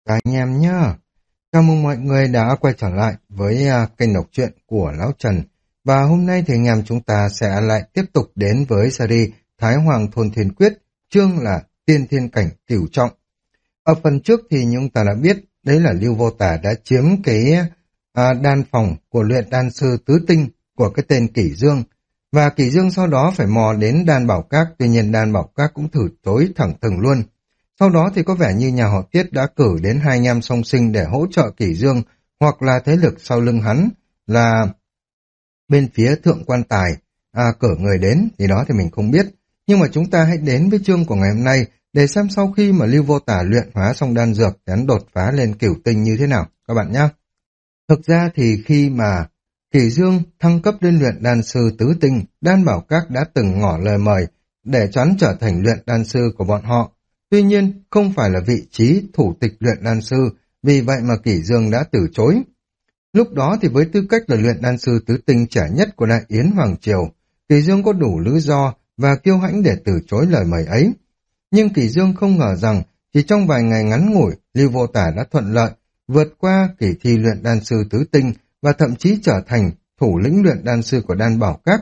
Các anh em nhá. Chào mừng mọi người đã quay trở lại với kênh đọc truyện của Lão Trần. Và hôm nay thì anh em chúng ta sẽ lại tiếp tục đến với series Thái Hoàng Thôn Thiên Quyết, chương là Tiên Thiên Cảnh Cửu Trọng. Ở phần trước thì chúng ta đã biết đấy là Lưu Vô Tả đã chiếm cái đan phòng của luyện đan sư tứ tinh của cái tên Kỷ Dương. Và Kỷ Dương sau đó phải mò đến Đan Bảo Các, tuy nhiên Đan Bảo Các cũng từ chối thẳng thừng luôn. Sau đó thì có vẻ như nhà họ Tiết đã cử đến hai anh em song sinh để hỗ trợ Kỷ Dương, hoặc là thế lực sau lưng hắn là bên phía Thượng Quan Tài cử người đến, thì đó thì mình không biết. Nhưng mà chúng ta hãy đến với chương của ngày hôm nay để xem sau khi mà Lưu Vô Tả luyện hóa xong đan dược thì hắn đột phá lên cửu tinh như thế nào các bạn nhé. Thực ra thì khi mà Kỷ Dương thăng cấp lên luyện đan sư tứ tinh, Đan Bảo Các đã từng ngỏ lời mời để cho hắn trở thành luyện đan sư của bọn họ. Tuy nhiên, không phải là vị trí thủ tịch luyện đan sư, vì vậy mà Kỷ Dương đã từ chối. Lúc đó thì với tư cách là luyện đan sư tứ tinh trẻ nhất của Đại Yến Hoàng Triều, Kỷ Dương có đủ lý do và kiêu hãnh để từ chối lời mời ấy. Nhưng Kỷ Dương không ngờ rằng chỉ trong vài ngày ngắn ngủi, Lưu Vô Tả đã thuận lợi vượt qua kỳ thi luyện đan sư tứ tinh và thậm chí trở thành thủ lĩnh luyện đan sư của Đan Bảo Các.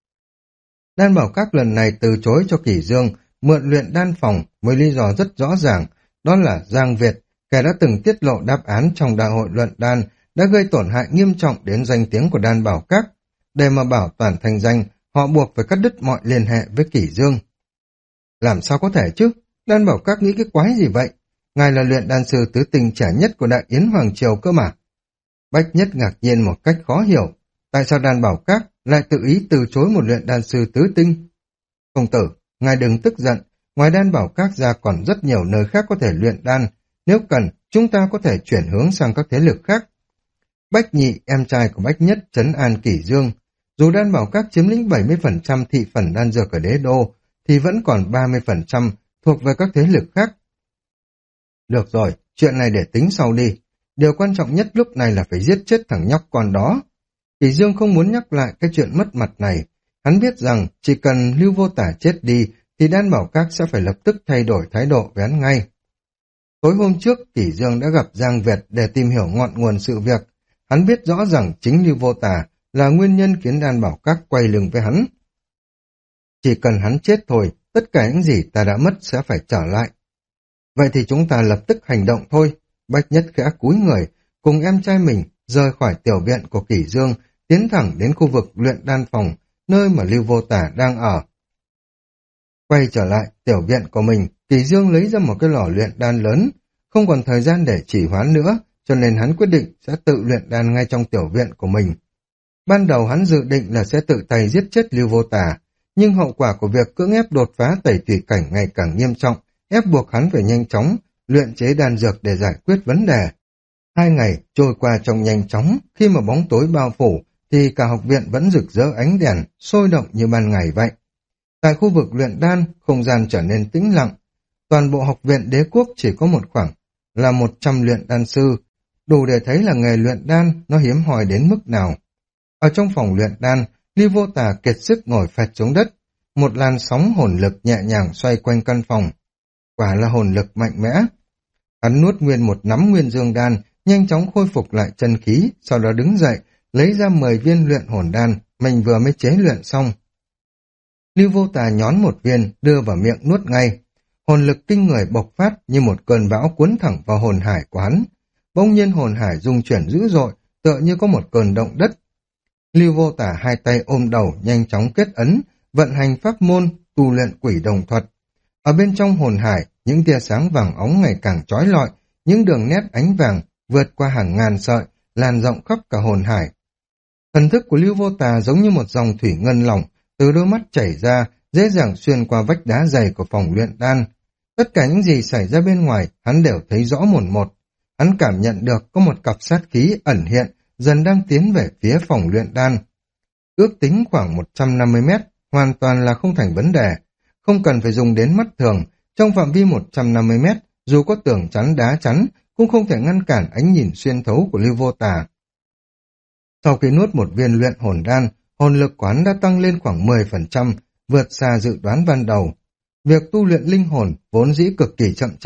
Đan Bảo Các lần này từ chối cho Kỷ Dương mượn luyện đan phòng với lý do rất rõ ràng, đó là Giang Việt, kẻ đã từng tiết lộ đáp án trong đại hội luận đan, đã gây tổn hại nghiêm trọng đến danh tiếng của Đan Bảo Các. Để mà bảo toàn thanh danh, họ buộc phải cắt đứt mọi liên hệ với Kỷ Dương. Làm sao có thể chứ? Đan Bảo Các nghĩ cái quái gì vậy? Ngài là luyện đan sư tứ tinh trẻ nhất của Đại Yến Hoàng Triều cơ mà. Bách Nhất ngạc nhiên một cách khó hiểu. Tại sao Đan Bảo Các lại tự ý từ chối một luyện đan sư tứ tinh? Công tử, ngài đừng tức giận. Ngoài Đan Bảo Các ra còn rất nhiều nơi khác có thể luyện đan. Nếu cần, chúng ta có thể chuyển hướng sang các thế lực khác. Bách Nhị, em trai của Bách Nhất, trấn an Kỷ Dương. Dù Đan Bảo Các chiếm lĩnh 70% thị phần đan dược ở đế đô, thì vẫn còn 30% thuộc về các thế lực khác. Được rồi, chuyện này để tính sau đi. Điều quan trọng nhất lúc này là phải giết chết thằng nhóc con đó. Kỷ Dương không muốn nhắc lại cái chuyện mất mặt này. Hắn biết rằng chỉ cần Lưu Vô Tả chết đi thì Đan Bảo Các sẽ phải lập tức thay đổi thái độ với hắn ngay. Tối hôm trước, Kỷ Dương đã gặp Giang Việt để tìm hiểu ngọn nguồn sự việc. Hắn biết rõ rằng chính Lưu Vô Tả là nguyên nhân khiến Đan Bảo Các quay lưng với hắn. Chỉ cần hắn chết thôi, tất cả những gì ta đã mất sẽ phải trở lại. Vậy thì chúng ta lập tức hành động thôi. Bách Nhất khẽ cúi người, cùng em trai mình rời khỏi tiểu viện của Kỷ Dương, tiến thẳng đến khu vực luyện đan phòng, nơi mà Lưu Vô Tả đang ở. Quay trở lại tiểu viện của mình, Kỷ Dương lấy ra một cái lò luyện đan lớn, không còn thời gian để trì hoãn nữa, cho nên hắn quyết định sẽ tự luyện đan ngay trong tiểu viện của mình. Ban đầu hắn dự định là sẽ tự tay giết chết Lưu Vô Tả, nhưng hậu quả của việc cưỡng ép đột phá tẩy tùy cảnh ngày càng nghiêm trọng, ép buộc hắn phải nhanh chóng luyện chế đan dược để giải quyết vấn đề. 2 ngày trôi qua trong nhanh chóng, khi mà bóng tối bao phủ thì cả học viện vẫn rực rỡ ánh đèn, sôi động như ban ngày vậy. Tại khu vực luyện đan, không gian trở nên tĩnh lặng. Toàn bộ học viện đế quốc chỉ có một khoảng là 100 luyện đan sư, đủ để thấy là nghề luyện đan nó hiếm hoi đến mức nào. Ở trong phòng luyện đan, Lưu Vô Tả kiệt sức ngồi phệt xuống đất, một làn sóng hồn lực nhẹ nhàng xoay quanh căn phòng. Quả là hồn lực mạnh mẽ. Hắn nuốt nguyên một nắm nguyên dương đan, nhanh chóng khôi phục lại chân khí, sau đó đứng dậy, lấy ra 10 viên luyện hồn đan, mình vừa mới chế luyện xong. Lưu Vô Tả nhón một viên, đưa vào miệng nuốt ngay. Hồn lực kinh người bộc phát như một cơn bão cuốn thẳng vào hồn hải của hắn. Bỗng nhiên hồn hải rung chuyển dữ dội, tựa như có một cơn động đất. Lưu Vô Tả hai tay ôm đầu, nhanh chóng kết ấn, vận hành pháp môn, tu luyện quỷ đồng thuật. Ở bên trong hồn hải, những tia sáng vàng óng ngày càng chói lọi, những đường nét ánh vàng vượt qua hàng ngàn sợi, lan rộng khắp cả hồn hải. Thần thức của Lưu Vô Tả giống như một dòng thủy ngân lỏng, từ đôi mắt chảy ra, dễ dàng xuyên qua vách đá dày của phòng luyện đan. Tất cả những gì xảy ra bên ngoài, hắn đều thấy rõ mồn một. Hắn cảm nhận được có một cặp sát khí ẩn hiện, dần đang tiến về phía phòng luyện đan. Ước tính khoảng 150 mét, hoàn toàn là không thành vấn đề. Không cần phải dùng đến mắt thường, trong phạm vi 150 mét, dù có tường chắn đá chắn, cũng không thể ngăn cản ánh nhìn xuyên thấu của Lưu Vô Tả. Sau khi nuốt một viên luyện hồn đan, hồn lực quán đã tăng lên khoảng 10%, vượt xa dự đoán ban đầu. Việc tu luyện linh hồn vốn dĩ cực kỳ chậm chạp,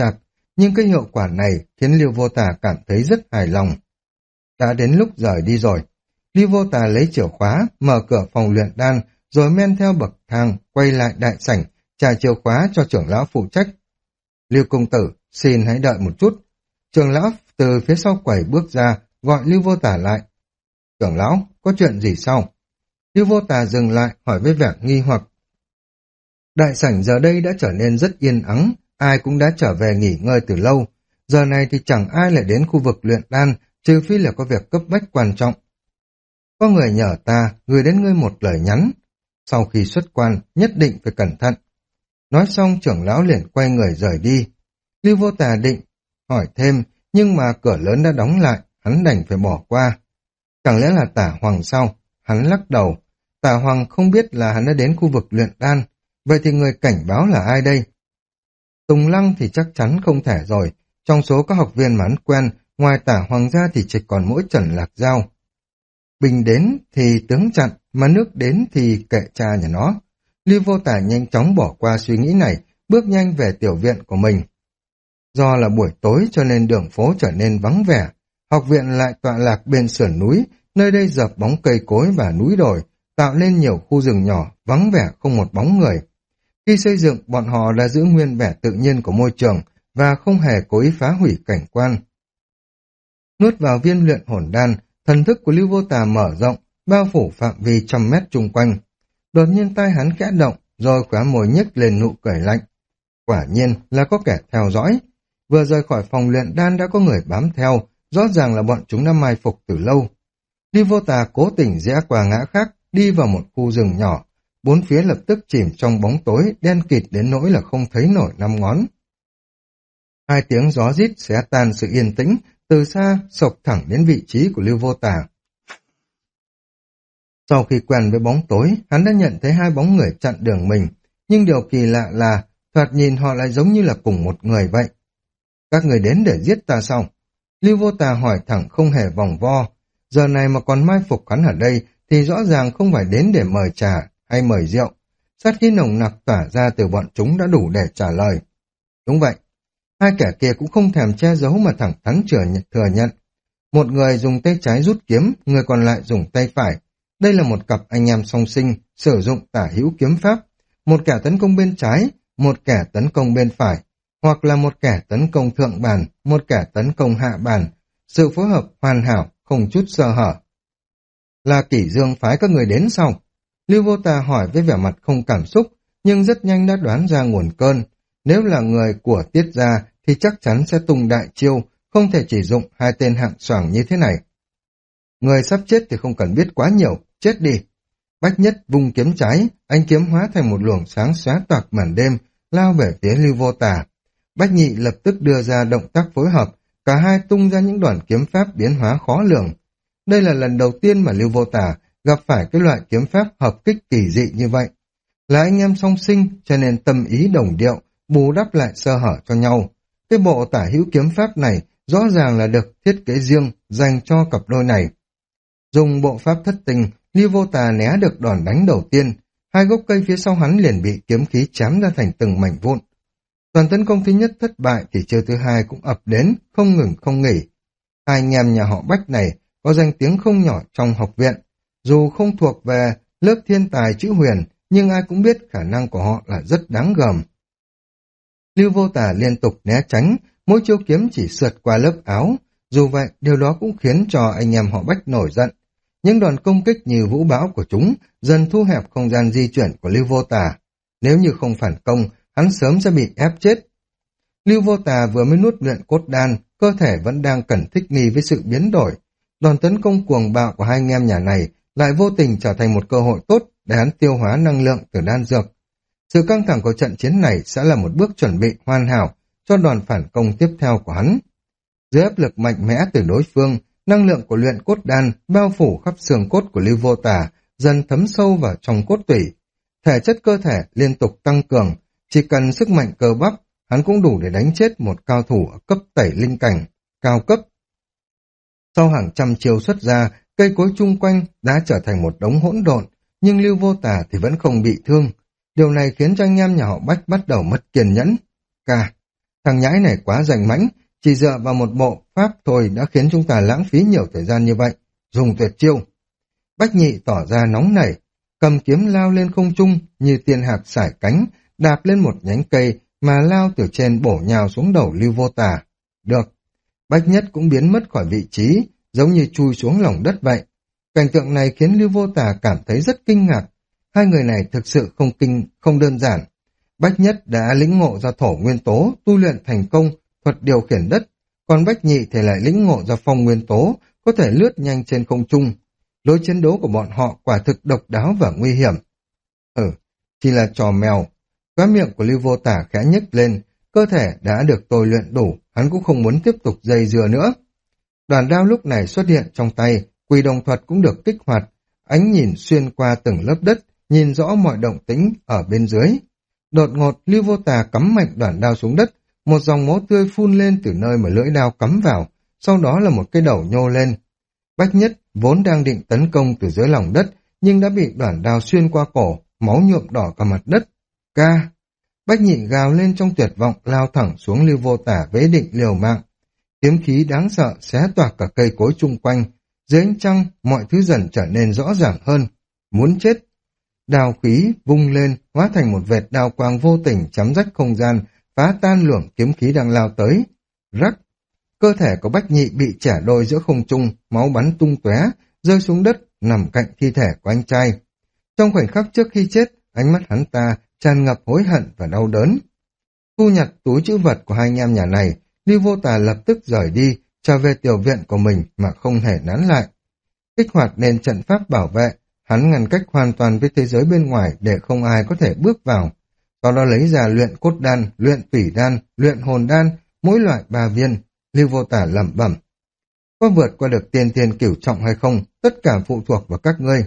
nhưng cái hiệu quả này khiến Lưu Vô Tà cảm thấy rất hài lòng. Đã đến lúc rời đi rồi. Lưu Vô Tà lấy chìa khóa, mở cửa phòng luyện đan, rồi men theo bậc thang, quay lại đại sảnh, trả chìa khóa cho trưởng lão phụ trách. Lưu công tử, xin hãy đợi một chút. Trưởng lão từ phía sau quầy bước ra, gọi Lưu Vô Tà lại. Trưởng lão, có chuyện gì sao? Lưu Vô Tà dừng lại, hỏi với vẻ nghi hoặc. Đại sảnh giờ đây đã trở nên rất yên ắng, ai cũng đã trở về nghỉ ngơi từ lâu. Giờ này thì chẳng ai lại đến khu vực luyện đan, trừ phi là có việc cấp bách quan trọng. Có người nhờ ta gửi đến ngươi một lời nhắn. Sau khi xuất quan, nhất định phải cẩn thận. Nói xong trưởng lão liền quay người rời đi. Lưu Vô Tà định hỏi thêm, nhưng mà cửa lớn đã đóng lại, hắn đành phải bỏ qua. Chẳng lẽ là Tả Hoàng sao? Hắn lắc đầu. Tả Hoàng không biết là hắn đã đến khu vực luyện đan. Vậy thì người cảnh báo là ai đây? Tùng Lăng thì chắc chắn không thể rồi. Trong số các học viên mà hắn quen, ngoài Tả Hoàng ra thì chỉ còn mỗi Trần Lạc Giao. Bình đến thì tướng chặn, mà nước đến thì kệ cha nhà nó. Lưu Vô Tà nhanh chóng bỏ qua suy nghĩ này, bước nhanh về tiểu viện của mình. Do là buổi tối cho nên đường phố trở nên vắng vẻ. Học viện lại tọa lạc bên sườn núi, nơi đây dập bóng cây cối và núi đồi, tạo nên nhiều khu rừng nhỏ, vắng vẻ không một bóng người. Khi xây dựng, bọn họ đã giữ nguyên vẻ tự nhiên của môi trường và không hề cố ý phá hủy cảnh quan. Nuốt vào viên luyện hồn đan, thần thức của Lưu Vô Tà mở rộng, bao phủ phạm vi trăm mét chung quanh. Đột nhiên tai hắn khẽ động, rồi khóe môi nhếch lên nụ cười lạnh. Quả nhiên là có kẻ theo dõi. Vừa rời khỏi phòng luyện đan đã có người bám theo, rõ ràng là bọn chúng đã mai phục từ lâu. Lưu Vô Tà cố tình rẽ qua ngã khác, đi vào một khu rừng nhỏ. Bốn phía lập tức chìm trong bóng tối, đen kịt đến nỗi là không thấy nổi năm ngón. Hai tiếng gió rít xé tan sự yên tĩnh, từ xa sộc thẳng đến vị trí của Lưu Vô Tà. Sau khi quen với bóng tối, hắn đã nhận thấy hai bóng người chặn đường mình, nhưng điều kỳ lạ là thoạt nhìn họ lại giống như là cùng một người vậy. Các người đến để giết ta sao? Lưu Vô Tà hỏi thẳng không hề vòng vo. Giờ này mà còn mai phục hắn ở đây thì rõ ràng không phải đến để mời trà hay mời rượu. Sát khí nồng nặc tỏa ra từ bọn chúng đã đủ để trả lời. Đúng vậy. Hai kẻ kia cũng không thèm che giấu mà thẳng thắn thừa nhận. Một người dùng tay trái rút kiếm, người còn lại dùng tay phải. Đây là một cặp anh em song sinh, sử dụng tả hữu kiếm pháp. Một kẻ tấn công bên trái, một kẻ tấn công bên phải. Hoặc là một kẻ tấn công thượng bàn, một kẻ tấn công hạ bàn. Sự phối hợp hoàn hảo, không chút sơ hở. Là Kỷ Dương phái các người đến sau. Lưu Vô Tà hỏi với vẻ mặt không cảm xúc, nhưng rất nhanh đã đoán ra nguồn cơn. Nếu là người của Tiết gia thì chắc chắn sẽ tung đại chiêu, không thể chỉ dụng hai tên hạng xoảng như thế này. Người sắp chết thì không cần biết quá nhiều, chết đi. Bách Nhất vung kiếm trái, anh kiếm hóa thành một luồng sáng xóa toạc màn đêm, lao về phía Lưu Vô Tà. Bách Nhị lập tức đưa ra động tác phối hợp, cả hai tung ra những đoàn kiếm pháp biến hóa khó lường. Đây là lần đầu tiên mà Lưu Vô Tà gặp phải cái loại kiếm pháp hợp kích kỳ dị như vậy. Là anh em song sinh, cho nên tâm ý đồng điệu, bù đắp lại sơ hở cho nhau. Cái bộ tả hữu kiếm pháp này rõ ràng là được thiết kế riêng dành cho cặp đôi này. Dùng bộ pháp thất tình, Lưu Vô Tà né được đòn đánh đầu tiên, hai gốc cây phía sau hắn liền bị kiếm khí chém ra thành từng mảnh vụn. Toàn tấn công thứ nhất thất bại thì chiêu thứ hai cũng ập đến, không ngừng không nghỉ. Hai anh em nhà họ Bách này có danh tiếng không nhỏ trong học viện, dù không thuộc về lớp thiên tài chữ huyền, nhưng ai cũng biết khả năng của họ là rất đáng gờm. Lưu Vô Tà liên tục né tránh, mỗi chiêu kiếm chỉ sượt qua lớp áo, dù vậy điều đó cũng khiến cho anh em họ Bách nổi giận. Những đòn công kích như vũ bão của chúng dần thu hẹp không gian di chuyển của Lưu Vô Tà. Nếu như không phản công, hắn sớm sẽ bị ép chết. Lưu Vô Tà vừa mới nuốt luyện cốt đan, cơ thể vẫn đang cần thích nghi với sự biến đổi. Đòn tấn công cuồng bạo của hai anh em nhà này lại vô tình trở thành một cơ hội tốt để hắn tiêu hóa năng lượng từ đan dược. Sự căng thẳng của trận chiến này sẽ là một bước chuẩn bị hoàn hảo cho đòn phản công tiếp theo của hắn. Dưới áp lực mạnh mẽ từ đối phương, năng lượng của luyện cốt đan bao phủ khắp xương cốt của Lưu Vô Tà, dần thấm sâu vào trong cốt tủy. Thể chất cơ thể liên tục tăng cường, chỉ cần sức mạnh cơ bắp, hắn cũng đủ để đánh chết một cao thủ ở cấp tẩy linh cảnh, cao cấp. Sau hàng trăm chiêu xuất ra, cây cối chung quanh đã trở thành một đống hỗn độn, nhưng Lưu Vô Tà thì vẫn không bị thương. Điều này khiến cho anh em nhà họ Bách bắt đầu mất kiên nhẫn. Thằng nhãi này quá rành mãnh, chỉ dựa vào một bộ pháp thôi đã khiến chúng ta lãng phí nhiều thời gian như vậy. Dùng tuyệt chiêu. Bách Nhị tỏ ra nóng nảy, cầm kiếm lao lên không trung như tiên hạc sải cánh, đạp lên một nhánh cây mà lao từ trên bổ nhào xuống đầu Lưu Vô Tà. Được. Bách Nhất cũng biến mất khỏi vị trí, giống như chui xuống lòng đất vậy. Cảnh tượng này khiến Lưu Vô Tà cảm thấy rất kinh ngạc. Hai người này thực sự không đơn giản. Bách Nhất đã lĩnh ngộ ra thổ nguyên tố, tu luyện thành công, thuật điều khiển đất, còn Bách Nhị thì lại lĩnh ngộ ra phong nguyên tố, có thể lướt nhanh trên không trung. Lối chiến đấu của bọn họ quả thực độc đáo và nguy hiểm. Chỉ là trò mèo. Khóe miệng của Lưu Vô Tả khẽ nhếch lên, cơ thể đã được tôi luyện đủ, hắn cũng không muốn tiếp tục dây dưa nữa. Đoàn đao lúc này xuất hiện trong tay, quỷ đồng thuật cũng được kích hoạt, ánh nhìn xuyên qua từng lớp đất, nhìn rõ mọi động tĩnh ở bên dưới. Đột ngột, Lưu Vô Tà cắm mạnh đoàn đao xuống đất, một dòng máu tươi phun lên từ nơi mà lưỡi đao cắm vào, sau đó là một cái đầu nhô lên. Bách Nhất vốn đang định tấn công từ dưới lòng đất, nhưng đã bị đoàn đao xuyên qua cổ, máu nhuộm đỏ cả mặt đất. Ca! Bách Nhị gào lên trong tuyệt vọng, lao thẳng xuống Lưu Vô Tả với định liều mạng. Kiếm khí đáng sợ xé toạc cả cây cối chung quanh. Dưới ánh trăng, mọi thứ dần trở nên rõ ràng hơn. Muốn chết! Đao khí vung lên, hóa thành một vệt đao quang vô tình chấm rách không gian, phá tan luồng kiếm khí đang lao tới. Rắc! Cơ thể của Bách Nhị bị chẻ đôi giữa không trung, máu bắn tung tóe, rơi xuống đất, nằm cạnh thi thể của anh trai. Trong khoảnh khắc trước khi chết, ánh mắt hắn ta tràn ngập hối hận và đau đớn. Thu nhặt túi trữ vật của hai anh em nhà này, Lưu Vô Tà lập tức rời đi, trở về tiểu viện của mình mà không hề nán lại. Kích hoạt nên trận pháp bảo vệ, hắn ngăn cách hoàn toàn với thế giới bên ngoài để không ai có thể bước vào. Sau đó lấy ra luyện cốt đan, luyện tủy đan, luyện hồn đan, mỗi loại 3 viên. Lưu Vô Tả lẩm bẩm. Có vượt qua được tiên thiên cửu trọng hay không, tất cả phụ thuộc vào các ngươi.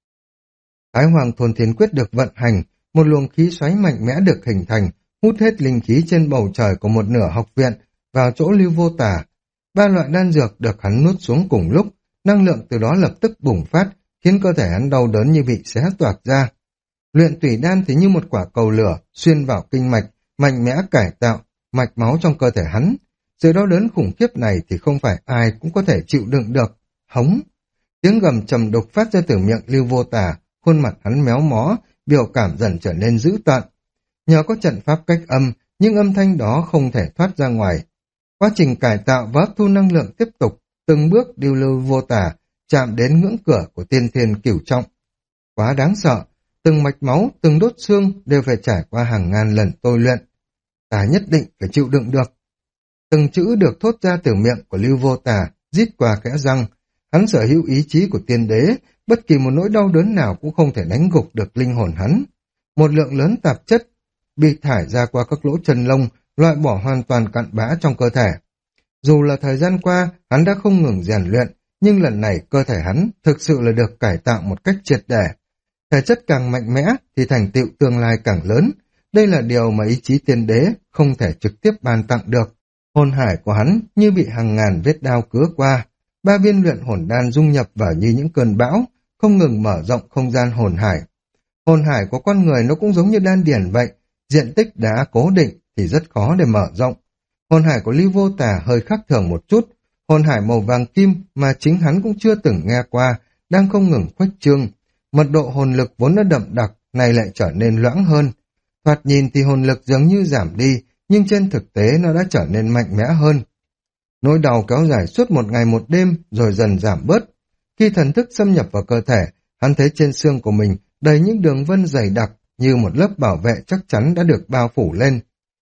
Thái Hoàng Thôn Thiên Quyết được vận hành, một luồng khí xoáy mạnh mẽ được hình thành, hút hết linh khí trên bầu trời của một nửa học viện vào chỗ Lưu Vô Tả. 3 loại đan dược được hắn nuốt xuống cùng lúc, năng lượng từ đó lập tức bùng phát, khiến cơ thể hắn đau đớn như bị xé toạc ra. Luyện tủy đan thì như một quả cầu lửa xuyên vào kinh mạch, mạnh mẽ cải tạo mạch máu trong cơ thể hắn. Sự đau đớn khủng khiếp này thì không phải ai cũng có thể chịu đựng được. Hống! Tiếng gầm trầm đục phát ra từ miệng Lưu Vô Tả, khuôn mặt hắn méo mó, biểu cảm dần trở nên dữ tợn. Nhờ có trận pháp cách âm, nhưng âm thanh đó không thể thoát ra ngoài. Quá trình cải tạo và hấp thu năng lượng tiếp tục, từng bước điều Lưu Vô Tả chạm đến ngưỡng cửa của tiên thiên cửu trọng. Quá đáng sợ, từng mạch máu, từng đốt xương đều phải trải qua hàng ngàn lần tôi luyện. Ta nhất định phải chịu đựng được. Từng chữ được thốt ra từ miệng của Lưu Vô Tả, rít qua kẽ răng. Hắn sở hữu ý chí của tiên đế, bất kỳ một nỗi đau đớn nào cũng không thể đánh gục được linh hồn hắn. Một lượng lớn tạp chất bị thải ra qua các lỗ chân lông, loại bỏ hoàn toàn cặn bã trong cơ thể. Dù là thời gian qua, hắn đã không ngừng rèn luyện, nhưng lần này cơ thể hắn thực sự là được cải tạo một cách triệt để. Thể chất càng mạnh mẽ thì thành tựu tương lai càng lớn. Đây là điều mà ý chí tiên đế không thể trực tiếp ban tặng được. Hồn hải của hắn như bị hàng ngàn vết đao cứa qua. 3 viên luyện hồn đan dung nhập vào như những cơn bão, không ngừng mở rộng không gian hồn hải. Hồn hải của con người nó cũng giống như đan điển vậy, diện tích đã cố định thì rất khó để mở rộng. Hồn hải của Lưu Vô Tả hơi khác thường một chút, hồn hải màu vàng kim mà chính hắn cũng chưa từng nghe qua, đang không ngừng khuếch trương. Mật độ hồn lực vốn đã đậm đặc, này lại trở nên loãng hơn. Thoạt nhìn thì hồn lực dường như giảm đi, nhưng trên thực tế nó đã trở nên mạnh mẽ hơn. Nỗi đau kéo dài suốt một ngày một đêm rồi dần giảm bớt. Khi thần thức xâm nhập vào cơ thể, hắn thấy trên xương của mình đầy những đường vân dày đặc như một lớp bảo vệ chắc chắn đã được bao phủ lên.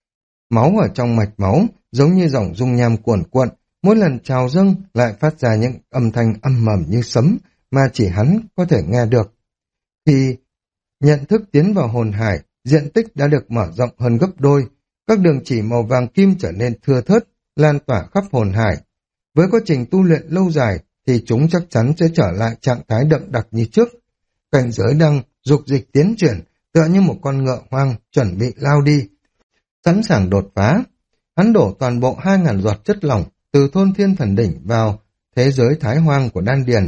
Máu ở trong mạch máu giống như dòng dung nham cuồn cuộn, mỗi lần trào dâng lại phát ra những âm thanh âm mầm như sấm mà chỉ hắn có thể nghe được. Khi nhận thức tiến vào hồn hải, diện tích đã được mở rộng hơn gấp đôi, các đường chỉ màu vàng kim trở nên thưa thớt, lan tỏa khắp hồn hải. Với quá trình tu luyện lâu dài thì chúng chắc chắn sẽ trở lại trạng thái đậm đặc như trước. Cảnh giới đang dục dịch tiến triển, tựa như một con ngựa hoang chuẩn bị lao đi, sẵn sàng đột phá. Hắn đổ toàn bộ 2.000 giọt chất lỏng từ thôn Thiên Thần Đỉnh vào thế giới thái hoang của đan điền.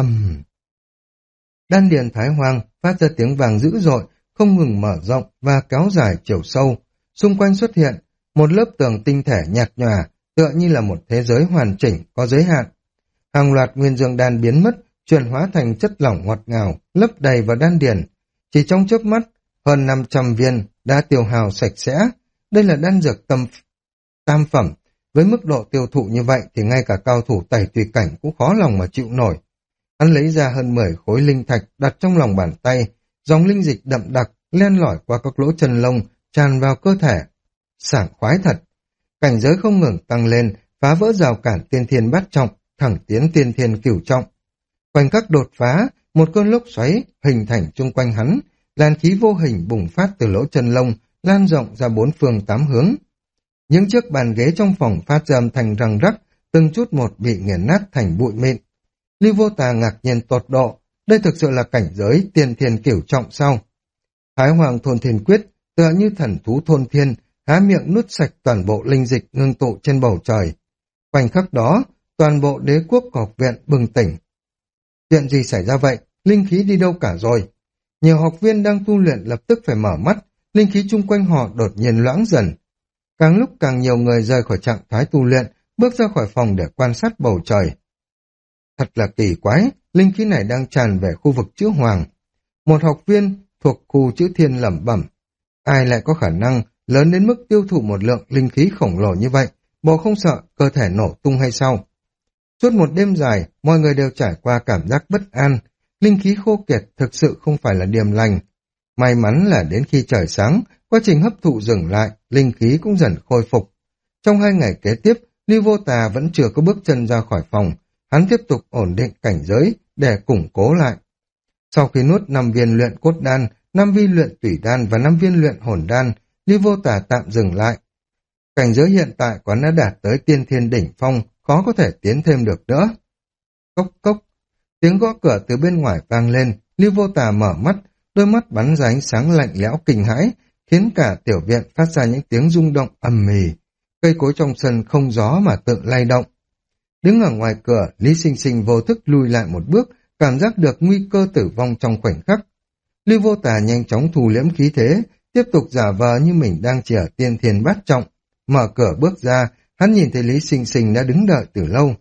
Đan điền thái hoang phát ra tiếng vàng dữ dội, không ngừng mở rộng và kéo dài chiều sâu. Xung quanh xuất hiện một lớp tường tinh thể nhạt nhòa, tựa như là một thế giới hoàn chỉnh, có giới hạn. Hàng loạt nguyên dương đan biến mất, chuyển hóa thành chất lỏng ngọt ngào, lấp đầy vào đan điền. Chỉ trong chớp mắt, hơn 500 viên đã tiêu hao sạch sẽ. Đây là đan dược tam phẩm. Với mức độ tiêu thụ như vậy thì ngay cả cao thủ tẩy tùy cảnh cũng khó lòng mà chịu nổi. Hắn lấy ra hơn 10 khối linh thạch đặt trong lòng bàn tay, dòng linh dịch đậm đặc len lỏi qua các lỗ chân lông, tràn vào cơ thể. Sảng khoái thật. Cảnh giới không ngừng tăng lên, phá vỡ rào cản tiên thiên bát trọng, thẳng tiến tiên thiên cửu trọng. Khoảnh khắc đột phá, một cơn lốc xoáy hình thành chung quanh hắn, làn khí vô hình bùng phát từ lỗ chân lông, lan rộng ra bốn phương tám hướng. Những chiếc bàn ghế trong phòng phát ra âm thanh răng rắc, từng chút một bị nghiền nát thành bụi mịn. Lưu Vô Tà ngạc nhiên tột độ, đây thực sự là cảnh giới tiên thiên cửu trọng sao? Thái Hoàng Thôn Thiên Quyết tựa như thần thú thôn thiên, há miệng nuốt sạch toàn bộ linh dịch ngưng tụ trên bầu trời. Khoảnh khắc đó, toàn bộ đế quốc học viện bừng tỉnh. Chuyện gì xảy ra vậy? Linh khí đi đâu cả rồi? Nhiều học viên đang tu luyện lập tức phải mở mắt, linh khí chung quanh họ đột nhiên loãng dần. Càng lúc càng nhiều người rời khỏi trạng thái tu luyện, bước ra khỏi phòng để quan sát bầu trời. Thật là kỳ quái, linh khí này đang tràn về khu vực chữ Hoàng. Một học viên thuộc khu chữ Thiên lẩm bẩm. Ai lại có khả năng lớn đến mức tiêu thụ một lượng linh khí khổng lồ như vậy, bộ không sợ cơ thể nổ tung hay sao? Suốt một đêm dài, mọi người đều trải qua cảm giác bất an, linh khí khô kiệt thực sự không phải là điềm lành. May mắn là đến khi trời sáng, quá trình hấp thụ dừng lại, linh khí cũng dần khôi phục. Trong 2 ngày kế tiếp, Lưu Vô Tà vẫn chưa có bước chân ra khỏi phòng, hắn tiếp tục ổn định cảnh giới để củng cố lại. Sau khi nuốt 5 viên luyện cốt đan, 5 viên luyện tủy đan và 5 viên luyện hồn đan, Lưu Vô Tà tạm dừng lại. Cảnh giới hiện tại của hắn đã đạt tới tiên thiên đỉnh phong, khó có thể tiến thêm được nữa. Cốc cốc, tiếng gõ cửa từ bên ngoài vang lên, Lưu Vô Tà mở mắt, đôi mắt bắn ra ánh sáng lạnh lẽo kinh hãi, khiến cả tiểu viện phát ra những tiếng rung động ầm ĩ. Cây cối trong sân không gió mà tự lay động. Đứng ở ngoài cửa, Lý Sinh Sinh vô thức lùi lại một bước, cảm giác được nguy cơ tử vong trong khoảnh khắc. Lưu Vô Tà nhanh chóng thu liễm khí thế, tiếp tục giả vờ như mình đang chỉ ở tiên thiên bát trọng. Mở cửa bước ra, hắn nhìn thấy Lý Sinh Sinh đã đứng đợi từ lâu.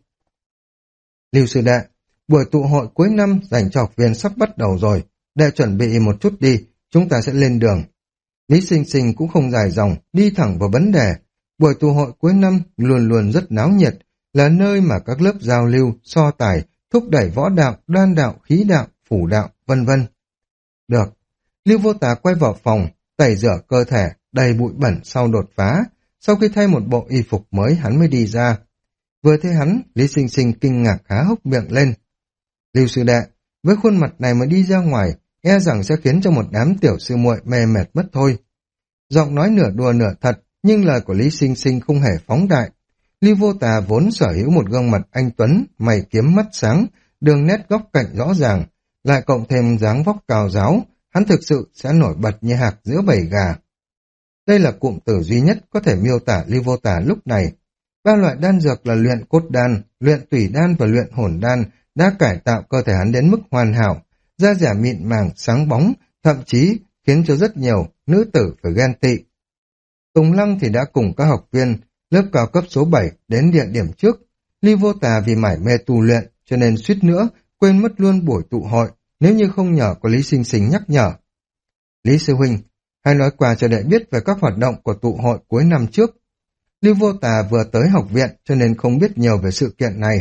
Lưu sư đệ, buổi tụ hội cuối năm dành cho học viên sắp bắt đầu rồi, để chuẩn bị một chút đi, chúng ta sẽ lên đường. Lý Sinh Sinh cũng không dài dòng, đi thẳng vào vấn đề. Buổi tụ hội cuối năm luôn luôn rất náo nhiệt, là nơi mà các lớp giao lưu, so tài, thúc đẩy võ đạo, đan đạo, khí đạo, phủ đạo, vân vân. Được. Lưu Vô Tà quay vào phòng, tẩy rửa cơ thể, đầy bụi bẩn sau đột phá. Sau khi thay một bộ y phục mới hắn mới đi ra. Vừa thấy hắn, Lý Sinh Sinh kinh ngạc há hốc miệng lên. Lưu sư đệ, với khuôn mặt này mà đi ra ngoài, e rằng sẽ khiến cho một đám tiểu sư muội mê mệt mất thôi. Giọng nói nửa đùa nửa thật, nhưng lời của Lý Sinh Sinh không hề phóng đại. Lưu Vô Tà vốn sở hữu một gương mặt anh tuấn, mày kiếm mắt sáng, đường nét góc cạnh rõ ràng, lại cộng thêm dáng vóc cao ráo, hắn thực sự sẽ nổi bật như hạc giữa bầy gà. Đây là cụm từ duy nhất có thể miêu tả Lưu Vô Tà lúc này. 3 loại đan dược là luyện cốt đan, luyện tủy đan và luyện hồn đan đã cải tạo cơ thể hắn đến mức hoàn hảo, da dẻ mịn màng, sáng bóng, thậm chí khiến cho rất nhiều nữ tử phải ghen tị. Tùng Lăng thì đã cùng các học viên lớp cao cấp số 7 đến địa điểm trước. Lưu Vô Tà vì mải mê tu luyện cho nên suýt nữa quên mất luôn buổi tụ hội, nếu như không nhờ có Lý Sinh Sinh nhắc nhở. Lý sư huynh, hãy nói qua cho đệ biết về các hoạt động của tụ hội cuối năm trước. Lưu Vô Tà vừa tới học viện cho nên không biết nhiều về sự kiện này.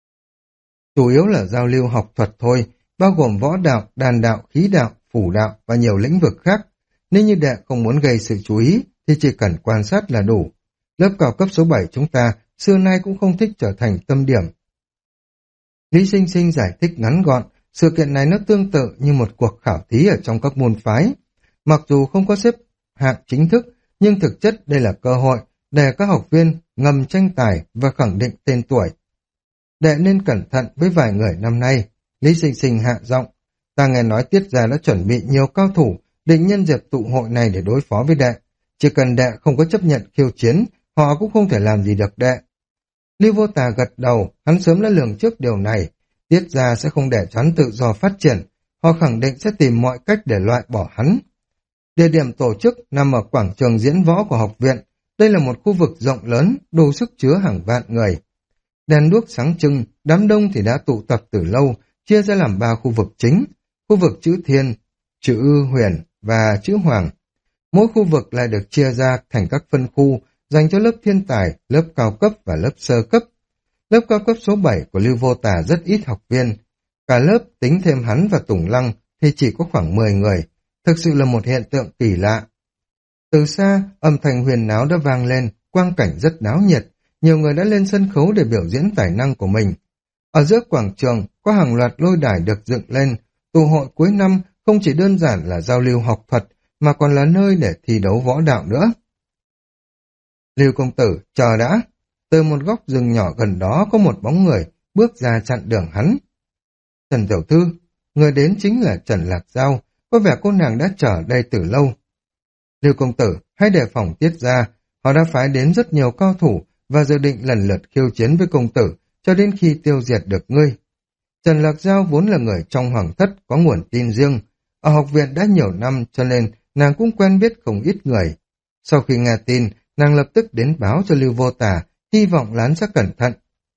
Chủ yếu là giao lưu học thuật thôi, bao gồm võ đạo, đàn đạo, khí đạo, phủ đạo và nhiều lĩnh vực khác. Nếu như đệ không muốn gây sự chú ý thì chỉ cần quan sát là đủ. Lớp cao cấp số 7 chúng ta xưa nay cũng không thích trở thành tâm điểm. Lý Sinh Sinh giải thích ngắn gọn, sự kiện này nó tương tự như một cuộc khảo thí ở trong các môn phái. Mặc dù không có xếp hạng chính thức, nhưng thực chất đây là cơ hội để các học viên ngầm tranh tài và khẳng định tên tuổi. Đệ nên cẩn thận với vài người năm nay. Lý Sinh Sinh hạ giọng, ta nghe nói Tiết gia đã chuẩn bị nhiều cao thủ định nhân dịp tụ hội này để đối phó với đệ. Chỉ cần đệ không có chấp nhận khiêu chiến, họ cũng không thể làm gì được đệ. Lưu Vô Tà gật đầu, hắn sớm đã lường trước điều này. Tiết gia sẽ không để cho hắn tự do phát triển, họ khẳng định sẽ tìm mọi cách để loại bỏ hắn. Địa điểm tổ chức nằm ở quảng trường diễn võ của học viện. Đây là một khu vực rộng lớn, đủ sức chứa hàng vạn người. Đèn đuốc sáng trưng, đám đông thì đã tụ tập từ lâu, chia ra làm 3 khu vực chính, khu vực chữ Thiên, chữ Huyền và chữ Hoàng. Mỗi khu vực lại được chia ra thành các phân khu dành cho lớp thiên tài, lớp cao cấp và lớp sơ cấp. Lớp cao cấp số 7 của Lưu Vô Tà rất ít học viên. Cả lớp tính thêm hắn và Tùng Lăng thì chỉ có khoảng 10 người. Thực sự là một hiện tượng kỳ lạ. Từ xa, âm thanh huyền náo đã vang lên, quang cảnh rất náo nhiệt. Nhiều người đã lên sân khấu để biểu diễn tài năng của mình. Ở giữa quảng trường có hàng loạt lôi đài được dựng lên. Tụ hội cuối năm không chỉ đơn giản là giao lưu học thuật mà còn là nơi để thi đấu võ đạo nữa. Lưu công tử, chờ đã. Từ một góc rừng nhỏ gần đó có một bóng người bước ra chặn đường hắn. Trần tiểu thư, người đến chính là Trần Lạc Giao, có vẻ cô nàng đã chờ đây từ lâu. Lưu công tử, hãy đề phòng Tiết gia, họ đã phái đến rất nhiều cao thủ và dự định lần lượt khiêu chiến với công tử cho đến khi tiêu diệt được ngươi. Trần Lạc Giao vốn là người trong hoàng thất có nguồn tin riêng, ở học viện đã nhiều năm cho nên nàng cũng quen biết không ít người. Sau khi nghe tin, nàng lập tức đến báo cho Lưu Vô Tà, hy vọng lán sẽ cẩn thận.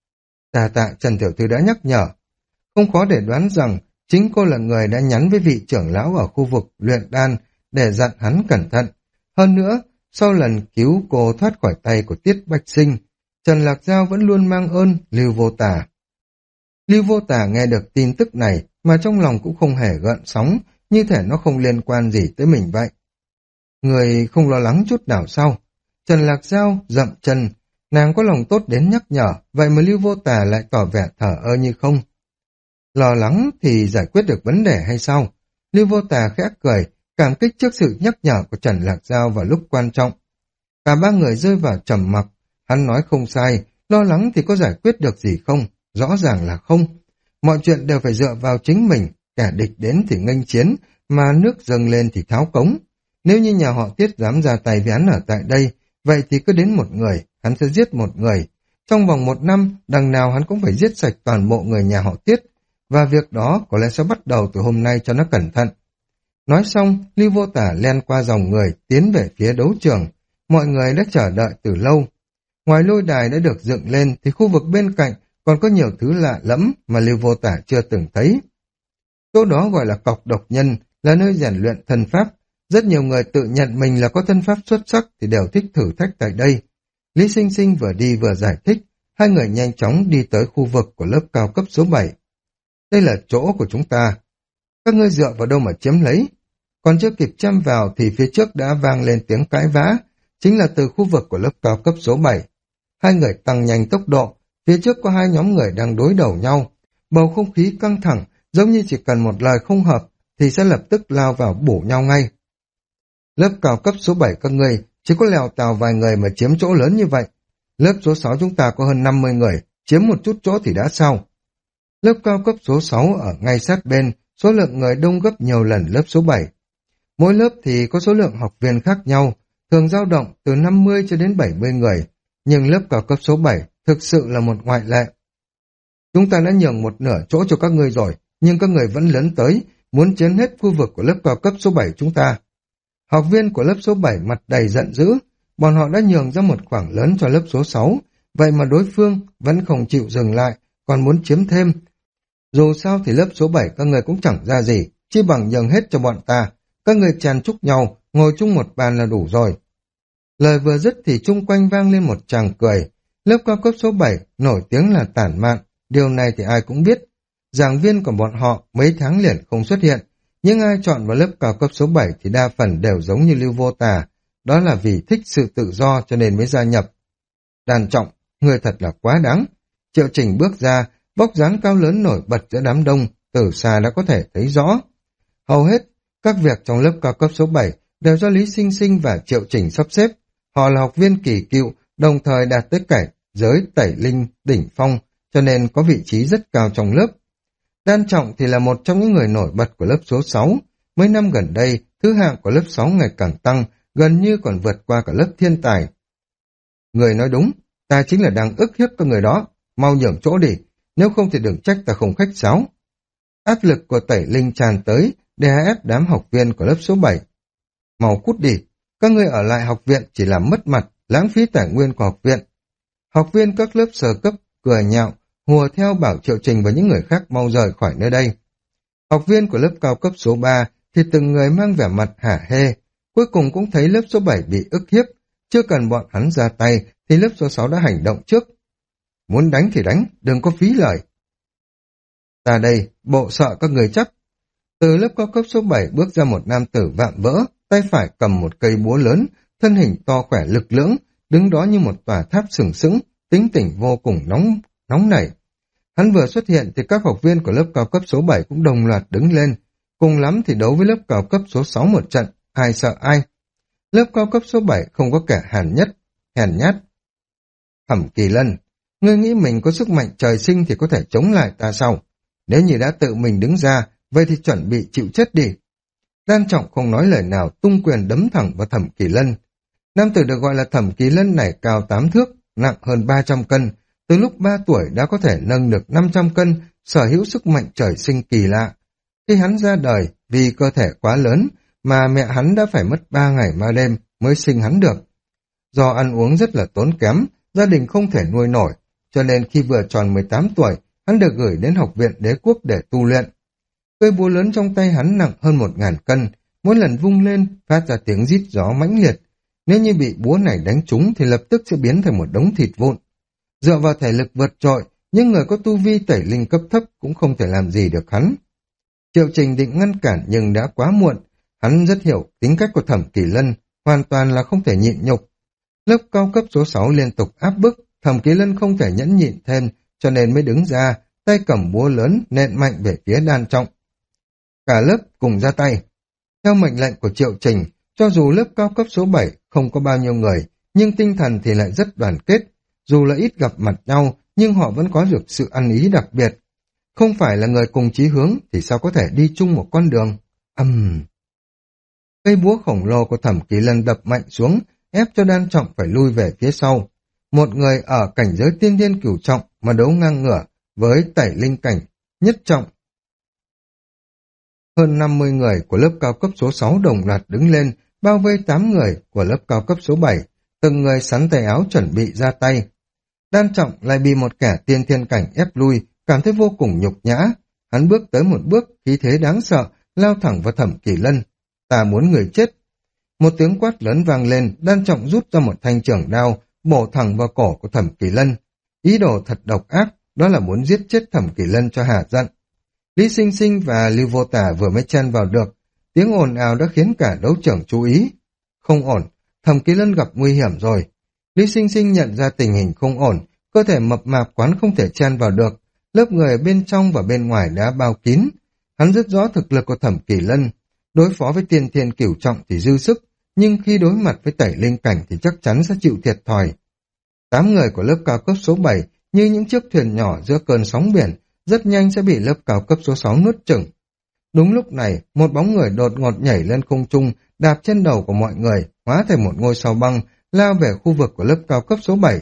Tạ Trần tiểu thư đã nhắc nhở. Không khó để đoán rằng chính cô là người đã nhắn với vị trưởng lão ở khu vực luyện đan để dặn hắn cẩn thận. Hơn nữa, sau lần cứu cô thoát khỏi tay của Tiết Bạch Sinh, Trần Lạc Giao vẫn luôn mang ơn Lưu Vô Tà. Lưu Vô Tà nghe được tin tức này mà trong lòng cũng không hề gợn sóng, như thể nó không liên quan gì tới mình vậy. Người không lo lắng chút nào sao? Trần Lạc Giao dậm chân, nàng có lòng tốt đến nhắc nhở, vậy mà Lưu Vô Tà lại tỏ vẻ thờ ơ như không. Lo lắng thì giải quyết được vấn đề hay sao? Lưu Vô Tà khẽ cười, cảm kích trước sự nhắc nhở của Trần Lạc Giao vào lúc quan trọng. Cả 3 người rơi vào trầm mặc, hắn nói không sai, lo lắng thì có giải quyết được gì không? Rõ ràng là không. Mọi chuyện đều phải dựa vào chính mình, kẻ địch đến thì nghênh chiến, mà nước dâng lên thì tháo cống. Nếu như nhà họ Tiết dám ra tay với hắn ở tại đây, vậy thì cứ đến một người, hắn sẽ giết một người. Trong vòng 1 năm, đằng nào hắn cũng phải giết sạch toàn bộ người nhà họ Tiết, và việc đó có lẽ sẽ bắt đầu từ hôm nay cho nó cẩn thận. Nói xong, Lưu Vô Tả len qua dòng người, tiến về phía đấu trường. Mọi người đã chờ đợi từ lâu. Ngoài lôi đài đã được dựng lên, thì khu vực bên cạnh còn có nhiều thứ lạ lẫm mà Lưu Vô Tả chưa từng thấy. Chỗ đó gọi là cọc độc nhân, là nơi rèn luyện thân pháp. Rất nhiều người tự nhận mình là có thân pháp xuất sắc thì đều thích thử thách tại đây. Lý Sinh Sinh vừa đi vừa giải thích, hai người nhanh chóng đi tới khu vực của lớp cao cấp số 7. Đây là chỗ của chúng ta. Các ngươi dựa vào đâu mà chiếm lấy? Còn chưa kịp chăm vào thì phía trước đã vang lên tiếng cãi vã, chính là từ khu vực của lớp cao cấp số 7. Hai người tăng nhanh tốc độ, phía trước có 2 nhóm người đang đối đầu nhau. Bầu không khí căng thẳng, giống như chỉ cần một lời không hợp thì sẽ lập tức lao vào bổ nhau ngay. Lớp cao cấp số 7 các ngươi chỉ có lèo tào vài người mà chiếm chỗ lớn như vậy. Lớp số 6 chúng ta có hơn 50 người, chiếm một chút chỗ thì đã sao? Lớp cao cấp số 6 ở ngay sát bên, số lượng người đông gấp nhiều lần lớp số 7. Mỗi lớp thì có số lượng học viên khác nhau, thường dao động từ 50 cho đến 70 người, nhưng lớp cao cấp số 7 thực sự là một ngoại lệ. Chúng ta đã nhường một nửa chỗ cho các ngươi rồi, nhưng các người vẫn lấn tới, muốn chiếm hết khu vực của lớp cao cấp số 7 chúng ta. Học viên của lớp số 7 mặt đầy giận dữ, bọn họ đã nhường ra một khoảng lớn cho lớp số 6, vậy mà đối phương vẫn không chịu dừng lại, còn muốn chiếm thêm. Dù sao thì lớp số 7 các người cũng chẳng ra gì, chỉ bằng nhường hết cho bọn ta, các người chen chúc nhau, ngồi chung một bàn là đủ rồi. Lời vừa dứt thì chung quanh vang lên một tràng cười. Lớp cao cấp số 7 nổi tiếng là tản mạn, điều này thì ai cũng biết. Giảng viên của bọn họ mấy tháng liền không xuất hiện, nhưng ai chọn vào lớp cao cấp số 7 thì đa phần đều giống như Lưu Vô Tà, đó là vì thích sự tự do cho nên mới gia nhập. Đàn Trọng, người thật là quá đáng. Triệu Trình bước ra, vóc dáng cao lớn nổi bật giữa đám đông, từ xa đã có thể thấy rõ. Hầu hết, các việc trong lớp cao cấp số 7 đều do Lý Sinh Sinh và Triệu Trình sắp xếp. Họ là học viên kỳ cựu, đồng thời đạt tới cảnh giới tẩy linh đỉnh phong, cho nên có vị trí rất cao trong lớp. Đan Trọng thì là một trong những người nổi bật của lớp số 6. Mấy năm gần đây, thứ hạng của lớp 6 ngày càng tăng, gần như còn vượt qua cả lớp thiên tài. Người nói đúng, ta chính là đang ức hiếp các người đó, mau nhường chỗ đi, nếu không thì đừng trách ta không khách sáo. Áp lực của tẩy linh tràn tới, đè ép đám học viên của lớp số 7. Mau cút đi, các ngươi ở lại học viện chỉ làm mất mặt, lãng phí tài nguyên của học viện. Học viên các lớp sơ cấp cười nhạo, hùa theo bảo Triệu Trình và những người khác mau rời khỏi nơi đây. Học viên của lớp cao cấp số 3 thì từng người mang vẻ mặt hả hê, cuối cùng cũng thấy lớp số 7 bị ức hiếp, chưa cần bọn hắn ra tay thì lớp số 6 đã hành động trước. Muốn đánh thì đánh, đừng có phí lời. Ta đây, bộ sợ các người chắc. Từ lớp cao cấp số 7 bước ra một nam tử vạm vỡ, tay phải cầm một cây búa lớn, thân hình to khỏe lực lưỡng, đứng đó như một tòa tháp sừng sững, tính tình vô cùng nóng nảy. Hắn vừa xuất hiện thì các học viên của lớp cao cấp số 7 cũng đồng loạt đứng lên, cùng lắm thì đấu với lớp cao cấp số 6 một trận, ai sợ ai. Lớp cao cấp số 7 không có kẻ hèn nhát. Thẩm Kỳ Lân, ngươi nghĩ mình có sức mạnh trời sinh thì có thể chống lại ta sao? Nếu như đã tự mình đứng ra, vậy thì chuẩn bị chịu chết đi. Đan Trọng không nói lời nào, tung quyền đấm thẳng vào Thẩm Kỳ Lân. Nam tử được gọi là Thẩm Kỳ Lân này cao 8 thước, nặng hơn 300 cân, từ lúc 3 tuổi đã có thể nâng được 500 cân, sở hữu sức mạnh trời sinh kỳ lạ. Khi hắn ra đời, vì cơ thể quá lớn, mà mẹ hắn đã phải mất 3 ngày 3 đêm mới sinh hắn được. Do ăn uống rất là tốn kém, gia đình không thể nuôi nổi, cho nên khi vừa tròn 18 tuổi, hắn được gửi đến học viện đế quốc để tu luyện. Cây búa lớn trong tay hắn nặng hơn 1000 cân, mỗi lần vung lên phát ra tiếng rít gió mãnh liệt. Nếu như bị búa này đánh trúng thì lập tức sẽ biến thành một đống thịt vụn. Dựa vào thể lực vượt trội, những người có tu vi tẩy linh cấp thấp cũng không thể làm gì được hắn. Triệu Trình định ngăn cản nhưng đã quá muộn. Hắn rất hiểu tính cách của Thẩm Kỳ Lân, hoàn toàn là không thể nhịn nhục. Lớp cao cấp số 6 liên tục áp bức, Thẩm Kỳ Lân không thể nhẫn nhịn thêm, cho nên mới đứng ra, tay cầm búa lớn nện mạnh về phía Đan Trọng. Cả lớp cùng ra tay. Theo mệnh lệnh của Triệu Trình, cho dù lớp cao cấp số 7 không có bao nhiêu người, nhưng tinh thần thì lại rất đoàn kết. Dù là ít gặp mặt nhau, nhưng họ vẫn có được sự ăn ý đặc biệt. Không phải là người cùng chí hướng thì sao có thể đi chung một con đường. Cây búa khổng lồ của Thẩm Kỳ Lân đập mạnh xuống, ép cho Đan Trọng phải lui về phía sau. Một người ở cảnh giới tiên thiên cửu trọng mà đấu ngang ngửa với tẩy linh cảnh nhất trọng. Hơn 50 người của lớp cao cấp số 6 đồng loạt đứng lên, bao vây 8 người của lớp cao cấp số 7, từng người sắn tay áo chuẩn bị ra tay. Đan Trọng lại bị một kẻ tiên thiên cảnh ép lui, cảm thấy vô cùng nhục nhã. Hắn bước tới một bước, khí thế đáng sợ, lao thẳng vào Thẩm Kỳ Lân. Ta muốn người chết. Một tiếng quát lớn vang lên, Đan Trọng rút ra một thanh trường đao, bổ thẳng vào cổ của Thẩm Kỳ Lân. Ý đồ thật độc ác, đó là muốn giết chết Thẩm Kỳ Lân cho hả giận. Lý Sinh Sinh và Lưu Vô Tả vừa mới chen vào được, tiếng ồn ào đã khiến cả đấu trưởng chú ý. Không ổn, Thẩm Kỳ Lân gặp nguy hiểm rồi. Lý Sinh Sinh nhận ra tình hình không ổn, cơ thể mập mạp quán không thể chen vào được, lớp người ở bên trong và bên ngoài đã bao kín. Hắn rất rõ thực lực của Thẩm Kỳ Lân, đối phó với tiên thiên cửu trọng thì dư sức, nhưng khi đối mặt với tẩy linh cảnh thì chắc chắn sẽ chịu thiệt thòi. 8 người của lớp cao cấp số 7 như những chiếc thuyền nhỏ giữa cơn sóng biển, rất nhanh sẽ bị lớp cao cấp số 6 nuốt chửng. Đúng lúc này, một bóng người đột ngột nhảy lên không trung, đạp trên đầu của mọi người, hóa thành một ngôi sao băng, lao về khu vực của lớp cao cấp số 7.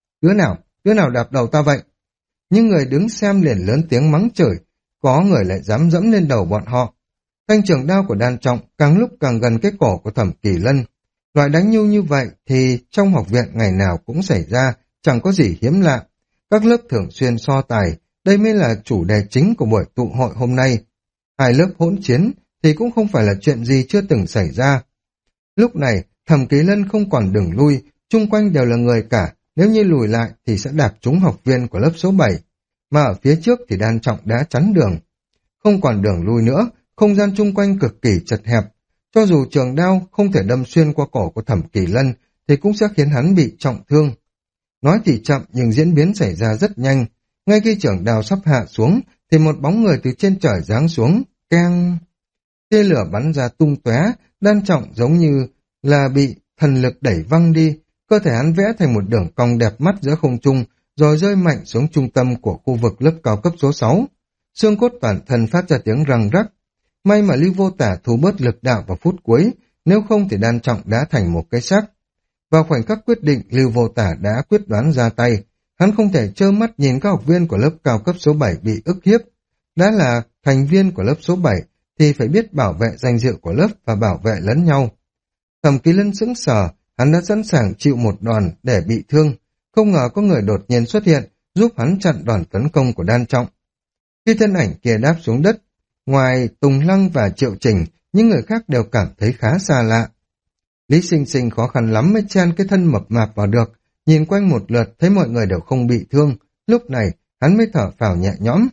Đứa nào đạp đầu ta vậy? Những người đứng xem liền lớn tiếng mắng chửi, có người lại dám dẫm lên đầu bọn họ. Thanh trường đao của Đan Trọng càng lúc càng gần cái cổ của Thẩm Kỳ Lân. Loại đánh nhu như vậy thì trong học viện ngày nào cũng xảy ra, chẳng có gì hiếm lạ. Các lớp thường xuyên so tài, đây mới là chủ đề chính của buổi tụ hội hôm nay. Hai lớp hỗn chiến thì cũng không phải là chuyện gì chưa từng xảy ra. Lúc này, Thẩm Kỳ Lân không còn đường lui, chung quanh đều là người cả, nếu như lùi lại thì sẽ đạp trúng học viên của lớp số 7, mà ở phía trước thì Đan Trọng đã chắn đường. Không còn đường lui nữa, không gian chung quanh cực kỳ chật hẹp, cho dù trường đao không thể đâm xuyên qua cổ của Thẩm Kỳ Lân thì cũng sẽ khiến hắn bị trọng thương. Nói thì chậm nhưng diễn biến xảy ra rất nhanh, ngay khi trường đao sắp hạ xuống thì một bóng người từ trên trời giáng xuống, keng. Tia lửa bắn ra tung tóe, Đan Trọng giống như là bị thần lực đẩy văng đi, cơ thể hắn vẽ thành một đường cong đẹp mắt giữa không trung, rồi rơi mạnh xuống trung tâm của khu vực lớp cao cấp số 6. Xương cốt toàn thân phát ra tiếng răng rắc. May mà Lưu Vô Tả thu bớt lực đạo vào phút cuối, nếu không thì Đan Trọng đã thành một cái xác. Vào khoảnh khắc quyết định, Lưu Vô Tả đã quyết đoán ra tay. Hắn không thể trơ mắt nhìn các học viên của lớp cao cấp số 7 bị ức hiếp. Đã là thành viên của lớp số 7 thì phải biết bảo vệ danh dự của lớp và bảo vệ lẫn nhau. Thẩm Kỳ Lân sững sờ, hắn đã sẵn sàng chịu một đòn để bị thương. Không ngờ có người đột nhiên xuất hiện, giúp hắn chặn đòn tấn công của Đan Trọng. Khi thân ảnh kia đáp xuống đất, ngoài Tùng Lăng và Triệu Trình, những người khác đều cảm thấy khá xa lạ. Lý Sinh Sinh khó khăn lắm mới chen cái thân mập mạp vào được, nhìn quanh một lượt thấy mọi người đều không bị thương, lúc này hắn mới thở phào nhẹ nhõm.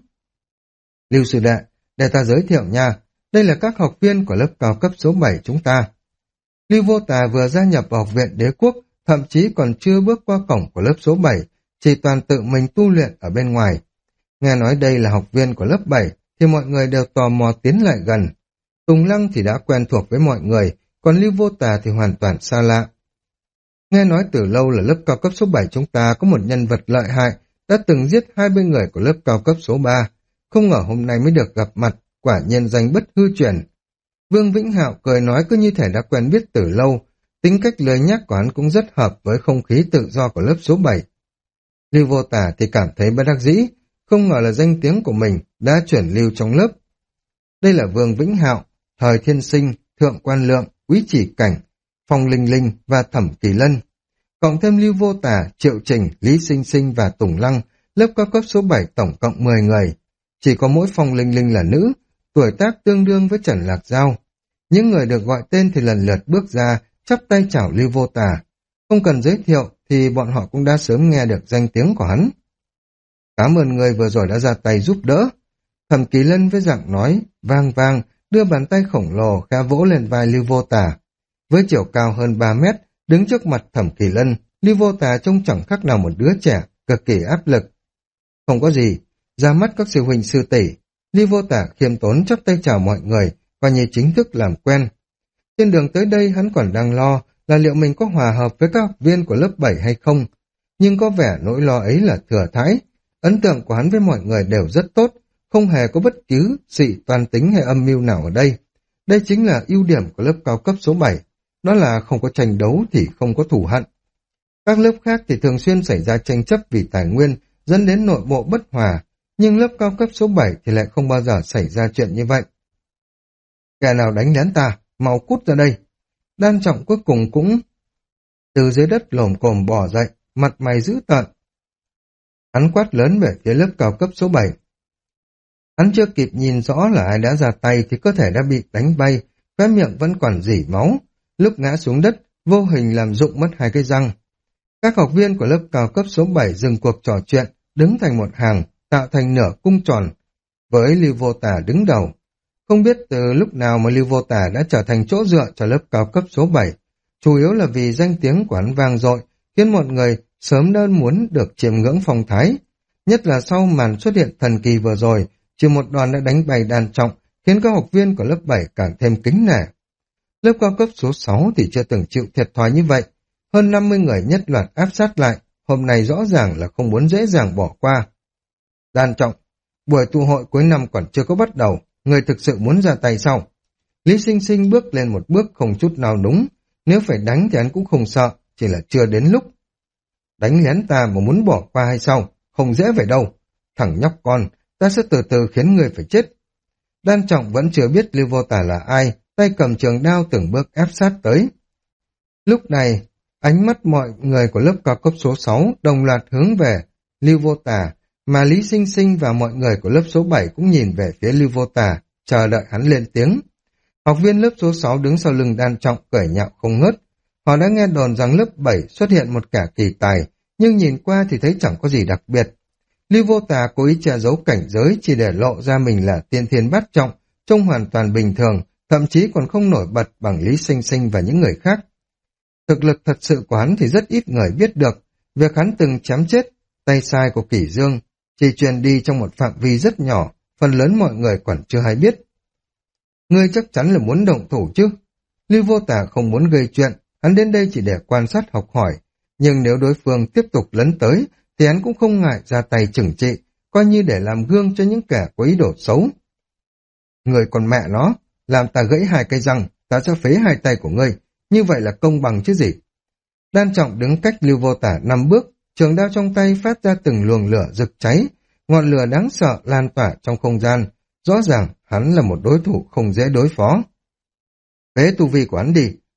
Lưu sư đệ, để ta giới thiệu nha, đây là các học viên của lớp cao cấp số 7 chúng ta. Lưu Vô Tà vừa gia nhập vào học viện Đế Quốc, thậm chí còn chưa bước qua cổng của lớp số 7, chỉ toàn tự mình tu luyện ở bên ngoài. Nghe nói đây là học viên của lớp 7, thì mọi người đều tò mò tiến lại gần. Tùng Lăng thì đã quen thuộc với mọi người, còn Lưu Vô Tà thì hoàn toàn xa lạ. Nghe nói từ lâu là lớp cao cấp số 7 chúng ta có một nhân vật lợi hại, đã từng giết 20 người của lớp cao cấp số 3. Không ngờ hôm nay mới được gặp mặt, quả nhiên danh bất hư truyền. Vương Vĩnh Hạo cười nói cứ như thể đã quen biết từ lâu, tính cách lười nhác của hắn cũng rất hợp với không khí tự do của lớp số 7. Lưu Vô Tà thì cảm thấy bất đắc dĩ, không ngờ là danh tiếng của mình đã chuyển lưu trong lớp. Đây là Vương Vĩnh Hạo, Thời Thiên Sinh, Thượng Quan Lượng, Quý Chỉ Cảnh, Phong Linh Linh và Thẩm Kỳ Lân. Cộng thêm Lưu Vô Tà, Triệu Trình, Lý Sinh Sinh và Tùng Lăng, lớp cao cấp số 7 tổng cộng 10 người. Chỉ có mỗi Phong Linh Linh là nữ, tuổi tác tương đương với Trần Lạc Giao. Những người được gọi tên thì lần lượt bước ra, chắp tay chào Lưu Vô Tà. Không cần giới thiệu thì bọn họ cũng đã sớm nghe được danh tiếng của hắn. Cảm ơn người vừa rồi đã ra tay giúp đỡ. Thẩm Kỳ Lân với giọng nói vang vang, đưa bàn tay khổng lồ khẽ vỗ lên vai Lưu Vô Tà. Với chiều cao hơn 3 mét, đứng trước mặt Thẩm Kỳ Lân, Lưu Vô Tà trông chẳng khác nào một đứa trẻ, cực kỳ áp lực. Không có gì, ra mắt các sư huynh sư tỷ, Lưu Vô Tà khiêm tốn chắp tay chào mọi người, và như chính thức làm quen. Trên đường tới đây hắn còn đang lo là liệu mình có hòa hợp với các học viên của lớp 7 hay không, nhưng có vẻ nỗi lo ấy là thừa thãi. Ấn tượng của hắn với mọi người đều rất tốt, không hề có bất cứ sự toan tính hay âm mưu nào ở đây. Đây chính là ưu điểm của lớp cao cấp số 7, đó là không có tranh đấu thì không có thù hận. Các lớp khác thì thường xuyên xảy ra tranh chấp vì tài nguyên, dẫn đến nội bộ bất hòa, nhưng lớp cao cấp số 7 thì lại không bao giờ xảy ra chuyện như vậy. Kẻ nào đánh lén ta, mau cút ra đây. Đan Trọng cuối cùng cũng từ dưới đất lồm cồm bò dậy, mặt mày dữ tợn. Hắn quát lớn về phía lớp cao cấp số 7. Hắn chưa kịp nhìn rõ là ai đã ra tay thì cơ thể đã bị đánh bay, khóe miệng vẫn còn rỉ máu. Lúc ngã xuống đất, vô hình làm rụng mất 2 cái răng. Các học viên của lớp cao cấp số 7 dừng cuộc trò chuyện, đứng thành một hàng, tạo thành nửa cung tròn, với Lưu Vô Tà đứng đầu. Không biết từ lúc nào mà Lưu Vô Tà đã trở thành chỗ dựa cho lớp cao cấp số 7, chủ yếu là vì danh tiếng của hắn vang dội, khiến mọi người sớm đã muốn được chiêm ngưỡng phong thái. Nhất là sau màn xuất hiện thần kỳ vừa rồi, chỉ một đòn đã đánh bay Đan Trọng, khiến các học viên của lớp 7 càng thêm kính nể. Lớp cao cấp số 6 thì chưa từng chịu thiệt thòi như vậy. Hơn 50 người nhất loạt áp sát lại, hôm nay rõ ràng là không muốn dễ dàng bỏ qua. Đan Trọng, buổi tụ hội cuối năm còn chưa có bắt đầu, người thực sự muốn ra tay sau. Lý Sinh Sinh bước lên một bước không chút nào đúng, nếu phải đánh thì hắn cũng không sợ, chỉ là chưa đến lúc. Đánh lén ta mà muốn bỏ qua hay sao, không dễ vậy đâu. Thằng nhóc con, ta sẽ từ từ khiến người phải chết. Đan Trọng vẫn chưa biết Lưu Vô Tà là ai, tay cầm trường đao từng bước ép sát tới. Lúc này, ánh mắt mọi người của lớp cao cấp số 6 đồng loạt hướng về Lưu Vô Tà, mà Lý Sinh Sinh và mọi người của lớp số 7 cũng nhìn về phía Lưu Vô Tà, chờ đợi hắn lên tiếng. Học viên lớp số 6 đứng sau lưng Đan Trọng cười nhạo không ngớt. Họ đã nghe đồn rằng lớp 7 xuất hiện một kẻ kỳ tài, nhưng nhìn qua thì thấy chẳng có gì đặc biệt. Lưu Vô Tà cố ý che giấu cảnh giới chỉ để lộ ra mình là tiên thiên bát trọng, trông hoàn toàn bình thường, thậm chí còn không nổi bật bằng Lý Sinh Sinh và những người khác. Thực lực thật sự của hắn thì rất ít người biết được, việc hắn từng chém chết tay sai của Kỷ Dương chỉ truyền đi trong một phạm vi rất nhỏ, phần lớn mọi người còn chưa hay biết. Ngươi chắc chắn là muốn động thủ chứ? Lưu Vô Tà không muốn gây chuyện, hắn đến đây chỉ để quan sát học hỏi, nhưng nếu đối phương tiếp tục lấn tới, thì hắn cũng không ngại ra tay trừng trị, coi như để làm gương cho những kẻ có ý đồ xấu. Người còn mẹ nó, làm ta gãy 2 cây răng, ta sẽ phế 2 tay của ngươi, như vậy là công bằng chứ gì? Đan Trọng đứng cách Lưu Vô Tà 5 bước, trường đao trong tay phát ra từng luồng lửa rực cháy, ngọn lửa đáng sợ lan tỏa trong không gian, rõ ràng hắn là một đối thủ không dễ đối phó. Phế tu vi của hắn đi,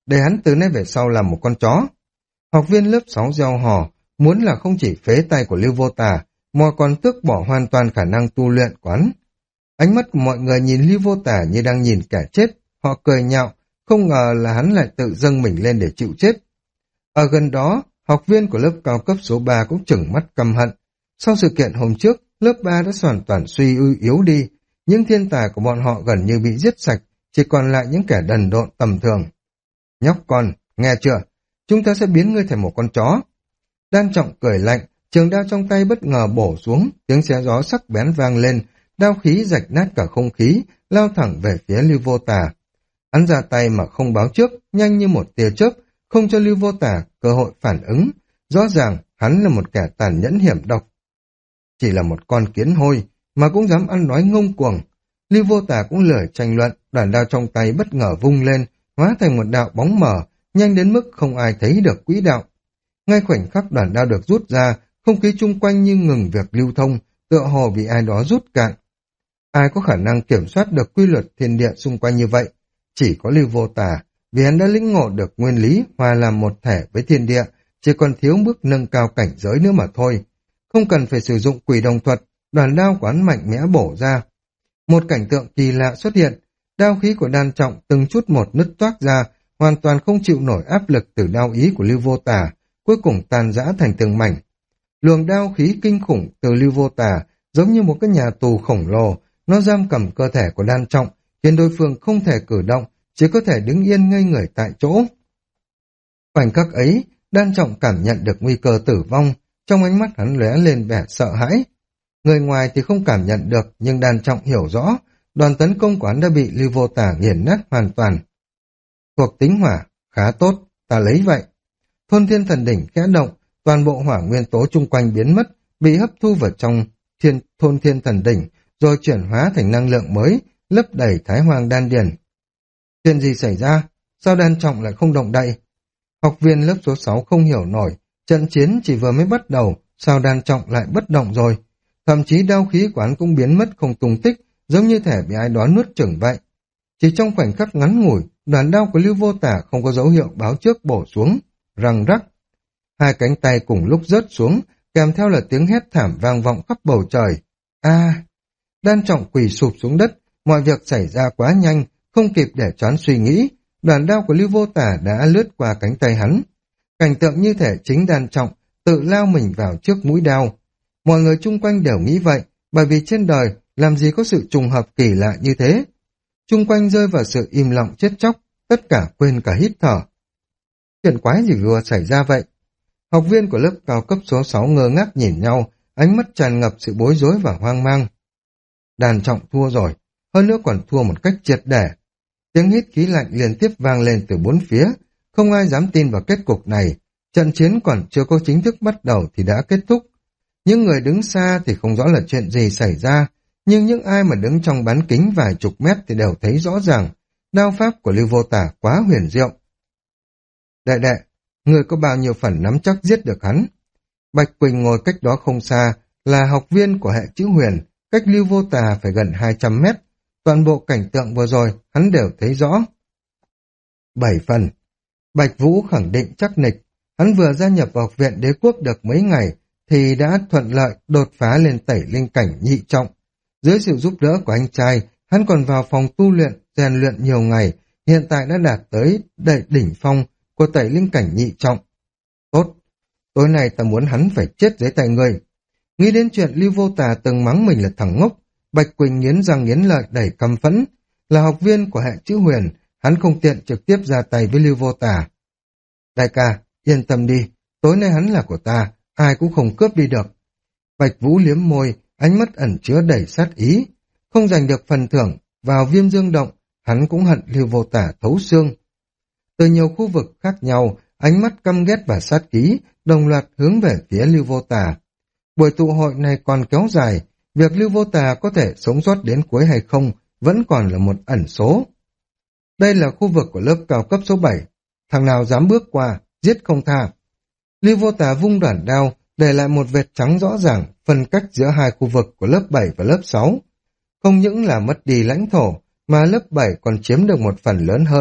để hắn từ nay về sau làm một con chó. Học viên lớp 6 gieo hò, muốn là không chỉ phế tay của Lưu Vô Tà, mà còn tước bỏ hoàn toàn khả năng tu luyện của hắn. Ánh mắt của mọi người nhìn Lưu Vô Tà như đang nhìn kẻ chết, họ cười nhạo, không ngờ là hắn lại tự dâng mình lên để chịu chết. Ở gần đó, học viên của lớp cao cấp số 3 cũng trừng mắt căm hận. Sau sự kiện hôm trước, lớp 3 đã hoàn toàn suy yếu đi, những thiên tài của bọn họ gần như bị giết sạch, chỉ còn lại những kẻ đần độn tầm thường. Nhóc con, nghe chưa? Chúng ta sẽ biến ngươi thành một con chó. Đan Trọng cười lạnh, trường đao trong tay bất ngờ bổ xuống, tiếng xé gió sắc bén vang lên, đao khí rạch nát cả không khí, lao thẳng về phía Lưu Vô Tà. Hắn ra tay mà không báo trước, nhanh như một tia chớp, không cho Lưu Vô Tà cơ hội phản ứng. Rõ ràng hắn là một kẻ tàn nhẫn hiểm độc. Chỉ là một con kiến hôi mà cũng dám ăn nói ngông cuồng. Lưu Vô Tà cũng lười tranh luận, đoàn đao trong tay bất ngờ vung lên, hóa thành một đạo bóng mờ, nhanh đến mức không ai thấy được quỹ đạo. Ngay khoảnh khắc đoàn đao được rút ra, không khí chung quanh như ngừng việc lưu thông, tựa hồ bị ai đó rút cạn. Ai có khả năng kiểm soát được quy luật thiên địa xung quanh như vậy? Chỉ có Lưu Vô Tà, vì hắn đã lĩnh ngộ được nguyên lý hòa làm một thể với thiên địa, chỉ còn thiếu bước nâng cao cảnh giới nữa mà thôi. Không cần phải sử dụng quỷ đồng thuật, đoàn đao của hắn mạnh mẽ bổ ra. Một cảnh tượng kỳ lạ xuất hiện, đao khí của Đan Trọng từng chút một nứt toác ra, hoàn toàn không chịu nổi áp lực từ đao ý của Lưu Vô Tà, cuối cùng tan rã thành từng mảnh. Luồng đao khí kinh khủng từ Lưu Vô Tà giống như một cái nhà tù khổng lồ, nó giam cầm cơ thể của Đan Trọng, khiến đối phương không thể cử động, chỉ có thể đứng yên ngây người tại chỗ. Khoảnh khắc ấy, Đan Trọng cảm nhận được nguy cơ tử vong, trong ánh mắt hắn lóe lên vẻ sợ hãi. Người ngoài thì không cảm nhận được, nhưng Đan Trọng hiểu rõ, đoàn tấn công của hắn đã bị Lưu Vô Tà nghiền nát hoàn toàn. Thuộc tính hỏa, khá tốt, ta lấy vậy. Thôn Thiên Thần Đỉnh khẽ động, toàn bộ hỏa nguyên tố chung quanh biến mất, bị hấp thu vào trong thôn Thiên Thần Đỉnh, rồi chuyển hóa thành năng lượng mới, lấp đầy Thái Hoang đan điền. Chuyện gì xảy ra? Sao Đan Trọng lại không động đậy? Học viên lớp số 6 không hiểu nổi, trận chiến chỉ vừa mới bắt đầu, sao Đan Trọng lại bất động rồi? Thậm chí đao khí của hắn cũng biến mất không tung tích, giống như thể bị ai đó nuốt chửng vậy. Chỉ trong khoảnh khắc ngắn ngủi, đoàn đao của Lưu Vô Tà không có dấu hiệu báo trước bổ xuống, răng rắc. Hai cánh tay cùng lúc rớt xuống, kèm theo là tiếng hét thảm vang vọng khắp bầu trời. Đan Trọng quỳ sụp xuống đất, mọi việc xảy ra quá nhanh, không kịp để choán suy nghĩ, đoàn đao của Lưu Vô Tà đã lướt qua cánh tay hắn. Cảnh tượng như thể chính Đan Trọng tự lao mình vào trước mũi đao. Mọi người chung quanh đều nghĩ vậy, bởi vì trên đời làm gì có sự trùng hợp kỳ lạ như thế. Chung quanh rơi vào sự im lặng chết chóc, tất cả quên cả hít thở. Chuyện quái gì vừa xảy ra vậy? Học viên của lớp cao cấp số 6 ngơ ngác nhìn nhau, ánh mắt tràn ngập sự bối rối và hoang mang. Đan Trọng thua rồi, hơn nữa còn thua một cách triệt để. Tiếng hít khí lạnh liên tiếp vang lên từ bốn phía, không ai dám tin vào kết cục này. Trận chiến còn chưa có chính thức bắt đầu thì đã kết thúc. Những người đứng xa thì không rõ là chuyện gì xảy ra, nhưng những ai mà đứng trong bán kính vài chục mét thì đều thấy rõ ràng, đao pháp của Lưu Vô Tà quá huyền diệu. Đệ đệ, người có bao nhiêu phần nắm chắc giết được hắn? Bạch Quỳnh ngồi cách đó không xa, là học viên của hệ chữ huyền, cách Lưu Vô Tà phải gần 200 mét. Toàn bộ cảnh tượng vừa rồi, hắn đều thấy rõ. 7 phần. Bạch Vũ khẳng định chắc nịch, hắn vừa gia nhập vào học viện đế quốc được mấy ngày, thì đã thuận lợi đột phá lên tẩy linh cảnh nhị trọng. Dưới sự giúp đỡ của anh trai, hắn còn vào phòng tu luyện, rèn luyện nhiều ngày, hiện tại đã đạt tới đỉnh phong của tẩy linh cảnh nhị trọng. Tốt, tối nay ta muốn hắn phải chết dưới tay ngươi. Nghĩ đến chuyện Lưu Vô Tà từng mắng mình là thằng ngốc, Bạch Quỳnh nghiến răng nghiến lợi đầy căm phẫn. Là học viên của hệ chữ huyền, hắn không tiện trực tiếp ra tay với Lưu Vô Tà. Đại ca, yên tâm đi, tối nay hắn là của ta, ai cũng không cướp đi được. Bạch Vũ liếm môi, ánh mắt ẩn chứa đầy sát ý. Không giành được phần thưởng, vào Viêm Dương Động, hắn cũng hận Lưu Vô Tà thấu xương. Từ nhiều khu vực khác nhau, ánh mắt căm ghét và sát ý, đồng loạt hướng về phía Lưu Vô Tà. Buổi tụ hội này còn kéo dài, việc Lưu Vô Tà có thể sống sót đến cuối hay không vẫn còn là một ẩn số. Đây là khu vực của lớp cao cấp số 7, thằng nào dám bước qua, giết không tha. Lưu Vô Tà vung đoạn đao, để lại một vệt trắng rõ ràng, phân cách giữa hai khu vực của lớp 7 và lớp 6. Không những là mất đi lãnh thổ, mà lớp 7 còn chiếm được một phần lớn hơn,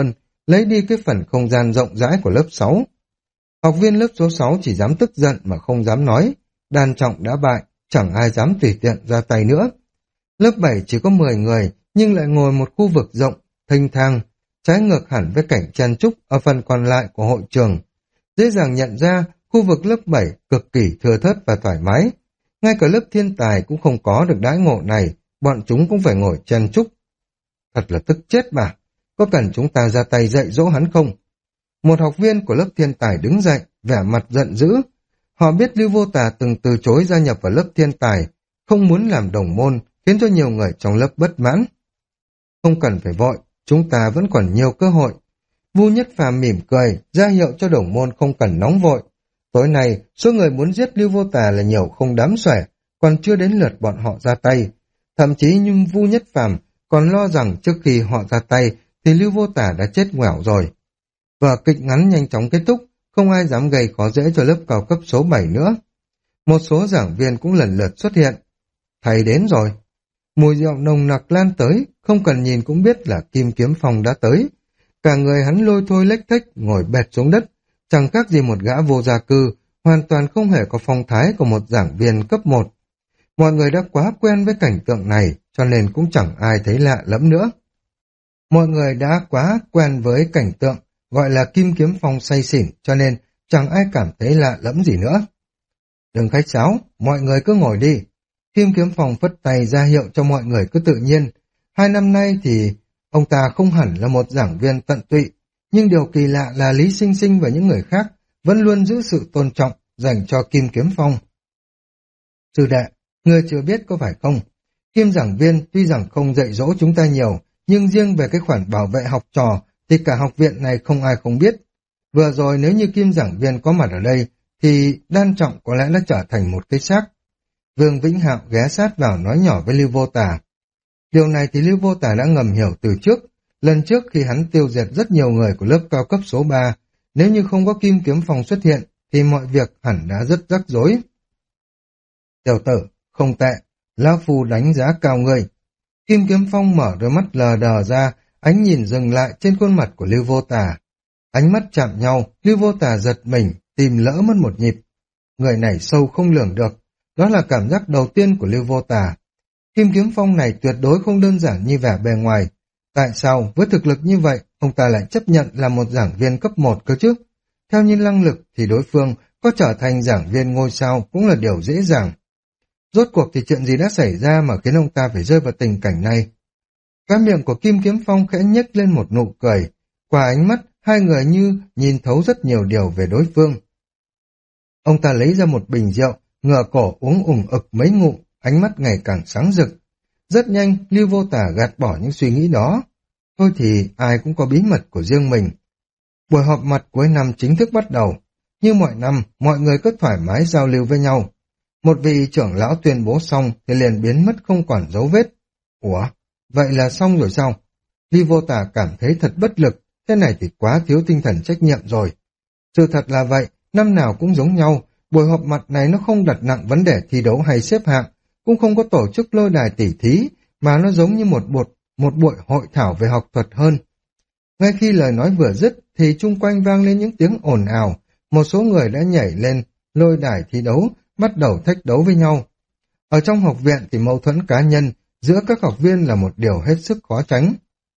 lấy đi cái phần không gian rộng rãi của lớp 6. Học viên lớp số 6 chỉ dám tức giận mà không dám nói. Đan Trọng đã bại, chẳng ai dám tùy tiện ra tay nữa. Lớp 7 chỉ có 10 người, nhưng lại ngồi một khu vực rộng, thênh thang, trái ngược hẳn với cảnh chen chúc ở phần còn lại của hội trường. Dễ dàng nhận ra, khu vực lớp 7 cực kỳ thưa thớt và thoải mái. Ngay cả lớp thiên tài cũng không có được đãi ngộ này, bọn chúng cũng phải ngồi chen chúc. Thật là tức chết mà, có cần chúng ta ra tay dạy dỗ hắn không? Một học viên của lớp thiên tài đứng dậy, vẻ mặt giận dữ. Họ biết Lưu Vô Tà từng từ chối gia nhập vào lớp thiên tài, không muốn làm đồng môn, khiến cho nhiều người trong lớp bất mãn. Không cần phải vội, chúng ta vẫn còn nhiều cơ hội. Vu Nhất Phàm mỉm cười, ra hiệu cho đồng môn không cần nóng vội. Tối nay, số người muốn giết Lưu Vô Tà là nhiều không đếm xuể, còn chưa đến lượt bọn họ ra tay. Thậm chí nhưng Vu Nhất Phàm còn lo rằng trước khi họ ra tay thì Lưu Vô Tà đã chết ngoẻo rồi. Vở kịch ngắn nhanh chóng kết thúc, không ai dám gây khó dễ cho lớp cao cấp số 7 nữa. Một số giảng viên cũng lần lượt xuất hiện. Thầy đến rồi. Mùi rượu nồng nặc lan tới, không cần nhìn cũng biết là Kim Kiếm Phong đã tới. Cả người hắn lôi thôi lếch thếch, ngồi bệt xuống đất, chẳng khác gì một gã vô gia cư, hoàn toàn không hề có phong thái của một giảng viên cấp 1. Mọi người đã quá quen với cảnh tượng này, cho nên cũng chẳng ai thấy lạ lẫm nữa. Mọi người đã quá quen với cảnh tượng gọi là Kim Kiếm Phong say xỉn, cho nên chẳng ai cảm thấy lạ lẫm gì nữa. Đừng khách sáo, mọi người cứ ngồi đi. Kim Kiếm Phong phất tay ra hiệu cho mọi người cứ tự nhiên. 2 năm nay thì ông ta không hẳn là một giảng viên tận tụy, nhưng điều kỳ lạ là Lý Sinh Sinh và những người khác vẫn luôn giữ sự tôn trọng dành cho Kim Kiếm Phong. Sư đệ, ngươi chưa biết có phải không? Kim giảng viên tuy rằng không dạy dỗ chúng ta nhiều, nhưng riêng về cái khoản bảo vệ học trò thì cả học viện này không ai không biết. Vừa rồi nếu như Kim giảng viên có mặt ở đây, thì Đan Trọng có lẽ đã trở thành một cái xác. Vương Vĩnh Hạo ghé sát vào nói nhỏ với Lưu Vô Tà. Điều này thì Lưu Vô Tà đã ngầm hiểu từ trước. Lần trước khi hắn tiêu diệt rất nhiều người của lớp cao cấp số 3, nếu như không có Kim Kiếm Phong xuất hiện, thì mọi việc hẳn đã rất rắc rối. Tiểu tử, không tệ, Lão Phu đánh giá cao ngươi. Kim Kiếm Phong mở đôi mắt lờ đờ ra, ánh nhìn dừng lại trên khuôn mặt của Lưu Vô Tà. Ánh mắt chạm nhau, Lưu Vô Tà giật mình, tìm lỡ mất một nhịp. Người này sâu không lường được, đó là cảm giác đầu tiên của Lưu Vô Tà. Kim Kiếm Phong này tuyệt đối không đơn giản như vẻ bề ngoài. Tại sao với thực lực như vậy, ông ta lại chấp nhận là một giảng viên cấp 1 cơ chứ? Theo như năng lực thì đối phương có trở thành giảng viên ngôi sao cũng là điều dễ dàng. Rốt cuộc thì chuyện gì đã xảy ra mà khiến ông ta phải rơi vào tình cảnh này? Cái miệng của Kim Kiếm Phong khẽ nhếch lên một nụ cười. Qua ánh mắt, hai người như nhìn thấu rất nhiều điều về đối phương. Ông ta lấy ra một bình rượu, ngửa cổ uống ủng ực mấy ngụm, ánh mắt ngày càng sáng rực. Rất nhanh, Lưu Vô Tà gạt bỏ những suy nghĩ đó. Thôi thì ai cũng có bí mật của riêng mình. Buổi họp mặt cuối năm chính thức bắt đầu. Như mọi năm, mọi người cứ thoải mái giao lưu với nhau. Một vị trưởng lão tuyên bố xong thì liền biến mất không còn dấu vết. Ủa, vậy là xong rồi sao? Lưu Vô Tà cảm thấy thật bất lực, thế này thì quá thiếu tinh thần trách nhiệm rồi. Sự thật là vậy, năm nào cũng giống nhau, buổi họp mặt này nó không đặt nặng vấn đề thi đấu hay xếp hạng, cũng không có tổ chức lôi đài tỉ thí, mà nó giống như một buổi hội thảo về học thuật hơn. Ngay khi lời nói vừa dứt thì chung quanh vang lên những tiếng ồn ào, một số người đã nhảy lên lôi đài thi đấu, bắt đầu thách đấu với nhau. Ở trong học viện thì mâu thuẫn cá nhân giữa các học viên là một điều hết sức khó tránh.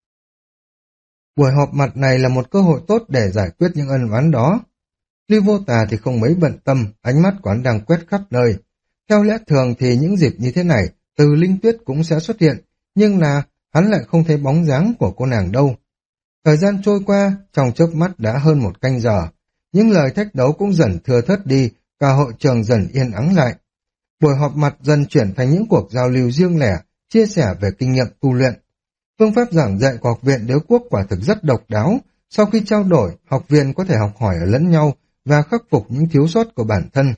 Buổi họp mặt này là một cơ hội tốt để giải quyết những ân oán đó. Lưu Vô Tà thì không mấy bận tâm, ánh mắt của hắn đang quét khắp nơi. Theo lẽ thường thì những dịp như thế này, Từ Linh Tuyết cũng sẽ xuất hiện, nhưng là hắn lại không thấy bóng dáng của cô nàng đâu. Thời gian trôi qua, trong chớp mắt đã hơn 1 canh giờ. Những lời thách đấu cũng dần thưa thớt đi, cả hội trường dần yên ắng lại. Buổi họp mặt dần chuyển thành những cuộc giao lưu riêng lẻ, chia sẻ về kinh nghiệm tu luyện. Phương pháp giảng dạy của học viện Đế Quốc quả thực rất độc đáo. Sau khi trao đổi, học viên có thể học hỏi ở lẫn nhau và khắc phục những thiếu sót của bản thân.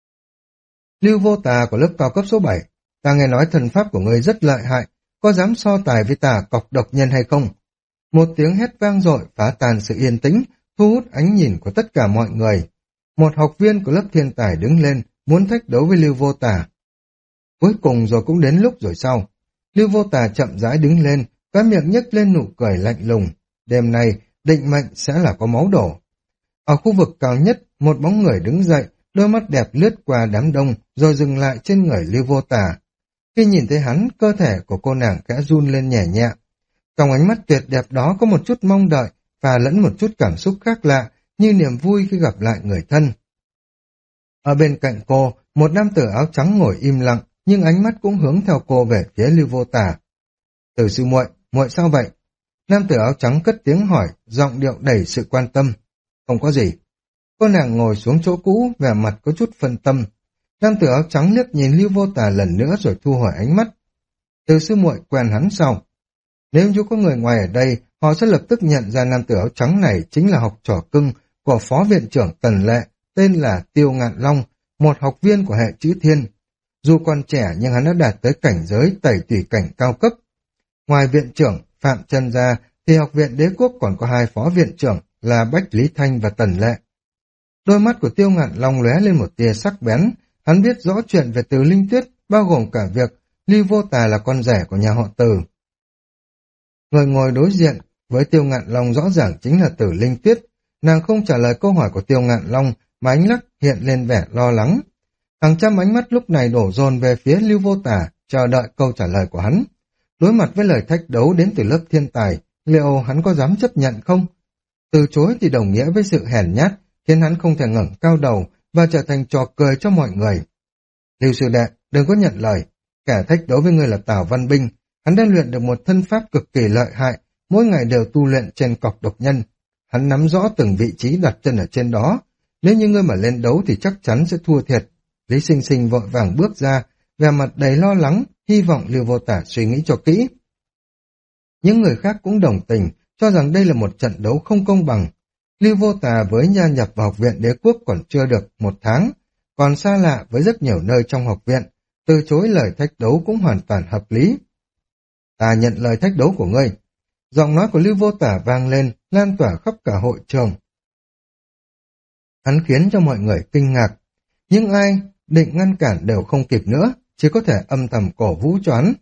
Lưu Vô Tà của lớp cao cấp số 7, ta nghe nói thần pháp của ngươi rất lợi hại, có dám so tài với tà cọc độc nhân hay không? Một tiếng hét vang dội phá tan sự yên tĩnh, thu hút ánh nhìn của tất cả mọi người. Một học viên của lớp thiên tài đứng lên, muốn thách đấu với Lưu Vô Tà. Cuối cùng rồi cũng đến lúc rồi sao? Lưu Vô Tà chậm rãi đứng lên, cái miệng nhếch lên nụ cười lạnh lùng. Đêm nay, định mệnh sẽ là có máu đổ. Ở khu vực cao nhất, một bóng người đứng dậy, đôi mắt đẹp lướt qua đám đông, rồi dừng lại trên người Lưu Vô Tà. Khi nhìn thấy hắn, cơ thể của cô nàng khẽ run lên nhẹ nhẹ. Trong ánh mắt tuyệt đẹp đó có một chút mong đợi, và lẫn một chút cảm xúc khác lạ, như niềm vui khi gặp lại người thân. Ở bên cạnh cô, một nam tử áo trắng ngồi im lặng, nhưng ánh mắt cũng hướng theo cô về phía Lưu Vô Tà. Từ sư muội, muội sao vậy? Nam tử áo trắng cất tiếng hỏi, giọng điệu đầy sự quan tâm. Không có gì. Cô nàng ngồi xuống chỗ cũ, vẻ mặt có chút phân tâm. Nam tử áo trắng liếc nhìn Lưu Vô Tà lần nữa rồi thu hồi ánh mắt. Từ sư muội quen hắn sao? Nếu như có người ngoài ở đây, họ sẽ lập tức nhận ra nam tử áo trắng này chính là học trò cưng của phó viện trưởng Tần Lệ, tên là Tiêu Ngạn Long, một học viên của hệ chữ thiên. Dù còn trẻ nhưng hắn đã đạt tới cảnh giới tẩy tùy cảnh cao cấp. Ngoài viện trưởng Phạm Chân ra, thì học viện đế quốc còn có hai phó viện trưởng là Bách Lý Thanh và Tần Lệ. Đôi mắt của Tiêu Ngạn Long lóe lên một tia sắc bén, hắn biết rõ chuyện về Từ Linh Tuyết, bao gồm cả việc Lưu Vô Tà là con rể của nhà họ Từ. Người ngồi đối diện với Tiêu Ngạn Long rõ ràng chính là Tử Linh Tuyết. Nàng không trả lời câu hỏi của Tiêu Ngạn Long, mà ánh lắc hiện lên vẻ lo lắng. Hàng trăm ánh mắt lúc này đổ dồn về phía Lưu Vô Tà, chờ đợi câu trả lời của hắn. Đối mặt với lời thách đấu đến từ lớp thiên tài, liệu hắn có dám chấp nhận không? Từ chối thì đồng nghĩa với sự hèn nhát, khiến hắn không thể ngẩng cao đầu và trở thành trò cười cho mọi người. Lưu sư đệ, đừng có nhận lời. Kẻ thách đấu với ngươi là Tào Văn Binh. Hắn đã luyện được một thân pháp cực kỳ lợi hại, mỗi ngày đều tu luyện trên cọc độc nhân. Hắn nắm rõ từng vị trí đặt chân ở trên đó. Nếu như ngươi mà lên đấu thì chắc chắn sẽ thua thiệt. Lý Sinh Sinh vội vàng bước ra, vẻ mặt đầy lo lắng, hy vọng Lưu Vô Tà suy nghĩ cho kỹ. Những người khác cũng đồng tình, cho rằng đây là một trận đấu không công bằng. Lưu Vô Tà với gia nhập vào học viện đế quốc còn chưa được một tháng, còn xa lạ với rất nhiều nơi trong học viện, từ chối lời thách đấu cũng hoàn toàn hợp lý. Ta nhận lời thách đấu của ngươi. Giọng nói của Lưu Vô Tà vang lên, lan tỏa khắp cả hội trường. Hắn khiến cho mọi người kinh ngạc, nhưng ai định ngăn cản đều không kịp nữa, chỉ có thể âm thầm cổ vũ cho hắn.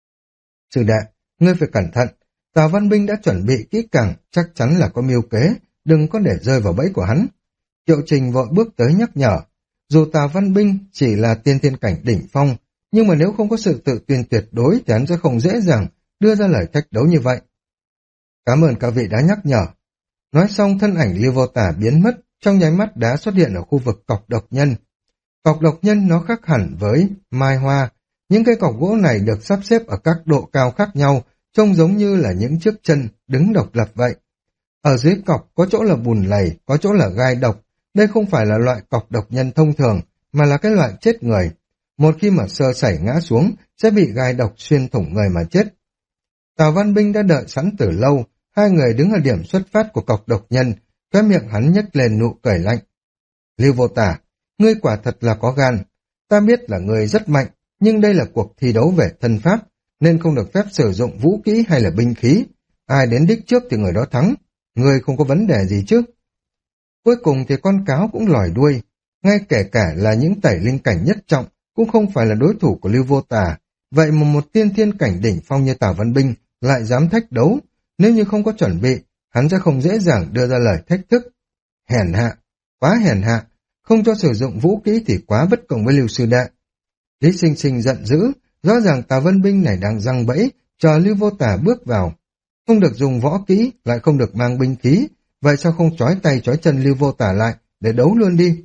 Sư đệ, ngươi phải cẩn thận, Tào Văn Binh đã chuẩn bị kỹ càng, chắc chắn là có mưu kế, đừng có để rơi vào bẫy của hắn. Triệu Trình vội bước tới nhắc nhở, dù Tào Văn Binh chỉ là tiên thiên cảnh đỉnh phong, nhưng mà nếu không có sự tự tin tuyệt đối thì hắn sẽ không dễ dàng đưa ra lời thách đấu như vậy. Cảm ơn các vị đã nhắc nhở. Nói xong thân ảnh Lưu Vô Tà biến mất, trong nháy mắt đã xuất hiện ở khu vực cọc độc nhân. Cọc độc nhân nó khác hẳn với mai hoa. Những cây cọc gỗ này được sắp xếp ở các độ cao khác nhau, trông giống như là những chiếc chân đứng độc lập vậy. Ở dưới cọc có chỗ là bùn lầy, có chỗ là gai độc. Đây không phải là loại cọc độc nhân thông thường, mà là cái loại chết người. Một khi mà sơ sẩy ngã xuống, sẽ bị gai độc xuyên thủng người mà chết. Tào Văn Binh đã đợi sẵn từ lâu, hai người đứng ở điểm xuất phát của cọc độc nhân, cái miệng hắn nhếch lên nụ cười lạnh. Lưu Vô Tà, ngươi quả thật là có gan. Ta biết là ngươi rất mạnh, nhưng đây là cuộc thi đấu về thân pháp, nên không được phép sử dụng vũ kỹ hay là binh khí. Ai đến đích trước thì người đó thắng. Ngươi không có vấn đề gì chứ? Cuối cùng thì con cáo cũng lòi đuôi. Ngay kể cả là những tẩy linh cảnh nhất trọng, cũng không phải là đối thủ của Lưu Vô Tà. Vậy mà một tiên thiên cảnh đỉnh phong như Tào Văn Binh lại dám thách đấu. Nếu như không có chuẩn bị, hắn sẽ không dễ dàng đưa ra lời thách thức. Hèn hạ, quá hèn hạ. Không cho sử dụng vũ kỹ thì quá bất công với Lưu sư đệ. Lý Sinh Sinh giận dữ, rõ ràng Tào Văn Binh này đang giăng bẫy, chờ Lưu Vô Tà bước vào. Không được dùng võ kỹ, lại không được mang binh khí, vậy sao không trói tay trói chân Lưu Vô Tà lại, để đấu luôn đi.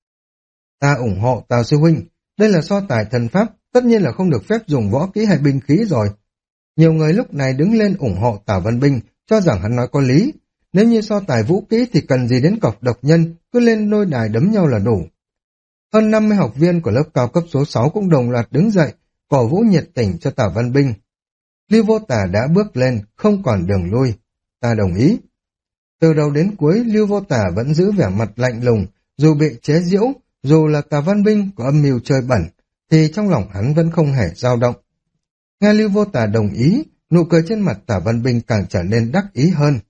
Ta ủng hộ Tào sư huynh, đây là so tài thần pháp, tất nhiên là không được phép dùng võ kỹ hay binh khí rồi. Nhiều người lúc này đứng lên ủng hộ Tào Văn Binh, cho rằng hắn nói có lý. Nếu như so tài vũ kỹ thì cần gì đến cọc độc nhân, cứ lên lôi đài đấm nhau là đủ. Hơn 50 học viên của lớp cao cấp số 6 cũng đồng loạt đứng dậy, cổ vũ nhiệt tình cho Tào Văn Binh. Lưu Vô Tà đã bước lên, không còn đường lui. Ta đồng ý. Từ đầu đến cuối, Lưu Vô Tà vẫn giữ vẻ mặt lạnh lùng, dù bị chế giễu, dù là Tào Văn Binh có âm mưu chơi bẩn, thì trong lòng hắn vẫn không hề dao động. Nghe Lưu Vô Tà đồng ý, nụ cười trên mặt Tào Văn Binh càng trở nên đắc ý hơn.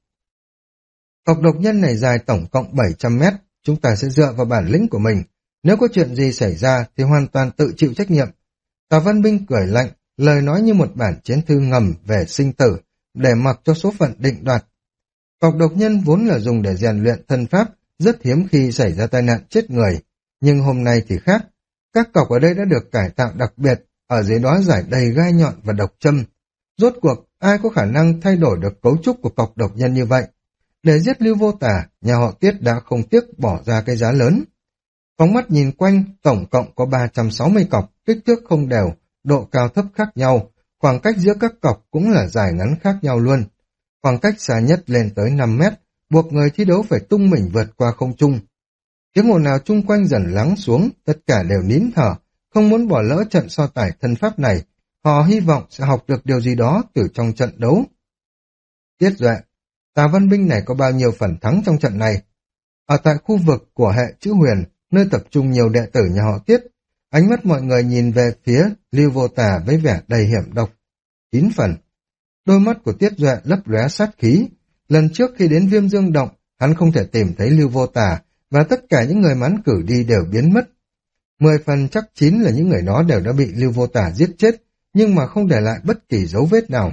Cọc độc nhân này dài tổng cộng 700 mét, chúng ta sẽ dựa vào bản lĩnh của mình. Nếu có chuyện gì xảy ra thì hoàn toàn tự chịu trách nhiệm. Tào Văn Binh cười lạnh, lời nói như một bản chiến thư ngầm về sinh tử, để mặc cho số phận định đoạt. Cọc độc nhân vốn là dùng để rèn luyện thân pháp, rất hiếm khi xảy ra tai nạn chết người. Nhưng hôm nay thì khác. Các cọc ở đây đã được cải tạo đặc biệt, ở dưới đó rải đầy gai nhọn và độc châm. Rốt cuộc, ai có khả năng thay đổi được cấu trúc của cọc độc nhân như vậy? Để giết Lưu Vô Tả, nhà họ Tiết đã không tiếc bỏ ra cái giá lớn. Phóng mắt nhìn quanh, tổng cộng có 360 cọc, kích thước không đều, độ cao thấp khác nhau, khoảng cách giữa các cọc cũng là dài ngắn khác nhau luôn. Khoảng cách xa nhất lên tới 5 mét, buộc người thi đấu phải tung mình vượt qua không trung. Tiếng ồn nào chung quanh dần lắng xuống, tất cả đều nín thở, không muốn bỏ lỡ trận so tài thân pháp này. Họ hy vọng sẽ học được điều gì đó từ trong trận đấu. Tiết Duệ, Tà Văn Binh này có bao nhiêu phần thắng trong trận này? Ở tại khu vực của hệ chữ huyền, nơi tập trung nhiều đệ tử nhà họ Tiết, ánh mắt mọi người nhìn về phía Lưu Vô Tà với vẻ đầy hiểm độc. 9 phần. Đôi mắt của Tiết Duệ lấp lóe sát khí. Lần trước khi đến Viêm Dương Động, hắn không thể tìm thấy Lưu Vô Tà, và tất cả những người mắn cử đi đều biến mất. 10 phần chắc 9 là những người đó đều đã bị Lưu Vô Tà giết chết, nhưng mà không để lại bất kỳ dấu vết nào.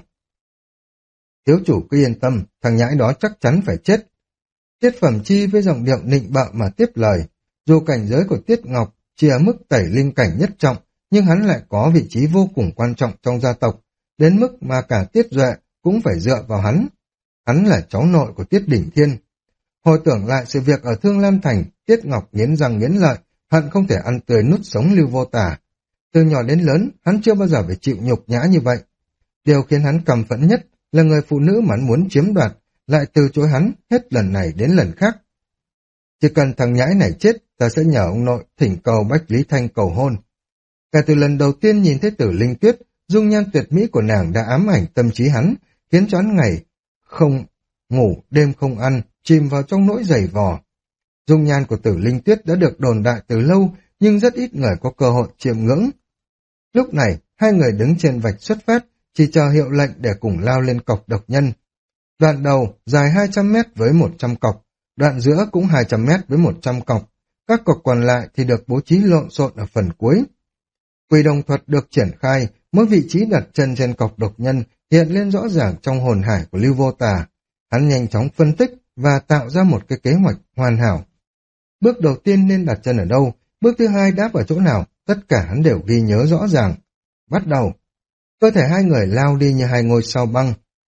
Thiếu chủ cứ yên tâm, thằng nhãi đó chắc chắn phải chết. Tiết Phẩm Chi với giọng điệu nịnh bợ mà tiếp lời. Dù cảnh giới của Tiết Ngọc chỉ ở mức tẩy linh cảnh nhất trọng, nhưng hắn lại có vị trí vô cùng quan trọng trong gia tộc, đến mức mà cả Tiết Duệ cũng phải dựa vào hắn. Hắn là cháu nội của Tiết Đỉnh Thiên. Hồi tưởng lại sự việc ở Thương Lam Thành, Tiết Ngọc nghiến răng nghiến lợi, hận không thể ăn tươi nuốt sống Lưu Vô Tả. Từ nhỏ đến lớn, hắn chưa bao giờ phải chịu nhục nhã như vậy. Điều khiến hắn căm phẫn nhất là người phụ nữ mà hắn muốn chiếm đoạt, lại từ chối hắn hết lần này đến lần khác. Chỉ cần thằng nhãi này chết, ta sẽ nhờ ông nội thỉnh cầu Bách Lý Thanh cầu hôn. Kể từ lần đầu tiên nhìn thấy Tử Linh Tuyết, dung nhan tuyệt mỹ của nàng đã ám ảnh tâm trí hắn, khiến cho hắn ngày không ngủ, đêm không ăn, chìm vào trong nỗi dày vò. Dung nhan của Tử Linh Tuyết đã được đồn đại từ lâu, nhưng rất ít người có cơ hội chiêm ngưỡng. Lúc này, hai người đứng trên vạch xuất phát, chỉ chờ hiệu lệnh để cùng lao lên cọc độc nhân. Đoạn đầu dài 200 mét với 100 cọc, đoạn giữa cũng 200 mét với 100 cọc. Các cọc còn lại thì được bố trí lộn xộn ở phần cuối. Quỷ đồng thuật được triển khai, mỗi vị trí đặt chân trên cọc độc nhân hiện lên rõ ràng trong hồn hải của Lưu Vô Tà. Hắn nhanh chóng phân tích và tạo ra một cái kế hoạch hoàn hảo. Bước đầu tiên nên đặt chân ở đâu, bước thứ hai đáp ở chỗ nào, tất cả hắn đều ghi nhớ rõ ràng. Bắt đầu, cơ thể hai người lao đi như hai ngôi sao băng.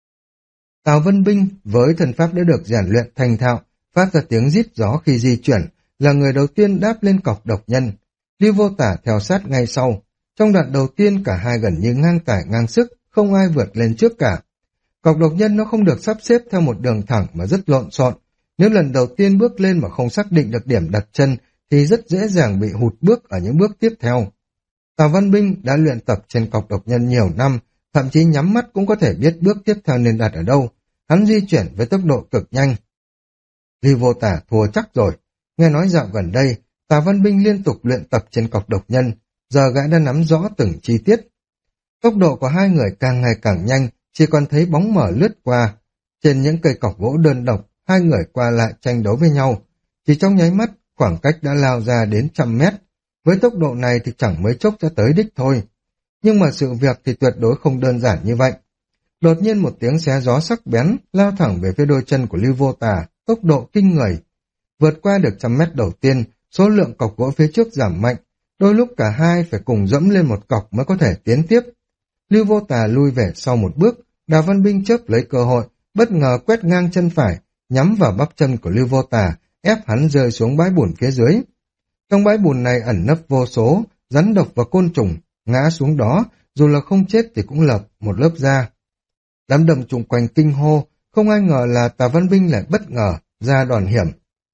Tào Vân Binh với thần pháp đã được rèn luyện thành thạo, phát ra tiếng rít gió khi di chuyển, là người đầu tiên đáp lên cọc độc nhân. Lưu Vô Tả theo sát ngay sau. Trong đoạn đầu tiên cả hai gần như ngang tải ngang sức, không ai vượt lên trước cả. Cọc độc nhân nó không được sắp xếp theo một đường thẳng mà rất lộn xộn. Nếu lần đầu tiên bước lên mà không xác định được điểm đặt chân thì rất dễ dàng bị hụt bước ở những bước tiếp theo. Tào Văn Binh đã luyện tập trên cọc độc nhân nhiều năm, thậm chí nhắm mắt cũng có thể biết bước tiếp theo nên đặt ở đâu. Hắn di chuyển với tốc độ cực nhanh. Lưu Vô Tả thua chắc rồi. Nghe nói dạo gần đây, Tào Văn Binh liên tục luyện tập trên cọc độc nhân, giờ gã đã nắm rõ từng chi tiết. Tốc độ của hai người càng ngày càng nhanh, chỉ còn thấy bóng mờ lướt qua. Trên những cây cọc gỗ đơn độc, hai người qua lại tranh đấu với nhau. Chỉ trong nháy mắt, khoảng cách đã lao ra đến 100 mét. Với tốc độ này thì chẳng mấy chốc sẽ tới đích thôi. Nhưng mà sự việc thì tuyệt đối không đơn giản như vậy. Đột nhiên một tiếng xé gió sắc bén lao thẳng về phía đôi chân của Lưu Vô Tả, tốc độ kinh người. Vượt qua được 100 mét đầu tiên, số lượng cọc gỗ phía trước giảm mạnh, đôi lúc cả hai phải cùng dẫm lên một cọc mới có thể tiến tiếp. Lưu Vô Tà lui về sau một bước, Đào Văn Binh chớp lấy cơ hội, bất ngờ quét ngang chân phải, nhắm vào bắp chân của Lưu Vô Tà, ép hắn rơi xuống bãi bùn phía dưới. Trong bãi bùn này ẩn nấp vô số rắn độc và côn trùng, ngã xuống đó, dù là không chết thì cũng lợp một lớp da. Đám đông chung quanh kinh hô, không ai ngờ là Tào Văn Binh lại bất ngờ ra đòn hiểm.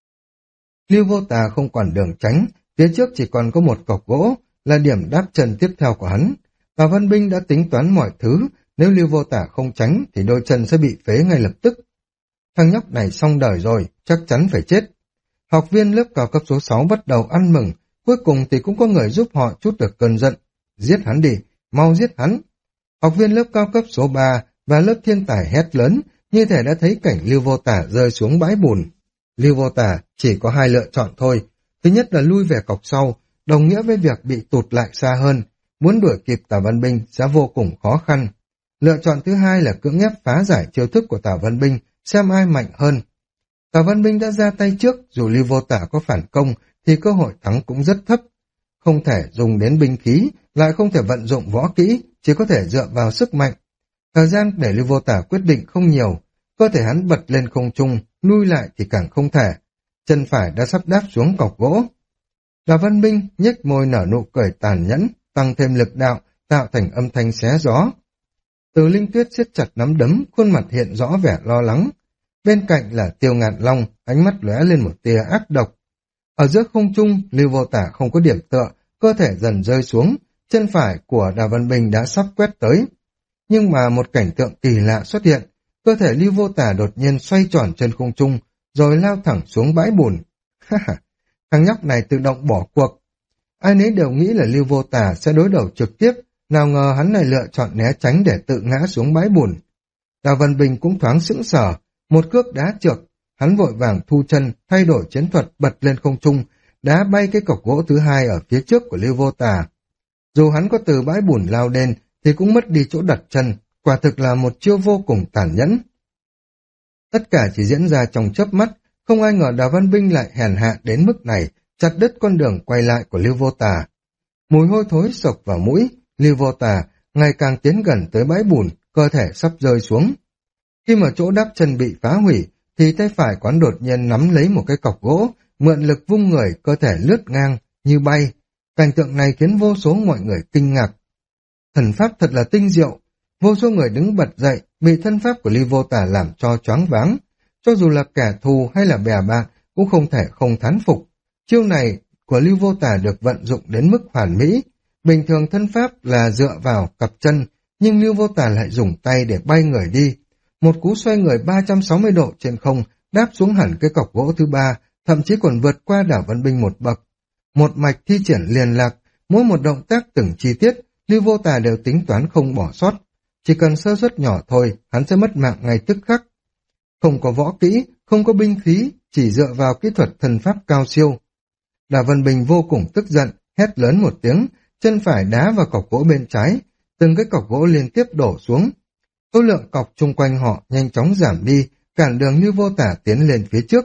Lưu Vô Tà không còn đường tránh, phía trước chỉ còn có một cọc gỗ, là điểm đáp chân tiếp theo của hắn. Tào Văn Binh đã tính toán mọi thứ, nếu Lưu Vô Tả không tránh thì đôi chân sẽ bị phế ngay lập tức. Thằng nhóc này xong đời rồi, chắc chắn phải chết. Học viên lớp cao cấp số 6 bắt đầu ăn mừng, cuối cùng thì cũng có người giúp họ trút được cơn giận. Giết hắn đi, mau giết hắn. Học viên lớp cao cấp số 3 và lớp thiên tài hét lớn, như thể đã thấy cảnh Lưu Vô Tả rơi xuống bãi bùn. Lưu Vô Tả chỉ có hai lựa chọn thôi. Thứ nhất là lui về cọc sau, đồng nghĩa với việc bị tụt lại xa hơn. Muốn đuổi kịp Tào Văn Binh sẽ vô cùng khó khăn. Lựa chọn thứ hai là cưỡng ép phá giải chiêu thức của Tào Văn Binh xem ai mạnh hơn. Tào Văn Binh đã ra tay trước, dù Lưu Vô Tả có phản công thì cơ hội thắng cũng rất thấp. Không thể dùng đến binh khí, lại không thể vận dụng võ kỹ, chỉ có thể dựa vào sức mạnh. Thời gian để Lưu Vô Tả quyết định không nhiều, cơ thể hắn bật lên không trung, lui lại thì càng không thể. Chân phải đã sắp đáp xuống cọc gỗ. Đào Văn Binh nhếch môi nở nụ cười tàn nhẫn, tăng thêm lực đạo, tạo thành âm thanh xé gió. Từ Linh Tuyết siết chặt nắm đấm, khuôn mặt hiện rõ vẻ lo lắng. Bên cạnh là Tiêu Ngạn Long, ánh mắt lóe lên một tia ác độc. Ở giữa không trung, Lưu Vô Tả không có điểm tựa, cơ thể dần rơi xuống, chân phải của Đào Văn Binh đã sắp quét tới. Nhưng mà một cảnh tượng kỳ lạ xuất hiện, cơ thể Lưu Vô Tả đột nhiên xoay tròn trên không trung, rồi lao thẳng xuống bãi bùn. Thằng nhóc này tự động bỏ cuộc. Ai nấy đều nghĩ là Lưu Vô Tả sẽ đối đầu trực tiếp, nào ngờ hắn lại lựa chọn né tránh để tự ngã xuống bãi bùn. Đào Văn Bình cũng thoáng sững sờ, một cước đá trượt, hắn vội vàng thu chân, thay đổi chiến thuật bật lên không trung, đá bay cái cọc gỗ thứ hai ở phía trước của Lưu Vô Tả. Dù hắn có từ bãi bùn lao lên thì cũng mất đi chỗ đặt chân, quả thực là một chiêu vô cùng tàn nhẫn. Tất cả chỉ diễn ra trong chớp mắt, không ai ngờ Đào Văn Binh lại hèn hạ đến mức này, chặt đứt con đường quay lại của Lưu Vô Tả. Mùi hôi thối sộc vào mũi, Lưu Vô Tả ngày càng tiến gần tới bãi bùn, cơ thể sắp rơi xuống. Khi mà chỗ đắp chân bị phá hủy, thì tay phải quán đột nhiên nắm lấy một cái cọc gỗ, mượn lực vung người, cơ thể lướt ngang, như bay. Cảnh tượng này khiến vô số mọi người kinh ngạc. Thần pháp thật là tinh diệu, vô số người đứng bật dậy, bị thân pháp của Lưu Vô Tả làm cho choáng váng. Cho dù là kẻ thù hay là bè bạn, cũng không thể không thán phục. Chiêu này của Lưu Vô Tả được vận dụng đến mức hoàn mỹ. Bình thường thân pháp là dựa vào cặp chân, nhưng Lưu Vô Tả lại dùng tay để bay người đi. Một cú xoay người 360 độ trên không, đáp xuống hẳn cái cọc gỗ thứ ba, thậm chí còn vượt qua Đào Văn Binh một bậc. Một mạch thi triển liền lạc, mỗi một động tác từng chi tiết, Lưu Vô Tả đều tính toán không bỏ sót. Chỉ cần sơ suất nhỏ thôi, hắn sẽ mất mạng ngay tức khắc. Không có võ kỹ, không có binh khí, chỉ dựa vào kỹ thuật thần pháp cao siêu. Đào Văn Bình vô cùng tức giận, hét lớn một tiếng, chân phải đá vào cọc gỗ bên trái, từng cái cọc gỗ liên tiếp đổ xuống. Số lượng cọc chung quanh họ nhanh chóng giảm đi, cản đường Lưu Vô Tả tiến lên phía trước.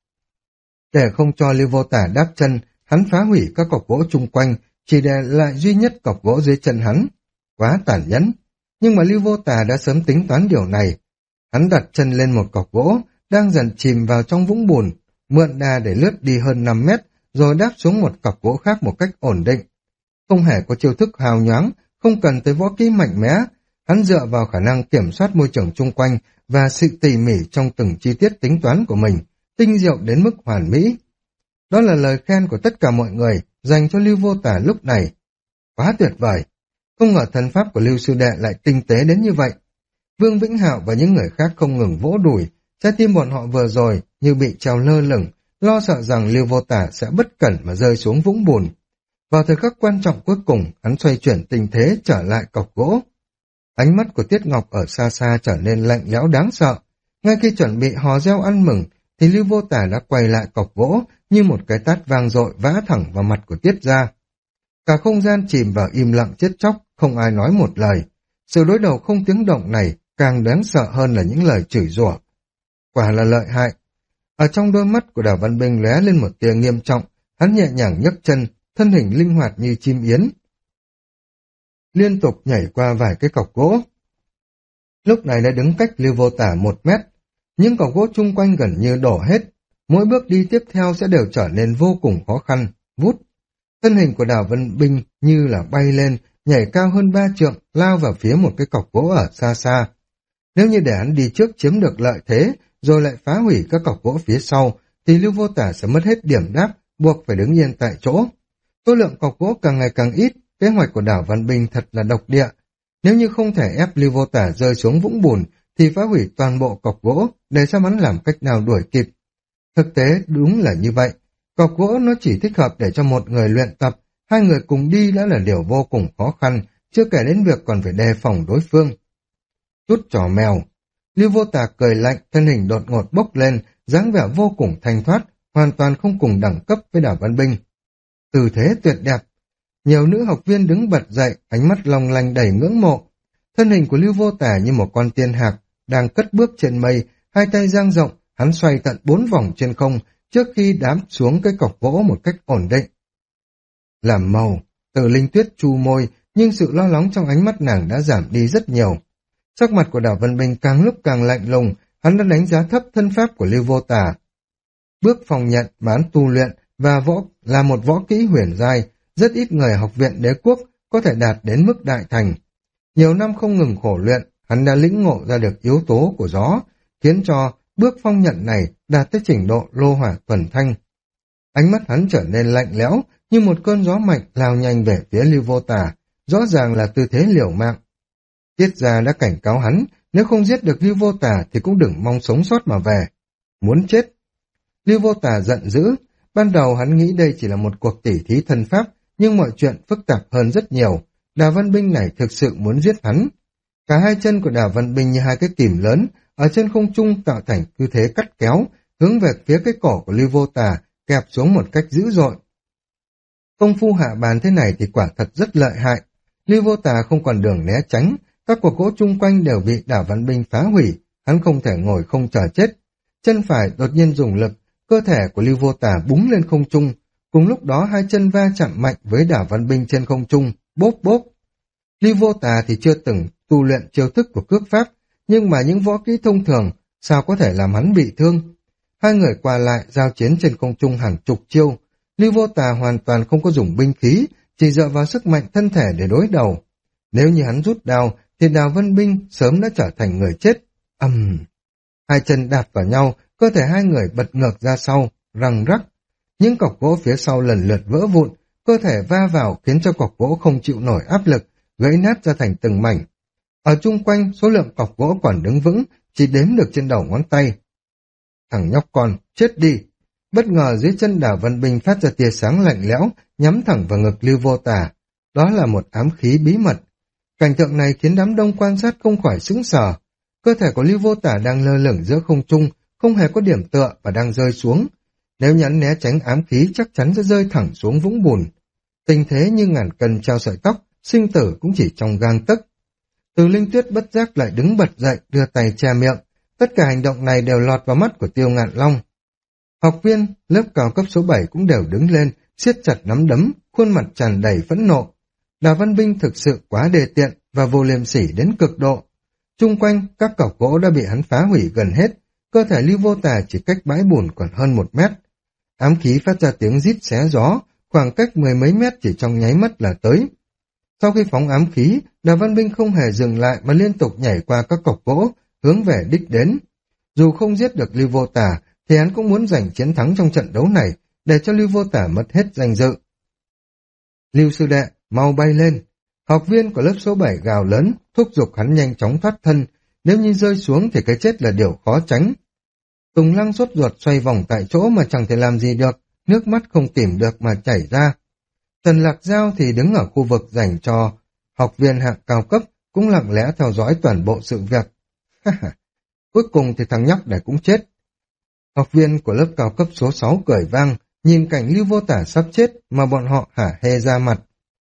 Để không cho Lưu Vô Tả đáp chân, hắn phá hủy các cọc gỗ chung quanh, chỉ để lại duy nhất cọc gỗ dưới chân hắn. Quá tàn nhẫn, nhưng mà Lưu Vô Tả đã sớm tính toán điều này. Hắn đặt chân lên một cọc gỗ, đang dần chìm vào trong vũng bùn, mượn đà để lướt đi hơn 5 mét, rồi đáp xuống một cọc gỗ khác một cách ổn định. Không hề có chiêu thức hào nhoáng, không cần tới võ kỹ mạnh mẽ, hắn dựa vào khả năng kiểm soát môi trường chung quanh và sự tỉ mỉ trong từng chi tiết tính toán của mình, tinh diệu đến mức hoàn mỹ. Đó là lời khen của tất cả mọi người dành cho Lưu Vô Tả lúc này. Quá tuyệt vời! Không ngờ thần pháp của Lưu sư đệ lại tinh tế đến như vậy. Vương Vĩnh Hạo và những người khác không ngừng vỗ đùi, trái tim bọn họ vừa rồi như bị treo lơ lửng, lo sợ rằng Lưu Vô Tả sẽ bất cẩn mà rơi xuống vũng bùn. Vào thời khắc quan trọng cuối cùng, hắn xoay chuyển tình thế trở lại cọc gỗ. Ánh mắt của Tiết Ngọc ở xa xa trở nên lạnh lẽo đáng sợ. Ngay khi chuẩn bị hò reo ăn mừng, thì Lưu Vô Tả đã quay lại cọc gỗ như một cái tát vang dội vã thẳng vào mặt của Tiết gia. Cả không gian chìm vào im lặng chết chóc, không ai nói một lời. Sự đối đầu không tiếng động này càng đáng sợ hơn là những lời chửi rủa. Quả là lợi hại. Ở trong đôi mắt của Đào Văn Binh lóe lên một tia nghiêm trọng, hắn nhẹ nhàng nhấc chân, thân hình linh hoạt như chim yến, liên tục nhảy qua vài cái cọc gỗ. Lúc này đã đứng cách Lưu Vô Tả 1 mét, những cọc gỗ chung quanh gần như đổ hết, mỗi bước đi tiếp theo sẽ đều trở nên vô cùng khó khăn, vút. Thân hình của Đào Văn Binh như là bay lên, nhảy cao hơn 3 trượng, lao vào phía một cái cọc gỗ ở xa xa. Nếu như để hắn đi trước chiếm được lợi thế, rồi lại phá hủy các cọc gỗ phía sau, thì Lưu Vô Tả sẽ mất hết điểm đáp, buộc phải đứng yên tại chỗ. Số lượng cọc gỗ càng ngày càng ít, kế hoạch của Đào Văn Binh thật là độc địa. Nếu như không thể ép Lưu Vô Tả rơi xuống vũng bùn, thì phá hủy toàn bộ cọc gỗ, để cho hắn làm cách nào đuổi kịp. Thực tế đúng là như vậy. Cọc gỗ nó chỉ thích hợp để cho một người luyện tập, hai người cùng đi đã là điều vô cùng khó khăn, chưa kể đến việc còn phải đề phòng đối phương. Chút trò mèo. Lưu Vô Tả cười lạnh, thân hình đột ngột bốc lên, dáng vẻ vô cùng thanh thoát, hoàn toàn không cùng đẳng cấp với Đào Văn Binh. Tư thế tuyệt đẹp. Nhiều nữ học viên đứng bật dậy, ánh mắt long lanh đầy ngưỡng mộ. Thân hình của Lưu Vô Tả như một con tiên hạc, đang cất bước trên mây, Hai tay dang rộng, hắn xoay tận 4 vòng trên không trước khi đáp xuống cái cọc gỗ một cách ổn định. Làm màu, Từ Linh Tuyết chu môi, nhưng sự lo lắng trong ánh mắt nàng đã giảm đi rất nhiều. Sắc mặt của Đào Văn Binh càng lúc càng lạnh lùng, hắn đã đánh giá thấp thân pháp của Lưu Vô Tà. Bước phòng nhận bán tu luyện và là một võ kỹ huyền giai, rất ít người học viện đế quốc có thể đạt đến mức đại thành. Nhiều năm không ngừng khổ luyện, hắn đã lĩnh ngộ ra được yếu tố của gió, khiến cho bước phong nhận này đạt tới trình độ lô hỏa thuần thanh. Ánh mắt hắn trở nên lạnh lẽo, như một cơn gió mạnh lao nhanh về phía Lưu Vô Tà, rõ ràng là tư thế liều mạng. Tiết Gia đã cảnh cáo hắn, nếu không giết được Lưu Vô Tà thì cũng đừng mong sống sót mà về. Muốn chết. Lưu Vô Tà giận dữ, ban đầu hắn nghĩ đây chỉ là một cuộc tỉ thí thân pháp, nhưng mọi chuyện phức tạp hơn rất nhiều. Đào Văn Binh này thực sự muốn giết hắn. Cả hai chân của Đào Văn Binh như hai cái kìm lớn, ở trên không trung tạo thành tư thế cắt kéo, hướng về phía cái cổ của Lưu Vô Tà, kẹp xuống một cách dữ dội. Công phu hạ bàn thế này thì quả thật rất lợi hại. Lưu Vô Tà không còn đường né tránh, các cột gỗ chung quanh đều bị Đào Văn Binh phá hủy, hắn không thể ngồi không chờ chết. Chân phải đột nhiên dùng lực, cơ thể của Lưu Vô Tà búng lên không trung, cùng lúc đó hai chân va chạm mạnh với Đào Văn Binh trên không trung, bốp bốp. Lưu Vô Tà thì chưa từng tu luyện chiêu thức của cước pháp, nhưng mà những võ kỹ thông thường sao có thể làm hắn bị thương. Hai người qua lại giao chiến trên không trung hàng chục chiêu, Lưu Vô Tà hoàn toàn không có dùng binh khí, chỉ dựa vào sức mạnh thân thể để đối đầu. Nếu như hắn rút đao, thì Đào Văn Binh sớm đã trở thành người chết. Hai chân đạp vào nhau, cơ thể hai người bật ngược ra sau, răng rắc. Những cọc gỗ phía sau lần lượt vỡ vụn, cơ thể va vào khiến cho cọc gỗ không chịu nổi áp lực, gãy nát ra thành từng mảnh. Ở chung quanh, số lượng cọc gỗ còn đứng vững, chỉ đếm được trên đầu ngón tay. Thằng nhóc con, chết đi! Bất ngờ dưới chân Đào Văn Binh phát ra tia sáng lạnh lẽo, nhắm thẳng vào ngực Lưu Vô Tà. Đó là một ám khí bí mật. Cảnh tượng này khiến đám đông quan sát không khỏi sững sờ. Cơ thể của Lưu Vô Tà đang lơ lửng giữa không trung, không hề có điểm tựa và đang rơi xuống. Nếu nhắn né tránh ám khí chắc chắn sẽ rơi thẳng xuống vũng bùn. Tình thế như ngàn cân treo sợi tóc, sinh tử cũng chỉ trong gang tấc. Từ Linh Tuyết bất giác lại đứng bật dậy, đưa tay che miệng. Tất cả hành động này đều lọt vào mắt của Tiêu Ngạn Long. Học viên lớp cao cấp số 7 cũng đều đứng lên, siết chặt nắm đấm, khuôn mặt tràn đầy phẫn nộ. Đào Văn Binh thực sự quá đề tiện và vô liêm sỉ đến cực độ. Chung quanh, các cọc gỗ đã bị hắn phá hủy gần hết, cơ thể Lưu Vô Tà chỉ cách bãi bùn còn hơn 1 mét. Ám khí phát ra tiếng rít xé gió, khoảng cách 10 mấy mét chỉ trong nháy mắt là tới. Sau khi phóng ám khí, Đào Văn Binh không hề dừng lại mà liên tục nhảy qua các cọc gỗ, hướng về đích đến. Dù không giết được Lưu Vô Tà, thì hắn cũng muốn giành chiến thắng trong trận đấu này, để cho Lưu Vô Tà mất hết danh dự. Lưu sư đệ, mau bay lên! Học viên của lớp số 7 gào lớn, thúc giục hắn nhanh chóng thoát thân, nếu như rơi xuống thì cái chết là điều khó tránh. Tùng Lăng sốt ruột xoay vòng tại chỗ mà chẳng thể làm gì được, nước mắt không tìm được mà chảy ra. Trần Lạc Giao thì đứng ở khu vực dành cho học viên hạng cao cấp, cũng lặng lẽ theo dõi toàn bộ sự việc. Cuối cùng thì thằng nhóc này cũng chết. Học viên của lớp cao cấp số 6 cười vang, nhìn cảnh Lưu Vô Tà sắp chết mà bọn họ hả hê ra mặt.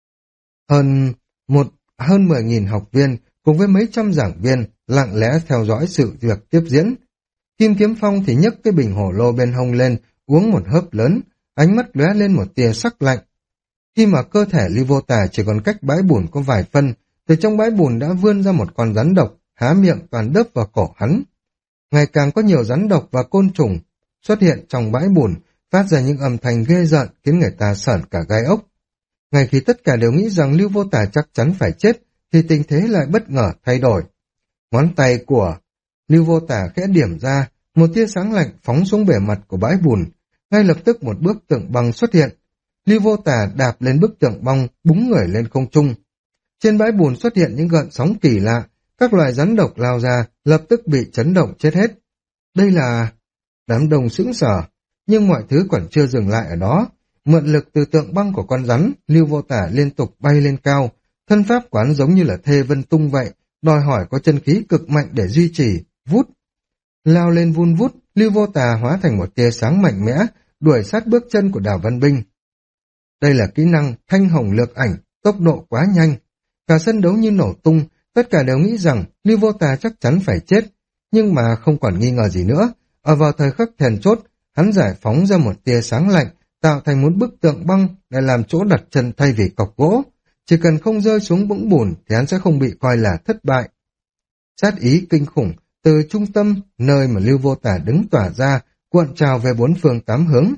Hơn 10.000 học viên cùng với mấy trăm giảng viên lặng lẽ theo dõi sự việc tiếp diễn. Kim Kiếm Phong thì nhấc cái bình hồ lô bên hông lên, uống một hớp lớn, ánh mắt lóe lên một tia sắc lạnh. Khi mà cơ thể Lưu Vô Tà chỉ còn cách bãi bùn có vài phân, từ trong bãi bùn đã vươn ra một con rắn độc, há miệng toàn đớp vào cổ hắn. Ngày càng có nhiều rắn độc và côn trùng xuất hiện trong bãi bùn, phát ra những âm thanh ghê rợn khiến người ta sởn cả gai ốc. Ngay khi tất cả đều nghĩ rằng Lưu Vô Tà chắc chắn phải chết, thì tình thế lại bất ngờ thay đổi. Ngón tay của Lưu Vô Tà khẽ điểm ra, một tia sáng lạnh phóng xuống bề mặt của bãi bùn. Ngay lập tức một bức tượng băng xuất hiện. Lưu Vô Tà đạp lên bức tượng băng, búng người lên không trung. Trên bãi bùn xuất hiện những gợn sóng kỳ lạ, các loài rắn độc lao ra, lập tức bị chấn động chết hết. Đây là... Đám đông sững sờ, nhưng mọi thứ còn chưa dừng lại ở đó. Mượn lực từ tượng băng của con rắn, Lưu Vô Tà liên tục bay lên cao. Thân pháp quán giống như là thê vân tung vậy, đòi hỏi có chân khí cực mạnh để duy trì, vút. Lao lên vun vút, Lưu Vô Tà hóa thành một tia sáng mạnh mẽ, đuổi sát bước chân của Đào Văn Binh. Đây là kỹ năng thanh hồng lược ảnh, tốc độ quá nhanh. Cả sân đấu như nổ tung, tất cả đều nghĩ rằng Lưu Vô Tà chắc chắn phải chết. nhưng mà không còn nghi ngờ gì nữa. Ở vào thời khắc then chốt, hắn giải phóng ra một tia sáng lạnh, tạo thành một bức tượng băng để làm chỗ đặt chân thay vì cọc gỗ. Chỉ cần không rơi xuống vũng bùn thì hắn sẽ không bị coi là thất bại. Sát ý kinh khủng từ trung tâm nơi mà Lưu Vô Tả đứng tỏa ra, cuộn trào về bốn phương tám hướng.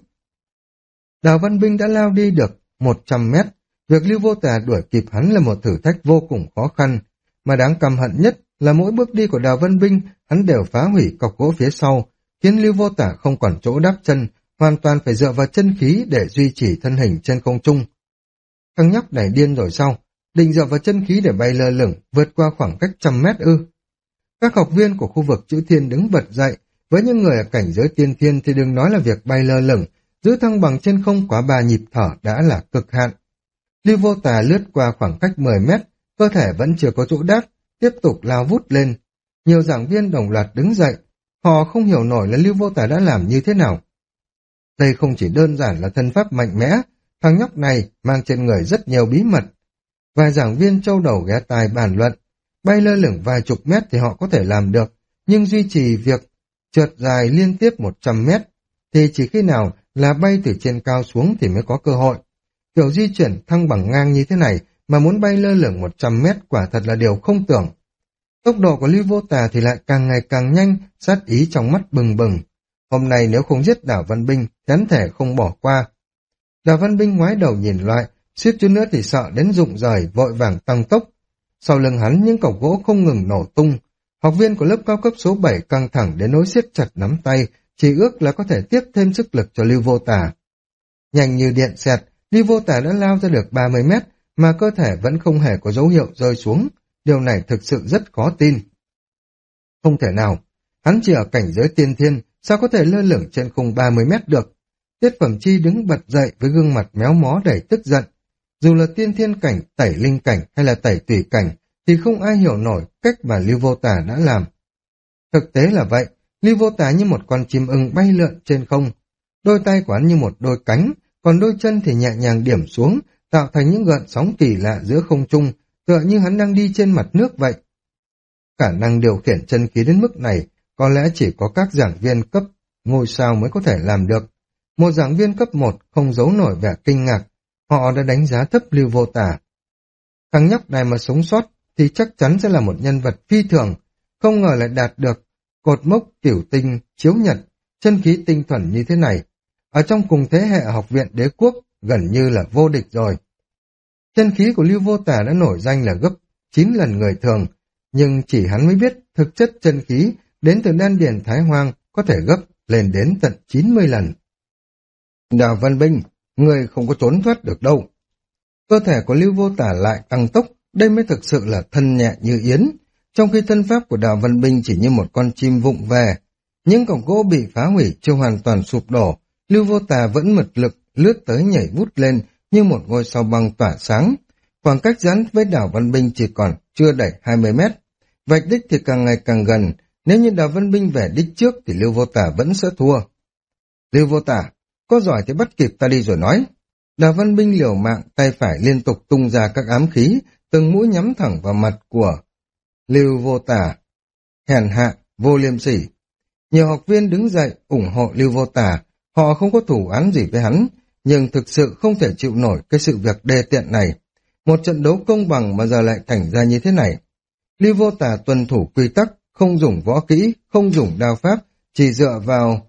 Đào Văn Binh đã lao đi được 100 mét. Việc Lưu Vô Tả đuổi kịp hắn là một thử thách vô cùng khó khăn. Mà đáng căm hận nhất là mỗi bước đi của Đào Văn Binh, hắn đều phá hủy cọc gỗ phía sau, khiến Lưu Vô Tả không còn chỗ đáp chân, hoàn toàn phải dựa vào chân khí để duy trì thân hình trên không trung. Thằng nhóc này điên rồi sao? Định dựa vào chân khí để bay lơ lửng, vượt qua khoảng cách 100 mét ư? Các học viên của khu vực chữ thiên đứng bật dậy, với những người ở cảnh giới tiên thiên thì đừng nói là việc bay lơ lửng, giữ thăng bằng trên không quá 3 nhịp thở đã là cực hạn. Lưu Vô Tà lướt qua khoảng cách 10 mét, cơ thể vẫn chưa có chỗ đáp, tiếp tục lao vút lên. Nhiều giảng viên đồng loạt đứng dậy, họ không hiểu nổi là Lưu Vô Tà đã làm như thế nào. Đây không chỉ đơn giản là thân pháp mạnh mẽ, thằng nhóc này mang trên người rất nhiều bí mật. Vài giảng viên châu đầu ghé tai bàn luận, bay lơ lửng vài chục mét thì họ có thể làm được, nhưng duy trì việc trượt dài liên tiếp 100 mét thì chỉ khi nào là bay từ trên cao xuống thì mới có cơ hội. Kiểu di chuyển thăng bằng ngang như thế này mà muốn bay lơ lửng 100 mét quả thật là điều không tưởng. Tốc độ của Lưu Vô Tà thì lại càng ngày càng nhanh, sát ý trong mắt bừng bừng. Hôm nay nếu không giết Đào Văn Binh, hắn thể không bỏ qua. Đào Văn Binh ngoái đầu nhìn lại, suýt chút nữa thì sợ đến rụng rời, vội vàng tăng tốc. Sau lưng hắn những cọc gỗ không ngừng nổ tung. Học viên của lớp cao cấp số 7 căng thẳng đến nỗi siết chặt nắm tay, chỉ ước là có thể tiếp thêm sức lực cho Lưu Vô Tà. Nhanh như điện xẹt, Lưu Vô Tà đã lao ra được 30 mét, mà cơ thể vẫn không hề có dấu hiệu rơi xuống. Điều này thực sự rất khó tin. Không thể nào, hắn chỉ ở cảnh giới tiên thiên, sao có thể lơ lửng trên khung 30 mét được? Tiết Phẩm Chi đứng bật dậy với gương mặt méo mó đầy tức giận. Dù là tiên thiên cảnh, tẩy linh cảnh hay là tẩy tùy cảnh, thì không ai hiểu nổi cách mà Lưu Vô Tà đã làm. Thực tế là vậy, Lưu Vô Tà như một con chim ưng bay lượn trên không. Đôi tay của hắn như một đôi cánh, còn đôi chân thì nhẹ nhàng điểm xuống, tạo thành những gợn sóng kỳ lạ giữa không trung, tựa như hắn đang đi trên mặt nước vậy. Khả năng điều khiển chân khí đến mức này, có lẽ chỉ có các giảng viên cấp ngôi sao mới có thể làm được. Một giảng viên cấp 1 không giấu nổi vẻ kinh ngạc, họ đã đánh giá thấp Lưu Vô Tà. Thằng nhóc này mà sống sót thì chắc chắn sẽ là một nhân vật phi thường, không ngờ lại đạt được cột mốc tiểu tinh, chiếu nhật, chân khí tinh thuần như thế này. Ở trong cùng thế hệ học viện đế quốc, gần như là vô địch rồi. Chân khí của Lưu Vô Tà đã nổi danh là gấp 9 lần người thường, nhưng chỉ hắn mới biết thực chất chân khí đến từ đan điền Thái Hoang có thể gấp lên đến tận 90 lần. Đào Văn Binh, người không có trốn thoát được đâu. Cơ thể của Lưu Vô Tà lại tăng tốc, đây mới thực sự là thân nhẹ như yến, trong khi thân pháp của Đào Văn Binh chỉ như một con chim vụng về. Những cọc gỗ bị phá hủy chưa hoàn toàn sụp đổ, Lưu Vô Tà vẫn mật lực lướt tới nhảy vút lên như một ngôi sao băng tỏa sáng. Khoảng cách giãn với Đào Văn Binh chỉ còn chưa đẩy 20 mét. Vạch đích thì càng ngày càng gần, nếu như Đào Văn Binh về đích trước thì Lưu Vô Tà vẫn sẽ thua. Lưu Vô Tà, có giỏi thì bắt kịp ta đi rồi nói. Đào Văn Binh liều mạng, tay phải liên tục tung ra các ám khí, từng mũi nhắm thẳng vào mặt của Lưu Vô Tà. Hèn hạ, vô liêm sỉ. Nhiều học viên đứng dậy ủng hộ Lưu Vô Tà, họ không có thủ án gì với hắn, nhưng thực sự không thể chịu nổi cái sự việc đê tiện này. Một trận đấu công bằng mà giờ lại thành ra như thế này. Lưu Vô Tà tuân thủ quy tắc, không dùng võ kỹ, không dùng đao pháp, chỉ dựa vào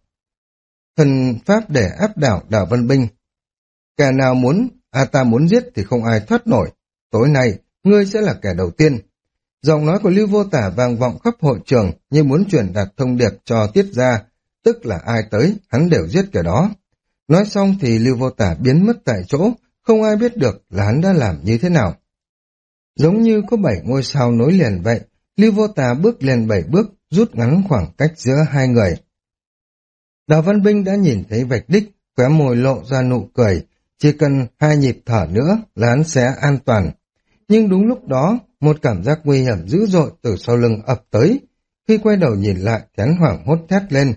thần pháp để áp đảo Đào Văn Binh. Kẻ nào muốn, ta muốn giết thì không ai thoát nổi. Tối nay, ngươi sẽ là kẻ đầu tiên. Giọng nói của Lưu Vô Tà vang vọng khắp hội trường như muốn truyền đạt thông điệp cho Tiết Gia, tức là ai tới, hắn đều giết kẻ đó. Nói xong thì Lưu Vô Tà biến mất tại chỗ, không ai biết được là hắn đã làm như thế nào. Giống như có 7 ngôi sao nối liền vậy, Lưu Vô Tà bước lên 7 bước, rút ngắn khoảng cách giữa hai người. Đào Văn Binh đã nhìn thấy vạch đích, khóe môi lộ ra nụ cười, chỉ cần 2 nhịp thở nữa là hắn sẽ an toàn. Nhưng đúng lúc đó, một cảm giác nguy hiểm dữ dội từ sau lưng ập tới. Khi quay đầu nhìn lại, hắn hoảng hốt thét lên.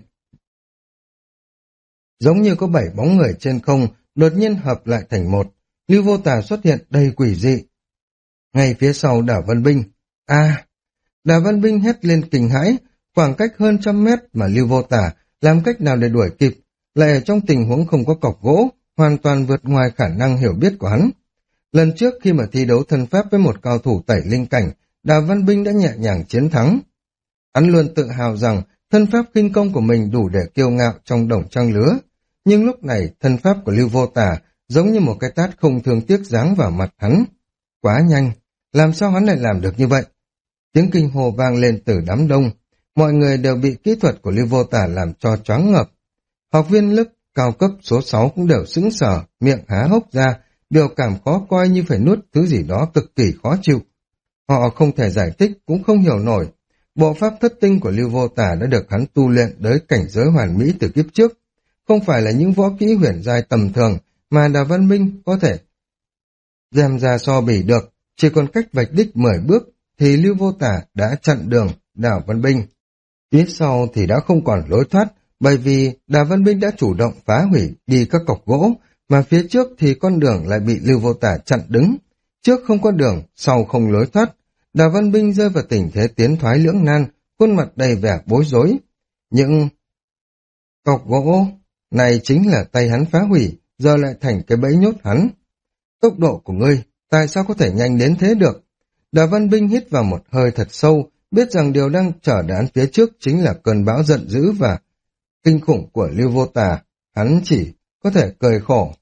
Giống như có 7 bóng người trên không, đột nhiên hợp lại thành một. Lưu Vô Tà xuất hiện đầy quỷ dị. Ngay phía sau Đào Văn Binh. Đào Văn Binh hét lên kinh hãi, khoảng cách hơn 100 mét mà Lưu Vô Tả làm cách nào để đuổi kịp, lại ở trong tình huống không có cọc gỗ, hoàn toàn vượt ngoài khả năng hiểu biết của hắn. Lần trước khi mà thi đấu thân pháp với một cao thủ tẩy linh cảnh, Đào Văn Binh đã nhẹ nhàng chiến thắng. Hắn luôn tự hào rằng thân pháp khinh công của mình đủ để kiêu ngạo trong đồng trang lứa. Nhưng lúc này thân pháp của Lưu Vô Tả giống như một cái tát không thương tiếc giáng vào mặt hắn. Quá nhanh, làm sao hắn lại làm được như vậy? Tiếng kinh hô vang lên từ đám đông. Mọi người đều bị kỹ thuật của Lưu Vô Tả làm cho choáng ngợp. Học viên lớp cao cấp số 6 cũng đều sững sờ, miệng há hốc ra, biểu cảm khó coi như phải nuốt thứ gì đó cực kỳ khó chịu. Họ không thể giải thích, cũng không hiểu nổi. Bộ pháp thất tinh của Lưu Vô Tả đã được hắn tu luyện tới cảnh giới hoàn mỹ từ kiếp trước. Không phải là những võ kỹ huyền giai tầm thường mà Đào Văn Minh có thể đem ra so bì được. Chỉ còn cách vạch đích 10 bước thì Lưu Vô Tả đã chặn đường Đào Văn Binh. Phía sau thì đã không còn lối thoát, bởi vì Đào Văn Binh đã chủ động phá hủy đi các cọc gỗ, mà phía trước thì con đường lại bị Lưu Vô Tả chặn đứng. Trước không có đường, sau không lối thoát. Đào Văn Binh rơi vào tình thế tiến thoái lưỡng nan, khuôn mặt đầy vẻ bối rối. Những cọc gỗ này chính là tay hắn phá hủy, giờ lại thành cái bẫy nhốt hắn. Tốc độ của ngươi, tại sao có thể nhanh đến thế được? Đào Văn Binh hít vào một hơi thật sâu, biết rằng điều đang chờ đón phía trước chính là cơn bão giận dữ và kinh khủng của Lưu Vô Tả. Hắn chỉ có thể cười khổ.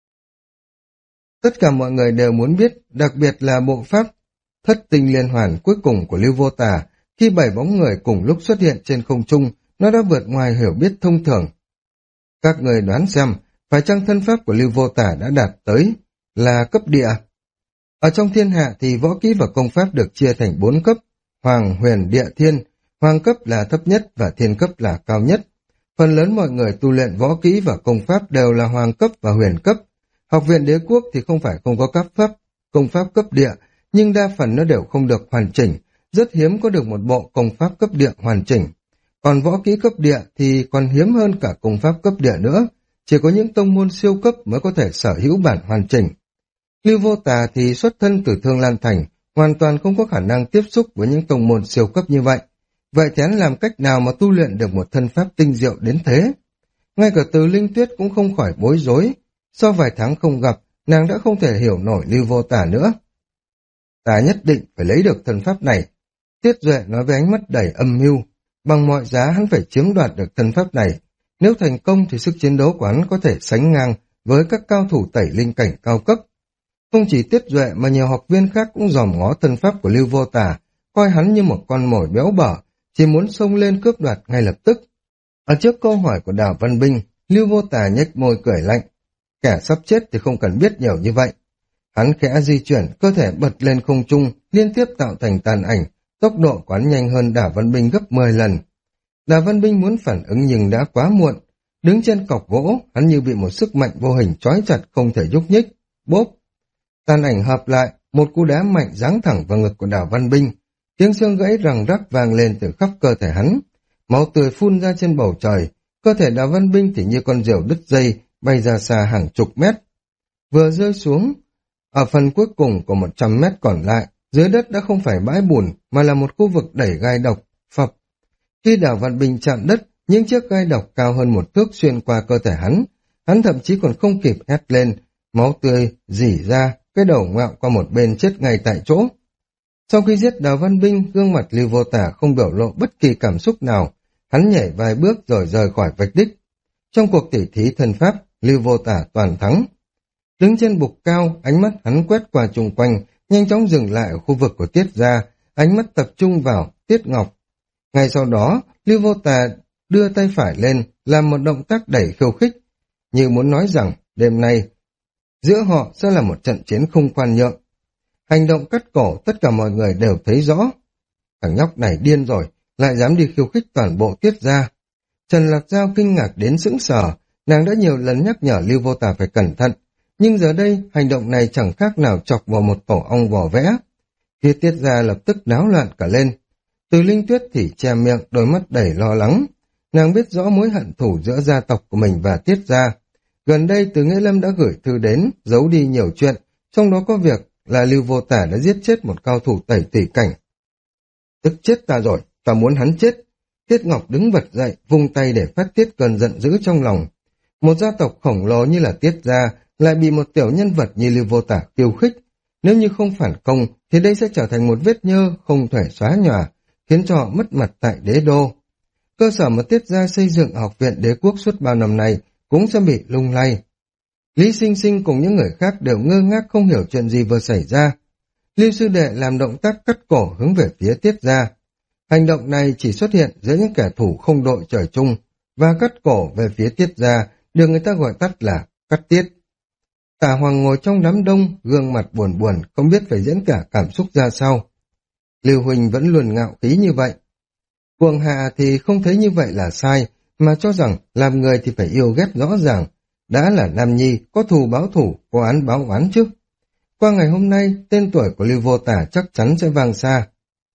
Tất cả mọi người đều muốn biết, đặc biệt là bộ pháp thất tinh liên hoàn cuối cùng của Lưu Vô Tả. Khi 7 bóng người cùng lúc xuất hiện trên không trung, nó đã vượt ngoài hiểu biết thông thường. Các người đoán xem, phải chăng thân pháp của Lưu Vô Tả đã đạt tới là cấp địa? Ở trong thiên hạ thì võ kỹ và công pháp được chia thành 4 cấp: Hoàng, Huyền, Địa, Thiên. Hoàng cấp là thấp nhất và Thiên cấp là cao nhất. Phần lớn mọi người tu luyện võ kỹ và công pháp đều là Hoàng cấp và Huyền cấp. Học viện Đế Quốc thì không phải không có các công pháp cấp địa, nhưng đa phần nó đều không được hoàn chỉnh, rất hiếm có được một bộ công pháp cấp địa hoàn chỉnh. Còn võ kỹ cấp địa thì còn hiếm hơn cả công pháp cấp địa nữa, chỉ có những tông môn siêu cấp mới có thể sở hữu bản hoàn chỉnh. Lưu Vô Tà thì xuất thân từ Thương Lan Thành, hoàn toàn không có khả năng tiếp xúc với những tông môn siêu cấp như vậy. Vậy thì hắn làm cách nào mà tu luyện được một thân pháp tinh diệu đến thế? Ngay cả Từ Linh Tuyết cũng không khỏi bối rối. Sau vài tháng không gặp, nàng đã không thể hiểu nổi Lưu Vô Tả nữa. Ta nhất định phải lấy được thân pháp này. Tiết Duệ nói với ánh mắt đầy âm mưu. Bằng mọi giá hắn phải chiếm đoạt được thân pháp này. Nếu thành công thì sức chiến đấu của hắn có thể sánh ngang với các cao thủ tẩy linh cảnh cao cấp. Không chỉ Tiết Duệ mà nhiều học viên khác cũng dòm ngó thân pháp của Lưu Vô Tả, coi hắn như một con mồi béo bở, chỉ muốn xông lên cướp đoạt ngay lập tức. Ở trước câu hỏi của Đào Văn Binh, Lưu Vô Tả nhếch môi cười lạnh. Kẻ sắp chết thì không cần biết nhiều như vậy. Hắn khẽ di chuyển, cơ thể bật lên không trung, liên tiếp tạo thành tàn ảnh, tốc độ của hắn nhanh hơn Đào Văn Binh gấp 10 lần. Đào Văn Binh muốn phản ứng nhưng đã quá muộn. Đứng trên cọc gỗ, hắn như bị một sức mạnh vô hình trói chặt không thể nhúc nhích. Bốp! Tàn ảnh hợp lại, một cú đá mạnh giáng thẳng vào ngực của Đào Văn Binh. Tiếng xương gãy răng rắc vang lên từ khắp cơ thể hắn. Máu tươi phun ra trên bầu trời. Cơ thể Đào Văn Binh thì như con diều đứt dây, bay ra xa hàng chục mét. Vừa rơi xuống, ở phần cuối cùng của 100 mét còn lại, dưới đất đã không phải bãi bùn, mà là một khu vực đẩy gai độc, phập. Khi Đào Văn Binh chạm đất, những chiếc gai độc cao hơn 1 thước xuyên qua cơ thể hắn thậm chí còn không kịp hét lên, máu tươi rỉ ra, cái đầu ngoẹo qua một bên chết ngay tại chỗ. Sau khi giết Đào Văn Binh, gương mặt Lưu Vô Tả không biểu lộ bất kỳ cảm xúc nào, hắn nhảy vài bước rồi rời khỏi vạch đích. Trong cuộc tỉ thí thân pháp, Lưu Vô Tả toàn thắng. Đứng trên bục cao, ánh mắt hắn quét qua chung quanh, nhanh chóng dừng lại ở khu vực của Tiết Gia, ánh mắt tập trung vào Tiết Ngọc. Ngay sau đó, Lưu Vô Tà đưa tay phải lên, làm một động tác đẩy khiêu khích, như muốn nói rằng đêm nay giữa họ sẽ là một trận chiến không khoan nhượng. Hành động cắt cổ tất cả mọi người đều thấy rõ. Thằng nhóc này điên rồi, lại dám đi khiêu khích toàn bộ Tiết Gia. Trần Lạc Giao kinh ngạc đến sững sờ, nàng đã nhiều lần nhắc nhở Lưu Vô Tà phải cẩn thận, nhưng giờ đây hành động này chẳng khác nào chọc vào một tổ ong vò vẽ. Phía Tiết Gia lập tức náo loạn cả lên. Từ Linh Tuyết thì che miệng, đôi mắt đầy lo lắng. Nàng biết rõ mối hận thù giữa gia tộc của mình và Tiết Gia. Gần đây Từ Nghĩa Lâm đã gửi thư đến, giấu đi nhiều chuyện, trong đó có việc là Lưu Vô Tả đã giết chết một cao thủ tẩy tỷ cảnh. Tức chết ta rồi, ta muốn hắn chết. Tiết Ngọc đứng bật dậy, vung tay để phát tiết cơn giận dữ trong lòng. Một gia tộc khổng lồ như là Tiết gia lại bị một tiểu nhân vật như Lưu Vô Tả khiêu khích. Nếu như không phản công thì đây sẽ trở thành một vết nhơ không thể xóa nhòa, khiến cho họ mất mặt tại đế đô. Cơ sở mà Tiết gia xây dựng học viện đế quốc suốt bao năm nay cũng sẽ bị lung lay. Lý Sinh Sinh cùng những người khác đều ngơ ngác không hiểu chuyện gì vừa xảy ra. Lưu sư đệ làm động tác cắt cổ hướng về phía Tiết gia. Hành động này chỉ xuất hiện giữa những kẻ thù không đội trời chung, và cắt cổ về phía Tiết gia được người ta gọi tắt là cắt tiết. Tả Hoàng ngồi trong đám đông, gương mặt buồn buồn, không biết phải diễn cả cảm xúc ra sao. Lưu Huỳnh vẫn luôn ngạo khí như vậy. Cuồng Hạ thì không thấy như vậy là sai, mà cho rằng làm người thì phải yêu ghét rõ ràng. Đã là nam nhi, có thù báo thủ, có án báo oán chứ. Qua ngày hôm nay, tên tuổi của Lưu Vô Tả chắc chắn sẽ vang xa.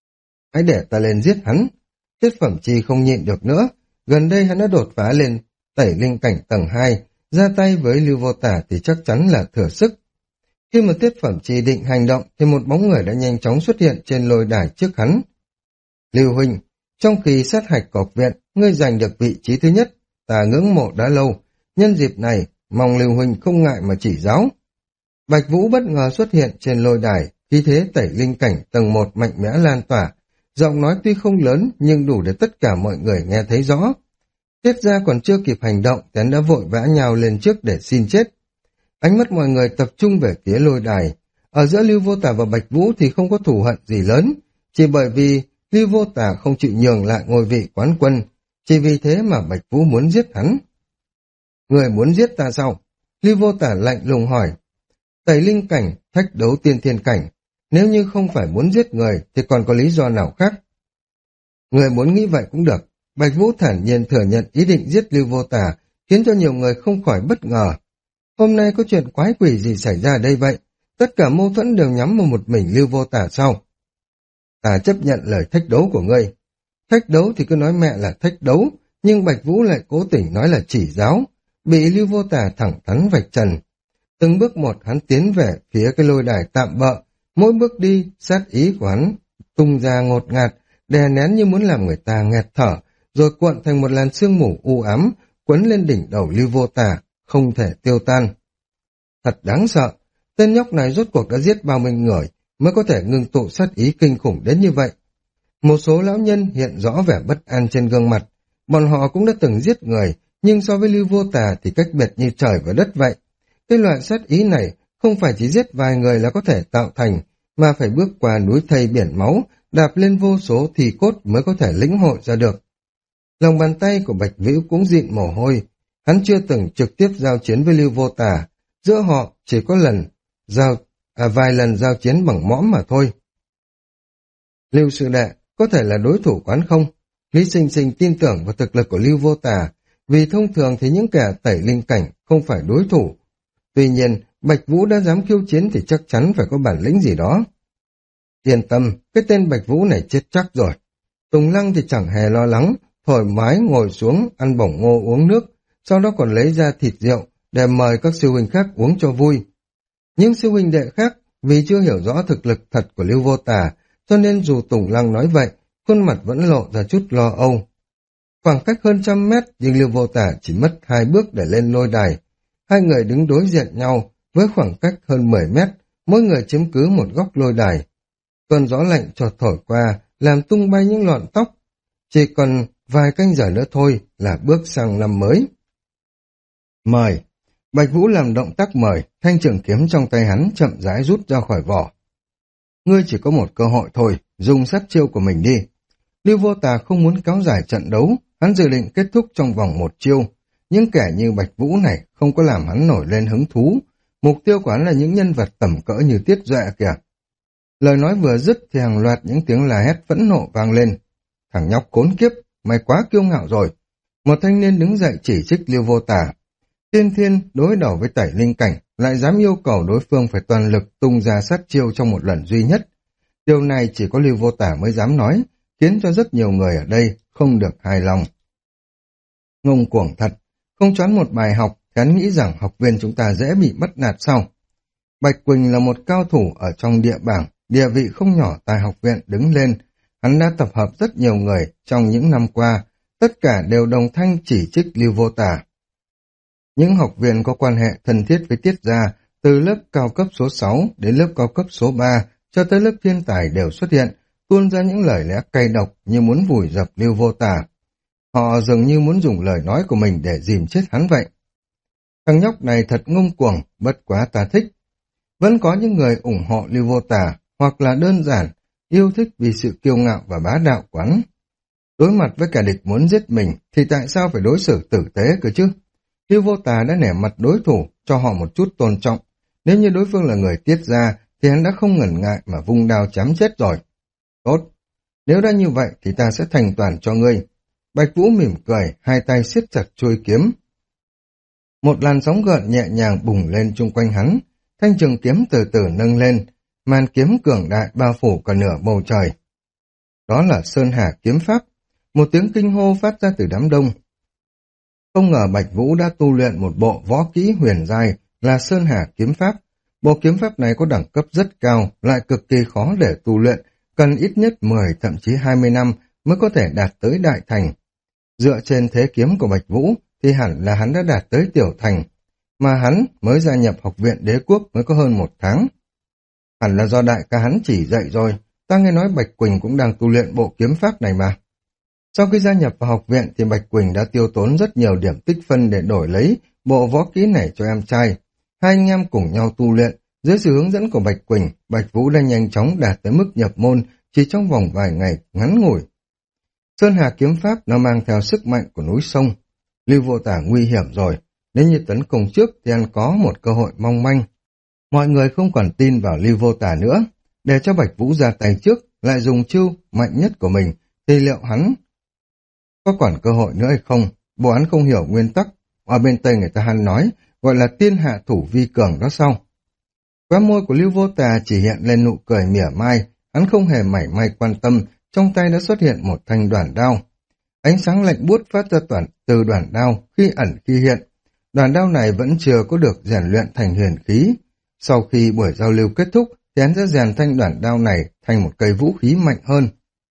Hãy để ta lên giết hắn. Tiết Phẩm Chi không nhịn được nữa. Gần đây hắn đã đột phá lên tẩy linh cảnh tầng 2, ra tay với Lưu Vô Tả thì chắc chắn là thừa sức. Khi mà Tiết Phẩm Chi định hành động thì một bóng người đã nhanh chóng xuất hiện trên lôi đài trước hắn. Lưu huynh, trong khi sát hạch học viện, ngươi giành được vị trí thứ nhất, ta ngưỡng mộ đã lâu. Nhân dịp này, mong Lưu huynh không ngại mà chỉ giáo. Bạch Vũ bất ngờ xuất hiện trên lôi đài, khí thế tẩy linh cảnh tầng 1 mạnh mẽ lan tỏa. Giọng nói tuy không lớn nhưng đủ để tất cả mọi người nghe thấy rõ. Tiết gia còn chưa kịp hành động, hắn đã vội vã nhào lên trước để xin chết. Ánh mắt mọi người tập trung về phía lôi đài. Ở giữa Lưu Vô Tả và Bạch Vũ thì không có thù hận gì lớn, chỉ bởi vì Lưu Vô Tả không chịu nhường lại ngôi vị quán quân, chỉ vì thế mà Bạch Vũ muốn giết hắn. Người muốn giết ta sao? Lưu Vô Tả lạnh lùng hỏi. Tẩy linh cảnh, thách đấu tiên thiên cảnh, nếu như không phải muốn giết người thì còn có lý do nào khác? Người muốn nghĩ vậy cũng được. Bạch Vũ thản nhiên thừa nhận ý định giết Lưu Vô Tả, khiến cho nhiều người không khỏi bất ngờ. Hôm nay có chuyện quái quỷ gì xảy ra ở đây vậy? Tất cả mâu thuẫn đều nhắm vào một mình Lưu Vô Tả sao? Ta chấp nhận lời thách đấu của ngươi. Thách đấu thì cứ nói mẹ là thách đấu, nhưng Bạch Vũ lại cố tình nói là chỉ giáo, bị Lưu Vô Tả thẳng thắn vạch trần. Từng bước một hắn tiến về phía cái lôi đài tạm bợ, mỗi bước đi sát ý của hắn tung ra ngột ngạt, đè nén như muốn làm người ta nghẹt thở, rồi cuộn thành một làn sương mù u ám, quấn lên đỉnh đầu Lưu Vô Tả, không thể tiêu tan. Thật đáng sợ, tên nhóc này rốt cuộc đã giết bao nhiêu người mới có thể ngưng tụ sát ý kinh khủng đến như vậy. Một số lão nhân hiện rõ vẻ bất an trên gương mặt, bọn họ cũng đã từng giết người, nhưng so với Lưu Vô Tả thì cách biệt như trời và đất vậy. Cái loại sát ý này không phải chỉ giết vài người là có thể tạo thành, mà phải bước qua núi thây biển máu, đạp lên vô số thì cốt mới có thể lĩnh hội ra được. Lòng bàn tay của Bạch Vũ cũng dịn mồ hôi, hắn chưa từng trực tiếp giao chiến với Lưu Vô Tả, giữa họ chỉ có vài lần giao chiến bằng mõm mà thôi. Lưu sư đệ có thể là đối thủ quán không? Lý Sinh Sinh tin tưởng vào thực lực của Lưu Vô Tả, vì thông thường thì những kẻ tẩy linh cảnh không phải đối thủ. Tuy nhiên, Bạch Vũ đã dám khiêu chiến thì chắc chắn phải có bản lĩnh gì đó. Yên tâm, cái tên Bạch Vũ này chết chắc rồi. Tùng Lăng thì chẳng hề lo lắng, thoải mái ngồi xuống, ăn bổng ngô uống nước, sau đó còn lấy ra thịt rượu để mời các sư huynh khác uống cho vui. Những sư huynh đệ khác vì chưa hiểu rõ thực lực thật của Lưu Vô Tả, cho nên dù Tùng Lăng nói vậy, khuôn mặt vẫn lộ ra chút lo âu. Khoảng cách hơn 100 mét, nhưng Lưu Vô Tả chỉ mất 2 bước để lên lôi đài. Hai người đứng đối diện nhau, với khoảng cách hơn 10 mét, mỗi người chiếm cứ một góc lôi đài. Cơn gió lạnh chợt thổi qua, làm tung bay những lọn tóc. Chỉ còn vài canh giờ nữa thôi là bước sang năm mới. Mời. Bạch Vũ làm động tác mời, thanh trường kiếm trong tay hắn chậm rãi rút ra khỏi vỏ. Ngươi chỉ có một cơ hội thôi, dùng sát chiêu của mình đi. Lưu Vô Tả không muốn kéo dài trận đấu, hắn dự định kết thúc trong vòng 1 chiêu. Những kẻ như Bạch Vũ này không có làm hắn nổi lên hứng thú. Mục tiêu của hắn là những nhân vật tầm cỡ như Tiết Duệ kìa. Lời nói vừa dứt thì hàng loạt những tiếng la hét phẫn nộ vang lên. Thằng nhóc khốn kiếp, mày quá kiêu ngạo rồi. Một thanh niên đứng dậy chỉ trích Lưu Vô Tả. Tiên Thiên đối đầu với tẩy linh cảnh, lại dám yêu cầu đối phương phải toàn lực tung ra sát chiêu trong một lần duy nhất. Điều này chỉ có Lưu Vô Tả mới dám nói, khiến cho rất nhiều người ở đây không được hài lòng. Ngông cuồng thật, không choán một bài học, hắn nghĩ rằng học viên chúng ta dễ bị bắt nạt sau. Bạch Quỳnh là một cao thủ ở trong địa bảng, địa vị không nhỏ tại học viện đứng lên. hắn đã tập hợp rất nhiều người trong những năm qua, tất cả đều đồng thanh chỉ trích Lưu Vô Tả. Những học viên có quan hệ thân thiết với Tiết Gia, từ lớp cao cấp số 6 đến lớp cao cấp số 3 cho tới lớp thiên tài đều xuất hiện, tuôn ra những lời lẽ cay độc như muốn vùi dập Lưu Vô Tả. Họ dường như muốn dùng lời nói của mình để dìm chết hắn vậy. Thằng nhóc này thật ngông cuồng, bất quá ta thích. Vẫn có những người ủng hộ Lưu Vô Tả, hoặc là đơn giản, yêu thích vì sự kiêu ngạo và bá đạo của hắn. Đối mặt với kẻ địch muốn giết mình, thì tại sao phải đối xử tử tế cơ chứ? Lưu Vô Tả đã nể mặt đối thủ, cho họ một chút tôn trọng. Nếu như đối phương là người Tiết Gia, thì hắn đã không ngần ngại mà vung đao chém chết rồi. Tốt, nếu đã như vậy thì ta sẽ thành toàn cho ngươi. Bạch Vũ mỉm cười, hai tay siết chặt chuôi kiếm. Một làn sóng gợn nhẹ nhàng bùng lên chung quanh hắn, thanh trường kiếm từ từ nâng lên, màn kiếm cường đại bao phủ cả nửa bầu trời. Đó là Sơn Hà kiếm pháp, một tiếng kinh hô phát ra từ đám đông. Không ngờ Bạch Vũ đã tu luyện một bộ võ kỹ huyền giai là Sơn Hà kiếm pháp. Bộ kiếm pháp này có đẳng cấp rất cao, lại cực kỳ khó để tu luyện, cần ít nhất 10 thậm chí 20 năm mới có thể đạt tới đại thành. Dựa trên thế kiếm của Bạch Vũ thì hẳn là hắn đã đạt tới tiểu thành, mà hắn mới gia nhập học viện đế quốc mới có hơn 1 tháng. Hẳn là do đại ca hắn chỉ dạy rồi, ta nghe nói Bạch Quỳnh cũng đang tu luyện bộ kiếm pháp này mà. Sau khi gia nhập vào học viện thì Bạch Quỳnh đã tiêu tốn rất nhiều điểm tích phân để đổi lấy bộ võ kỹ này cho em trai. Hai anh em cùng nhau tu luyện, dưới sự hướng dẫn của Bạch Quỳnh, Bạch Vũ đã nhanh chóng đạt tới mức nhập môn chỉ trong vòng vài ngày ngắn ngủi. Sơn Hà kiếm pháp nó mang theo sức mạnh của núi sông. Lưu Vô Tả nguy hiểm rồi, nếu như tấn công trước thì anh có một cơ hội mong manh. Mọi người không còn tin vào Lưu Vô Tả nữa, để cho Bạch Vũ ra tay trước, lại dùng chiêu mạnh nhất của mình, thì liệu hắn có còn cơ hội nữa hay không? Bộ hắn không hiểu nguyên tắc, ở bên Tây người ta hắn nói, gọi là tiên hạ thủ vi cường đó sau. Khóe môi của Lưu Vô Tà chỉ hiện lên nụ cười mỉa mai, hắn không hề mảy may quan tâm, trong tay đã xuất hiện một thanh đoản đao. Ánh sáng lạnh buốt phát ra từ đoản đao, khi ẩn khi hiện. Đoản đao này vẫn chưa có được rèn luyện thành huyền khí. Sau khi buổi giao lưu kết thúc, thì hắn sẽ rèn thanh đoản đao này thành một cây vũ khí mạnh hơn.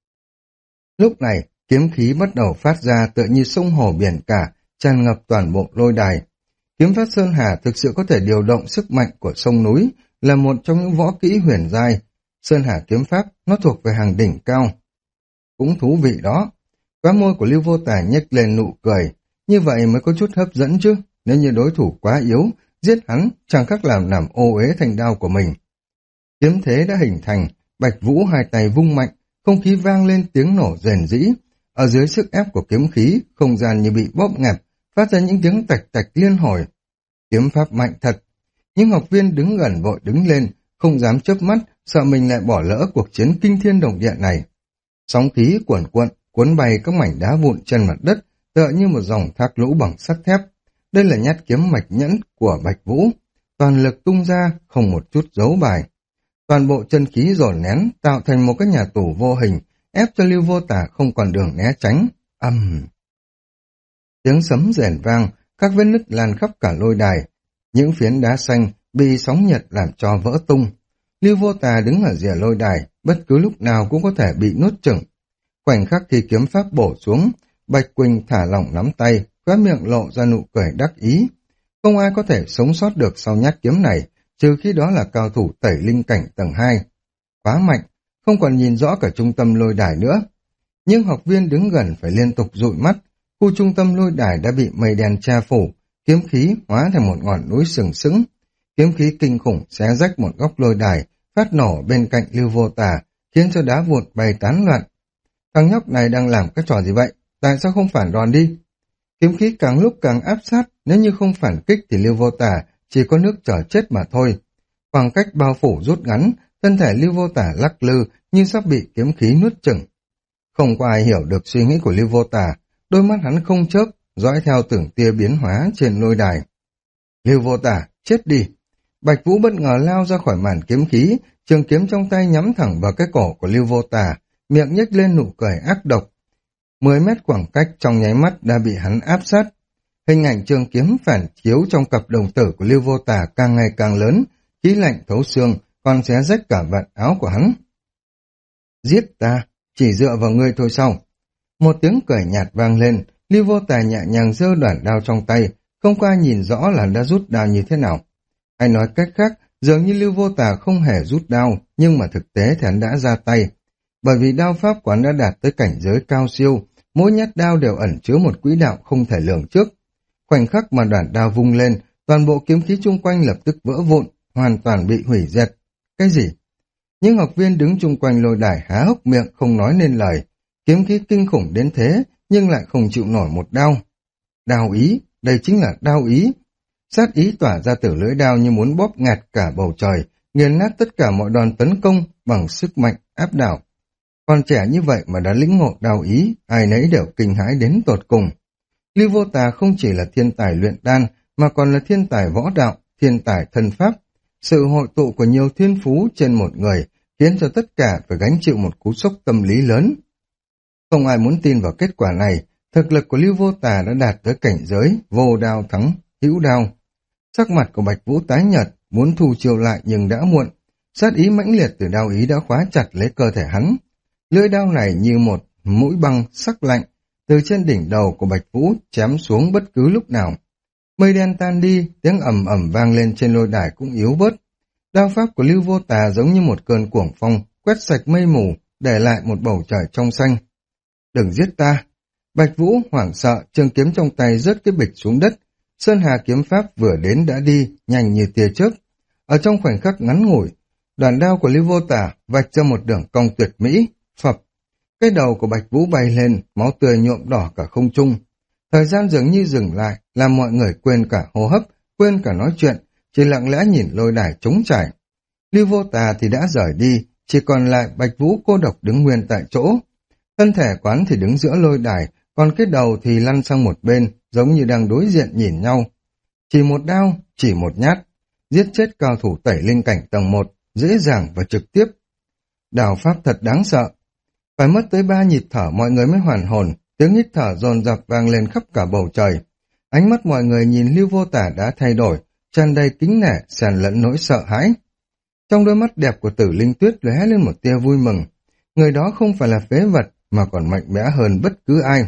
Lúc này, kiếm khí bắt đầu phát ra tựa như sông hồ biển cả, tràn ngập toàn bộ lôi đài. Kiếm pháp Sơn Hà thực sự có thể điều động sức mạnh của sông núi, là một trong những võ kỹ huyền giai. Sơn Hà kiếm pháp, nó thuộc về hàng đỉnh cao. Cũng thú vị đó. Khóe môi của Lưu Vô Tả nhếch lên nụ cười, như vậy mới có chút hấp dẫn chứ. Nếu như đối thủ quá yếu, giết hắn chẳng khác làm ô uế thành đao của mình. Kiếm thế đã hình thành, Bạch Vũ hai tay vung mạnh, không khí vang lên tiếng nổ rền rĩ. Ở dưới sức ép của kiếm khí, không gian như bị bóp nghẹt, phát ra những tiếng tạch tạch liên hồi. Kiếm pháp mạnh thật. Những học viên đứng gần vội đứng lên, không dám chớp mắt, sợ mình lại bỏ lỡ cuộc chiến kinh thiên động địa này. Sóng khí cuồn cuộn, cuốn bay các mảnh đá vụn trên mặt đất, tựa như một dòng thác lũ bằng sắt thép. Đây là nhát kiếm mạch nhẫn của Bạch Vũ, toàn lực tung ra, không một chút giấu bài. Toàn bộ chân khí dồn nén, tạo thành một cái nhà tù vô hình, ép cho Lưu Vô Tả không còn đường né tránh. Tiếng sấm rền vang, các vết nứt lan khắp cả lôi đài. Những phiến đá xanh bị sóng nhiệt làm cho vỡ tung. Lưu Vô Tà đứng ở rìa lôi đài, bất cứ lúc nào cũng có thể bị nuốt chửng. Khoảnh khắc khi kiếm pháp bổ xuống, Bạch Quỳnh thả lỏng nắm tay, khóe miệng lộ ra nụ cười đắc ý. Không ai có thể sống sót được sau nhát kiếm này, trừ khi đó là cao thủ tẩy linh cảnh tầng 2. Quá mạnh, không còn nhìn rõ cả trung tâm lôi đài nữa. Nhưng học viên đứng gần phải liên tục dụi mắt, khu trung tâm lôi đài đã bị mây đen che phủ, kiếm khí hóa thành một ngọn núi sừng sững. Kiếm khí kinh khủng xé rách một góc lôi đài, phát nổ bên cạnh Lưu Vô Tả, khiến cho đá vụn bay tán loạn. Thằng nhóc này đang làm cái trò gì vậy? Tại sao không phản đòn đi? Kiếm khí càng lúc càng áp sát, nếu như không phản kích thì Lưu Vô Tả chỉ có nước chờ chết mà thôi. Khoảng cách bao phủ rút ngắn, thân thể Lưu Vô Tả lắc lư như sắp bị kiếm khí nuốt chửng. Không có ai hiểu được suy nghĩ của Lưu Vô Tả, đôi mắt hắn không chớp, dõi theo từng tia biến hóa trên lôi đài. Lưu Vô Tả, chết đi! Bạch Vũ bất ngờ lao ra khỏi màn kiếm khí, trường kiếm trong tay nhắm thẳng vào cái cổ của Lưu Vô Tả, miệng nhếch lên nụ cười ác độc. 10 mét khoảng cách trong nháy mắt đã bị hắn áp sát. Hình ảnh trường kiếm phản chiếu trong cặp đồng tử của Lưu Vô Tả càng ngày càng lớn, khí lạnh thấu xương, còn xé rách cả vạt áo của hắn. Giết ta! chỉ dựa vào ngươi thôi sao? Một tiếng cười nhạt vang lên, Lưu Vô Tà nhẹ nhàng giơ đoạn đao trong tay, không có ai nhìn rõ là đã rút đao như thế nào. Hay nói cách khác, dường như Lưu Vô Tà không hề rút đao, nhưng mà thực tế thì hắn đã ra tay. Bởi vì đao pháp của hắn đã đạt tới cảnh giới cao siêu, mỗi nhát đao đều ẩn chứa một quỹ đạo không thể lường trước. Khoảnh khắc mà đoạn đao vung lên, toàn bộ kiếm khí chung quanh lập tức vỡ vụn, hoàn toàn bị hủy diệt. Cái gì? Những học viên đứng chung quanh lôi đài há hốc miệng không nói nên lời. Kiếm khí kinh khủng đến thế, nhưng lại không chịu nổi một đao. Đao ý, đây chính là đao ý. Sát ý tỏa ra từ lưỡi đao như muốn bóp nghẹt cả bầu trời, nghiền nát tất cả mọi đòn tấn công bằng sức mạnh áp đảo. Còn trẻ như vậy mà đã lĩnh ngộ đao ý, ai nấy đều kinh hãi đến tột cùng. Lưu Vô Tà không chỉ là thiên tài luyện đan, mà còn là thiên tài võ đạo, thiên tài thân pháp. Sự hội tụ của nhiều thiên phú trên một người khiến cho tất cả phải gánh chịu một cú sốc tâm lý lớn. Không ai muốn tin vào kết quả này, thực lực của Lưu Vô Tà đã đạt tới cảnh giới vô đao thắng hữu đao. Sắc mặt của Bạch Vũ tái nhợt, muốn thu chiêu lại nhưng đã muộn. Sát ý mãnh liệt từ đao ý đã khóa chặt lấy cơ thể hắn. Lưỡi đao này như một mũi băng sắc lạnh, từ trên đỉnh đầu của Bạch Vũ chém xuống bất cứ lúc nào. Mây đen tan đi, tiếng ầm ầm vang lên trên lôi đài cũng yếu bớt. Đao pháp của Lưu Vô Tà giống như một cơn cuồng phong, quét sạch mây mù, để lại một bầu trời trong xanh. Đừng giết ta! Bạch Vũ hoảng sợ, trường kiếm trong tay rớt cái bịch xuống đất. Sơn Hà kiếm pháp vừa đến đã đi, nhanh như tia chớp. Ở trong khoảnh khắc ngắn ngủi, đoạn đao của Lưu Vô Tà vạch ra một đường cong tuyệt mỹ, phập. Cái đầu của Bạch Vũ bay lên, máu tươi nhuộm đỏ cả không trung. Thời gian dường như dừng lại, làm mọi người quên cả hô hấp, quên cả nói chuyện, chỉ lặng lẽ nhìn lôi đài trống trải. Lưu Vô Tà thì đã rời đi, chỉ còn lại Bạch Vũ cô độc đứng nguyên tại chỗ. Thân thể quán thì đứng giữa lôi đài, còn cái đầu thì lăn sang một bên, giống như đang đối diện nhìn nhau. Chỉ một đao, chỉ một nhát, giết chết cao thủ tẩy linh cảnh tầng 1, dễ dàng và trực tiếp. Đao pháp thật đáng sợ. Phải mất tới 3 nhịp thở mọi người mới hoàn hồn, tiếng hít thở dồn dập vang lên khắp cả bầu trời. Ánh mắt mọi người nhìn Lưu Vô Tà đã thay đổi, tràn đầy kính nể, xen lẫn nỗi sợ hãi. Trong đôi mắt đẹp của Tử Linh Tuyết lóe lên một tia vui mừng. Người đó không phải là phế vật, mà còn mạnh mẽ hơn bất cứ ai.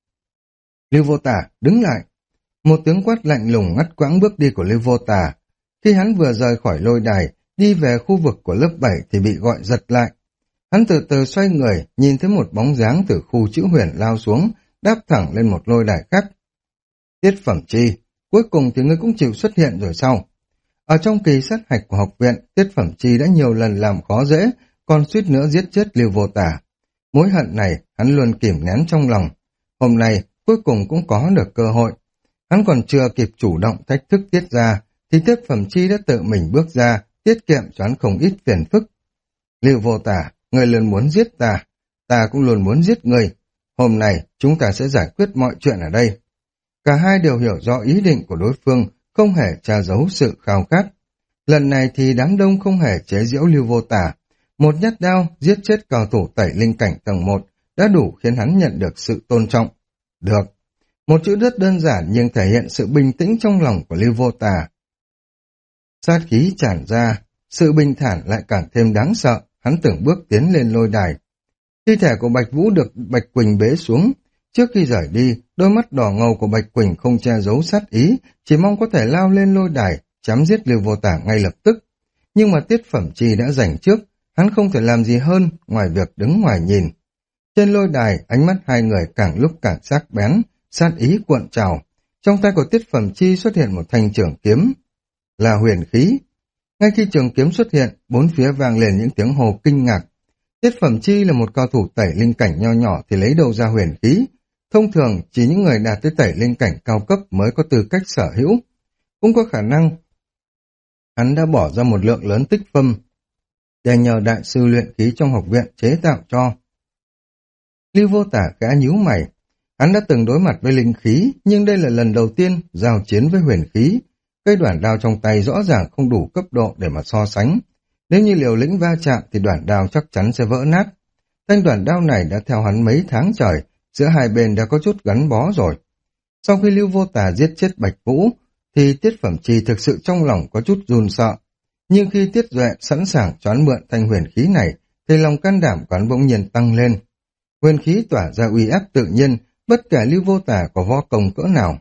Lưu Vô Tà, đứng lại! Một tiếng quát lạnh lùng ngắt quãng bước đi của Lưu Vô Tà. Khi hắn vừa rời khỏi lôi đài, đi về khu vực của lớp 7 thì bị gọi giật lại. Hắn từ từ xoay người, nhìn thấy một bóng dáng từ khu chữ huyền lao xuống, đáp thẳng lên một lôi đài khác. Tiết Phẩm Chi, cuối cùng thì ngươi cũng chịu xuất hiện rồi sao? Ở trong kỳ sát hạch của học viện, Tiết Phẩm Chi đã nhiều lần làm khó dễ, còn suýt nữa giết chết Lưu Vô Tà. Mối hận này hắn luôn kìm nén trong lòng. Hôm nay cuối cùng cũng có được cơ hội. Hắn còn chưa kịp chủ động thách thức Tiết ra, thì Tiết Phẩm Chi đã tự mình bước ra, tiết kiệm cho hắn không ít phiền phức. Lưu Vô Tà, ngươi luôn muốn giết ta, ta cũng luôn muốn giết ngươi. Hôm nay chúng ta sẽ giải quyết mọi chuyện ở đây. Cả hai đều hiểu rõ ý định của đối phương, không hề tra giấu sự khao khát. Lần này thì đám đông không hề chế giễu Lưu Vô Tà. Một nhát đao giết chết cao thủ tẩy linh cảnh tầng 1 đã đủ khiến hắn nhận được sự tôn trọng. Được. Một chữ rất đơn giản nhưng thể hiện sự bình tĩnh trong lòng của Lưu Vô Tà. Sát khí tràn ra, sự bình thản lại càng thêm đáng sợ, hắn từng bước tiến lên lôi đài. Thi thể của Bạch Vũ được Bạch Quỳnh bế xuống. Trước khi rời đi, đôi mắt đỏ ngầu của Bạch Quỳnh không che giấu sát ý, chỉ mong có thể lao lên lôi đài, chém giết Lưu Vô Tà ngay lập tức. Nhưng mà Tiết Phẩm Chi đã giành trước, hắn không thể làm gì hơn ngoài việc đứng ngoài nhìn. Trên lôi đài, ánh mắt hai người càng lúc càng sắc bén, sát ý cuộn trào. Trong tay của Tiết Phẩm Chi xuất hiện một thanh trường kiếm, là huyền khí. Ngay khi trường kiếm xuất hiện, bốn phía vang lên những tiếng hô kinh ngạc. Tiết Phẩm Chi là một cao thủ tẩy linh cảnh nho nhỏ thì lấy đâu ra huyền khí. Thông thường, chỉ những người đạt tới tẩy linh cảnh cao cấp mới có tư cách sở hữu. Cũng có khả năng hắn đã bỏ ra một lượng lớn tích phân để nhờ đại sư luyện khí trong học viện chế tạo cho. Lưu Vô Tà khẽ nhíu mày. Hắn đã từng đối mặt với linh khí, nhưng đây là lần đầu tiên giao chiến với huyền khí. Cây đoạn đao trong tay rõ ràng không đủ cấp độ để mà so sánh. Nếu như liều lĩnh va chạm thì đoạn đao chắc chắn sẽ vỡ nát. Thanh đoạn đao này đã theo hắn mấy tháng trời, giữa hai bên đã có chút gắn bó rồi. Sau khi Lưu Vô Tà giết chết Bạch Vũ, thì Tiết Phẩm Chi thực sự trong lòng có chút run sợ. Nhưng khi Tiết Duệ sẵn sàng choán mượn thanh huyền khí này, thì lòng can đảm của hắn bỗng nhiên tăng lên. huyền khí tỏa ra uy áp tự nhiên, bất kể Lưu Vô Tà có võ công cỡ nào.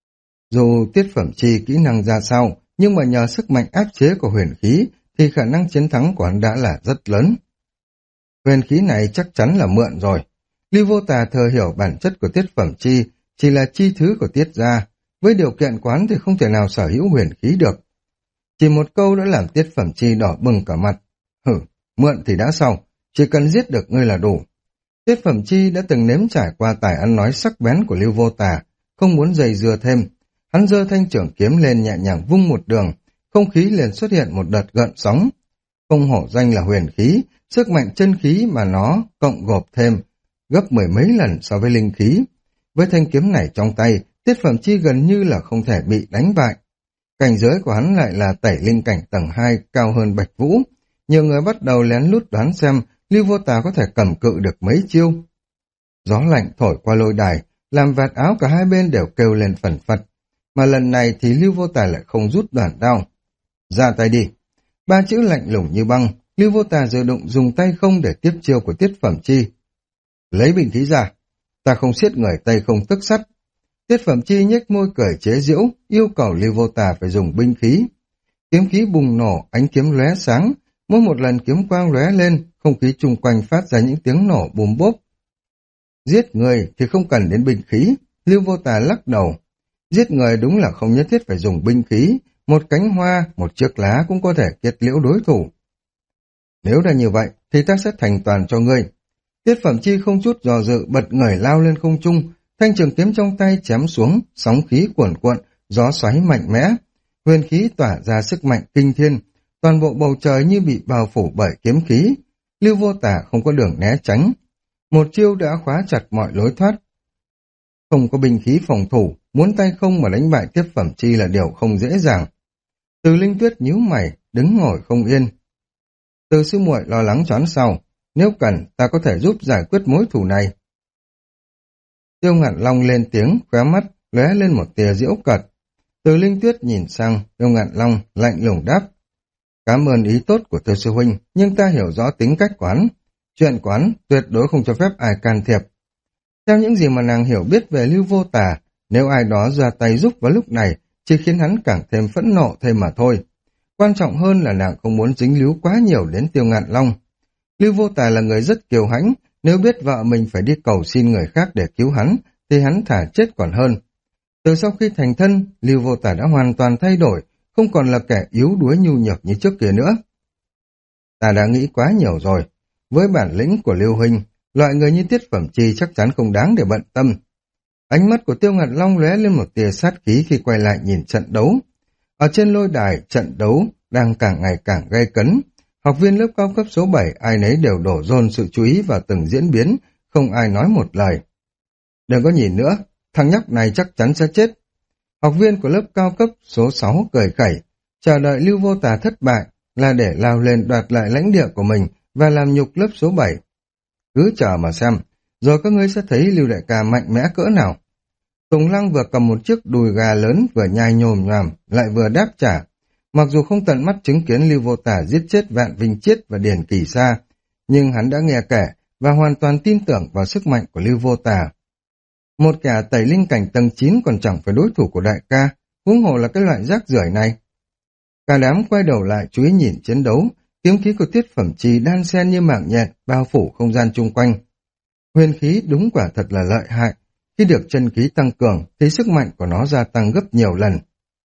Dù tiết phẩm chi kỹ năng ra sao, nhưng mà nhờ sức mạnh áp chế của huyền khí thì khả năng chiến thắng của hắn đã là rất lớn. Huyền khí này chắc chắn là mượn rồi. Lưu Vô Tà thừa hiểu bản chất của tiết phẩm chi, chỉ là chi thứ của tiết gia. Với điều kiện quán thì không thể nào sở hữu huyền khí được. Chỉ một câu đã làm tiết phẩm chi đỏ bừng cả mặt. Hử, mượn thì đã xong, chỉ cần giết được ngươi là đủ. Tiết phẩm chi đã từng nếm trải qua tài ăn nói sắc bén của Lưu Vô Tà, không muốn dày dưa thêm. Hắn giơ thanh trưởng kiếm lên nhẹ nhàng vung một đường, không khí liền xuất hiện một đợt gợn sóng. Không hổ danh là huyền khí, sức mạnh chân khí mà nó cộng gộp thêm gấp mười mấy lần so với linh khí. Với thanh kiếm này trong tay, tiết phẩm chi gần như là không thể bị đánh bại. Cảnh giới của hắn lại là tẩy linh cảnh tầng 2 cao hơn Bạch Vũ. Nhiều người bắt đầu lén lút đoán xem Lưu Vô Tà có thể cầm cự được mấy chiêu. Gió lạnh thổi qua lôi đài, làm vạt áo cả hai bên đều kêu lên phẩn phật. Mà lần này thì Lưu Vô Tà lại không rút đoạn đao. Ra tay đi. Ba chữ lạnh lùng như băng, Lưu Vô Tà dự định dùng tay không để tiếp chiêu của tiết phẩm chi. Lấy bình khí ra, ta không siết người tay không tức sắt. Tiết phẩm chi nhếch môi cười chế giễu, yêu cầu Lưu Vô Tà phải dùng binh khí. Kiếm khí bùng nổ, ánh kiếm lóe sáng, mỗi một lần kiếm quang lóe lên, không khí chung quanh phát ra những tiếng nổ bùm bốp. Giết người thì không cần đến binh khí, Lưu Vô Tà lắc đầu. Giết người đúng là không nhất thiết phải dùng binh khí, một cánh hoa, một chiếc lá cũng có thể kết liễu đối thủ. Nếu đã như vậy, thì ta sẽ thành toàn cho ngươi. Tiết phẩm chi không chút dò dự bật người lao lên không trung, thanh trường kiếm trong tay chém xuống, sóng khí cuồn cuộn, gió xoáy mạnh mẽ. Huyền khí tỏa ra sức mạnh kinh thiên, toàn bộ bầu trời như bị bao phủ bởi kiếm khí. Lưu Vô Tà không có đường né tránh. Một chiêu đã khóa chặt mọi lối thoát. Không có binh khí phòng thủ, muốn tay không mà đánh bại tiết phẩm chi là điều không dễ dàng. Từ Linh Tuyết nhíu mày, đứng ngồi không yên. Từ sư muội lo lắng choán sau, nếu cần ta có thể giúp giải quyết mối thù này. Tiêu Ngạn Long lên tiếng, khóe mắt lóe lên một tia giễu cợt. Từ Linh Tuyết nhìn sang, Tiêu Ngạn Long lạnh lùng đáp. Cảm ơn ý tốt của Từ sư huynh, nhưng ta hiểu rõ tính cách của hắn. Chuyện của hắn tuyệt đối không cho phép ai can thiệp. Theo những gì mà nàng hiểu biết về Lưu Vô Tà, nếu ai đó ra tay giúp vào lúc này, chỉ khiến hắn càng thêm phẫn nộ thêm mà thôi. Quan trọng hơn là nàng không muốn dính líu quá nhiều đến Tiêu Ngạn Long. Lưu Vô Tà là người rất kiêu hãnh, nếu biết vợ mình phải đi cầu xin người khác để cứu hắn, thì hắn thả chết còn hơn. Từ sau khi thành thân, Lưu Vô Tà đã hoàn toàn thay đổi, không còn là kẻ yếu đuối nhu nhược như trước kia nữa. Ta đã nghĩ quá nhiều rồi. Với bản lĩnh của Lưu huynh, loại người như tiết phẩm chi chắc chắn không đáng để bận tâm. Ánh mắt của Tiêu Ngạn Long lóe lên một tia sát khí khi quay lại nhìn trận đấu. Ở trên lôi đài, trận đấu đang càng ngày càng gay cấn. Học viên lớp cao cấp số 7 ai nấy đều đổ dồn sự chú ý vào từng diễn biến, không ai nói một lời. Đừng có nhìn nữa, thằng nhóc này chắc chắn sẽ chết. Học viên của lớp cao cấp số 6 cười khẩy, chờ đợi Lưu Vô Tà thất bại là để lao lên đoạt lại lãnh địa của mình và làm nhục lớp số 7. Cứ chờ mà xem, rồi các ngươi sẽ thấy Lưu đại ca mạnh mẽ cỡ nào. Tùng Lăng vừa cầm một chiếc đùi gà lớn vừa nhai nhồm nhoàm, lại vừa đáp trả. Mặc dù không tận mắt chứng kiến Lưu Vô Tà giết chết Vạn Vinh Chiết và Điền Kỳ Sa, nhưng hắn đã nghe kể và hoàn toàn tin tưởng vào sức mạnh của Lưu Vô Tà. Một kẻ tẩy linh cảnh tầng 9 còn chẳng phải đối thủ của đại ca, huống hồ là cái loại rác rưởi này. Cả đám quay đầu lại chú ý nhìn chiến đấu, kiếm khí của tiết phẩm chi đan xen như mạng nhện bao phủ không gian chung quanh. Huyền khí đúng quả thật là lợi hại, khi được chân khí tăng cường thì sức mạnh của nó gia tăng gấp nhiều lần.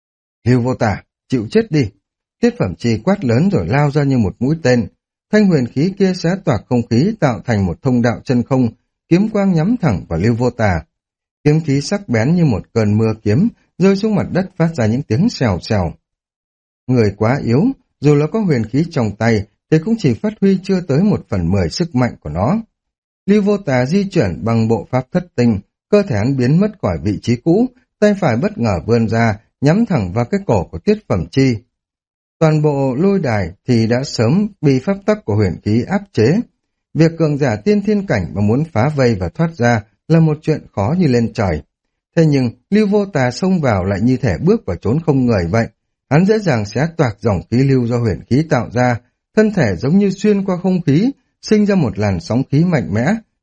Lưu Vô Tà, chịu chết đi. Tiết phẩm chi quát lớn rồi lao ra như một mũi tên. Thanh huyền khí kia xé toạc không khí tạo thành một thông đạo chân không, kiếm quang nhắm thẳng vào Lưu Vô Tà. Kiếm khí sắc bén như một cơn mưa kiếm, rơi xuống mặt đất phát ra những tiếng xèo xèo. Người quá yếu, dù là có huyền khí trong tay, thì cũng chỉ phát huy chưa tới 1/10 sức mạnh của nó. Lưu Vô Tà di chuyển bằng bộ pháp thất tinh, cơ thể hắn biến mất khỏi vị trí cũ, tay phải bất ngờ vươn ra, nhắm thẳng vào cái cổ của tiết phẩm chi. Toàn bộ lôi đài thì đã sớm bị pháp tắc của huyền khí áp chế. Việc cường giả tiên thiên cảnh mà muốn phá vây và thoát ra là một chuyện khó như lên trời. Thế nhưng Lưu Vô Tà xông vào lại như thể bước vào chốn không người vậy. Hắn dễ dàng xé toạc dòng khí lưu do huyền khí tạo ra, thân thể giống như xuyên qua không khí, sinh ra một làn sóng khí mạnh mẽ,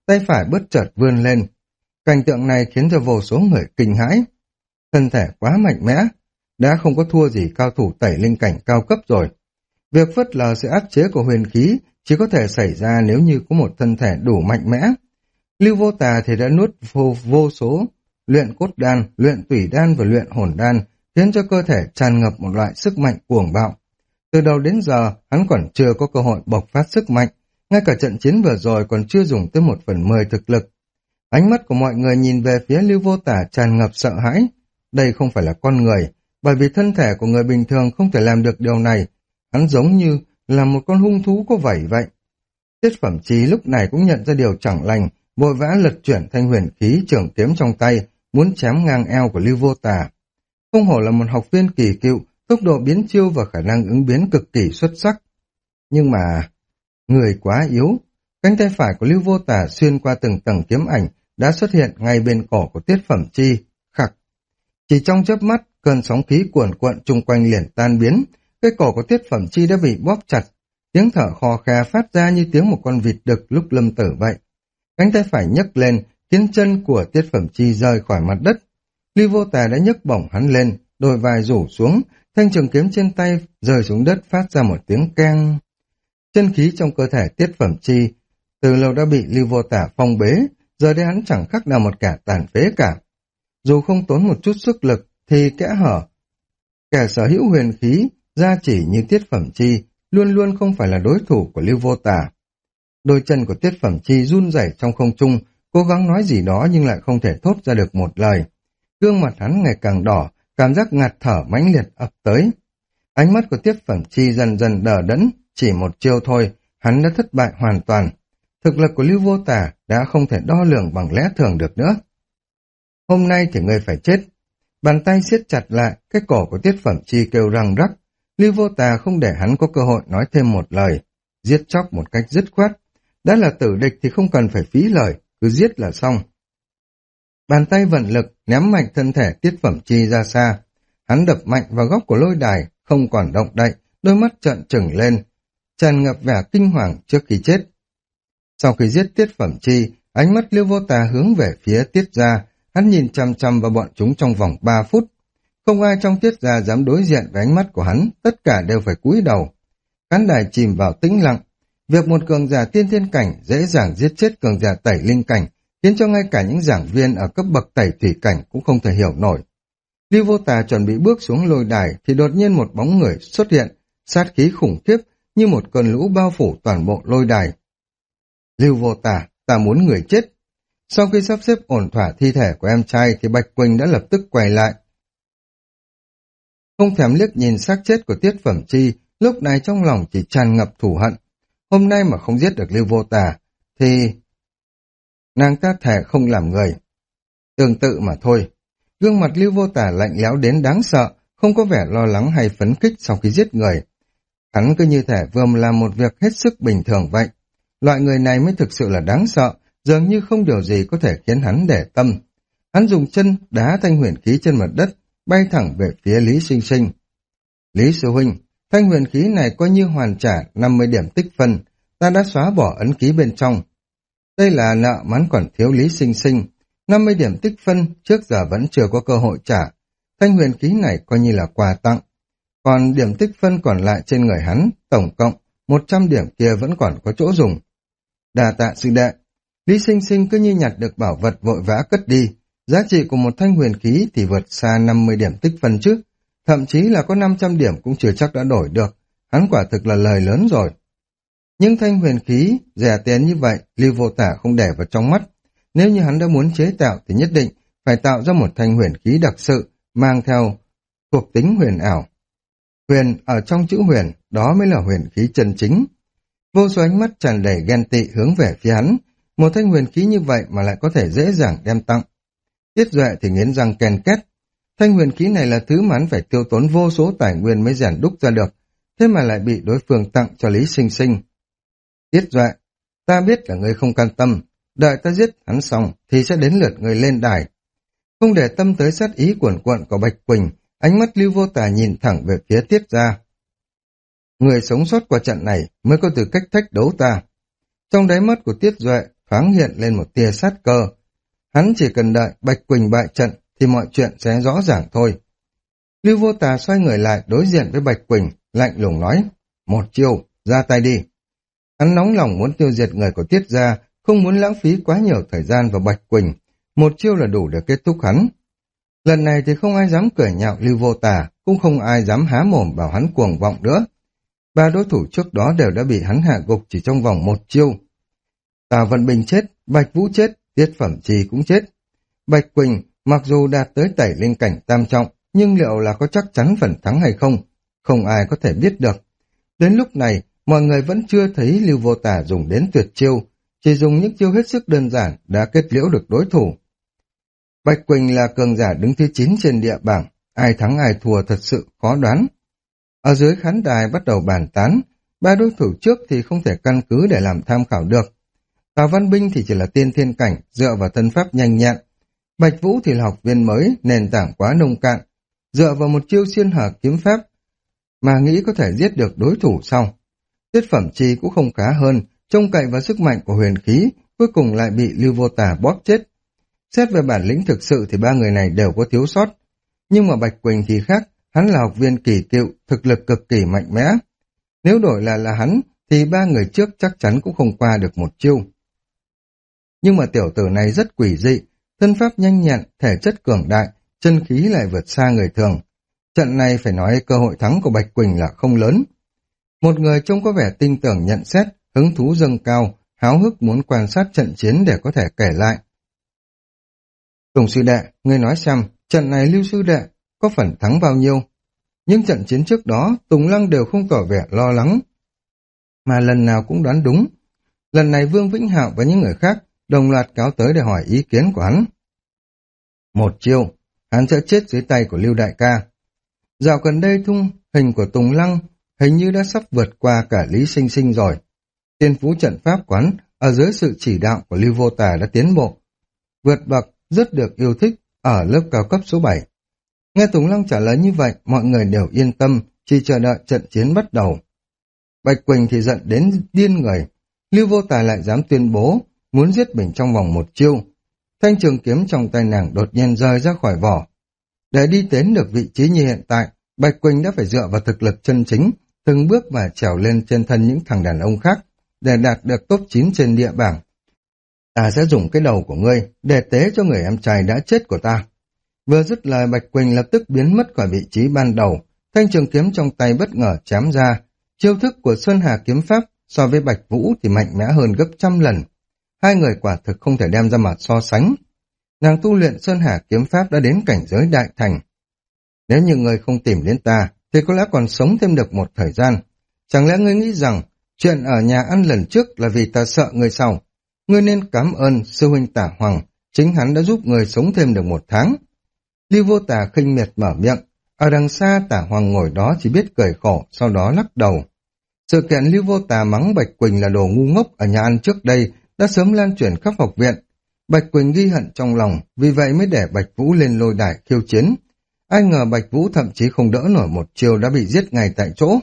tay phải bất chợt vươn lên. Cảnh tượng này khiến cho vô số người kinh hãi. Thân thể quá mạnh mẽ, đã không có thua gì cao thủ tẩy linh cảnh cao cấp rồi. Việc phớt lờ sự áp chế của huyền khí chỉ có thể xảy ra nếu như có một thân thể đủ mạnh mẽ. Lưu Vô Tà thì đã nuốt vô số luyện cốt đan, luyện tủy đan và luyện hồn đan, khiến cho cơ thể tràn ngập một loại sức mạnh cuồng bạo. Từ đầu đến giờ, hắn còn chưa có cơ hội bộc phát sức mạnh, ngay cả trận chiến vừa rồi còn chưa dùng tới 1/10 thực lực. Ánh mắt của mọi người nhìn về phía Lưu Vô Tà tràn ngập sợ hãi. Đây không phải là con người, bởi vì thân thể của người bình thường không thể làm được điều này. Hắn giống như là một con hung thú có vảy vậy. Tiết Phẩm Chi lúc này cũng nhận ra điều chẳng lành, vội vã lật chuyển thanh huyền khí trường kiếm trong tay, muốn chém ngang eo của Lưu Vô Tà. Không hổ là một học viên kỳ cựu, tốc độ biến chiêu và khả năng ứng biến cực kỳ xuất sắc. Nhưng mà, người quá yếu. Cánh tay phải của Lưu Vô Tà xuyên qua từng tầng kiếm ảnh đã xuất hiện ngay bên cổ của Tiết Phẩm Chi. Khặc. Chỉ trong chớp mắt, cơn sóng khí cuồn cuộn chung quanh liền tan biến, cái cổ của Tiết Phẩm Chi đã bị bóp chặt. Tiếng thở khò khè phát ra như tiếng một con vịt đực lúc lâm tử vậy. Cánh tay phải nhấc lên, khiến chân của Tiết Phẩm Chi rơi khỏi mặt đất. Lưu Vô Tà đã nhấc bổng hắn lên, đôi vai rủ xuống, thanh trường kiếm trên tay rơi xuống đất phát ra một tiếng keng. Chân khí trong cơ thể Tiết Phẩm Chi từ lâu đã bị Lưu Vô Tà phong bế, giờ đây hắn chẳng khác nào một kẻ tàn phế cả. Dù không tốn một chút sức lực thì kẽ hở. Kẻ sở hữu huyền khí, gia chỉ như Tiết Phẩm Chi luôn luôn không phải là đối thủ của Lưu Vô Tà. Đôi chân của Tiết Phẩm Chi run rẩy trong không trung, cố gắng nói gì đó nhưng lại không thể thốt ra được một lời. Gương mặt hắn ngày càng đỏ, cảm giác ngạt thở mãnh liệt ập tới. Ánh mắt của Tiết Phẩm Chi dần dần đờ đẫn, chỉ một chiêu thôi, hắn đã thất bại hoàn toàn. Thực lực của Lưu Vô Tà đã không thể đo lường bằng lẽ thường được nữa. Hôm nay thì ngươi phải chết. Bàn tay siết chặt lại, cái cổ của Tiết Phẩm Chi kêu răng rắc. Lưu Vô Tà không để hắn có cơ hội nói thêm một lời, giết chóc một cách dứt khoát. Đã là tử địch thì không cần phải phí lời, cứ giết là xong. Bàn tay vận lực ném mạnh thân thể Tiết Phẩm Chi ra xa. Hắn đập mạnh vào góc của lôi đài, không còn động đậy, đôi mắt trợn trừng lên, tràn ngập vẻ kinh hoàng trước khi chết. Sau khi giết Tiết Phẩm Chi, ánh mắt Lưu Vô Tà hướng về phía Tiết Gia, hắn nhìn chăm chăm vào bọn chúng trong vòng 3 phút. Không ai trong Tiết Gia dám đối diện với ánh mắt của hắn, tất cả đều phải cúi đầu. Khán đài chìm vào tĩnh lặng. Việc một cường giả tiên thiên cảnh dễ dàng giết chết cường giả tẩy linh cảnh, khiến cho ngay cả những giảng viên ở cấp bậc tẩy thủy cảnh cũng không thể hiểu nổi. Lưu Vô Tà chuẩn bị bước xuống lôi đài thì đột nhiên một bóng người xuất hiện, sát khí khủng khiếp như một cơn lũ bao phủ toàn bộ lôi đài. Lưu Vô Tà, ta muốn người chết. Sau khi sắp xếp ổn thỏa thi thể của em trai thì Bạch Quỳnh đã lập tức quay lại. Không thèm liếc nhìn xác chết của Tiết Phẩm Chi, lúc này trong lòng chỉ tràn ngập thù hận. Hôm nay mà không giết được Lưu Vô Tà thì nàng ta thề không làm người. Tương tự mà thôi. Gương mặt Lưu Vô Tà lạnh lẽo đến đáng sợ, không có vẻ lo lắng hay phấn khích sau khi giết người. Hắn cứ như thể vừa làm một việc hết sức bình thường vậy. Loại người này mới thực sự là đáng sợ, dường như không điều gì có thể khiến hắn để tâm. Hắn dùng chân đá thanh huyền khí trên mặt đất, bay thẳng về phía Lý Sinh Sinh. Lý sư huynh, thanh huyền khí này coi như hoàn trả 50 điểm tích phân, ta đã xóa bỏ ấn ký bên trong. Đây là nợ mắn còn thiếu Lý Sinh Sinh, 50 điểm tích phân trước giờ vẫn chưa có cơ hội trả. Thanh huyền khí này coi như là quà tặng. Còn điểm tích phân còn lại trên người hắn, tổng cộng 100 điểm kia vẫn còn có chỗ dùng. Đà tạ sư đệ. Lý Sinh Sinh cứ như nhặt được bảo vật vội vã cất đi. Giá trị của một thanh huyền khí thì vượt xa 50 điểm tích phân chứ. Thậm chí là có 500 điểm cũng chưa chắc đã đổi được. Hắn quả thực là lời lớn rồi. Nhưng thanh huyền khí rẻ tiền như vậy, Lưu Vô Tà không để vào trong mắt. Nếu như hắn đã muốn chế tạo thì nhất định phải tạo ra một thanh huyền khí đặc sự, mang theo thuộc tính huyền ảo. Huyền ở trong chữ huyền, đó mới là huyền khí chân chính. Vô số ánh mắt tràn đầy ghen tị hướng về phía hắn. Một thanh huyền khí như vậy mà lại có thể dễ dàng đem tặng. Tiết Duệ thì nghiến răng ken két. Thanh huyền khí này là thứ mà hắn phải tiêu tốn vô số tài nguyên mới rèn đúc ra được, thế mà lại bị đối phương tặng cho Lý Sinh Sinh. Tiết Duệ, ta biết là ngươi không can tâm, đợi ta giết hắn xong thì sẽ đến lượt ngươi lên đài. Không để tâm tới sát ý cuồn cuộn của Bạch Quỳnh, ánh mắt Lưu Vô Tà nhìn thẳng về phía Tiết Gia. Người sống sót qua trận này mới có tư cách thách đấu ta. Trong đáy mắt của Tiết Duệ thoáng hiện lên một tia sát cơ. Hắn chỉ cần đợi Bạch Quỳnh bại trận thì mọi chuyện sẽ rõ ràng thôi. Lưu Vô Tà xoay người lại đối diện với Bạch Quỳnh, lạnh lùng nói, một chiêu, ra tay đi. Hắn nóng lòng muốn tiêu diệt người của Tiết gia, không muốn lãng phí quá nhiều thời gian vào Bạch Quỳnh, một chiêu là đủ để kết thúc hắn. Lần này thì không ai dám cười nhạo Lưu Vô Tà, cũng không ai dám há mồm bảo hắn cuồng vọng nữa. Ba đối thủ trước đó đều đã bị hắn hạ gục chỉ trong vòng một chiêu. Tào Vận Bình chết, Bạch Vũ chết, Tiết Phẩm Trì cũng chết. Bạch Quỳnh mặc dù đạt tới tẩy linh cảnh tam trọng, nhưng liệu là có chắc chắn phần thắng hay không? Không ai có thể biết được. Đến lúc này, mọi người vẫn chưa thấy Lưu Vô Tà dùng đến tuyệt chiêu, chỉ dùng những chiêu hết sức đơn giản đã kết liễu được đối thủ. Bạch Quỳnh là cường giả đứng thứ 9 trên địa bảng, ai thắng ai thua thật sự khó đoán. Ở dưới khán đài bắt đầu bàn tán, ba đối thủ trước thì không thể căn cứ để làm tham khảo được. Tào Văn Binh thì chỉ là tiên thiên cảnh, dựa vào thân pháp nhanh nhẹn. Bạch Vũ thì là học viên mới, nền tảng quá nông cạn, dựa vào một chiêu xiên hở kiếm pháp mà nghĩ có thể giết được đối thủ sau. Tiết Phẩm Trì cũng không khá hơn, trông cậy vào sức mạnh của huyền khí, cuối cùng lại bị Lưu Vô Tà bóp chết. Xét về bản lĩnh thực sự thì ba người này đều có thiếu sót, nhưng mà Bạch Quỳnh thì khác, hắn là học viên kỳ cựu, thực lực cực kỳ mạnh mẽ. Nếu đổi là hắn, thì ba người trước chắc chắn cũng không qua được một chiêu. Nhưng mà tiểu tử này rất quỷ dị, thân pháp nhanh nhẹn, thể chất cường đại, chân khí lại vượt xa người thường. Trận này phải nói cơ hội thắng của Bạch Quỳnh là không lớn. Một người trông có vẻ tin tưởng nhận xét, hứng thú dâng cao, háo hức muốn quan sát trận chiến để có thể kể lại. Tùng sư đệ, ngươi nói xem, trận này Lưu sư đệ có phần thắng bao nhiêu? Những trận chiến trước đó, Tùng Lăng đều không tỏ vẻ lo lắng, mà lần nào cũng đoán đúng. Lần này Vương Vĩnh Hạo và những người khác đồng loạt cáo tới để hỏi ý kiến của hắn. Một chiêu, hắn sẽ chết dưới tay của Lưu đại ca. Dạo gần đây hình của Tùng Lăng hình như đã sắp vượt qua cả Lý Sinh Sinh rồi. Tiên phú trận pháp quán ở dưới sự chỉ đạo của Lưu Vô Tà đã tiến bộ, vượt bậc, rất được yêu thích ở lớp cao cấp số 7. Nghe Tùng Lăng trả lời như vậy, mọi người đều yên tâm, chỉ chờ đợi trận chiến bắt đầu. Bạch Quỳnh thì giận đến điên người, Lưu Vô Tà lại dám tuyên bố muốn giết mình trong vòng một chiêu. Thanh trường kiếm trong tay nàng đột nhiên rơi ra khỏi vỏ. Để đi đến được vị trí như hiện tại, Bạch Quỳnh đã phải dựa vào thực lực chân chính, từng bước mà trèo lên trên thân những thằng đàn ông khác, để đạt được top 9 trên địa bảng. Ta sẽ dùng cái đầu của ngươi để tế cho người em trai đã chết của ta. Vừa dứt lời, Bạch Quỳnh lập tức biến mất khỏi vị trí ban đầu, thanh trường kiếm trong tay bất ngờ chém ra. Chiêu thức của Sơn Hà kiếm pháp so với Bạch Vũ thì mạnh mẽ hơn gấp trăm lần. Hai người quả thực không thể đem ra mặt so sánh. Nàng tu luyện Sơn Hà kiếm pháp đã đến cảnh giới đại thành. Nếu như ngươi không tìm đến ta, thì có lẽ còn sống thêm được một thời gian. Chẳng lẽ ngươi nghĩ rằng chuyện ở nhà ăn lần trước là vì ta sợ ngươi sao? Ngươi nên cảm ơn sư huynh Tả Hoàng, chính hắn đã giúp ngươi sống thêm được một tháng. Lưu Vô Tà khinh miệt mở miệng, ở đằng xa Tả Hoàng ngồi đó chỉ biết cười khổ, sau đó lắc đầu. Sự kiện Lưu Vô Tà mắng Bạch Quỳnh là đồ ngu ngốc ở nhà ăn trước đây đã sớm lan truyền khắp học viện. Bạch Quỳnh ghi hận trong lòng, vì vậy mới để Bạch Vũ lên lôi đài khiêu chiến. Ai ngờ Bạch Vũ thậm chí không đỡ nổi một chiêu đã bị giết ngay tại chỗ.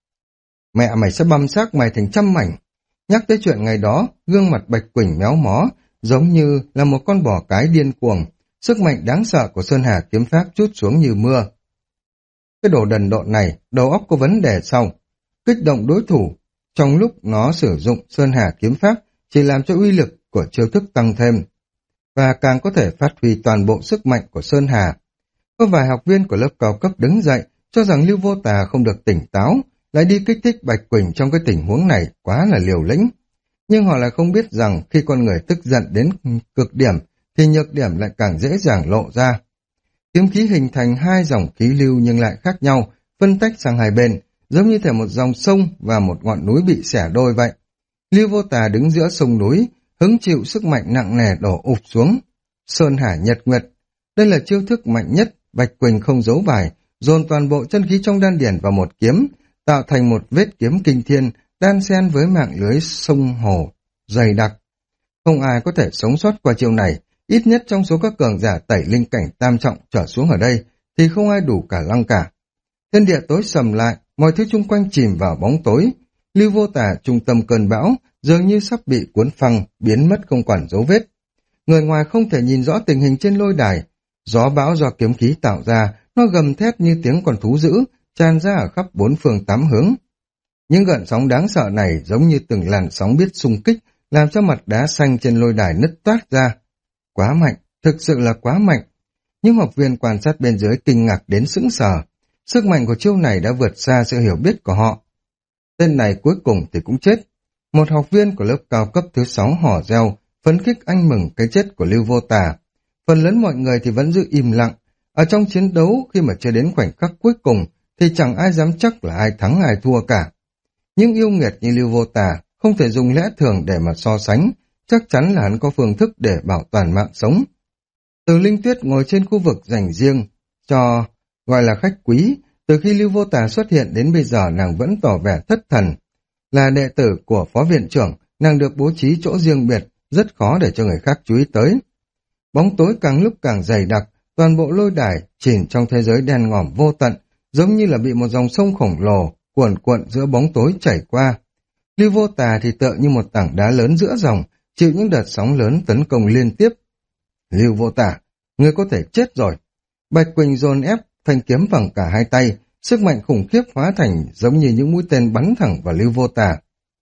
Mẹ mày sẽ băm xác mày thành trăm mảnh. Nhắc tới chuyện ngày đó, gương mặt Bạch Quỳnh méo mó, giống như là một con bò cái điên cuồng. Sức mạnh đáng sợ của Sơn Hà kiếm pháp trút xuống như mưa. Cái đồ đần độn này, đầu óc có vấn đề sao? Kích động đối thủ, trong lúc nó sử dụng Sơn Hà kiếm pháp chỉ làm cho uy lực của chiêu thức tăng thêm, và càng có thể phát huy toàn bộ sức mạnh của Sơn Hà. Có vài học viên của lớp cao cấp đứng dậy, cho rằng Lưu Vô Tà không được tỉnh táo, lại đi kích thích Bạch Quỳnh trong cái tình huống này quá là liều lĩnh. Nhưng họ lại không biết rằng khi con người tức giận đến cực điểm, thì nhược điểm lại càng dễ dàng lộ ra. Kiếm khí hình thành hai dòng khí lưu nhưng lại khác nhau, phân tách sang hai bên, giống như thể một dòng sông và một ngọn núi bị xẻ đôi vậy. Lưu Vô Tà đứng giữa sông núi, hứng chịu sức mạnh nặng nề đổ ụp xuống. Sơn Hà Nhật Nguyệt, đây là chiêu thức mạnh nhất. Bạch Quỳnh không giấu bài, dồn toàn bộ chân khí trong đan điển vào một kiếm, tạo thành một vết kiếm kinh thiên, đan xen với mạng lưới sông hồ dày đặc. Không ai có thể sống sót qua chiêu này, ít nhất trong số các cường giả tẩy linh cảnh tam trọng trở xuống ở đây, thì không ai đủ cả lăng cả. Thiên địa tối sầm lại, mọi thứ chung quanh chìm vào bóng tối. Lưu Vô Tà trung tâm cơn bão, dường như sắp bị cuốn phăng, biến mất không còn dấu vết. Người ngoài không thể nhìn rõ tình hình trên lôi đài. Gió bão do kiếm khí tạo ra, nó gầm thét như tiếng con thú dữ, tràn ra ở khắp bốn phương tám hướng. Những gợn sóng đáng sợ này giống như từng làn sóng biết xung kích, làm cho mặt đá xanh trên lôi đài nứt toát ra. Quá mạnh, thực sự là quá mạnh. Những học viên quan sát bên dưới kinh ngạc đến sững sờ. Sức mạnh của chiêu này đã vượt xa sự hiểu biết của họ. Tên này cuối cùng thì cũng chết. Một học viên của lớp cao cấp thứ 6 hò reo, phấn khích anh mừng cái chết của Lưu Vô Tà. Phần lớn mọi người thì vẫn giữ im lặng. Ở trong chiến đấu khi mà chưa đến khoảnh khắc cuối cùng thì chẳng ai dám chắc là ai thắng ai thua cả. Nhưng yêu nghiệt như Lưu Vô Tà không thể dùng lẽ thường để mà so sánh, chắc chắn là hắn có phương thức để bảo toàn mạng sống. Từ Linh Tuyết ngồi trên khu vực dành riêng cho gọi là khách quý, từ khi Lưu Vô Tà xuất hiện đến bây giờ nàng vẫn tỏ vẻ thất thần. Là đệ tử của phó viện trưởng, nàng được bố trí chỗ riêng biệt, rất khó để cho người khác chú ý tới. Bóng tối càng lúc càng dày đặc, toàn bộ lôi đài chìm trong thế giới đen ngòm vô tận, giống như là bị một dòng sông khổng lồ cuồn cuộn giữa bóng tối chảy qua. Lưu Vô Tà thì tựa như một tảng đá lớn giữa dòng, chịu những đợt sóng lớn tấn công liên tiếp. Lưu Vô Tà, ngươi có thể chết rồi. Bạch Quỳnh dồn ép, thanh kiếm bằng cả hai tay, sức mạnh khủng khiếp hóa thành giống như những mũi tên bắn thẳng vào Lưu Vô Tà.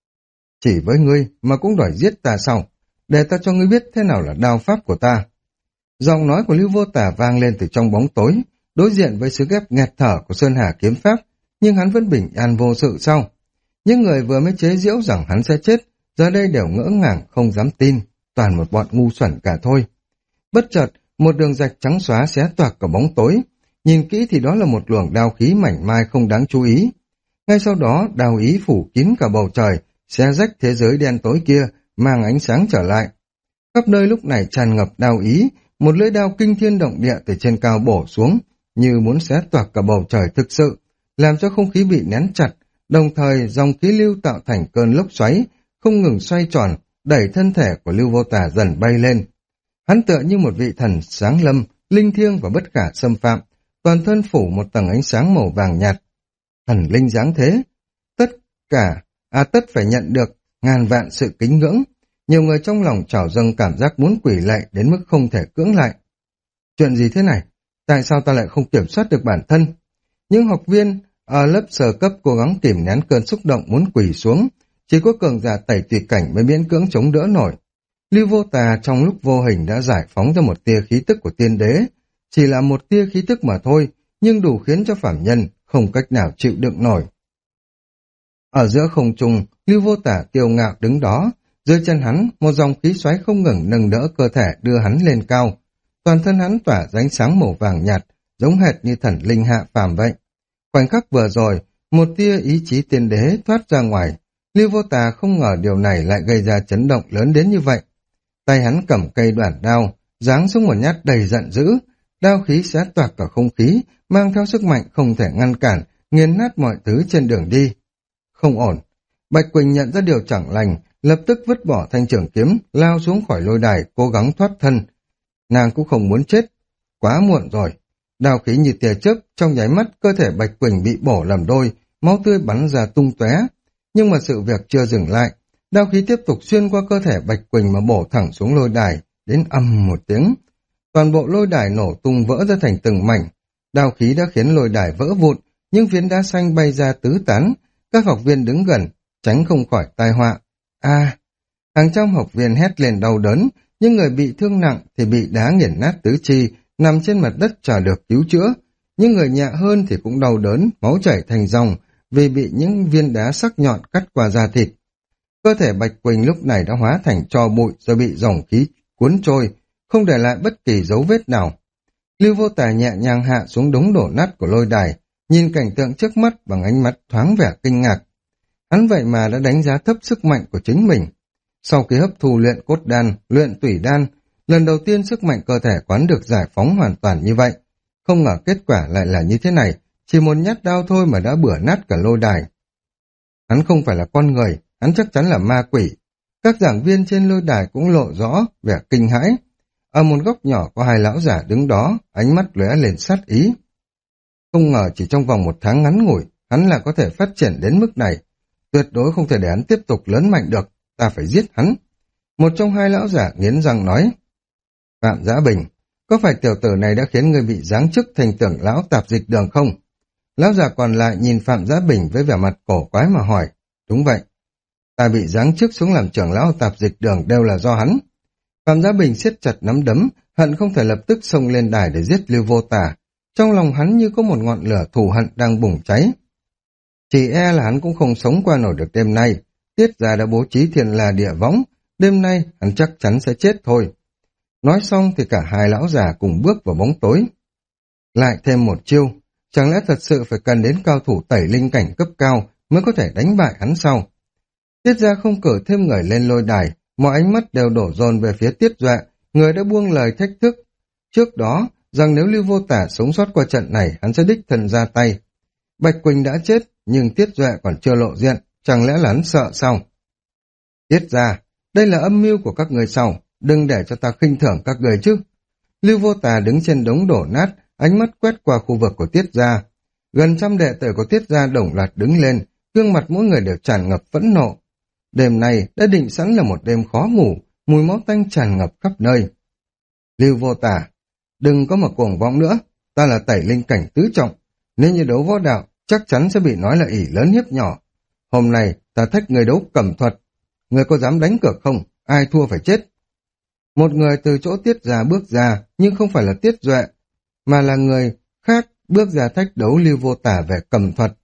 Chỉ với ngươi mà cũng đòi giết ta sao? Để ta cho ngươi biết thế nào là đao pháp của ta. Giọng nói của Lưu Vô Tà vang lên từ trong bóng tối, đối diện với sự ghép nghẹt thở của Sơn Hà kiếm pháp, nhưng hắn vẫn bình an vô sự sau. Những người vừa mới chế giễu rằng hắn sẽ chết, giờ đây đều ngỡ ngàng không dám tin, toàn một bọn ngu xuẩn cả thôi. Bất chợt, một đường rạch trắng xóa xé toạc cả bóng tối, nhìn kỹ thì đó là một luồng đao khí mảnh mai không đáng chú ý. Ngay sau đó, đao ý phủ kín cả bầu trời, xé rách thế giới đen tối kia, mang ánh sáng trở lại. Khắp nơi lúc này tràn ngập đao ý, một lưỡi đao kinh thiên động địa từ trên cao bổ xuống, như muốn xé toạc cả bầu trời thực sự, làm cho không khí bị nén chặt, đồng thời dòng khí lưu tạo thành cơn lốc xoáy, không ngừng xoay tròn, đẩy thân thể của Lưu Vô Tà dần bay lên. Hắn tựa như một vị thần sáng lâm, linh thiêng và bất khả xâm phạm, toàn thân phủ một tầng ánh sáng màu vàng nhạt. Thần linh dáng thế, tất phải nhận được ngàn vạn sự kính ngưỡng. Nhiều người trong lòng trào dâng cảm giác muốn quỳ lạy đến mức không thể cưỡng lại. Chuyện gì thế này? Tại sao ta lại không kiểm soát được bản thân? Những học viên ở lớp sơ cấp cố gắng kìm nén cơn xúc động muốn quỳ xuống, chỉ có cường giả tẩy tùy cảnh mới miễn cưỡng chống đỡ nổi. Lưu Vô Tà trong lúc vô hình đã giải phóng ra một tia khí tức của tiên đế, chỉ là một tia khí tức mà thôi, nhưng đủ khiến cho phàm nhân không cách nào chịu đựng nổi. Ở giữa không trung, Lưu Vô Tà kiêu ngạo đứng đó, dưới chân hắn một dòng khí xoáy không ngừng nâng đỡ cơ thể đưa hắn lên cao. Toàn thân hắn tỏa ra ánh sáng màu vàng nhạt, giống hệt như thần linh hạ phàm vậy. Khoảnh khắc vừa rồi, một tia ý chí tiên đế thoát ra ngoài. Lưu Vô Tà không ngờ điều này lại gây ra chấn động lớn đến như vậy. Tay hắn cầm cây đoạn đao, giáng xuống một nhát đầy giận dữ. Đao khí xé toạc cả không khí, mang theo sức mạnh không thể ngăn cản, nghiền nát mọi thứ trên đường đi. Không ổn. Bạch Quỳnh nhận ra điều chẳng lành, lập tức vứt bỏ thanh trường kiếm, lao xuống khỏi lôi đài, cố gắng thoát thân. Nàng cũng không muốn chết. Quá muộn rồi. Đao khí như tia chớp, trong nháy mắt cơ thể Bạch Quỳnh bị bổ làm đôi, máu tươi bắn ra tung tóe. Nhưng mà sự việc chưa dừng lại, đao khí tiếp tục xuyên qua cơ thể Bạch Quỳnh mà bổ thẳng xuống lôi đài, đến ầm một tiếng. Toàn bộ lôi đài nổ tung vỡ ra thành từng mảnh. Đao khí đã khiến lôi đài vỡ vụn, nhưng phiến đá xanh bay ra tứ tán. Các học viên đứng gần, tránh không khỏi tai họa. Hàng trăm học viên hét lên đau đớn, nhưng người bị thương nặng thì bị đá nghiền nát tứ chi, nằm trên mặt đất chờ được cứu chữa. Những người nhẹ hơn thì cũng đau đớn, máu chảy thành dòng vì bị những viên đá sắc nhọn cắt qua da thịt. Cơ thể Bạch Quỳnh lúc này đã hóa thành tro bụi rồi bị dòng khí cuốn trôi, không để lại bất kỳ dấu vết nào. Lưu Vô Tà nhẹ nhàng hạ xuống đống đổ nát của lôi đài, nhìn cảnh tượng trước mắt bằng ánh mắt thoáng vẻ kinh ngạc. Hắn vậy mà đã đánh giá thấp sức mạnh của chính mình. Sau khi hấp thu luyện cốt đan, luyện tủy đan, lần đầu tiên sức mạnh cơ thể quán được giải phóng hoàn toàn như vậy. Không ngờ kết quả lại là như thế này, chỉ một nhát đao thôi mà đã bửa nát cả lôi đài. Hắn không phải là con người, hắn chắc chắn là ma quỷ. Các giảng viên trên lôi đài cũng lộ rõ vẻ kinh hãi. Ở một góc nhỏ có hai lão giả đứng đó, ánh mắt lóe lên sát ý. Không ngờ chỉ trong vòng một tháng ngắn ngủi, hắn là có thể phát triển đến mức này. Tuyệt đối không thể để hắn tiếp tục lớn mạnh được, ta phải giết hắn. Một trong hai lão giả nghiến răng nói. Phạm Giá Bình, có phải tiểu tử này đã khiến ngươi bị giáng chức thành trưởng lão tạp dịch đường không? Lão già còn lại nhìn Phạm Giá Bình với vẻ mặt cổ quái mà hỏi. Đúng vậy, ta bị giáng chức xuống làm trưởng lão tạp dịch đường đều là do hắn. Phạm Giá Bình siết chặt nắm đấm, hận không thể lập tức xông lên đài để giết Lưu Vô Tả. Trong lòng hắn như có một ngọn lửa thù hận đang bùng cháy. Chỉ e là hắn cũng không sống qua nổi được đêm nay. Tiết gia đã bố trí thiên la địa võng, đêm nay hắn chắc chắn sẽ chết thôi. Nói xong thì cả hai lão già cùng bước vào bóng tối. Lại thêm một chiêu, chẳng lẽ thật sự phải cần đến cao thủ tẩy linh cảnh cấp cao mới có thể đánh bại hắn sao? Tiết gia không cử thêm người lên lôi đài, mọi ánh mắt đều đổ dồn về phía Tiết Duệ, người đã buông lời thách thức. Trước đó, rằng nếu Lưu Vô Tả sống sót qua trận này, hắn sẽ đích thân ra tay. Bạch Quỳnh đã chết, nhưng Tiết Duệ còn chưa lộ diện, chẳng lẽ là hắn sợ sao? Tiết gia, đây là âm mưu của các người sao? Đừng để cho ta khinh thường các người chứ. Lưu Vô Tà đứng trên đống đổ nát, ánh mắt quét qua khu vực của Tiết gia. Gần trăm đệ tử của Tiết gia đồng loạt đứng lên, gương mặt mỗi người đều tràn ngập phẫn nộ. Đêm nay đã định sẵn là một đêm khó ngủ, mùi máu tanh tràn ngập khắp nơi. Lưu Vô Tà, đừng có mà cuồng vọng nữa, ta là tẩy linh cảnh tứ trọng, nếu như đấu võ đạo chắc chắn sẽ bị nói là ỷ lớn hiếp nhỏ. Hôm nay ta thách người đấu cẩm thuật, người có dám đánh cược không? Ai thua phải chết. Một người từ chỗ Tiết gia bước ra, nhưng không phải là Tiết Duệ, mà là người khác bước ra thách đấu Lưu Vô Tả về cẩm thuật.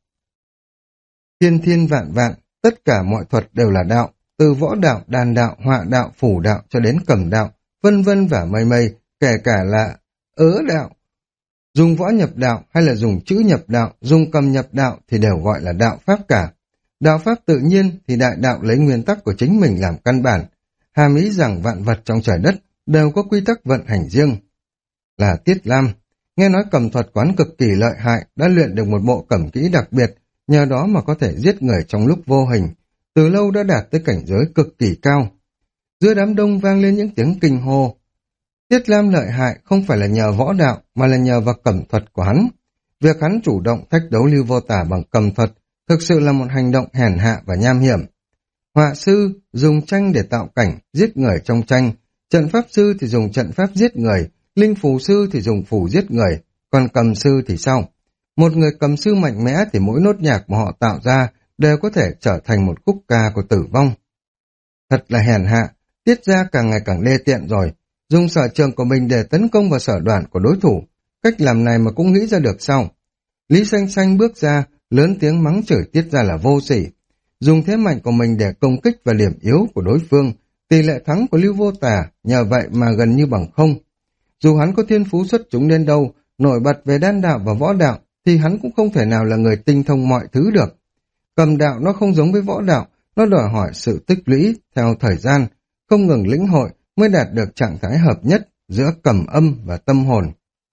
Thiên thiên vạn vạn, tất cả mọi thuật đều là đạo, từ võ đạo, đàn đạo, họa đạo, phủ đạo cho đến cẩm đạo, vân vân và mây mây, kể cả là đạo. Dùng võ nhập đạo hay là dùng chữ nhập đạo, dùng cầm nhập đạo thì đều gọi là đạo pháp cả. Đạo pháp tự nhiên thì đại đạo lấy nguyên tắc của chính mình làm căn bản, hàm ý rằng vạn vật trong trời đất đều có quy tắc vận hành riêng. Là Tiết Lam, nghe nói cầm thuật quán cực kỳ lợi hại, đã luyện được một bộ cẩm kỹ đặc biệt, nhờ đó mà có thể giết người trong lúc vô hình, từ lâu đã đạt tới cảnh giới cực kỳ cao. Giữa đám đông vang lên những tiếng kinh hô. Tiết Lam lợi hại không phải là nhờ võ đạo, mà là nhờ vào cẩm thuật của hắn. Việc hắn chủ động thách đấu Lưu Vô Tả bằng cẩm thuật thực sự là một hành động hèn hạ và nham hiểm. Họa sư dùng tranh để tạo cảnh, giết người trong tranh, trận pháp sư thì dùng trận pháp giết người, linh phù sư thì dùng phù giết người, còn cầm sư thì sao? Một người cầm sư mạnh mẽ thì mỗi nốt nhạc mà họ tạo ra đều có thể trở thành một khúc ca của tử vong. Thật là hèn hạ, Tiết gia càng ngày càng đê tiện rồi, dùng sở trường của mình để tấn công vào sở đoạn của đối thủ, cách làm này mà cũng nghĩ ra được sao? Lý Xanh Xanh bước ra, lớn tiếng mắng chửi Tiết gia là vô sỉ, dùng thế mạnh của mình để công kích vào điểm yếu của đối phương, tỷ lệ thắng của Lưu Vô Tả nhờ vậy mà gần như bằng không. Dù hắn có thiên phú xuất chúng đến đâu, nổi bật về đan đạo và võ đạo, thì hắn cũng không thể nào là người tinh thông mọi thứ được. Cầm đạo nó không giống với võ đạo, nó đòi hỏi sự tích lũy theo thời gian, không ngừng lĩnh hội mới đạt được trạng thái hợp nhất giữa cầm âm và tâm hồn.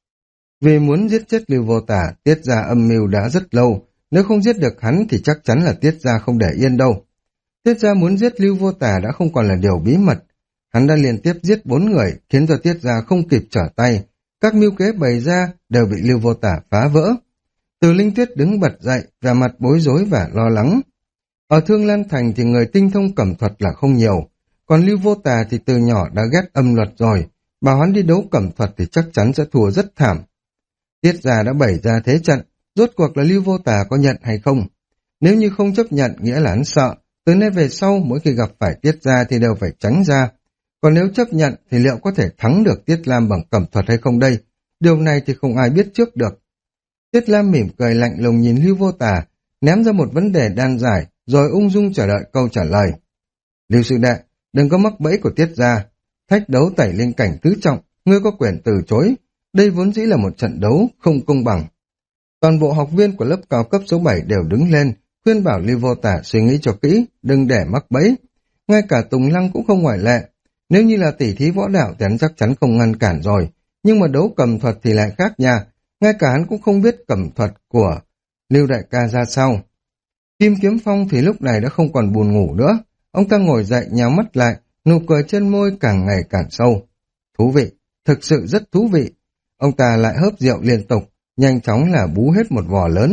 Vì muốn giết chết Lưu Vô Tả, Tiết gia âm mưu đã rất lâu, nếu không giết được hắn thì chắc chắn là Tiết gia không để yên đâu. Tiết gia muốn giết Lưu Vô Tả đã không còn là điều bí mật, hắn đã liên tiếp giết 4 người, khiến cho Tiết gia không kịp trở tay, các mưu kế bày ra đều bị Lưu Vô Tả phá vỡ. Từ Linh Tuyết đứng bật dậy, vẻ mặt bối rối và lo lắng. Ở Thương Lan Thành thì người tinh thông cẩm thuật là không nhiều, còn Lưu Vô Tả thì từ nhỏ đã ghét âm luật rồi, bảo hắn đi đấu cẩm thuật thì chắc chắn sẽ thua rất thảm. Tiết gia đã bày ra thế trận, rốt cuộc là Lưu Vô Tả có nhận hay không? Nếu như không chấp nhận nghĩa là hắn sợ, từ nay về sau mỗi khi gặp phải Tiết gia thì đều phải tránh ra. Còn nếu chấp nhận thì liệu có thể thắng được Tiết Lam bằng cẩm thuật hay không đây? Điều này thì không ai biết trước được. Tiết Lam mỉm cười lạnh lùng nhìn Lưu Vô Tả, ném ra một vấn đề đan giải, rồi ung dung chờ đợi câu trả lời. Lưu sư đệ, đừng có mắc bẫy của Tiết gia. Thách đấu tẩy linh cảnh tứ trọng, ngươi có quyền từ chối. Đây vốn dĩ là một trận đấu không công bằng. Toàn bộ học viên của lớp cao cấp số 7 đều đứng lên, khuyên bảo Lưu Vô Tả suy nghĩ cho kỹ, đừng để mắc bẫy. Ngay cả Tùng Lăng cũng không ngoại lệ. Nếu như là tỉ thí võ đạo thì hắn chắc chắn không ngăn cản rồi, nhưng mà đấu cầm thuật thì lại khác nha. Ngay cả hắn cũng không biết cẩm thuật của Lưu đại ca ra sao. Kim Kiếm Phong thì lúc này đã không còn buồn ngủ nữa. Ông ta ngồi dậy nhắm mắt lại, nụ cười trên môi càng ngày càng sâu. Thú vị, thực sự rất thú vị. Ông ta lại hớp rượu liên tục, nhanh chóng là bú hết một vò lớn,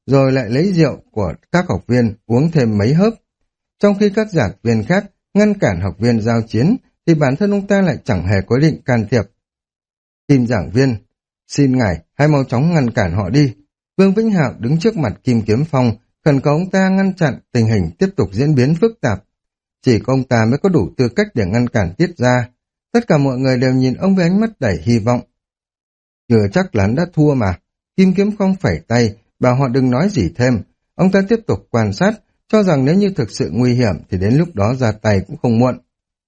rồi lại lấy rượu của các học viên uống thêm mấy hớp. Trong khi các giảng viên khác ngăn cản học viên giao chiến, thì bản thân ông ta lại chẳng hề có ý định can thiệp. Kim giảng viên, xin ngài, hãy mau chóng ngăn cản họ đi. Vương Vĩnh Hạo đứng trước mặt Kim Kiếm Phong, khẩn cầu ông ta ngăn chặn tình hình tiếp tục diễn biến phức tạp. Chỉ có ông ta mới có đủ tư cách để ngăn cản Tiết Gia. Tất cả mọi người đều nhìn ông với ánh mắt đầy hy vọng. Chưa chắc là hắn đã thua mà. Kim Kiếm Phong phẩy tay, bảo họ đừng nói gì thêm. Ông ta tiếp tục quan sát, cho rằng nếu như thực sự nguy hiểm thì đến lúc đó ra tay cũng không muộn.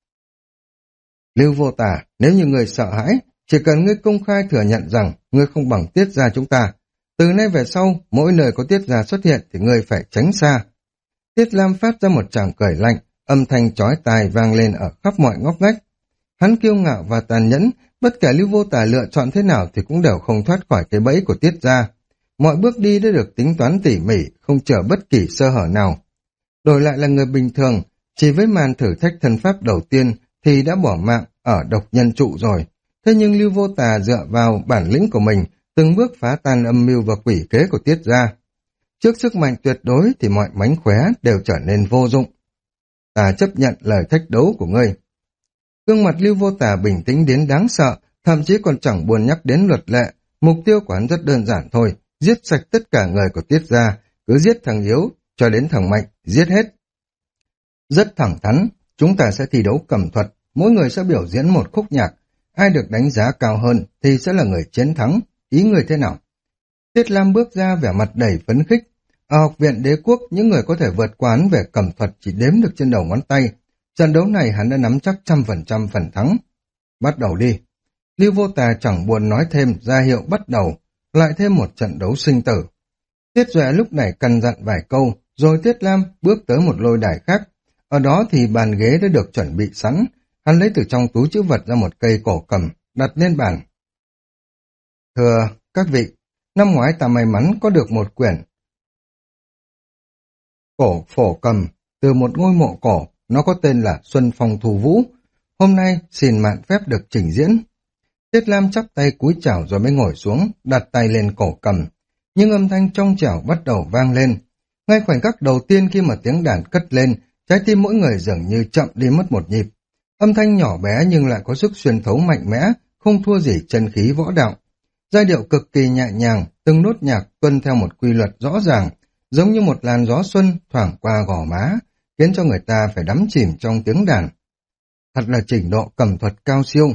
Lưu Vô Tả, nếu như người sợ hãi, chỉ cần ngươi công khai thừa nhận rằng ngươi không bằng Tiết Gia chúng ta. Từ nay về sau, mỗi nơi có Tiết Gia xuất hiện thì ngươi phải tránh xa. Tiết Lam phát ra một tràng cười lạnh, âm thanh chói tai vang lên ở khắp mọi ngóc ngách. Hắn kiêu ngạo và tàn nhẫn, bất kể Lưu Vô Tả lựa chọn thế nào thì cũng đều không thoát khỏi cái bẫy của Tiết Gia. Mọi bước đi đã được tính toán tỉ mỉ, không chừa bất kỳ sơ hở nào. Đổi lại là người bình thường, chỉ với màn thử thách thân pháp đầu tiên thì đã bỏ mạng ở độc nhân trụ rồi. Thế nhưng Lưu Vô Tà dựa vào bản lĩnh của mình, từng bước phá tan âm mưu và quỷ kế của Tiết Gia. Trước sức mạnh tuyệt đối thì mọi mánh khóe đều trở nên vô dụng. Ta chấp nhận lời thách đấu của ngươi. Gương mặt Lưu Vô Tà bình tĩnh đến đáng sợ, thậm chí còn chẳng buồn nhắc đến luật lệ. Mục tiêu của hắn rất đơn giản thôi, giết sạch tất cả người của Tiết Gia, cứ giết thằng yếu cho đến thằng mạnh, giết hết. Rất thẳng thắn, chúng ta sẽ thi đấu cầm thuật, mỗi người sẽ biểu diễn một khúc nhạc, ai được đánh giá cao hơn thì sẽ là người chiến thắng, ý người thế nào? Tiết Lam bước ra vẻ mặt đầy phấn khích. Ở học viện đế quốc, những người có thể vượt qua hắn về cầm thuật chỉ đếm được trên đầu ngón tay. Trận đấu này hắn đã nắm chắc 100% phần thắng. Bắt đầu đi. Lưu Vô Tà chẳng buồn nói thêm, ra hiệu bắt đầu, lại thêm một trận đấu sinh tử. Tiết Duệ lúc này căn dặn vài câu, rồi Tiết Lam bước tới một lôi đài khác. Ở đó thì bàn ghế đã được chuẩn bị sẵn, hắn lấy từ trong túi trữ vật ra một cây cổ cầm, đặt lên bàn. Thưa các vị, năm ngoái ta may mắn có được một quyển cổ phổ cầm từ một ngôi mộ cổ, nó có tên là Xuân Phong Thu Vũ. Hôm nay xin mạn phép được trình diễn. Tiết Lam chắp tay cúi chào rồi mới ngồi xuống, đặt tay lên cổ cầm. Nhưng âm thanh trong trẻo bắt đầu vang lên. Ngay khoảnh khắc đầu tiên khi mà tiếng đàn cất lên, trái tim mỗi người dường như chậm đi mất một nhịp. Âm thanh nhỏ bé nhưng lại có sức xuyên thấu mạnh mẽ, không thua gì chân khí võ đạo. Giai điệu cực kỳ nhẹ nhàng, từng nốt nhạc tuân theo một quy luật rõ ràng, giống như một làn gió xuân thoảng qua gò má, khiến cho người ta phải đắm chìm trong tiếng đàn. Thật là trình độ cầm thuật cao siêu.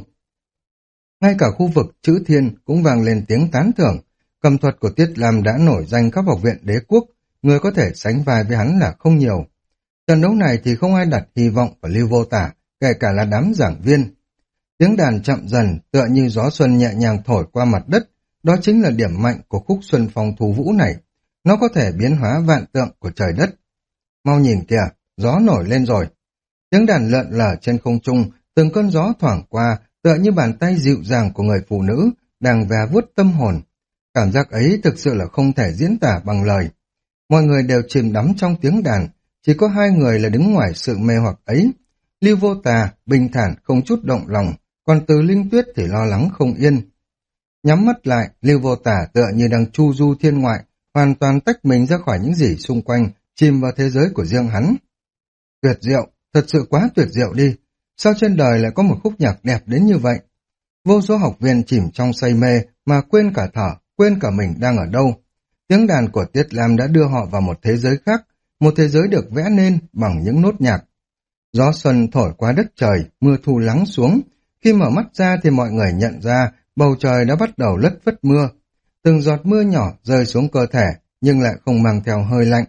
Ngay cả khu vực chữ thiên cũng vang lên tiếng tán thưởng. Cầm thuật của Tiết Lam đã nổi danh khắp học viện đế quốc, người có thể sánh vai với hắn là không nhiều. Trận đấu này thì không ai đặt hy vọng vào Lưu Vô Tả, kể cả là đám giảng viên. Tiếng đàn chậm dần, tựa như gió xuân nhẹ nhàng thổi qua mặt đất, đó chính là điểm mạnh của khúc Xuân Phong Thu Vũ này. Nó có thể biến hóa vạn tượng của trời đất. Mau nhìn kìa, gió nổi lên rồi. Tiếng đàn lượn lờ trên không trung, từng cơn gió thoảng qua, tựa như bàn tay dịu dàng của người phụ nữ đang ve vuốt tâm hồn. Cảm giác ấy thực sự là không thể diễn tả bằng lời. Mọi người đều chìm đắm trong tiếng đàn, chỉ có hai người là đứng ngoài sự mê hoặc ấy. Lưu Vô Tà bình thản không chút động lòng, còn Từ Linh Tuyết thì lo lắng không yên. Nhắm mắt lại, Lưu Vô Tà tựa như đang chu du thiên ngoại, hoàn toàn tách mình ra khỏi những gì xung quanh, chìm vào thế giới của riêng hắn. Tuyệt diệu, thật sự quá tuyệt diệu đi. Sao trên đời lại có một khúc nhạc đẹp đến như vậy? Vô số học viên chìm trong say mê mà quên cả thở, quên cả mình đang ở đâu. Tiếng đàn của Tiết Lam đã đưa họ vào một thế giới khác, một thế giới được vẽ nên bằng những nốt nhạc. Gió xuân thổi qua đất trời, mưa thu lắng xuống. Khi mở mắt ra thì mọi người nhận ra bầu trời đã bắt đầu lất phất mưa. Từng giọt mưa nhỏ rơi xuống cơ thể, nhưng lại không mang theo hơi lạnh.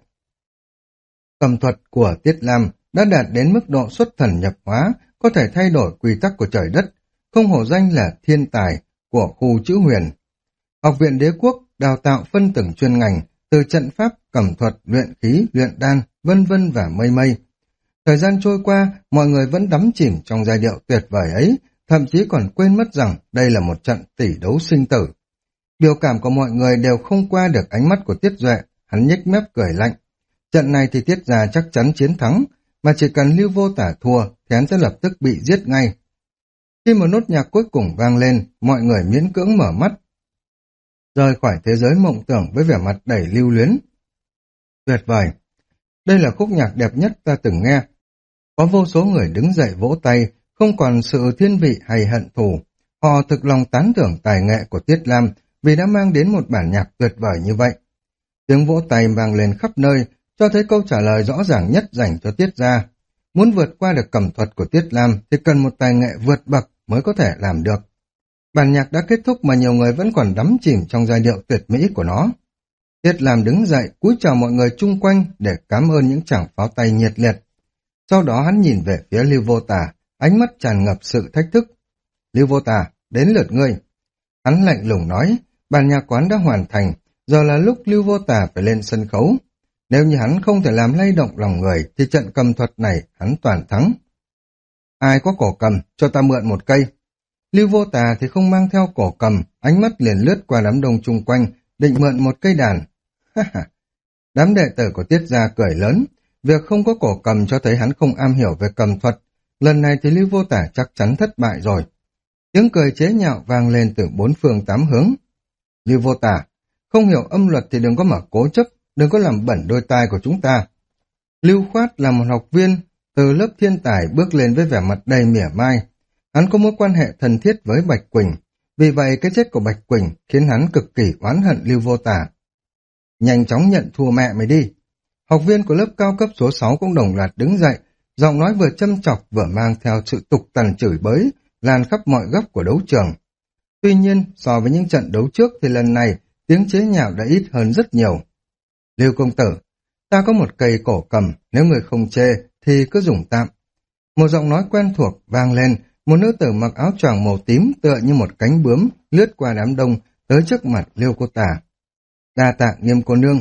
Cầm thuật của Tiết Lam đã đạt đến mức độ xuất thần nhập hóa, có thể thay đổi quy tắc của trời đất, không hổ danh là thiên tài của khu chữ huyền. Học viện đế quốc đào tạo phân từng chuyên ngành, từ trận pháp, cẩm thuật, luyện khí, luyện đan, vân vân và mây mây. Thời gian trôi qua, mọi người vẫn đắm chìm trong giai điệu tuyệt vời ấy, thậm chí còn quên mất rằng đây là một trận tỷ đấu sinh tử. Biểu cảm của mọi người đều không qua được ánh mắt của Tiết Duệ, hắn nhếch mép cười lạnh. Trận này thì Tiết gia chắc chắn chiến thắng, mà chỉ cần Lưu Vô Tả thua thì hắn sẽ lập tức bị giết ngay. Khi một nốt nhạc cuối cùng vang lên, mọi người miễn cưỡng mở mắt, rời khỏi thế giới mộng tưởng với vẻ mặt đầy lưu luyến. Tuyệt vời! Đây là khúc nhạc đẹp nhất ta từng nghe. Có vô số người đứng dậy vỗ tay, không còn sự thiên vị hay hận thù. Họ thực lòng tán thưởng tài nghệ của Tiết Lam vì đã mang đến một bản nhạc tuyệt vời như vậy. Tiếng vỗ tay vang lên khắp nơi, cho thấy câu trả lời rõ ràng nhất dành cho Tiết gia. Muốn vượt qua được cầm thuật của Tiết Lam thì cần một tài nghệ vượt bậc mới có thể làm được. Bản nhạc đã kết thúc mà nhiều người vẫn còn đắm chìm trong giai điệu tuyệt mỹ của nó. Tiết Lam đứng dậy cúi chào mọi người chung quanh để cảm ơn những tràng pháo tay nhiệt liệt. Sau đó hắn nhìn về phía Lưu Vô Tà, ánh mắt tràn ngập sự thách thức. Lưu Vô Tà, đến lượt ngươi. Hắn lạnh lùng nói, bản nhạc quán đã hoàn thành, giờ là lúc Lưu Vô Tà phải lên sân khấu. Nếu như hắn không thể làm lay động lòng người thì trận cầm thuật này hắn toàn thắng. Ai có cổ cầm, cho ta mượn một cây. Lưu Vô Tà thì không mang theo cổ cầm, ánh mắt liền lướt qua đám đông chung quanh, định mượn một cây đàn. Đám đệ tử của Tiết gia cười lớn, việc không có cổ cầm cho thấy hắn không am hiểu về cầm thuật. Lần này thì Lưu Vô Tà chắc chắn thất bại rồi. Tiếng cười chế nhạo vang lên từ bốn phương tám hướng. Lưu Vô Tà, không hiểu âm luật thì đừng có mà cố chấp, đừng có làm bẩn đôi tai của chúng ta. Lưu Khoát là một học viên từ lớp thiên tài bước lên với vẻ mặt đầy mỉa mai. Hắn có mối quan hệ thân thiết với Bạch Quỳnh, vì vậy cái chết của Bạch Quỳnh khiến hắn cực kỳ oán hận Lưu Vô Tà. Nhanh chóng nhận thua mẹ mày đi. Học viên của lớp cao cấp số 6 cũng đồng loạt đứng dậy, giọng nói vừa châm chọc vừa mang theo sự tục tằn chửi bới, lan khắp mọi góc của đấu trường. Tuy nhiên, so với những trận đấu trước thì lần này tiếng chế nhạo đã ít hơn rất nhiều. Lưu công tử, ta có một cây cổ cầm, nếu người không chê thì cứ dùng tạm. Một giọng nói quen thuộc vang lên, một nữ tử mặc áo choàng màu tím tựa như một cánh bướm lướt qua đám đông tới trước mặt Lưu cô tả. Đa tạ Nghiêm cô nương.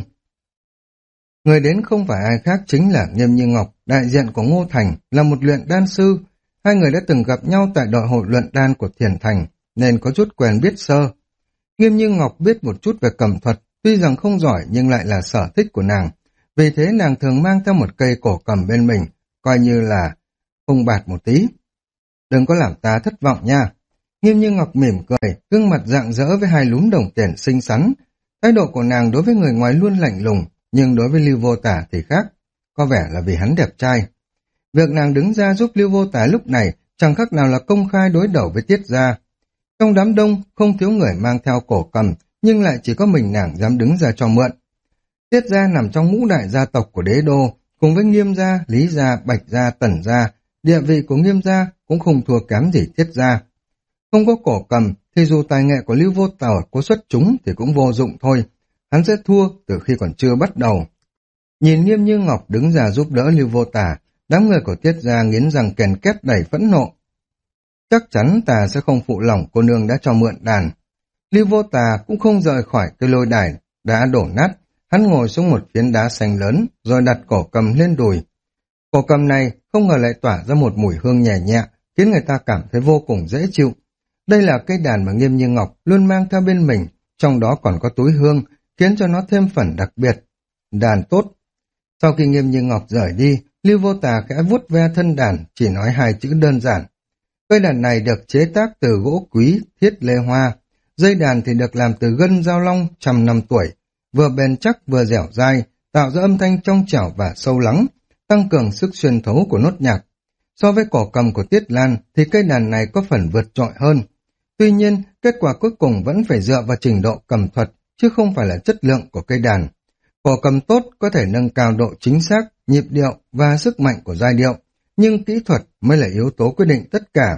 Người đến không phải ai khác chính là Nghiêm Như Ngọc, đại diện của Ngô Thành, là một luyện đan sư. Hai người đã từng gặp nhau tại đội hội luyện đan của Thiền Thành, nên có chút quen biết sơ. Nghiêm Như Ngọc biết một chút về cầm thuật, tuy rằng không giỏi nhưng lại là sở thích của nàng. Vì thế nàng thường mang theo một cây cổ cầm bên mình, coi như là phung bạt một tí. Đừng có làm ta thất vọng nha. Nghiêm Như Ngọc mỉm cười, gương mặt rạng rỡ với hai lúm đồng tiền xinh xắn. Thái độ của nàng đối với người ngoài luôn lạnh lùng, nhưng đối với Lưu Vô Tả thì khác. Có vẻ là vì hắn đẹp trai. Việc nàng đứng ra giúp Lưu Vô Tả lúc này chẳng khác nào là công khai đối đầu với Tiết gia. Trong đám đông không thiếu người mang theo cổ cầm, nhưng lại chỉ có mình nàng dám đứng ra cho mượn. Tiết gia nằm trong ngũ đại gia tộc của đế đô, cùng với Nghiêm gia, Lý gia, Bạch gia, Tần gia, địa vị của Nghiêm gia cũng không thua kém gì Tiết gia. Không có cổ cầm thì dù tài nghệ của Lưu Vô Tả có xuất chúng thì cũng vô dụng thôi, hắn sẽ thua từ khi còn chưa bắt đầu. Nhìn Nghiêm Như Ngọc đứng ra giúp đỡ Lưu Vô Tả, đám người của Tiết gia nghiến răng kèn két đầy phẫn nộ. Chắc chắn ta sẽ không phụ lòng cô nương đã cho mượn đàn. Lưu Vô Tà cũng không rời khỏi cái lôi đài đã đổ nát, hắn ngồi xuống một phiến đá xanh lớn rồi đặt cổ cầm lên đùi. Cổ cầm này không ngờ lại tỏa ra một mùi hương nhẹ nhẹ, khiến người ta cảm thấy vô cùng dễ chịu. Đây là cây đàn mà Nghiêm Như Ngọc luôn mang theo bên mình, trong đó còn có túi hương, khiến cho nó thêm phần đặc biệt. Đàn tốt. Sau khi Nghiêm Như Ngọc rời đi, Lưu Vô Tà khẽ vuốt ve thân đàn, chỉ nói hai chữ đơn giản. Cây đàn này được chế tác từ gỗ quý, thiết lê hoa. Dây đàn thì được làm từ gân dao long trăm năm tuổi, vừa bền chắc vừa dẻo dai, tạo ra âm thanh trong trẻo và sâu lắng, tăng cường sức xuyên thấu của nốt nhạc. So với cổ cầm của Tiết Lan thì cây đàn này có phần vượt trội hơn. Tuy nhiên, kết quả cuối cùng vẫn phải dựa vào trình độ cầm thuật, chứ không phải là chất lượng của cây đàn. Cổ cầm tốt có thể nâng cao độ chính xác, nhịp điệu và sức mạnh của giai điệu, nhưng kỹ thuật mới là yếu tố quyết định tất cả.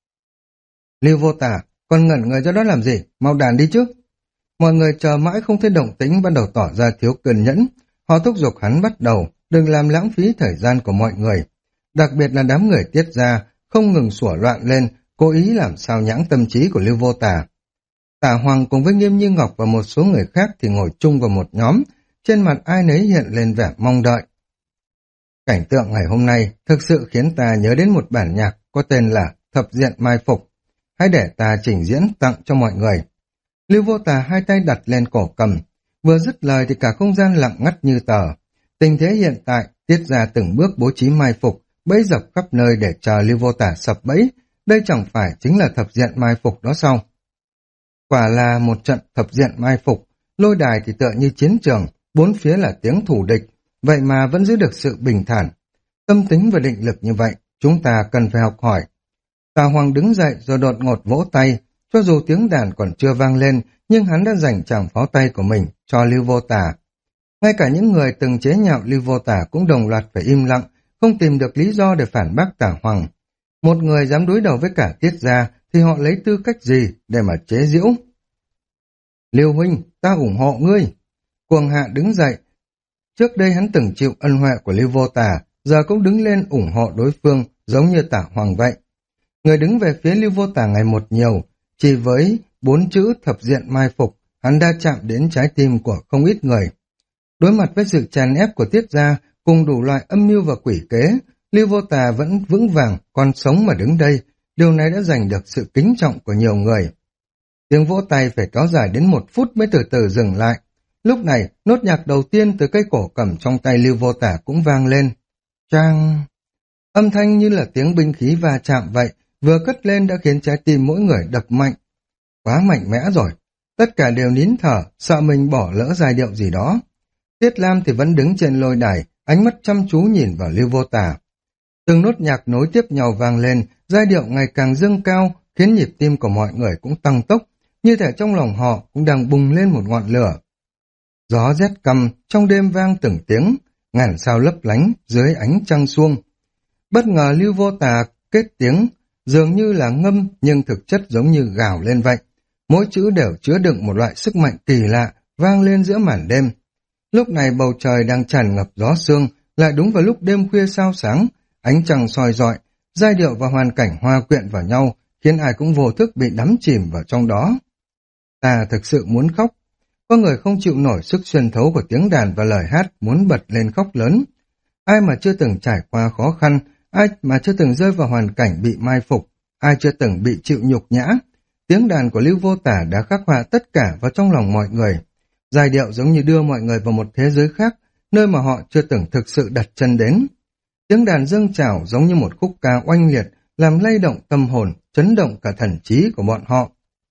Lưu Vô Tả, còn ngẩn người ra đó làm gì? Mau đàn đi chứ. Mọi người chờ mãi không thấy động tĩnh, bắt đầu tỏ ra thiếu kiên nhẫn. Họ thúc giục hắn bắt đầu, đừng làm lãng phí thời gian của mọi người. Đặc biệt là đám người Tiết gia không ngừng sủa loạn lên, cố ý làm sao nhãng tâm trí của Lưu Vô Tả. Tả Hoàng cùng với Nghiêm Như Ngọc và một số người khác thì ngồi chung vào một nhóm, trên mặt ai nấy hiện lên vẻ mong đợi. Cảnh tượng ngày hôm nay thực sự khiến ta nhớ đến một bản nhạc có tên là Thập Diện Mai Phục. Hãy để ta trình diễn tặng cho mọi người. Lưu Vô Tà hai tay đặt lên cổ cầm, vừa dứt lời thì cả không gian lặng ngắt như tờ. Tình thế hiện tại, Tiết gia từng bước bố trí mai phục, bẫy dập khắp nơi để chờ Lưu Vô Tà sập bẫy. Đây chẳng phải chính là thập diện mai phục đó sao? Quả là một trận thập diện mai phục, lôi đài thì tựa như chiến trường, bốn phía là tiếng thù địch, vậy mà vẫn giữ được sự bình thản. Tâm tính và định lực như vậy, chúng ta cần phải học hỏi. Tà Hoàng đứng dậy rồi đột ngột vỗ tay, cho dù tiếng đàn còn chưa vang lên, nhưng hắn đã dành tràng pháo tay của mình cho Lưu Vô Tà. Ngay cả những người từng chế nhạo Lưu Vô Tà cũng đồng loạt phải im lặng, không tìm được lý do để phản bác Tà Hoàng. Một người dám đối đầu với cả Tiết gia thì họ lấy tư cách gì để mà chế giễu? Lưu huynh, ta ủng hộ ngươi. Cuồng Hạ đứng dậy. Trước đây hắn từng chịu ân huệ của Lưu Vô Tà, giờ cũng đứng lên ủng hộ đối phương giống như Tả Hoàng vậy. Người đứng về phía Lưu Vô Tà ngày một nhiều, chỉ với 4 chữ thập diện mai phục, hắn đã chạm đến trái tim của không ít người. Đối mặt với sự chèn ép của Tiết gia cùng đủ loại âm mưu và quỷ kế, Lưu Vô Tà vẫn vững vàng, còn sống mà đứng đây, điều này đã giành được sự kính trọng của nhiều người. Tiếng vỗ tay phải kéo dài đến 1 phút mới từ từ dừng lại. Lúc này, nốt nhạc đầu tiên từ cây cổ cầm trong tay Lưu Vô Tà cũng vang lên. Trang! Âm thanh như là tiếng binh khí va chạm vậy, vừa cất lên đã khiến trái tim mỗi người đập mạnh. Quá mạnh mẽ rồi. Tất cả đều nín thở, sợ mình bỏ lỡ giai điệu gì đó. Tiết Lam thì vẫn đứng trên lôi đài, ánh mắt chăm chú nhìn vào Lưu Vô Tà. Từng nốt nhạc nối tiếp nhau vang lên, giai điệu ngày càng dâng cao, khiến nhịp tim của mọi người cũng tăng tốc, như thể trong lòng họ cũng đang bùng lên một ngọn lửa. Gió rét căm, trong đêm vang từng tiếng, ngàn sao lấp lánh dưới ánh trăng suông. Bất ngờ Lưu Vô Tà kết tiếng, dường như là ngâm nhưng thực chất giống như gào lên vậy. Mỗi chữ đều chứa đựng một loại sức mạnh kỳ lạ, vang lên giữa màn đêm. Lúc này bầu trời đang tràn ngập gió sương, lại đúng vào lúc đêm khuya sao sáng, ánh trăng soi rọi, giai điệu và hoàn cảnh hòa quyện vào nhau, khiến ai cũng vô thức bị đắm chìm vào trong đó. Ta thực sự muốn khóc. Có người không chịu nổi sức xuyên thấu của tiếng đàn và lời hát muốn bật lên khóc lớn. Ai mà chưa từng trải qua khó khăn, ai mà chưa từng rơi vào hoàn cảnh bị mai phục, ai chưa từng bị chịu nhục nhã. Tiếng đàn của Lưu Vô Tà đã khắc họa tất cả vào trong lòng mọi người. Giai điệu giống như đưa mọi người vào một thế giới khác, nơi mà họ chưa từng thực sự đặt chân đến. Tiếng đàn dâng trào giống như một khúc ca oanh liệt, làm lay động tâm hồn, chấn động cả thần trí của bọn họ.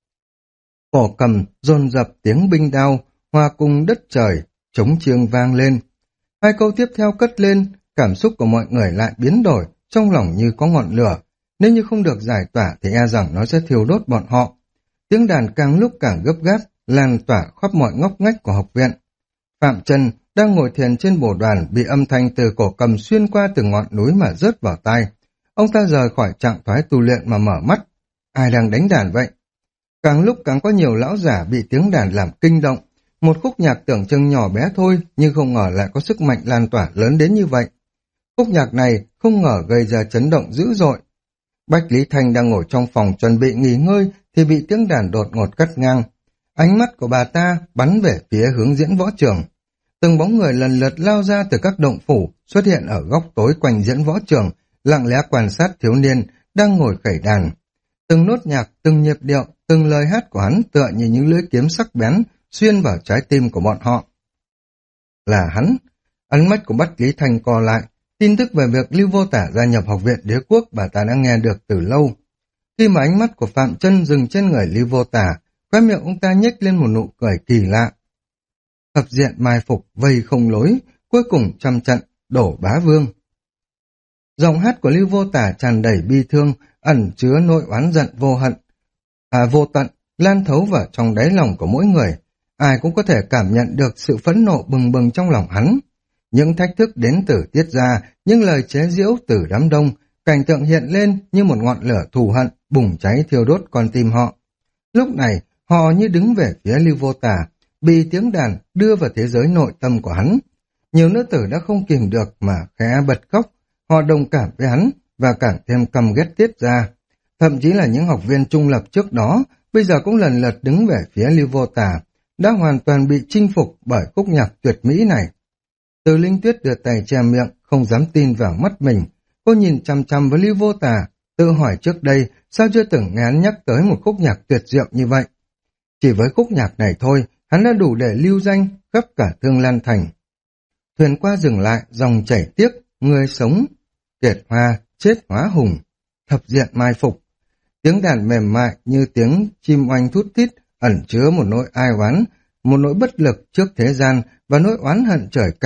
Cổ cầm dồn dập tiếng binh đao, hòa cùng đất trời, trống chiêng vang lên. 2 câu tiếp theo cất lên, cảm xúc của mọi người lại biến đổi, trong lòng như có ngọn lửa. Nếu như không được giải tỏa thì e rằng nó sẽ thiêu đốt bọn họ. Tiếng đàn càng lúc càng gấp gáp, lan tỏa khắp mọi ngóc ngách của học viện. Phạm Trân đang ngồi thiền trên bồ đoàn, bị âm thanh từ cổ cầm xuyên qua từng ngọn núi mà rớt vào tai. Ông ta rời khỏi trạng thái tu luyện mà mở mắt. Ai đang đánh đàn vậy? Càng lúc càng có nhiều lão giả bị tiếng đàn làm kinh động. Một khúc nhạc tưởng chừng nhỏ bé thôi, nhưng không ngờ lại có sức mạnh lan tỏa lớn đến như vậy. Khúc nhạc này không ngờ gây ra chấn động dữ dội. Bách Lý Thanh đang ngồi trong phòng chuẩn bị nghỉ ngơi thì bị tiếng đàn đột ngột cắt ngang. Ánh mắt của bà ta bắn về phía hướng diễn võ trường. Từng bóng người lần lượt lao ra từ các động phủ, xuất hiện ở góc tối quanh diễn võ trường, lặng lẽ quan sát thiếu niên đang ngồi khẩy đàn. Từng nốt nhạc, từng nhịp điệu, từng lời hát của hắn tựa như những lưỡi kiếm sắc bén xuyên vào trái tim của bọn họ. Là hắn. Ánh mắt của Bách Lý Thanh co lại. Tin tức về việc Lưu Vô Tả gia nhập học viện Đế Quốc bà ta đã nghe được từ lâu. Khi mà ánh mắt của Phạm Trân dừng trên người Lưu Vô Tả, khóe miệng ông ta nhếch lên một nụ cười kỳ lạ. Thập diện mai phục, vây không lối, cuối cùng trăm trận, đổ bá vương. Giọng hát của Lưu Vô Tả tràn đầy bi thương, ẩn chứa nỗi oán giận vô hận, vô tận, lan thấu vào trong đáy lòng của mỗi người. Ai cũng có thể cảm nhận được sự phẫn nộ bừng bừng trong lòng hắn. Những thách thức đến từ Tiết gia, những lời chế giễu từ đám đông, cảnh tượng hiện lên như một ngọn lửa thù hận, bùng cháy thiêu đốt con tim họ. Lúc này, họ như đứng về phía Lưu Vô Tả, bị tiếng đàn đưa vào thế giới nội tâm của hắn. Nhiều nữ tử đã không kìm được mà khẽ bật khóc, họ đồng cảm với hắn và càng thêm căm ghét Tiết gia. Thậm chí là những học viên trung lập trước đó, bây giờ cũng lần lượt đứng về phía Lưu Vô Tả, đã hoàn toàn bị chinh phục bởi khúc nhạc tuyệt mỹ này. Từ Linh Tuyết đưa tay che miệng, không dám tin vào mắt mình. Cô nhìn chằm chằm với Lưu Vô Tả, tự hỏi trước đây sao chưa từng nghe hắn nhắc tới một khúc nhạc tuyệt diệu như vậy. Chỉ với khúc nhạc này thôi, hắn đã đủ để lưu danh khắp cả Thương Lan Thành. Thuyền qua dừng lại, dòng chảy tiếc, người sống, kiệt hoa, chết hóa hùng, thập diện mai phục. Tiếng đàn mềm mại như tiếng chim oanh thút thít, ẩn chứa một nỗi ai oán, một nỗi bất lực trước thế gian và nỗi oán hận trời cao,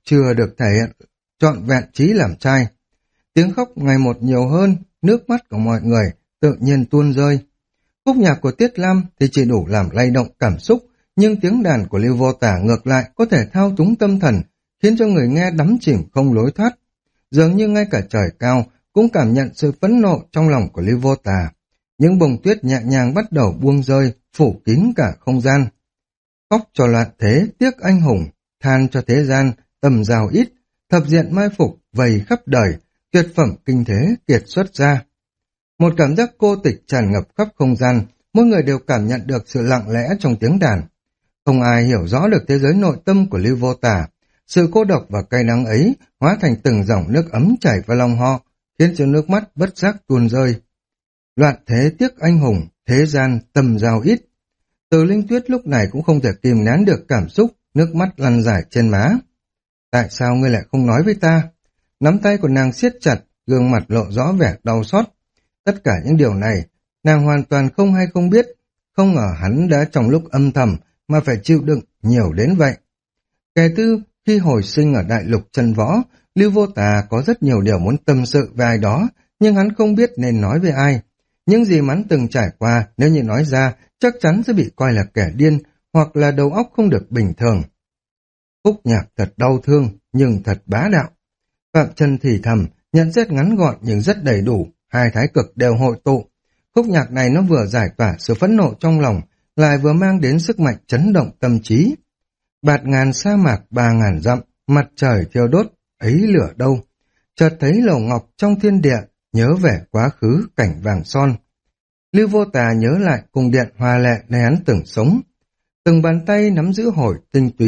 chưa được thể hiện trọn vẹn trí làm trai. Tiếng khóc ngày một nhiều hơn, nước mắt của mọi người tự nhiên tuôn rơi. Khúc nhạc của Tiết Lam thì chỉ đủ làm lay động cảm xúc, nhưng tiếng đàn của Lưu Vô Tả ngược lại có thể thao túng tâm thần, khiến cho người nghe đắm chìm không lối thoát. Dường như ngay cả trời cao cũng cảm nhận sự phẫn nộ trong lòng của Lưu Vô Tả. Những bông tuyết nhẹ nhàng bắt đầu buông rơi, phủ kín cả không gian. Khóc cho loạn thế, tiếc anh hùng, than cho thế gian, tầm giàu ít, thập diện mai phục, vầy khắp đời, tuyệt phẩm kinh thế kiệt xuất ra. Một cảm giác cô tịch tràn ngập khắp không gian, mỗi người đều cảm nhận được sự lặng lẽ trong tiếng đàn. Không ai hiểu rõ được thế giới nội tâm của Lưu Vô Tả. Sự cô độc và cay đắng ấy hóa thành từng dòng nước ấm chảy vào lòng họ, khiến cho nước mắt bất giác tuôn rơi. Loạn thế tiếc anh hùng, thế gian tầm giao ít. Từ Linh Tuyết lúc này cũng không thể kìm nén được cảm xúc, nước mắt lăn dài trên má. Tại sao ngươi lại không nói với ta? Nắm tay của nàng siết chặt, gương mặt lộ rõ vẻ đau xót. Tất cả những điều này, nàng hoàn toàn không hay không biết. Không ngờ hắn đã trong lúc âm thầm mà phải chịu đựng nhiều đến vậy. Kể từ khi hồi sinh ở đại lục chân võ, Lưu Vô Tà có rất nhiều điều muốn tâm sự về ai đó, nhưng hắn không biết nên nói với ai. Những gì mà hắn từng trải qua, nếu như nói ra, chắc chắn sẽ bị coi là kẻ điên, hoặc là đầu óc không được bình thường. Khúc nhạc thật đau thương, nhưng thật bá đạo. Phạm Trần thì thầm, nhận xét ngắn gọn nhưng rất đầy đủ, hai thái cực đều hội tụ. Khúc nhạc này nó vừa giải tỏa sự phẫn nộ trong lòng, lại vừa mang đến sức mạnh chấn động tâm trí. Bạt ngàn sa mạc 3.000 dặm, mặt trời thiêu đốt, ấy lửa đâu. Chợt thấy lầu ngọc trong thiên địa, nhớ về quá khứ cảnh vàng son. Lưu Vô Tà nhớ lại cung điện hoa lệ nơi hắn từng sống. Từng bàn tay nắm giữ hồi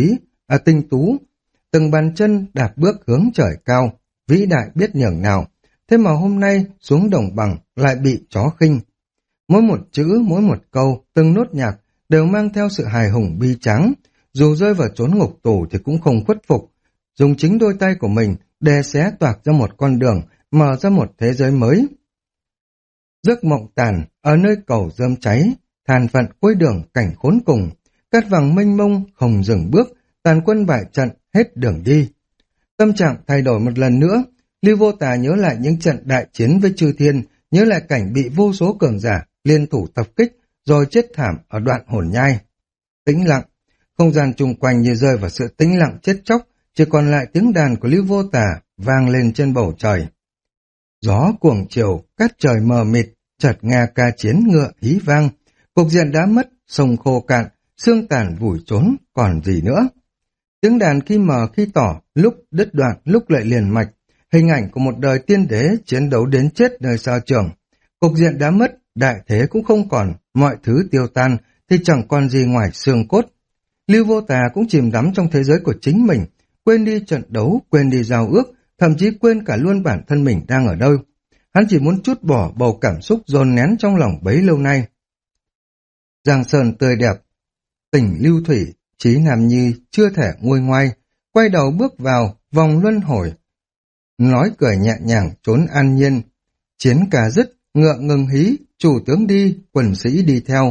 tinh tú, từng bàn chân đạp bước hướng trời cao, vĩ đại biết nhường nào. Thế mà hôm nay xuống đồng bằng lại bị chó khinh. Mỗi một chữ, mỗi một câu, từng nốt nhạc đều mang theo sự hài hùng bi tráng. Dù rơi vào chốn ngục tù thì cũng không khuất phục. Dùng chính đôi tay của mình để xé toạc ra một con đường, mở ra một thế giới mới. Giấc mộng tàn, ở nơi cầu rơm cháy, than phận cuối đường cảnh khốn cùng, cát vàng mênh mông không dừng bước, tàn quân bại trận hết đường đi. Tâm trạng thay đổi một lần nữa, Lưu Vô Tà nhớ lại những trận đại chiến với chư thiên, nhớ lại cảnh bị vô số cường giả liên thủ tập kích rồi chết thảm ở đoạn hồn nhai. Tĩnh lặng, không gian chung quanh như rơi vào sự tĩnh lặng chết chóc, chỉ còn lại tiếng đàn của Lưu Vô Tà vang lên trên bầu trời. Gió cuồng chiều, cát trời mờ mịt, chợt nghe ca chiến ngựa hí vang, cục diện đã mất, sông khô cạn, xương tàn vùi trốn, còn gì nữa. Tiếng đàn khi mờ khi tỏ, lúc đứt đoạn, lúc lại liền mạch, hình ảnh của một đời tiên đế chiến đấu đến chết nơi xa trường. Cục diện đã mất, đại thế cũng không còn, mọi thứ tiêu tan thì chẳng còn gì ngoài xương cốt. Lưu Vô Tà cũng chìm đắm trong thế giới của chính mình, quên đi trận đấu, quên đi giao ước, thậm chí quên cả luôn bản thân mình đang ở đâu. Hắn chỉ muốn trút bỏ bầu cảm xúc dồn nén trong lòng bấy lâu nay. Giang sơn tươi đẹp, tình lưu thủy, Chí Nam Nhi chưa thể nguôi ngoai, quay đầu bước vào vòng luân hồi. Nói cười nhẹ nhàng trốn an nhiên, chiến cả dứt, ngựa ngừng hí, chủ tướng đi, quần sĩ đi theo.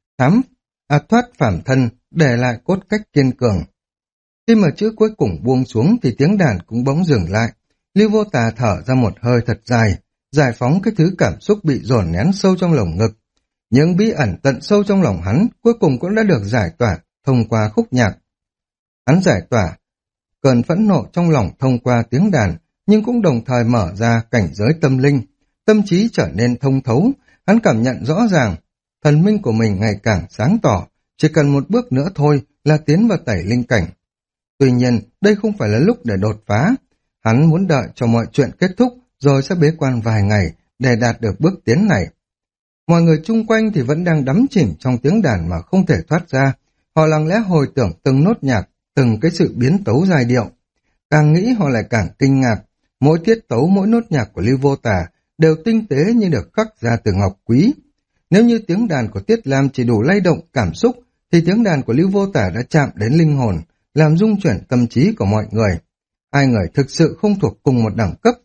Thoát phản thân, để lại cốt cách kiên cường. Khi mà chữ cuối cùng buông xuống thì tiếng đàn cũng bỗng dừng lại. Lưu Vô Tà thở ra một hơi thật dài, giải phóng cái thứ cảm xúc bị dồn nén sâu trong lồng ngực. Những bí ẩn tận sâu trong lòng hắn cuối cùng cũng đã được giải tỏa thông qua khúc nhạc. Hắn giải tỏa cơn phẫn nộ trong lòng thông qua tiếng đàn, nhưng cũng đồng thời mở ra cảnh giới tâm linh. Tâm trí trở nên thông thấu, hắn cảm nhận rõ ràng, thần minh của mình ngày càng sáng tỏ, chỉ cần một bước nữa thôi là tiến vào tẩy linh cảnh. Tuy nhiên, đây không phải là lúc để đột phá. Hắn muốn đợi cho mọi chuyện kết thúc rồi sẽ bế quan vài ngày để đạt được bước tiến này. Mọi người chung quanh thì vẫn đang đắm chìm trong tiếng đàn mà không thể thoát ra. Họ lặng lẽ hồi tưởng từng nốt nhạc, từng cái sự biến tấu giai điệu. Càng nghĩ họ lại càng kinh ngạc. Mỗi tiết tấu, mỗi nốt nhạc của Lưu Vô Tà đều tinh tế như được khắc ra từ ngọc quý. Nếu như tiếng đàn của Tiết Lam chỉ đủ lay động cảm xúc, thì tiếng đàn của Lưu Vô Tà đã chạm đến linh hồn, làm rung chuyển tâm trí của mọi người. Hai người thực sự không thuộc cùng một đẳng cấp.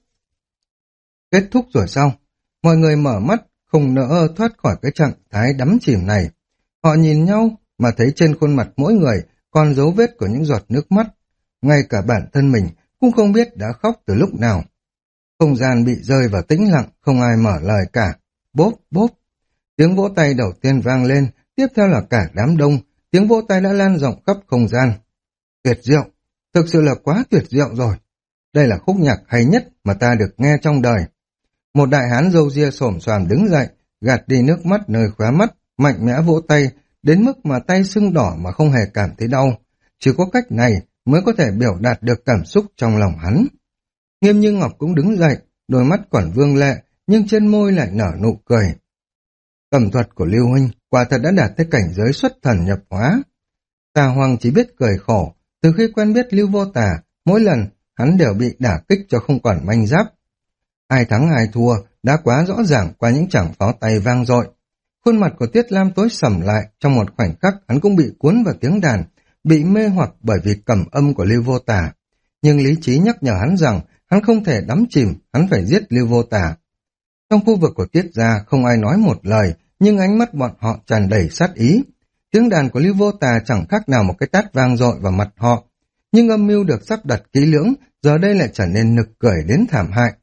Kết thúc rồi sao? Mọi người mở mắt, không nỡ thoát khỏi cái trạng thái đắm chìm này. Họ nhìn nhau mà thấy trên khuôn mặt mỗi người còn dấu vết của những giọt nước mắt. ngay cả bản thân mình cũng không biết đã khóc từ lúc nào. Không gian bị rơi vào tĩnh lặng, không ai mở lời cả. Bốp, bốp. Tiếng vỗ tay đầu tiên vang lên, tiếp theo là cả đám đông, tiếng vỗ tay đã lan rộng khắp không gian. Tuyệt diệu, thực sự là quá tuyệt diệu rồi. Đây là khúc nhạc hay nhất mà ta được nghe trong đời. Một đại hán râu ria xổm xoàm đứng dậy, gạt đi nước mắt nơi khóe mắt, mạnh mẽ vỗ tay, đến mức mà tay sưng đỏ mà không hề cảm thấy đau. Chỉ có cách này mới có thể biểu đạt được cảm xúc trong lòng hắn. Nghiêm Như Ngọc cũng đứng dậy, đôi mắt còn vương lệ, nhưng trên môi lại nở nụ cười. Cầm thuật của Lưu Huynh quả thật đã đạt tới cảnh giới xuất thần nhập hóa. Tà Hoàng chỉ biết cười khổ, từ khi quen biết Lưu Vô Tà, mỗi lần hắn đều bị đả kích cho không còn manh giáp. Ai thắng ai thua đã quá rõ ràng qua những chảng pháo tay vang dội. Khuôn mặt của Tiết Lam tối sầm lại, trong một khoảnh khắc hắn cũng bị cuốn vào tiếng đàn, bị mê hoặc bởi vì cầm âm của Lưu Vô Tà. Nhưng lý trí nhắc nhở hắn rằng hắn không thể đắm chìm, hắn phải giết Lưu Vô Tà. Trong khu vực của Tiết gia không ai nói một lời, nhưng ánh mắt bọn họ tràn đầy sát ý. Tiếng đàn của Lưu Vô Tà chẳng khác nào một cái tát vang dội vào mặt họ. Nhưng âm mưu được sắp đặt kỹ lưỡng, giờ đây lại trở nên nực cười đến thảm hại.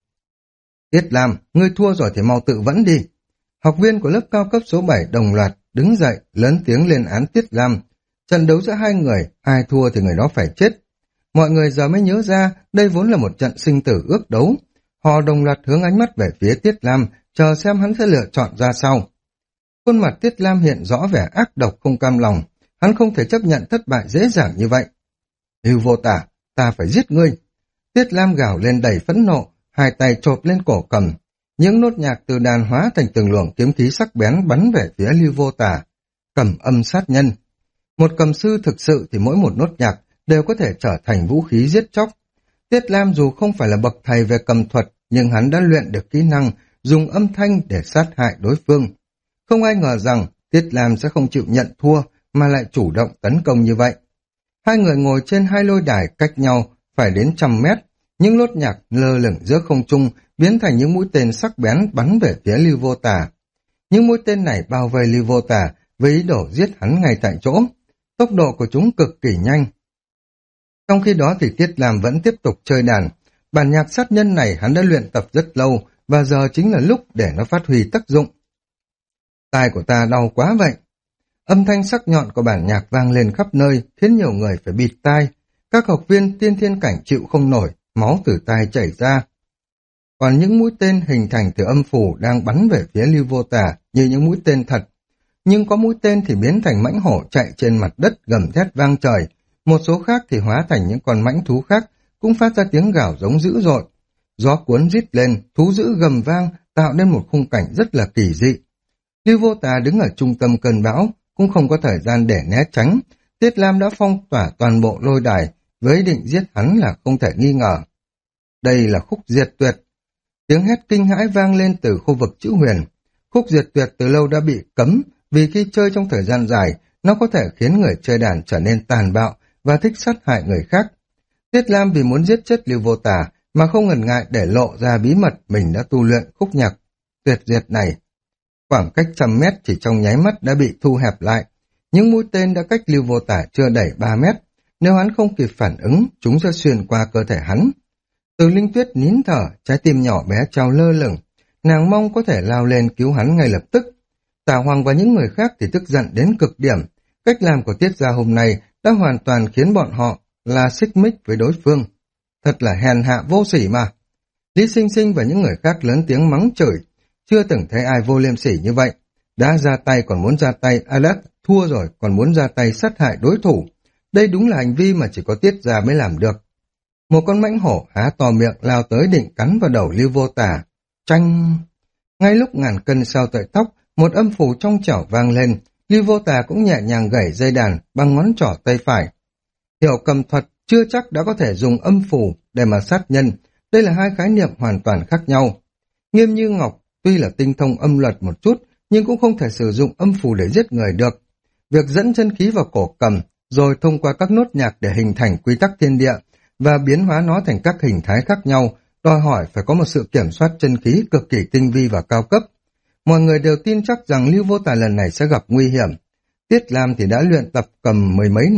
Tiết Lam, ngươi thua rồi thì mau tự vẫn đi. Học viên của lớp cao cấp số 7 đồng loạt đứng dậy, lớn tiếng lên án Tiết Lam. Trận đấu giữa hai người, ai thua thì người đó phải chết. Mọi người giờ mới nhớ ra đây vốn là một trận sinh tử ước đấu. Họ đồng loạt hướng ánh mắt về phía Tiết Lam, chờ xem hắn sẽ lựa chọn ra sao. Khuôn mặt Tiết Lam hiện rõ vẻ ác độc không cam lòng, hắn không thể chấp nhận thất bại dễ dàng như vậy. Lưu Vô Tà, ta phải giết ngươi. Tiết Lam gào lên đầy phẫn nộ, hai tay chộp lên cổ cầm. Những nốt nhạc từ đàn hóa thành từng luồng kiếm khí sắc bén bắn về phía Lưu Vô Tà. Cầm âm sát nhân. Một cầm sư thực sự thì mỗi một nốt nhạc đều có thể trở thành vũ khí giết chóc. Tiết Lam dù không phải là bậc thầy về cầm thuật, nhưng hắn đã luyện được kỹ năng dùng âm thanh để sát hại đối phương. Không ai ngờ rằng Tiết Lam sẽ không chịu nhận thua mà lại chủ động tấn công như vậy. Hai người ngồi trên hai lôi đài cách nhau phải đến 100 mét, những nốt nhạc lơ lửng giữa không trung biến thành những mũi tên sắc bén bắn về phía Lưu Vô Tà. Những mũi tên này bao vây Lưu Vô Tà với ý đồ giết hắn ngay tại chỗ. Tốc độ của chúng cực kỳ nhanh. Trong khi đó thì Tiết Lam vẫn tiếp tục chơi đàn. Bản nhạc sát nhân này hắn đã luyện tập rất lâu và giờ chính là lúc để nó phát huy tác dụng. Tai của ta đau quá vậy. Âm thanh sắc nhọn của bản nhạc vang lên khắp nơi, khiến nhiều người phải bịt tai. Các học viên tiên thiên cảnh chịu không nổi, máu từ tai chảy ra. Còn những mũi tên hình thành từ âm phủ đang bắn về phía Lưu Vô Tà như những mũi tên thật. Nhưng có mũi tên thì biến thành mãnh hổ chạy trên mặt đất gầm thét vang trời. Một số khác thì hóa thành những con mãnh thú khác, cũng phát ra tiếng gào giống dữ dội. Gió cuốn rít lên, thú dữ gầm vang, tạo nên một khung cảnh rất là kỳ dị. Lưu Vô Tà đứng ở trung tâm cơn bão, cũng không có thời gian để né tránh. Tiết Lam đã phong tỏa toàn bộ lôi đài, với ý định giết hắn là không thể nghi ngờ. Đây là khúc diệt tuyệt. Tiếng hét kinh hãi vang lên từ khu vực chữ huyền. Khúc diệt tuyệt từ lâu đã bị cấm, vì khi chơi trong thời gian dài, nó có thể khiến người chơi đàn trở nên tàn bạo và thích sát hại người khác. Tiết Lam vì muốn giết chết Lưu Vô Tà mà không ngần ngại để lộ ra bí mật mình đã tu luyện khúc nhạc tuyệt diệt này. Khoảng cách 100 mét chỉ trong nháy mắt đã bị thu hẹp lại. Những mũi tên đã cách Lưu Vô Tà chưa đẩy 3 mét. Nếu hắn không kịp phản ứng, chúng sẽ xuyên qua cơ thể hắn. Từ Linh Tuyết nín thở, trái tim nhỏ bé trao lơ lửng. Nàng mong có thể lao lên cứu hắn ngay lập tức. Tả Hoàng và những người khác thì tức giận đến cực điểm. Cách làm của Tiết gia hôm nay đã hoàn toàn khiến bọn họ là xích mích với đối phương. Thật là hèn hạ vô sỉ mà. Lý Sinh Sinh và những người khác lớn tiếng mắng chửi. Chưa từng thấy ai vô liêm sỉ như vậy. Đã ra tay còn muốn ra tay, đã thua rồi còn muốn ra tay sát hại đối thủ. Đây đúng là hành vi mà chỉ có Tiết gia mới làm được. Một con mãnh hổ há to miệng lao tới định cắn vào đầu Lưu Vô Tà. Chanh! Ngay lúc ngàn cân sao tợi tóc, một âm phủ trong trẻo vang lên. Lưu Vô Tà cũng nhẹ nhàng gảy dây đàn bằng ngón trỏ tay phải. Hiểu cầm thuật chưa chắc đã có thể dùng âm phủ để mà sát nhân. Đây là hai khái niệm hoàn toàn khác nhau. Nghiêm Như Ngọc tuy là tinh thông âm luật một chút, nhưng cũng không thể sử dụng âm phủ để giết người được. Việc dẫn chân khí vào cổ cầm, rồi thông qua các nốt nhạc để hình thành quy tắc thiên địa và biến hóa nó thành các hình thái khác nhau, đòi hỏi phải có một sự kiểm soát chân khí cực kỳ tinh vi và cao cấp. Mọi người đều tin chắc rằng Lưu Vô Tà lần này sẽ gặp nguy hiểm. Tiết Lam thì đã luyện tập cầm 10 mấy năm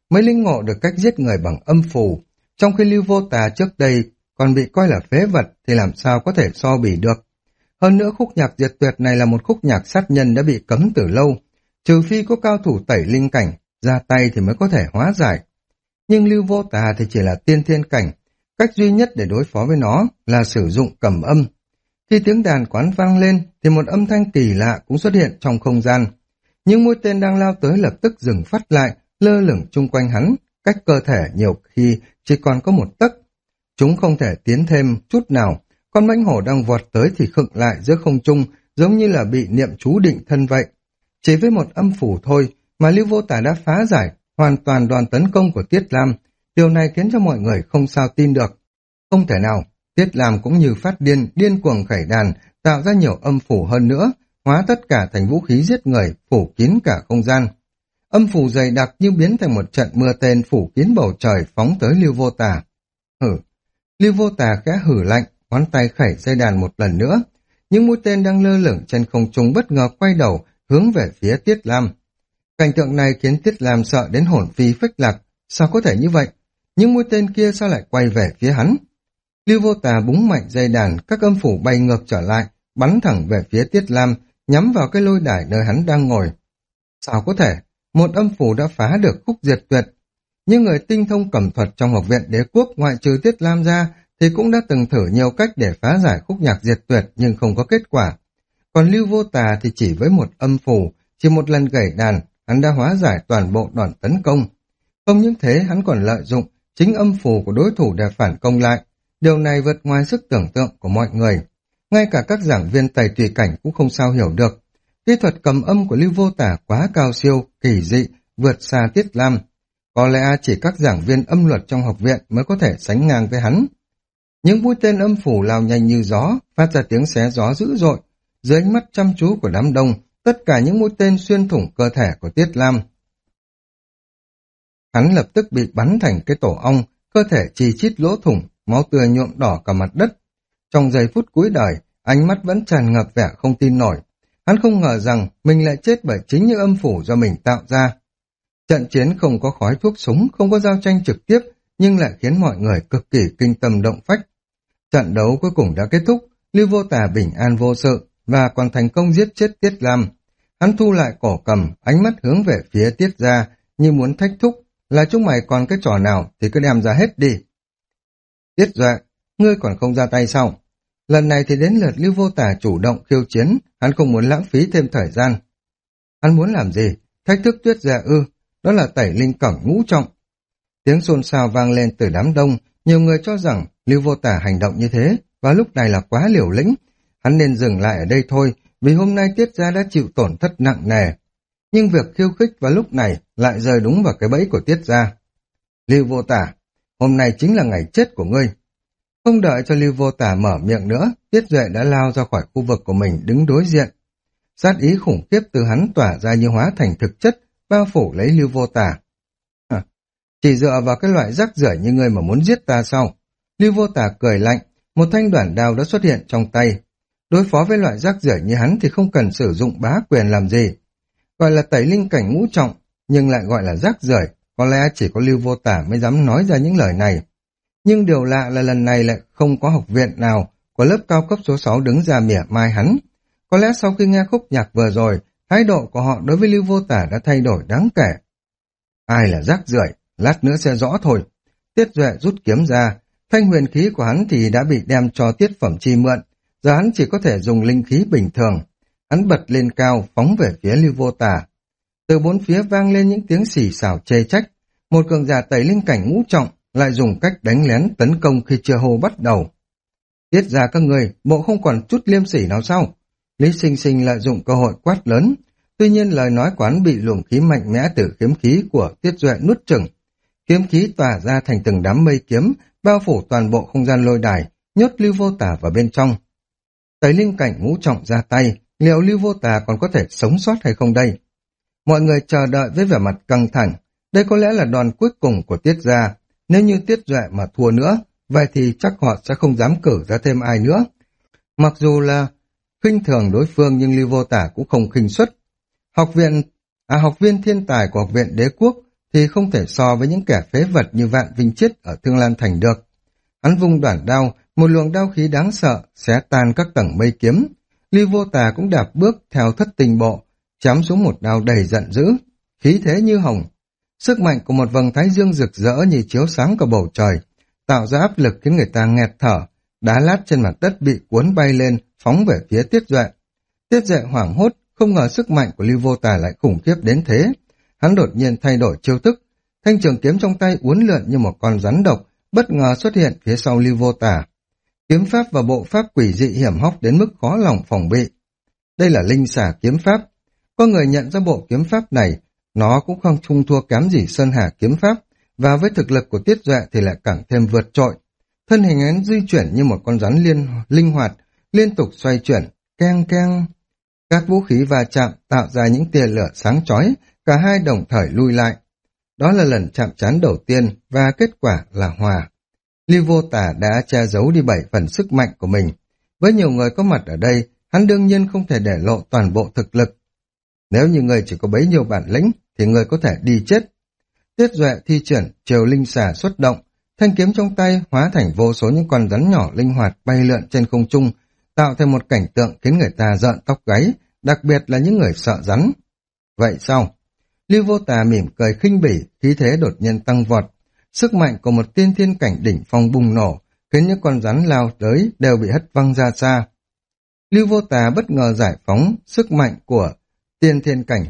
mới lĩnh ngộ được cách giết người bằng âm phù. Trong khi Lưu Vô Tà trước đây còn bị coi là phế vật thì làm sao có thể so bì được. Hơn nữa khúc nhạc diệt tuyệt này là một khúc nhạc sát nhân đã bị cấm từ lâu, trừ phi có cao thủ tẩy linh cảnh ra tay thì mới có thể hóa giải. Nhưng Lưu Vô Tà thì chỉ là tiên thiên cảnh, cách duy nhất để đối phó với nó là sử dụng cầm âm. Khi tiếng đàn quán vang lên thì một âm thanh kỳ lạ cũng xuất hiện trong không gian. Những mũi tên đang lao tới lập tức dừng phát lại, lơ lửng chung quanh hắn, cách cơ thể nhiều khi chỉ còn có một tấc. Chúng không thể tiến thêm chút nào, con mãnh hổ đang vọt tới thì khựng lại giữa không trung, giống như là bị niệm chú định thân vậy. Chỉ với một âm phủ thôi mà Lưu Vô Tà đã phá giải hoàn toàn đoàn tấn công của Tiết Lam. Điều này khiến cho mọi người không sao tin được. Không thể nào, Tiết Lam cũng như phát điên, điên cuồng khẩy đàn, tạo ra nhiều âm phủ hơn nữa, hóa tất cả thành vũ khí giết người, phủ kín cả không gian. Âm phủ dày đặc như biến thành một trận mưa tên phủ kín bầu trời phóng tới Lưu Vô Tà. Hử! Lưu Vô Tà khẽ hử lạnh, ngón tay khẩy dây đàn một lần nữa. Những mũi tên đang lơ lửng trên không trung bất ngờ quay đầu, hướng về phía Tiết Lam. Cảnh tượng này khiến Tiết Lam sợ đến hồn phi phách lạc. Sao có thể như vậy? Những mũi tên kia sao lại quay về phía hắn? Lưu Vô Tà búng mạnh dây đàn, các âm phủ bay ngược trở lại, bắn thẳng về phía Tiết Lam, nhắm vào cái lôi đài nơi hắn đang ngồi. Sao có thể? Một âm phủ đã phá được khúc diệt tuyệt. Những người tinh thông cẩm thuật trong học viện đế quốc ngoại trừ Tiết Lam ra thì cũng đã từng thử nhiều cách để phá giải khúc nhạc diệt tuyệt nhưng không có kết quả. Còn Lưu Vô Tà thì chỉ với một âm phủ, chỉ một lần gảy đàn, hắn đã hóa giải toàn bộ đòn tấn công. Không những thế, hắn còn lợi dụng chính âm phủ của đối thủ để phản công lại. Điều này vượt ngoài sức tưởng tượng của mọi người. Ngay cả các giảng viên tẩy tùy cảnh cũng không sao hiểu được. Kỹ thuật cầm âm của Lưu Vô Tà quá cao siêu, kỳ dị, vượt xa Tiết Lam. Có lẽ chỉ các giảng viên âm luật trong học viện mới có thể sánh ngang với hắn. Những mũi tên âm phủ lao nhanh như gió, phát ra tiếng xé gió dữ dội. Dưới ánh mắt chăm chú của đám đông, tất cả những mũi tên xuyên thủng cơ thể của Tiết Lam. Hắn lập tức bị bắn thành cái tổ ong, cơ thể chi chít lỗ thủng, máu tươi nhuộm đỏ cả mặt đất. Trong giây phút cuối đời, ánh mắt vẫn tràn ngập vẻ không tin nổi. Hắn không ngờ rằng mình lại chết bởi chính những âm phủ do mình tạo ra. Trận chiến không có khói thuốc súng, không có giao tranh trực tiếp, nhưng lại khiến mọi người cực kỳ kinh tâm động phách. Trận đấu cuối cùng đã kết thúc, Lưu Vô Tà bình an vô sự và còn thành công giết chết Tiết Lam. Hắn thu lại cổ cầm, ánh mắt hướng về phía Tiết Gia như muốn thách thúc, là chúng mày còn cái trò nào thì cứ đem ra hết đi. Tiết Duệ, ngươi còn không ra tay sao? Lần này thì đến lượt Lưu Vô Tà chủ động khiêu chiến, hắn không muốn lãng phí thêm thời gian. Hắn muốn làm gì? Thách thức Tuyết Gia ư? Đó là tẩy linh cẩm ngũ trọng. Tiếng xôn xao vang lên từ đám đông, nhiều người cho rằng Lưu Vô Tà hành động như thế và lúc này là quá liều lĩnh. Hắn nên dừng lại ở đây thôi, vì hôm nay Tiết Gia đã chịu tổn thất nặng nề. Nhưng việc khiêu khích vào lúc này lại rơi đúng vào cái bẫy của Tiết Gia. Lưu Vô Tà, hôm nay chính là ngày chết của ngươi. Không đợi cho Lưu Vô Tà mở miệng nữa, Tiết Duệ đã lao ra khỏi khu vực của mình đứng đối diện. Sát ý khủng khiếp từ hắn tỏa ra như hóa thành thực chất, bao phủ lấy Lưu Vô Tà. Chỉ dựa vào cái loại rác rưởi như ngươi mà muốn giết ta sao? Lưu Vô Tà cười lạnh, một thanh đoản đao đã xuất hiện trong tay. Đối phó với loại rác rưởi như hắn thì không cần sử dụng bá quyền làm gì. Gọi là tẩy linh cảnh ngũ trọng, nhưng lại gọi là rác rưởi, có lẽ chỉ có Lưu Vô Tà mới dám nói ra những lời này. Nhưng điều lạ là lần này lại không có học viện nào của lớp cao cấp số 6 đứng ra mỉa mai hắn. Có lẽ sau khi nghe khúc nhạc vừa rồi, thái độ của họ đối với Lưu Vô Tà đã thay đổi đáng kể. Ai là rác rưởi, lát nữa sẽ rõ thôi. Tiết Duệ rút kiếm ra, thanh huyền khí của hắn thì đã bị đem cho Tiết Phẩm Chi mượn, giờ hắn chỉ có thể dùng linh khí bình thường. Hắn bật lên cao, phóng về phía Lưu Vô Tà. Từ bốn phía vang lên những tiếng xì xào chê trách. Một cường giả tẩy linh cảnh ngũ trọng lại dùng cách đánh lén tấn công khi chưa hô bắt đầu. Tiết ra các người, bộ không còn chút liêm sỉ nào sao? Lý Sinh Sinh lợi dụng cơ hội quát lớn. Tuy nhiên lời nói quán bị luồng khí mạnh mẽ từ kiếm khí của Tiết Duệ nuốt chửng. Kiếm khí tỏa ra thành từng đám mây kiếm, bao phủ toàn bộ không gian lôi đài, nhốt Lưu Vô Tà vào bên trong. Tẩy linh cảnh ngũ trọng ra tay, liệu Lưu Vô Tà còn có thể sống sót hay không đây? Mọi người chờ đợi với vẻ mặt căng thẳng. Đây có lẽ là đòn cuối cùng của Tiết gia. Nếu như Tiết Duệ mà thua nữa, vậy thì chắc họ sẽ không dám cử ra thêm ai nữa. Mặc dù là khinh thường đối phương nhưng Lưu Vô Tà cũng không khinh suất. Học viên thiên tài của học viện đế quốc thì không thể so với những kẻ phế vật như Vạn Vinh Chiết ở Thương Lan Thành được. Hắn vung đoản đao, một luồng đao khí đáng sợ, xé tan các tầng mây kiếm. Lưu Vô Tà cũng đạp bước theo thất tình bộ, chém xuống một đao đầy giận dữ, khí thế như hồng. Sức mạnh của một vầng thái dương rực rỡ như chiếu sáng cả bầu trời, tạo ra áp lực khiến người ta nghẹt thở, đá lát trên mặt đất bị cuốn bay lên, phóng về phía Tiết Duệ. Tiết Duệ hoảng hốt, không ngờ sức mạnh của Lưu Vô Tà lại khủng khiếp đến thế. Hắn đột nhiên thay đổi chiêu thức, thanh trường kiếm trong tay uốn lượn như một con rắn độc, bất ngờ xuất hiện phía sau Lưu Vô Tà. Kiếm pháp và bộ pháp quỷ dị hiểm hóc đến mức khó lòng phòng bị. Đây là linh xà kiếm pháp. Có người nhận ra bộ kiếm pháp này, nó cũng không chung thua kém gì Sơn Hà kiếm pháp, và với thực lực của Tiết Duệ thì lại càng thêm vượt trội. Thân hình hắn di chuyển như một con rắn linh hoạt, liên tục xoay chuyển, keng keng. Các vũ khí va chạm tạo ra những tia lửa sáng chói, cả hai đồng thời lui lại. Đó là lần chạm trán đầu tiên và kết quả là hòa. Lưu Vô Tà đã che giấu đi 7 phần sức mạnh của mình. Với nhiều người có mặt ở đây, hắn đương nhiên không thể để lộ toàn bộ thực lực. Nếu như người chỉ có bấy nhiêu bản lĩnh, thì người có thể đi chết. Tiết Duệ thi triển triều linh xà xuất động, thanh kiếm trong tay hóa thành vô số những con rắn nhỏ linh hoạt bay lượn trên không trung, tạo thành một cảnh tượng khiến người ta rợn tóc gáy, đặc biệt là những người sợ rắn. Vậy sao? Lưu Vô Tà mỉm cười khinh bỉ, khí thế đột nhiên tăng vọt. Sức mạnh của một tiên thiên cảnh đỉnh phong bùng nổ, khiến những con rắn lao tới đều bị hất văng ra xa. Lưu Vô Tà bất ngờ giải phóng sức mạnh của tiên thiên cảnh.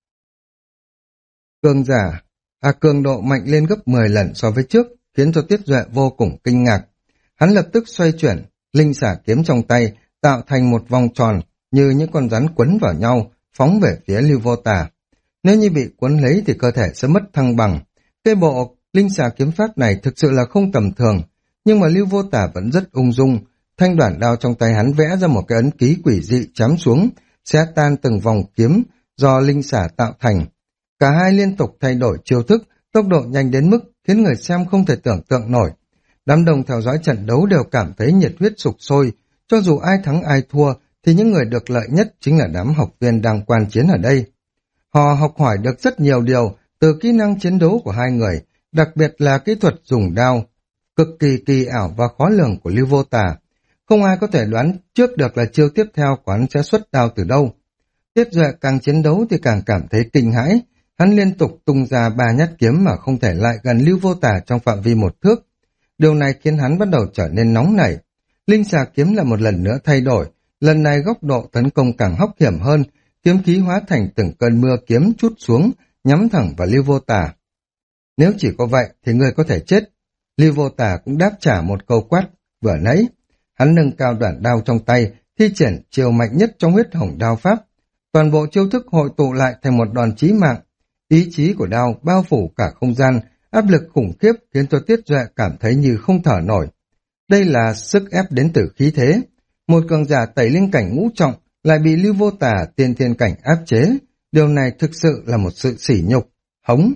Cường độ mạnh lên gấp 10 lần so với trước, khiến cho Tiết Duệ vô cùng kinh ngạc. Hắn lập tức xoay chuyển, linh xả kiếm trong tay, tạo thành một vòng tròn như những con rắn quấn vào nhau, phóng về phía Lưu Vô Tà. Nếu như bị quấn lấy thì cơ thể sẽ mất thăng bằng. Cái bộ linh xà kiếm pháp này thực sự là không tầm thường, nhưng mà Lưu Vô Tà vẫn rất ung dung. Thanh đoản đao trong tay hắn vẽ ra một cái ấn ký quỷ dị chém xuống, xé tan từng vòng kiếm do linh xà tạo thành. Cả hai liên tục thay đổi chiêu thức, tốc độ nhanh đến mức khiến người xem không thể tưởng tượng nổi. Đám đông theo dõi trận đấu đều cảm thấy nhiệt huyết sục sôi, cho dù ai thắng ai thua thì những người được lợi nhất chính là đám học viên đang quan chiến ở đây. Họ học hỏi được rất nhiều điều từ kỹ năng chiến đấu của hai người, đặc biệt là kỹ thuật dùng đao, cực kỳ kỳ ảo và khó lường của Lưu Vô Tà. Không ai có thể đoán trước được là chiêu tiếp theo của hắn sẽ xuất đao từ đâu. Tiết Duệ càng chiến đấu thì càng cảm thấy kinh hãi, hắn liên tục tung ra 3 nhát kiếm mà không thể lại gần Lưu Vô Tà trong phạm vi 1 thước. Điều này khiến hắn bắt đầu trở nên nóng nảy. Linh xà kiếm là một lần nữa thay đổi, lần này góc độ tấn công càng hóc hiểm hơn, kiếm khí hóa thành từng cơn mưa kiếm trút xuống, nhắm thẳng vào Lưu Vô Tà. Nếu chỉ có vậy thì người có thể chết. Lưu Vô Tà cũng đáp trả một câu quát vừa nãy. Hắn nâng cao đoạn đao trong tay, thi triển chiều mạnh nhất trong huyết hồng đao pháp. Toàn bộ chiêu thức hội tụ lại thành một đòn chí mạng. Ý chí của đao bao phủ cả không gian, áp lực khủng khiếp khiến cho Tiết Duệ cảm thấy như không thở nổi. Đây là sức ép đến từ khí thế. Một cường giả tẩy linh cảnh ngũ trọng lại bị Lưu Vô Tà tiên thiên cảnh áp chế. Điều này thực sự là một sự sỉ nhục. Hống!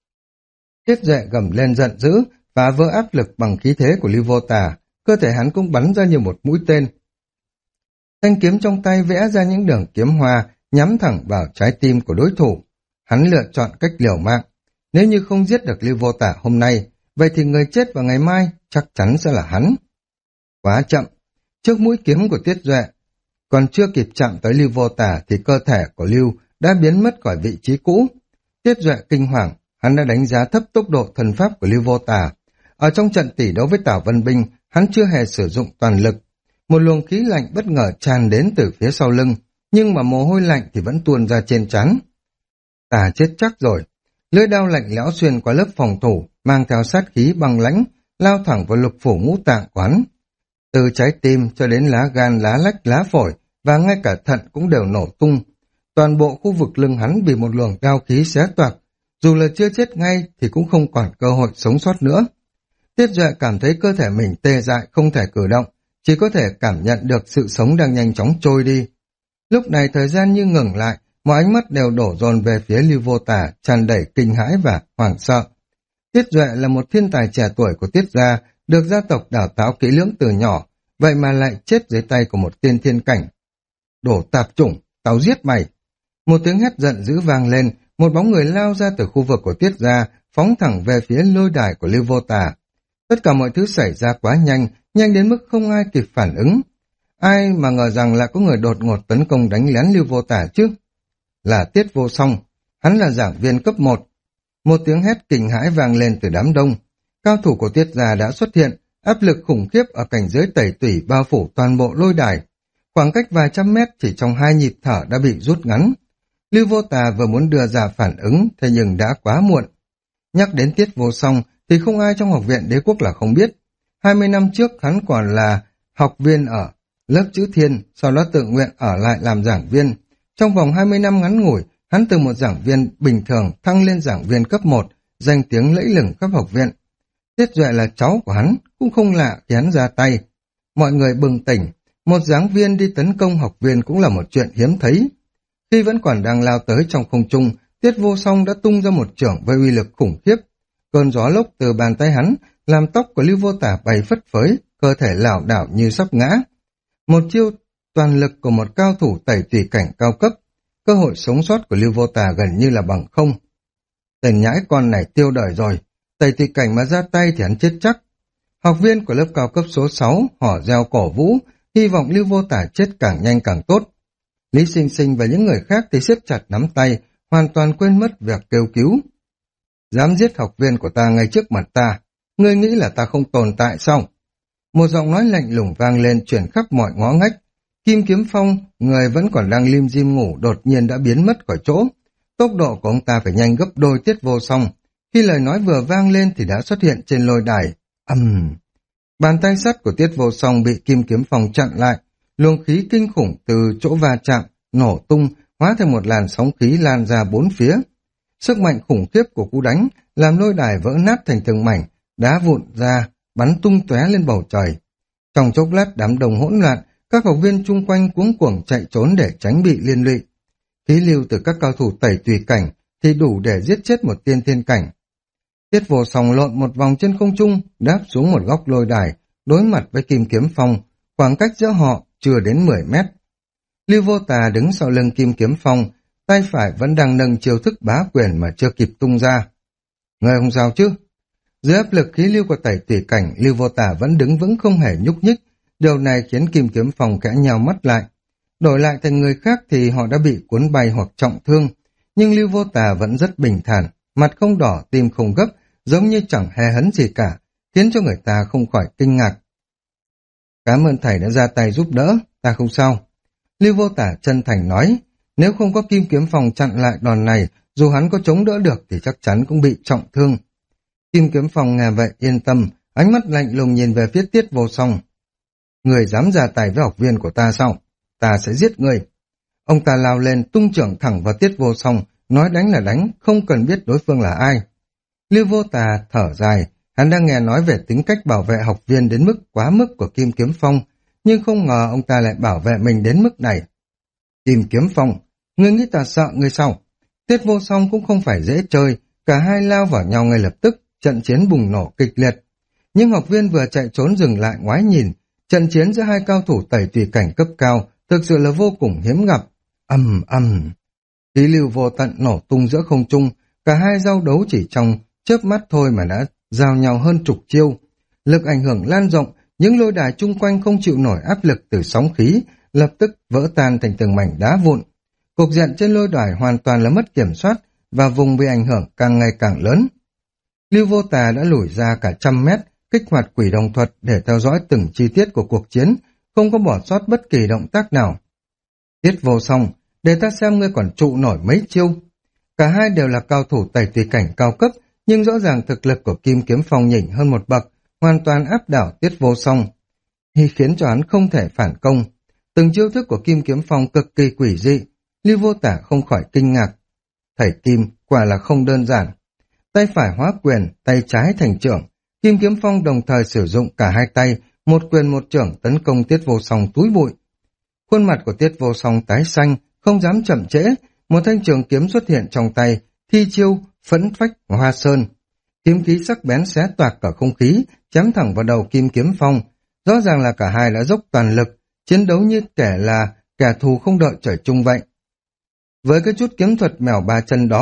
Tiết Duệ gầm lên giận dữ, phá vỡ áp lực bằng khí thế của Lưu Vô Tà. Cơ thể hắn cũng bắn ra như một mũi tên. Thanh kiếm trong tay vẽ ra những đường kiếm hoa nhắm thẳng vào trái tim của đối thủ. Hắn lựa chọn cách liều mạng. Nếu như không giết được Lưu Vô Tà hôm nay, vậy thì người chết vào ngày mai chắc chắn sẽ là hắn. Quá chậm. Trước mũi kiếm của Tiết Duệ, còn chưa kịp chạm tới Lưu Vô Tà thì cơ thể của Lưu đã biến mất khỏi vị trí cũ. Tiết Duệ kinh hoàng, hắn đã đánh giá thấp tốc độ thần pháp của Lưu Vô Tà. Ở trong trận tỷ đấu với Tào Vân Binh, hắn chưa hề sử dụng toàn lực. Một luồng khí lạnh bất ngờ tràn đến từ phía sau lưng, nhưng mà mồ hôi lạnh thì vẫn tuôn ra trên trán. Tà chết chắc rồi. Lưỡi đao lạnh lẽo xuyên qua lớp phòng thủ, mang theo sát khí băng lãnh, lao thẳng vào lục phủ ngũ tạng quán. Từ trái tim cho đến lá gan, lá lách, lá phổi và ngay cả thận cũng đều nổ tung. Toàn bộ khu vực lưng hắn bị một luồng đao khí xé toạc, dù là chưa chết ngay thì cũng không còn cơ hội sống sót nữa. Tiết Duệ cảm thấy cơ thể mình tê dại không thể cử động, chỉ có thể cảm nhận được sự sống đang nhanh chóng trôi đi. Lúc này thời gian như ngừng lại, mọi ánh mắt đều đổ dồn về phía Lưu Vô Tà, tràn đầy kinh hãi và hoảng sợ. Tiết Duệ là một thiên tài trẻ tuổi của Tiết gia, được gia tộc đào tạo kỹ lưỡng từ nhỏ, vậy mà lại chết dưới tay của một tiên thiên cảnh. Đổ tạp chủng, tao giết mày! Một tiếng hét giận dữ vang lên, một bóng người lao ra từ khu vực của Tiết Gia, phóng thẳng về phía lôi đài của Lưu Vô Tà. Tất cả mọi thứ xảy ra quá nhanh, nhanh đến mức không ai kịp phản ứng. Ai mà ngờ rằng lại có người đột ngột tấn công đánh lén Lưu Vô Tà chứ? Là Tiết Vô Song, hắn là giảng viên cấp 1. Một tiếng hét kinh hãi vang lên từ đám đông. Cao thủ của Tiết Gia đã xuất hiện, áp lực khủng khiếp ở cảnh giới tẩy tủy bao phủ toàn bộ lôi đài. Khoảng cách vài trăm mét chỉ trong 2 nhịp thở đã bị rút ngắn. Lưu Vô Tà vừa muốn đưa ra phản ứng, thế nhưng đã quá muộn. Nhắc đến Tiết Vô Song thì không ai trong học viện Đế Quốc là không biết. 20 năm trước hắn còn là học viên ở lớp chữ Thiên, sau đó tự nguyện ở lại làm giảng viên. Trong vòng 20 năm ngắn ngủi, hắn từ một giảng viên bình thường thăng lên giảng viên cấp 1, danh tiếng lẫy lừng khắp học viện. Tiết Duệ là cháu của hắn, cũng không lạ khi hắn ra tay. Mọi người bừng tỉnh, một giảng viên đi tấn công học viên cũng là một chuyện hiếm thấy. Khi vẫn còn đang lao tới trong không trung, Tiết Vô Song đã tung ra một chưởng với uy lực khủng khiếp. Cơn gió lốc từ bàn tay hắn làm tóc của Lưu Vô Tà bay phất phới, cơ thể lảo đảo như sắp ngã. Một chiêu toàn lực của một cao thủ tẩy tùy cảnh cao cấp, cơ hội sống sót của Lưu Vô Tà gần như là bằng không. Tên nhãi con này tiêu đời rồi, tẩy tùy cảnh mà ra tay thì hắn chết chắc. Học viên của lớp cao cấp số 6 hò reo cổ vũ, hy vọng Lưu Vô Tà chết càng nhanh càng tốt. Lý Sinh Sinh và những người khác thì siết chặt nắm tay, hoàn toàn quên mất việc kêu cứu. Dám giết học viên của ta ngay trước mặt ta, ngươi nghĩ là ta không tồn tại sao? Một giọng nói lạnh lùng vang lên truyền khắp mọi ngõ ngách. Kim Kiếm Phong, người vẫn còn đang lim dim ngủ đột nhiên đã biến mất khỏi chỗ. Tốc độ của ông ta phải nhanh gấp đôi Tiết Vô Song. Khi lời nói vừa vang lên thì đã xuất hiện trên lôi đài. Bàn tay sắt của Tiết Vô Song bị Kim Kiếm Phong chặn lại. Luồng khí kinh khủng từ chỗ va chạm, nổ tung, hóa thành một làn sóng khí lan ra bốn phía. Sức mạnh khủng khiếp của cú đánh làm lôi đài vỡ nát thành từng mảnh, đá vụn ra, bắn tung tóe lên bầu trời. Trong chốc lát đám đông hỗn loạn, các học viên chung quanh cuống cuồng chạy trốn để tránh bị liên lụy. Khí lưu từ các cao thủ tẩy tùy cảnh thì đủ để giết chết một tiên thiên cảnh. Tiết Vô Song lộn một vòng trên không trung, đáp xuống một góc lôi đài, đối mặt với Kim Kiếm Phong, khoảng cách giữa họ chưa đến 10 mét. Lưu Vô Tà đứng sau lưng Kim Kiếm Phong, tay phải vẫn đang nâng chiêu thức bá quyền mà chưa kịp tung ra. Người không sao chứ? Dưới áp lực khí lưu của tẩy tùy cảnh, Lưu Vô Tà vẫn đứng vững không hề nhúc nhích. Điều này khiến Kim Kiếm Phong khẽ nhào mắt lại. Đổi lại thành người khác thì họ đã bị cuốn bay hoặc trọng thương. Nhưng Lưu Vô Tà vẫn rất bình thản, mặt không đỏ, tim không gấp, giống như chẳng hề hấn gì cả, khiến cho người ta không khỏi kinh ngạc. Cảm ơn thầy đã ra tay giúp đỡ, ta không sao. Lưu Vô Tà chân thành nói, nếu không có Kim Kiếm Phong chặn lại đòn này, dù hắn có chống đỡ được thì chắc chắn cũng bị trọng thương. Kim Kiếm Phong nghe vậy yên tâm, ánh mắt lạnh lùng nhìn về phía Tiết Vô Song. Người dám ra tay với học viên của ta sao? Ta sẽ giết người. Ông ta lao lên tung chưởng thẳng vào Tiết Vô Song, nói đánh là đánh, không cần biết đối phương là ai. Lưu Vô Tà thở dài, hắn đang nghe nói về tính cách bảo vệ học viên đến mức quá mức của Kim Kiếm Phong, nhưng không ngờ ông ta lại bảo vệ mình đến mức này. Kim Kiếm Phong, ngươi nghĩ ta sợ ngươi sao? Tiết Vô Song cũng không phải dễ chơi, cả hai lao vào nhau ngay lập tức, trận chiến bùng nổ kịch liệt. Nhưng học viên vừa chạy trốn dừng lại ngoái nhìn, trận chiến giữa hai cao thủ tẩy tùy cảnh cấp cao thực sự là vô cùng hiếm gặp. Khí lưu vô tận nổ tung giữa không trung, cả hai giao đấu chỉ trong chớp mắt thôi mà đã giao nhau hơn chục chiêu. Lực ảnh hưởng lan rộng, những lôi đài chung quanh không chịu nổi áp lực từ sóng khí, lập tức vỡ tan thành từng mảnh đá vụn. Cục diện trên lôi đài hoàn toàn là mất kiểm soát và vùng bị ảnh hưởng càng ngày càng lớn. Lưu Vô Tà đã lùi ra cả 100 mét, kích hoạt quỷ đồng thuật để theo dõi từng chi tiết của cuộc chiến, không có bỏ sót bất kỳ động tác nào. Tiết Vô Song, để ta xem ngươi còn trụ nổi mấy chiêu. Cả hai đều là cao thủ tẩy tùy cảnh cao cấp, nhưng rõ ràng thực lực của Kim Kiếm Phong nhỉnh hơn một bậc, hoàn toàn áp đảo Tiết Vô Song, khiến cho hắn không thể phản công. Từng chiêu thức của Kim Kiếm Phong cực kỳ quỷ dị, Lưu Vô Tà không khỏi kinh ngạc. Thầy Kim quả là không đơn giản. Tay phải hóa quyền, tay trái thành chưởng, Kim Kiếm Phong đồng thời sử dụng cả hai tay, một quyền một chưởng tấn công Tiết Vô Song túi bụi. Khuôn mặt của Tiết Vô Song tái xanh, không dám chậm trễ, một thanh trường kiếm xuất hiện trong tay, thi chiêu phẫn phách hoa sơn. Kiếm khí sắc bén xé toạc cả không khí, chém thẳng vào đầu Kim Kiếm Phong. Rõ ràng là cả hai đã dốc toàn lực, chiến đấu như kẻ thù không đợi trời chung vậy. Với cái chút kiếm thuật mèo ba chân đó,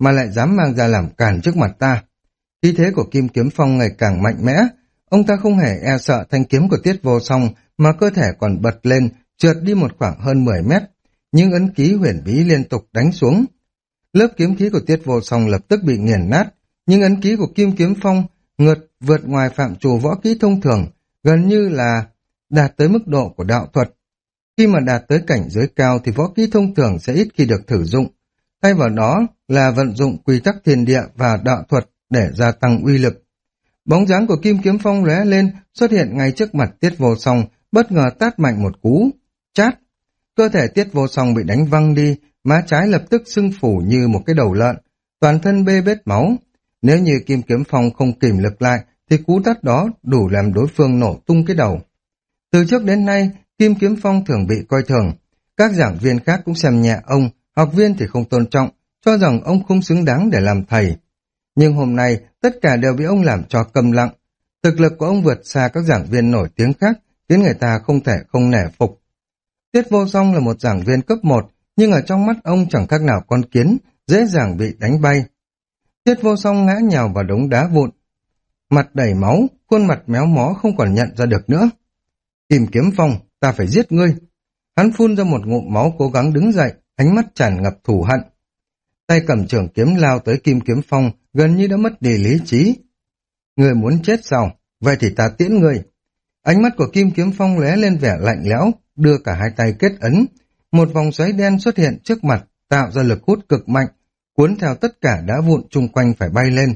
mà lại dám mang ra làm càn trước mặt ta. Khí thế của Kim Kiếm Phong ngày càng mạnh mẽ, ông ta không hề e sợ thanh kiếm của Tiết Vô Song mà cơ thể còn bật lên, trượt đi một khoảng hơn 10 mét. Nhưng ấn ký huyền bí liên tục đánh xuống. Lớp kiếm khí của Tiết Vô Song lập tức bị nghiền nát, nhưng ấn ký của Kim Kiếm Phong vượt ngoài phạm trù võ kỹ thông thường, gần như là đạt tới mức độ của đạo thuật. Khi mà đạt tới cảnh giới cao thì võ kỹ thông thường sẽ ít khi được thử dụng. Thay vào đó là vận dụng quy tắc thiên địa và đạo thuật để gia tăng uy lực. Bóng dáng của Kim Kiếm Phong lóe lên, xuất hiện ngay trước mặt Tiết Vô Song, bất ngờ tát mạnh một cú. Chát! Cơ thể Tiết Vô Song bị đánh văng đi, má trái lập tức sưng phù như một cái đầu lợn, toàn thân bê bết máu. Nếu như Kim Kiếm Phong không kìm lực lại, thì cú tát đó đủ làm đối phương nổ tung cái đầu. Từ trước đến nay, Kim Kiếm Phong thường bị coi thường. Các giảng viên khác cũng xem nhẹ ông, học viên thì không tôn trọng, cho rằng ông không xứng đáng để làm thầy. Nhưng hôm nay, tất cả đều bị ông làm cho câm lặng. Thực lực của ông vượt xa các giảng viên nổi tiếng khác, khiến người ta không thể không nể phục. Tiết Vô Song là một giảng viên cấp 1, nhưng ở trong mắt ông chẳng khác nào con kiến, dễ dàng bị đánh bay. Tiết Vô Song ngã nhào vào đống đá vụn, mặt đầy máu, khuôn mặt méo mó không còn nhận ra được nữa. Kim Kiếm Phong, ta phải giết ngươi. Hắn phun ra một ngụm máu cố gắng đứng dậy, ánh mắt tràn ngập thù hận. Tay cầm trường kiếm lao tới Kim Kiếm Phong, gần như đã mất đi lý trí. Ngươi muốn chết sao? Vậy thì ta tiễn ngươi. Ánh mắt của Kim Kiếm Phong lóe lên vẻ lạnh lẽo, đưa cả hai tay kết ấn. Một vòng xoáy đen xuất hiện trước mặt, tạo ra lực hút cực mạnh, cuốn theo tất cả đá vụn chung quanh phải bay lên.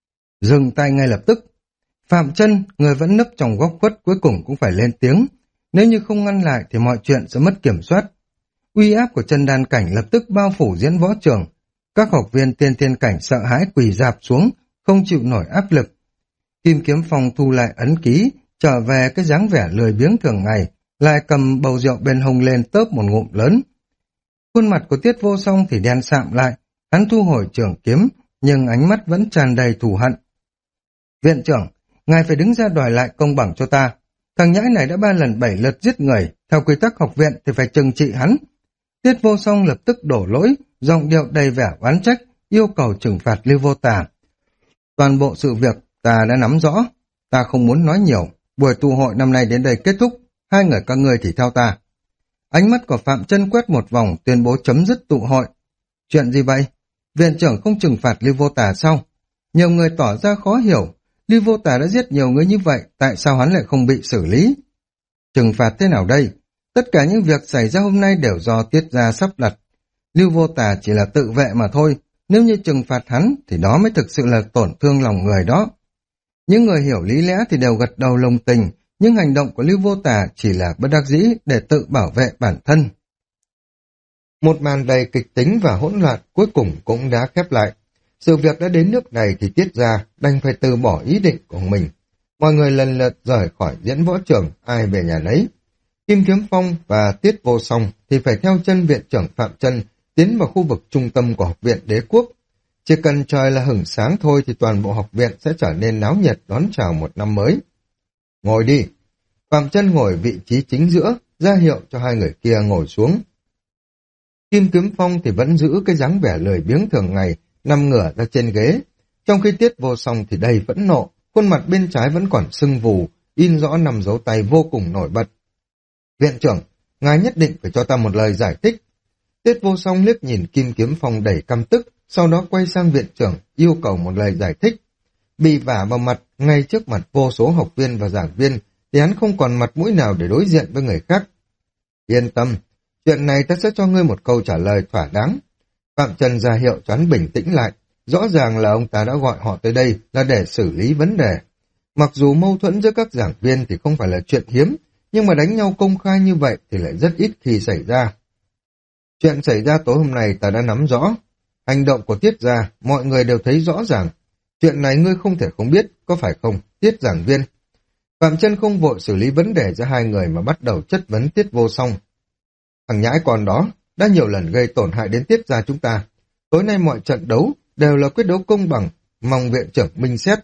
Dừng tay ngay lập tức. Phạm Chân, người vẫn nấp trong góc khuất cuối cùng cũng phải lên tiếng. Nếu như không ngăn lại thì mọi chuyện sẽ mất kiểm soát. Uy áp của chân đan cảnh lập tức bao phủ diễn võ trường. Các học viên tiên thiên cảnh sợ hãi quỳ rạp xuống, không chịu nổi áp lực. Kim Kiếm Phong thu lại ấn ký, trở về cái dáng vẻ lười biếng thường ngày, lại cầm bầu rượu bên hông lên tớp một ngụm lớn. Khuôn mặt của Tiết Vô Song thì đen sạm lại, hắn thu hồi trường kiếm, nhưng ánh mắt vẫn tràn đầy thù hận. Viện trưởng, ngài phải đứng ra đòi lại công bằng cho ta. Thằng nhãi này đã 3 lần 7 lượt giết người, theo quy tắc học viện thì phải trừng trị hắn. Tiết Vô Song lập tức đổ lỗi, giọng điệu đầy vẻ oán trách, yêu cầu trừng phạt Lưu Vô Tà. Toàn bộ sự việc ta đã nắm rõ, ta không muốn nói nhiều. Buổi tụ hội năm nay đến đây kết thúc, hai người các ngươi thì theo ta. Ánh mắt của Phạm Chân quét một vòng, tuyên bố chấm dứt tụ hội. Chuyện gì vậy? Viện trưởng không trừng phạt Lưu Vô Tà sao? Nhiều người tỏ ra khó hiểu. Lưu Vô Tà đã giết nhiều người như vậy, tại sao hắn lại không bị xử lý? Trừng phạt thế nào đây? Tất cả những việc xảy ra hôm nay đều do Tiết gia sắp đặt. Lưu Vô Tà chỉ là tự vệ mà thôi. Nếu như trừng phạt hắn thì đó mới thực sự là tổn thương lòng người đó. Những người hiểu lý lẽ thì đều gật đầu đồng tình, nhưng hành động của Lưu Vô Tà chỉ là bất đắc dĩ để tự bảo vệ bản thân. Một màn đầy kịch tính và hỗn loạn cuối cùng cũng đã khép lại. Sự việc đã đến nước này thì Tiết gia đành phải từ bỏ ý định của mình. Mọi người lần lượt rời khỏi diễn võ trường, ai về nhà nấy. Kim Kiếm Phong và Tiết Vô Song thì phải theo chân viện trưởng Phạm Chân tiến vào khu vực trung tâm của học viện Đế Quốc. Chỉ cần trời là hửng sáng thôi thì toàn bộ học viện sẽ trở nên náo nhiệt đón chào một năm mới. Ngồi đi. Phạm Chân ngồi vị trí chính giữa, ra hiệu cho hai người kia ngồi xuống. Kim Kiếm Phong thì vẫn giữ cái dáng vẻ lười biếng thường ngày, nằm ngửa ra trên ghế. Trong khi Tiết Vô Song thì đầy phẫn nộ, khuôn mặt bên trái vẫn còn sưng vù, in rõ 5 dấu tay vô cùng nổi bật. Viện trưởng, ngài nhất định phải cho ta một lời giải thích. Tiết Vô Song liếc nhìn Kim Kiếm Phong đầy căm tức, sau đó quay sang viện trưởng, yêu cầu một lời giải thích. Bị vả vào mặt, ngay trước mặt vô số học viên và giảng viên, thì hắn không còn mặt mũi nào để đối diện với người khác. Yên tâm, chuyện này ta sẽ cho ngươi một câu trả lời thỏa đáng. Phạm Trần ra hiệu cho hắn bình tĩnh lại, rõ ràng là ông ta đã gọi họ tới đây là để xử lý vấn đề. Mặc dù mâu thuẫn giữa các giảng viên thì không phải là chuyện hiếm, nhưng mà đánh nhau công khai như vậy thì lại rất ít khi xảy ra. Chuyện xảy ra tối hôm nay ta đã nắm rõ. Hành động của Tiết gia, mọi người đều thấy rõ ràng. Chuyện này ngươi không thể không biết, có phải không, Tiết giảng viên? Phạm Chân không vội xử lý vấn đề giữa hai người mà bắt đầu chất vấn Tiết Vô Song. Thằng nhãi con đó đã nhiều lần gây tổn hại đến Tiết gia chúng ta. Tối nay mọi trận đấu đều là quyết đấu công bằng, mong viện trưởng minh xét.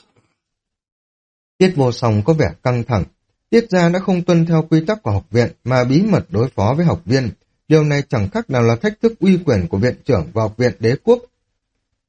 Tiết Vô Song có vẻ căng thẳng. Tiết gia đã không tuân theo quy tắc của học viện mà bí mật đối phó với học viên. Điều này chẳng khác nào là thách thức uy quyền của viện trưởng và học viện Đế Quốc.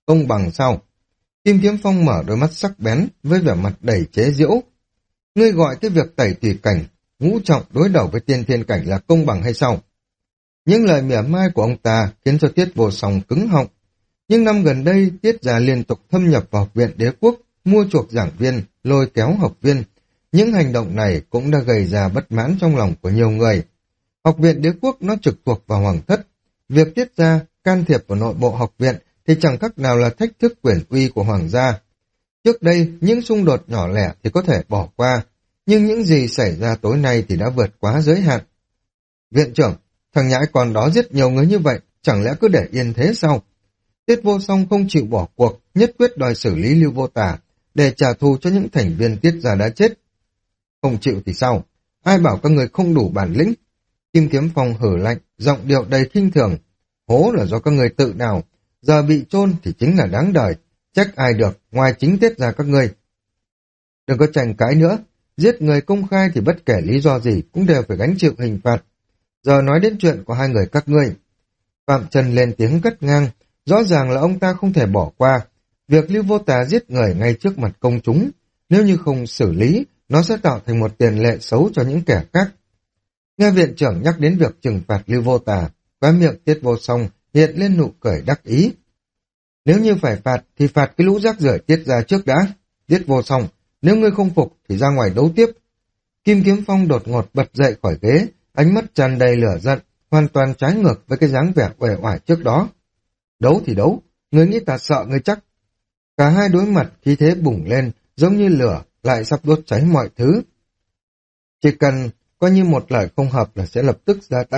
Công bằng sao? Kim Kiếm Phong mở đôi mắt sắc bén với vẻ mặt đầy chế giễu. Ngươi gọi cái việc tẩy tùy cảnh, ngũ trọng đối đầu với tiên thiên cảnh là công bằng hay sao? Những lời mỉa mai của ông ta khiến cho Tiết Vô Song cứng họng. Nhưng năm gần đây, Tiết gia liên tục thâm nhập vào học viện đế quốc, mua chuộc giảng viên, lôi kéo học viên. Những hành động này cũng đã gây ra bất mãn trong lòng của nhiều người. Học viện đế quốc nó trực thuộc vào hoàng thất. Việc Tiết gia can thiệp vào nội bộ học viện thì chẳng khác nào là thách thức quyền uy của hoàng gia. Trước đây, những xung đột nhỏ lẻ thì có thể bỏ qua, nhưng những gì xảy ra tối nay thì đã vượt quá giới hạn. Viện trưởng, thằng nhãi con đó giết nhiều người như vậy, chẳng lẽ cứ để yên thế sao? Tiết Vô Song không chịu bỏ cuộc, nhất quyết đòi xử lý Lưu Vô Tả, để trả thù cho những thành viên Tiết gia đã chết. Không chịu thì sao? Ai bảo các người không đủ bản lĩnh? Kim Kiếm Phong hử lạnh, giọng điệu đầy khinh thường. Hố là do các người tự đào, giờ bị chôn thì chính là đáng đời, trách ai được ngoài chính Tiết gia các ngươi. Đừng có tranh cãi nữa, giết người công khai thì bất kể lý do gì cũng đều phải gánh chịu hình phạt. Giờ nói đến chuyện của hai người các ngươi. Phạm Trần lên tiếng cắt ngang, rõ ràng là ông ta không thể bỏ qua. Việc Lưu Vô Tà giết người ngay trước mặt công chúng, nếu như không xử lý, nó sẽ tạo thành một tiền lệ xấu cho những kẻ khác. Nghe viện trưởng nhắc đến việc trừng phạt Lưu Vô Tà, khóe miệng Tiết Vô Song hiện lên nụ cười đắc ý. Nếu như phải phạt thì phạt cái lũ rác rưởi Tiết ra trước đã. Tiết Vô Song, nếu ngươi không phục thì ra ngoài đấu tiếp. Kim Kiếm Phong đột ngột bật dậy khỏi ghế, ánh mắt tràn đầy lửa giận, hoàn toàn trái ngược với cái dáng vẻ uể oải trước đó. Đấu thì đấu, ngươi nghĩ ta sợ ngươi chắc. Cả hai đối mặt khí thế bùng lên, giống như lửa, lại sắp đốt cháy mọi thứ. Chỉ cần coi như một lời không hợp là sẽ lập tức ra tay.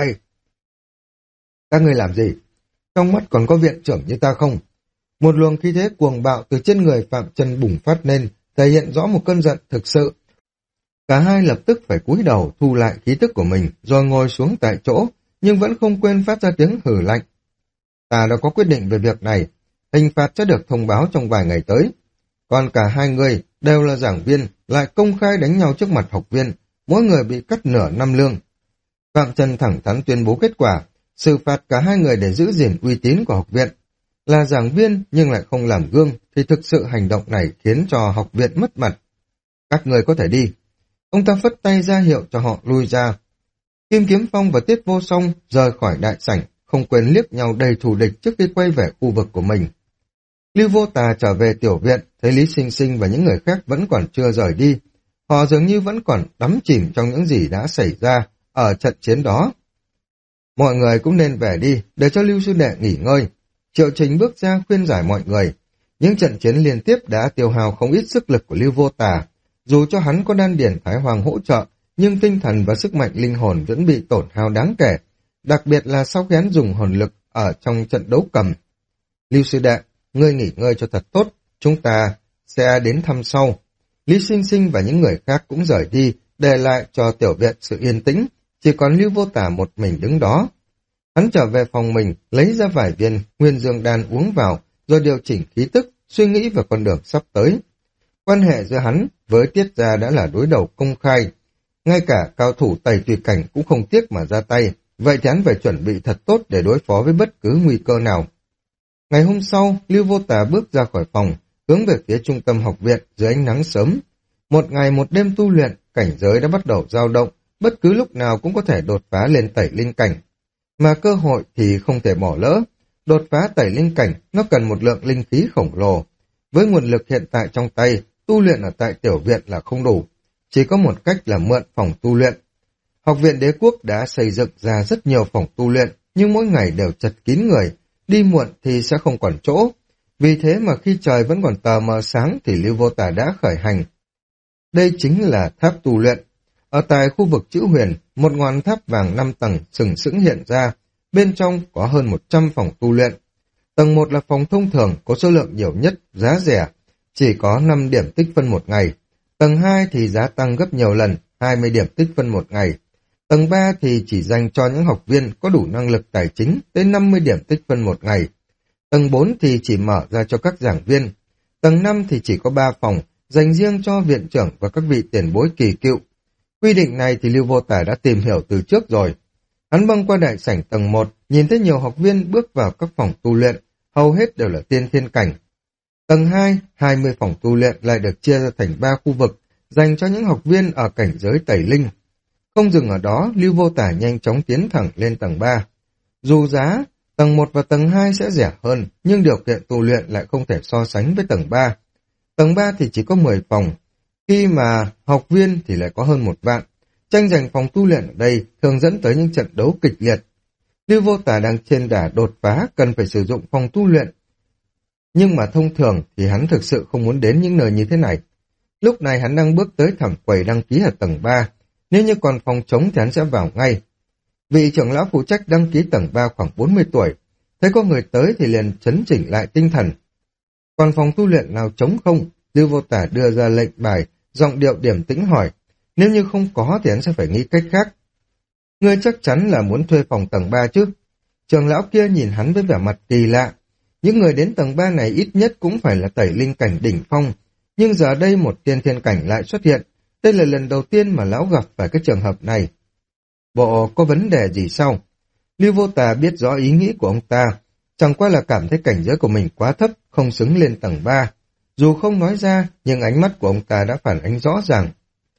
Các ngươi làm gì? Trong mắt còn có viện trưởng như ta không? Một luồng khí thế cuồng bạo từ trên người Phạm Trần bùng phát lên, thể hiện rõ một cơn giận thực sự. Cả hai lập tức phải cúi đầu thu lại khí tức của mình, rồi ngồi xuống tại chỗ, nhưng vẫn không quên phát ra tiếng hử lạnh. Ta đã có quyết định về việc này, hình phạt sẽ được thông báo trong vài ngày tới. Còn cả hai người đều là giảng viên, lại công khai đánh nhau trước mặt học viên, mỗi người bị cắt nửa năm lương. Phạm Trần thẳng thắn tuyên bố kết quả, xử phạt cả hai người để giữ gìn uy tín của học viện. Là giảng viên nhưng lại không làm gương thì thực sự hành động này khiến cho học viện mất mặt. Các người có thể đi. Ông ta phất tay ra hiệu cho họ lui ra. Kim Kiếm Phong và Tiết Vô Song rời khỏi đại sảnh, không quên liếc nhau đầy thù địch trước khi quay về khu vực của mình. Lưu Vô Tà trở về tiểu viện, thấy Lý Sinh Sinh và những người khác vẫn còn chưa rời đi. Họ dường như vẫn còn đắm chìm trong những gì đã xảy ra ở trận chiến đó. Mọi người cũng nên về đi, để cho Lưu sư đệ nghỉ ngơi. Triệu Trình bước ra khuyên giải mọi người. Những trận chiến liên tiếp đã tiêu hao không ít sức lực của Lưu Vô Tà. Dù cho hắn có đan điển Thái Hoàng hỗ trợ, nhưng tinh thần và sức mạnh linh hồn vẫn bị tổn hao đáng kể. Đặc biệt là sau khi hắn dùng hồn lực ở trong trận đấu cầm. Lưu sư đệ, ngươi nghỉ ngơi cho thật tốt, chúng ta sẽ đến thăm sau. Lý Sinh Sinh và những người khác cũng rời đi, để lại cho tiểu viện sự yên tĩnh, chỉ còn Lưu Vô Tà một mình đứng đó. Hắn trở về phòng mình, lấy ra vài viên nguyên dương đan uống vào, rồi điều chỉnh khí tức, suy nghĩ về con đường sắp tới. Quan hệ giữa hắn với Tiết gia đã là đối đầu công khai, ngay cả cao thủ tẩy tùy cảnh cũng không tiếc mà ra tay, vậy thì hắn phải chuẩn bị thật tốt để đối phó với bất cứ nguy cơ nào. Ngày hôm sau, Lưu Vô Tà bước ra khỏi phòng, hướng về phía trung tâm học viện dưới ánh nắng sớm. Một ngày một đêm tu luyện, cảnh giới đã bắt đầu dao động, bất cứ lúc nào cũng có thể đột phá lên tẩy linh cảnh. Mà cơ hội thì không thể bỏ lỡ. Đột phá tẩy linh cảnh, nó cần một lượng linh khí khổng lồ. Với nguồn lực hiện tại trong tay, tu luyện ở tại tiểu viện là không đủ. Chỉ có một cách là mượn phòng tu luyện. Học viện đế quốc đã xây dựng ra rất nhiều phòng tu luyện, nhưng mỗi ngày đều chật kín người, đi muộn thì sẽ không còn chỗ. Vì thế mà khi trời vẫn còn tờ mờ sáng thì Lưu Vô Tà đã khởi hành. Đây chính là tháp tu luyện. Ở tại khu vực chữ huyền, một ngọn tháp vàng 5 tầng sừng sững hiện ra, bên trong có hơn 100 phòng tu luyện. Tầng 1 là phòng thông thường có số lượng nhiều nhất, giá rẻ, chỉ có 5 điểm tích phân một ngày. Tầng 2 thì giá tăng gấp nhiều lần, 20 điểm tích phân một ngày. Tầng 3 thì chỉ dành cho những học viên có đủ năng lực tài chính tới 50 điểm tích phân một ngày. Tầng 4 thì chỉ mở ra cho các giảng viên. Tầng 5 thì chỉ có 3 phòng, dành riêng cho viện trưởng và các vị tiền bối kỳ cựu. Quy định này thì Lưu Vô Tà đã tìm hiểu từ trước rồi. Hắn băng qua đại sảnh tầng 1, nhìn thấy nhiều học viên bước vào các phòng tu luyện, hầu hết đều là tiên thiên cảnh. Tầng 2, 20 phòng tu luyện lại được chia ra thành 3 khu vực, dành cho những học viên ở cảnh giới tẩy linh. Không dừng ở đó, Lưu Vô Tả nhanh chóng tiến thẳng lên tầng 3. Dù giá, tầng 1 và tầng 2 sẽ rẻ hơn, nhưng điều kiện tu luyện lại không thể so sánh với tầng 3. Tầng 3 thì chỉ có 10 phòng, khi mà học viên thì lại có hơn 1 vạn. Tranh giành phòng tu luyện ở đây thường dẫn tới những trận đấu kịch liệt. Lưu Vô Tả đang trên đà đột phá cần phải sử dụng phòng tu luyện. Nhưng mà thông thường thì hắn thực sự không muốn đến những nơi như thế này. Lúc này hắn đang bước tới thẳng quầy đăng ký ở tầng 3. Nếu như còn phòng trống thì hắn sẽ vào ngay. Vị trưởng lão phụ trách đăng ký tầng 3 khoảng 40 tuổi. Thấy có người tới thì liền chấn chỉnh lại tinh thần. Còn phòng tu luyện nào trống không? Lưu Vô Tả đưa ra lệnh bài, giọng điệu điềm tĩnh hỏi. Nếu như không có thì hắn sẽ phải nghĩ cách khác. Ngươi chắc chắn là muốn thuê phòng tầng 3 chứ? Trưởng lão kia nhìn hắn với vẻ mặt kỳ lạ. Những người đến tầng 3 này ít nhất cũng phải là tẩy linh cảnh đỉnh phong. Nhưng giờ đây một tiên thiên cảnh lại xuất hiện. Đây là lần đầu tiên mà lão gặp phải cái trường hợp này. Bộ có vấn đề gì sao? Lưu Vô Tà biết rõ ý nghĩ của ông ta. Chẳng qua là cảm thấy cảnh giới của mình quá thấp, không xứng lên tầng 3. Dù không nói ra, nhưng ánh mắt của ông ta đã phản ánh rõ ràng.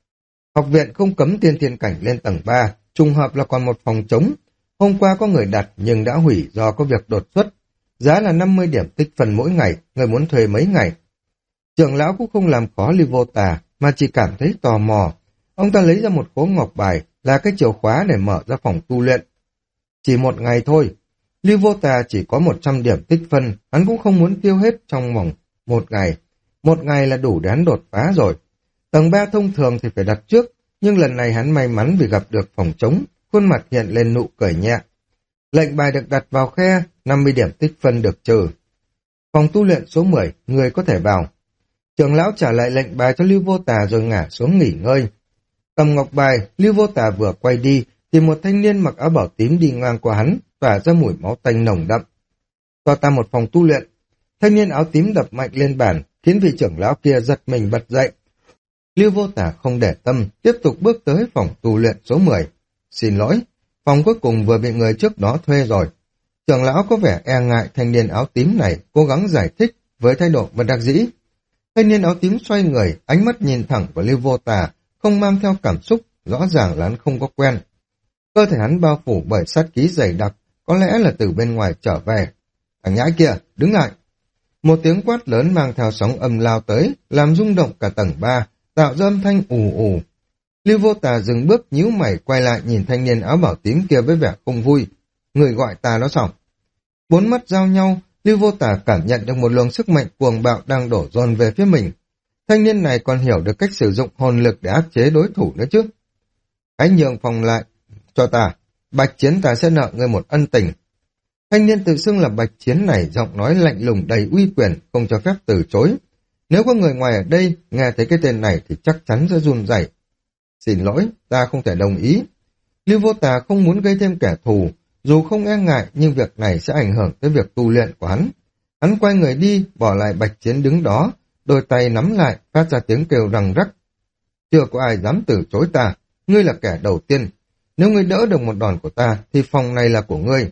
Học viện không cấm tiên thiên cảnh lên tầng 3, trùng hợp là còn một phòng trống. Hôm qua có người đặt nhưng đã hủy do có việc đột xuất. Giá là 50 điểm tích phân mỗi ngày, người muốn thuê mấy ngày. Trưởng lão cũng không làm khó Lưu Vô Tà, mà chỉ cảm thấy tò mò. Ông ta lấy ra một khố ngọc bài, là cái chìa khóa để mở ra phòng tu luyện. Chỉ một ngày thôi. Lưu Vô Tà chỉ có 100 điểm tích phân, hắn cũng không muốn tiêu hết trong vòng một ngày. Một ngày là đủ để hắn đột phá rồi. Tầng 3 thông thường thì phải đặt trước, nhưng lần này hắn may mắn vì gặp được phòng trống, khuôn mặt hiện lên nụ cười nhẹ. Lệnh bài được đặt vào khe, 50 điểm tích phân được trừ. Phòng tu luyện số 10, người có thể vào. Trưởng lão trả lại lệnh bài cho Lưu Vô Tà rồi ngả xuống nghỉ ngơi. Cầm ngọc bài, Lưu Vô Tà vừa quay đi, thì một thanh niên mặc áo bảo tím đi ngang qua hắn, tỏa ra mùi máu tanh nồng đậm. Cho ta một phòng tu luyện. Thanh niên áo tím đập mạnh lên bàn, khiến vị trưởng lão kia giật mình bật dậy. Lưu Vô Tả không để tâm, tiếp tục bước tới phòng tu luyện số 10. Xin lỗi, phòng cuối cùng vừa bị người trước đó thuê rồi. Trưởng lão có vẻ e ngại thanh niên áo tím này, cố gắng giải thích với thái độ bất đắc dĩ. Thanh niên áo tím xoay người, ánh mắt nhìn thẳng vào Lưu Vô Tả, không mang theo cảm xúc, rõ ràng là hắn không có quen. Cơ thể hắn bao phủ bởi sát khí dày đặc, có lẽ là từ bên ngoài trở về. Thằng nhãi kia, đứng lại. Một tiếng quát lớn mang theo sóng âm lao tới, làm rung động cả tầng 3, tạo ra âm thanh ù ù. Lưu Vô Tà dừng bước nhíu mày quay lại nhìn thanh niên áo bảo tím kia với vẻ không vui. Người gọi ta nó xong. Bốn mắt giao nhau, Lưu Vô Tà cảm nhận được một luồng sức mạnh cuồng bạo đang đổ dồn về phía mình. Thanh niên này còn hiểu được cách sử dụng hồn lực để áp chế đối thủ nữa chứ. Hãy nhường phòng lại cho ta, Bạch Chiến ta sẽ nợ ngươi một ân tình. Thanh niên tự xưng là Bạch Chiến này giọng nói lạnh lùng đầy uy quyền, không cho phép từ chối. Nếu có người ngoài ở đây nghe thấy cái tên này thì chắc chắn sẽ run rẩy. Xin lỗi, ta không thể đồng ý. Lưu Vô Tà không muốn gây thêm kẻ thù, dù không e ngại nhưng việc này sẽ ảnh hưởng tới việc tu luyện của hắn. Hắn quay người đi, bỏ lại Bạch Chiến đứng đó, đôi tay nắm lại, phát ra tiếng kêu răng rắc. Chưa có ai dám từ chối ta, ngươi là kẻ đầu tiên. Nếu ngươi đỡ được một đòn của ta, thì phòng này là của ngươi.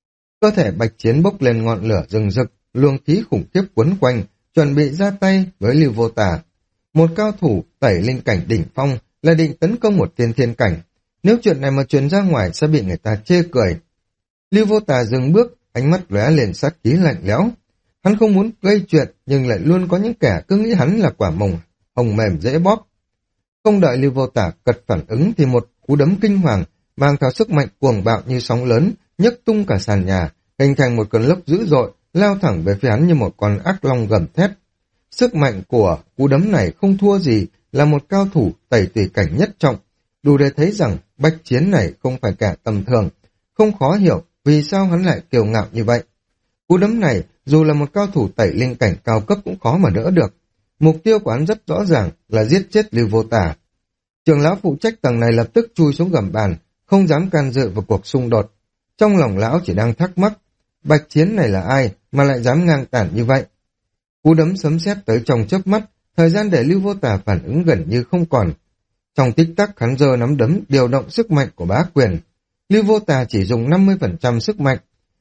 Cơ thể Bạch Chiến bốc lên ngọn lửa rừng rực, luồng khí khủng khiếp quấn quanh, chuẩn bị ra tay với Lưu Vô Tà. Một cao thủ tẩy linh cảnh đỉnh phong là định tấn công một tiên thiên cảnh. Nếu chuyện này mà truyền ra ngoài sẽ bị người ta chê cười. Lưu Vô Tà dừng bước, ánh mắt lóe lên sát khí lạnh lẽo. Hắn không muốn gây chuyện, nhưng lại luôn có những kẻ cứ nghĩ hắn là quả mồng hồng mềm dễ bóp. Không đợi Lưu Vô Tà cật phản ứng thì một cú đấm kinh hoàng mang theo sức mạnh cuồng bạo như sóng lớn, nhấc tung cả sàn nhà, hình thành một cơn lốc dữ dội, lao thẳng về phía hắn như một con ác long gầm thét. Sức mạnh của cú đấm này không thua gì là một cao thủ tẩy tùy cảnh nhất trọng, đủ để thấy rằng Bạch Chiến này không phải kẻ tầm thường, không khó hiểu vì sao hắn lại kiêu ngạo như vậy. Cú đấm này dù là một cao thủ tẩy linh cảnh cao cấp cũng khó mà đỡ được. Mục tiêu của hắn rất rõ ràng là giết chết Lưu Vô Tà. Trưởng lão phụ trách tầng này lập tức chui xuống gầm bàn, không dám can dự vào cuộc xung đột. Trong lòng lão chỉ đang thắc mắc, Bạch Chiến này là ai mà lại dám ngang tàn như vậy? Cú đấm sấm sét tới trong chớp mắt, thời gian để Lưu Vô Tà phản ứng gần như không còn. Trong tích tắc hắn giơ nắm đấm điều động sức mạnh của bá quyền. Lưu Vô Tà chỉ dùng 50% sức mạnh.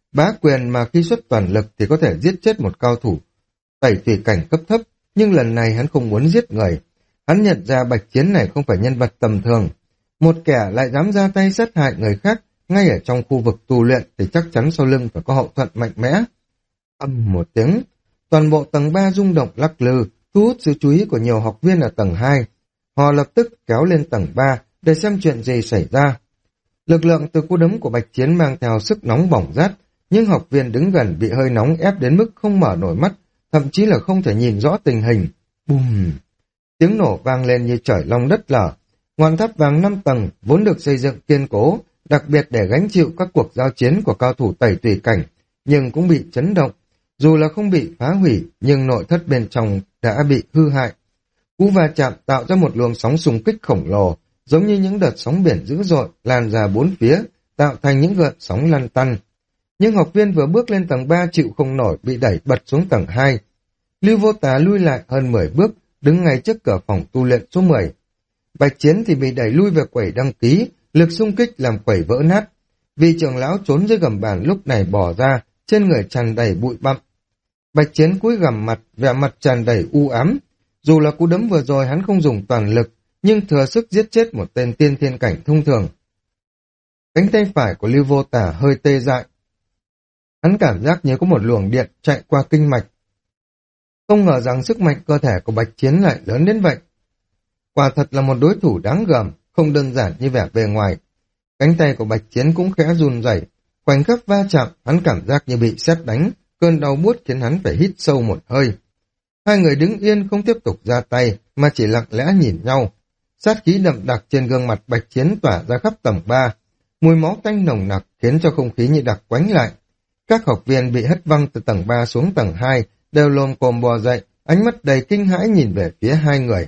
bá quyền mà khi xuất toàn lực thì có thể giết chết một cao thủ tẩy tùy cảnh cấp thấp, nhưng lần này hắn không muốn giết người. Hắn nhận ra Bạch Chiến này không phải nhân vật tầm thường. Một kẻ lại dám ra tay sát hại người khác ngay ở trong khu vực tu luyện thì chắc chắn sau lưng phải có hậu thuẫn mạnh mẽ. Âm một tiếng, toàn bộ tầng 3 rung động lắc lư, thu hút sự chú ý của nhiều học viên ở tầng 2. Họ lập tức kéo lên tầng 3 để xem chuyện gì xảy ra. Lực lượng từ cú đấm của Bạch Chiến mang theo sức nóng bỏng rát, nhưng học viên đứng gần bị hơi nóng ép đến mức không mở nổi mắt, thậm chí là không thể nhìn rõ tình hình. Bùm! Tiếng nổ vang lên như trời long đất lở. Ngọn tháp vàng 5 tầng vốn được xây dựng kiên cố, đặc biệt để gánh chịu các cuộc giao chiến của cao thủ tẩy tùy cảnh, nhưng cũng bị chấn động. Dù là không bị phá hủy, nhưng nội thất bên trong đã bị hư hại. Cú va chạm tạo ra một luồng sóng xung kích khổng lồ, giống như những đợt sóng biển dữ dội lan ra bốn phía, tạo thành những gợn sóng lăn tăn. Nhưng học viên vừa bước lên tầng 3 chịu không nổi, bị đẩy bật xuống tầng 2. Lưu Vô Tà lui lại hơn 10 bước, đứng ngay trước cửa phòng tu luyện số 10. Bạch Chiến thì bị đẩy lui về quầy đăng ký, lực xung kích làm quầy vỡ nát. Vị trưởng lão trốn dưới gầm bàn lúc này bỏ ra, trên người tràn đầy bụi bặm. Bạch Chiến cúi gằm mặt, vẻ mặt tràn đầy u ám. Dù là cú đấm vừa rồi hắn không dùng toàn lực, nhưng thừa sức giết chết một tên tiên thiên cảnh thông thường. Cánh tay phải của Lưu Vô Tà hơi tê dại. Hắn cảm giác như có một luồng điện chạy qua kinh mạch. Không ngờ rằng sức mạnh cơ thể của Bạch Chiến lại lớn đến vậy. Quả thật là một đối thủ đáng gờm, không đơn giản như vẻ bề ngoài. Cánh tay của Bạch Chiến cũng khẽ run rẩy, khoảnh khắc va chạm, hắn cảm giác như bị sét đánh, cơn đau buốt khiến hắn phải hít sâu một hơi. Hai người đứng yên không tiếp tục ra tay, mà chỉ lặng lẽ nhìn nhau. Sát khí đậm đặc trên gương mặt Bạch Chiến tỏa ra khắp tầng 3, mùi máu tanh nồng nặc khiến cho không khí như đặc quánh lại. Các học viên bị hất văng từ tầng 3 xuống tầng 2 đều lồm cồm bò dậy, ánh mắt đầy kinh hãi nhìn về phía hai người.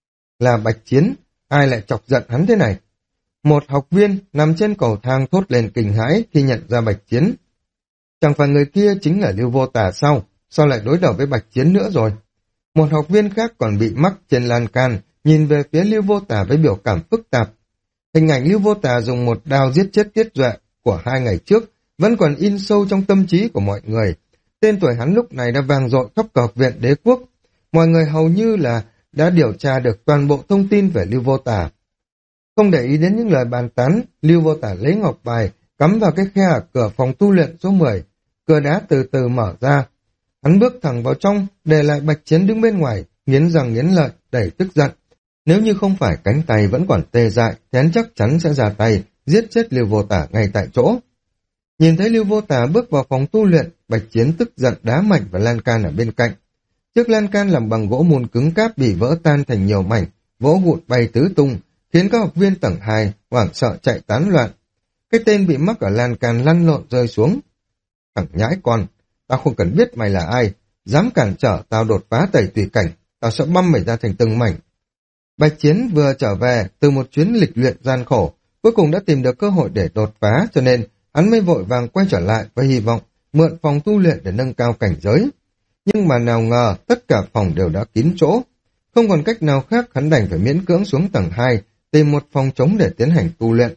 Là Bạch Chiến, ai lại chọc giận hắn thế này? Một học viên nằm trên cầu thang thốt lên kinh hãi khi nhận ra Bạch Chiến. Chẳng phải người kia chính là Lưu Vô Tà sao? Sao lại đối đầu với Bạch Chiến nữa rồi? Một học viên khác còn bị mắc trên lan can, nhìn về phía Lưu Vô Tà với biểu cảm phức tạp. Hình ảnh Lưu Vô Tà dùng một đao giết chết Tiết Duệ của 2 ngày trước vẫn còn in sâu trong tâm trí của mọi người. Tên tuổi hắn lúc này đã vang dội khắp cả học viện Đế Quốc. Mọi người hầu như là đã điều tra được toàn bộ thông tin về Lưu Vô Tà. Không để ý đến những lời bàn tán, Lưu Vô Tà lấy ngọc bài, cắm vào cái khe ở cửa phòng tu luyện số 10. Cửa đá từ từ mở ra. Hắn bước thẳng vào trong, để lại Bạch Chiến đứng bên ngoài, nghiến răng nghiến lợi, đầy tức giận. Nếu như không phải cánh tay vẫn còn tê dại, thì hắn chắc chắn sẽ ra tay, giết chết Lưu Vô Tà ngay tại chỗ. Nhìn thấy Lưu Vô Tà bước vào phòng tu luyện, Bạch Chiến tức giận đá mạnh vào lan can ở bên cạnh. Chiếc lan can làm bằng gỗ mùn cứng cáp bị vỡ tan thành nhiều mảnh, vỗ vụn bay tứ tung, khiến các học viên tầng 2 hoảng sợ chạy tán loạn. Cái tên bị mắc ở lan can lăn lộn rơi xuống. Thằng nhãi con, tao không cần biết mày là ai, dám cản trở tao đột phá tẩy tùy cảnh, tao sẽ băm mày ra thành từng mảnh. Bạch Chiến vừa trở về từ một chuyến lịch luyện gian khổ, cuối cùng đã tìm được cơ hội để đột phá, cho nên hắn mới vội vàng quay trở lại với hy vọng mượn phòng tu luyện để nâng cao cảnh giới. Nhưng mà nào ngờ tất cả phòng đều đã kín chỗ. Không còn cách nào khác, hắn đành phải miễn cưỡng xuống tầng 2, tìm một phòng trống để tiến hành tu luyện.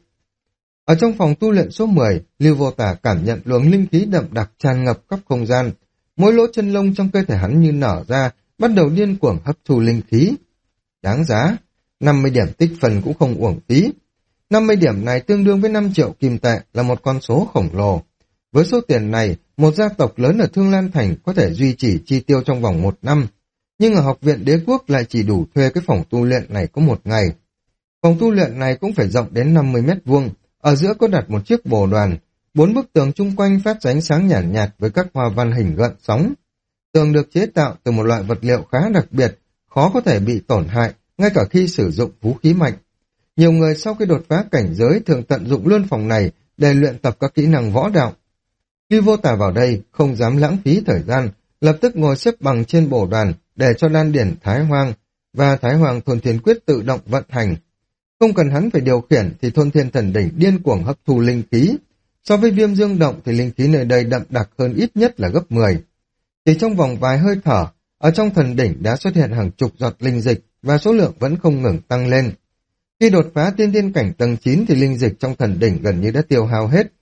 Ở trong phòng tu luyện số 10, Lưu Vô Tà cảm nhận luồng linh khí đậm đặc tràn ngập khắp không gian. Mỗi lỗ chân lông trong cơ thể hắn như nở ra, bắt đầu điên cuồng hấp thu linh khí. Đáng giá, 50 điểm tích phân cũng không uổng phí. 50 điểm này tương đương với 5 triệu kim tệ, là một con số khổng lồ. Với số tiền này, một gia tộc lớn ở Thương Lan Thành có thể duy trì chi tiêu trong vòng 1 năm. Nhưng ở học viện Đế Quốc lại chỉ đủ thuê cái phòng tu luyện này có 1 ngày. Phòng tu luyện này cũng phải rộng đến 50 mét vuông, ở giữa có đặt một chiếc bồ đoàn, 4 bức tường chung quanh phát ra ánh sáng nhàn nhạt, với các hoa văn hình gợn sóng. Tường được chế tạo từ một loại vật liệu khá đặc biệt, khó có thể bị tổn hại, ngay cả khi sử dụng vũ khí mạnh. Nhiều người sau khi đột phá cảnh giới thường tận dụng luôn phòng này để luyện tập các kỹ năng võ đạo. Lưu Vô Tà vào đây không dám lãng phí thời gian, lập tức ngồi xếp bằng trên bồ đoàn để cho đan điển Thái Hoang và Thái Hoàng Thuần Thiên Quyết tự động vận hành. Không cần hắn phải điều khiển thì Thôn Thiên Thần Đỉnh điên cuồng hấp thu linh khí. So với Viêm Dương Động thì linh khí nơi đây đậm đặc hơn ít nhất là gấp 10. Chỉ trong vòng vài hơi thở, ở trong thần đỉnh đã xuất hiện hàng chục giọt linh dịch và số lượng vẫn không ngừng tăng lên. Khi đột phá tiên thiên cảnh tầng 9 thì linh dịch trong thần đỉnh gần như đã tiêu hao hết.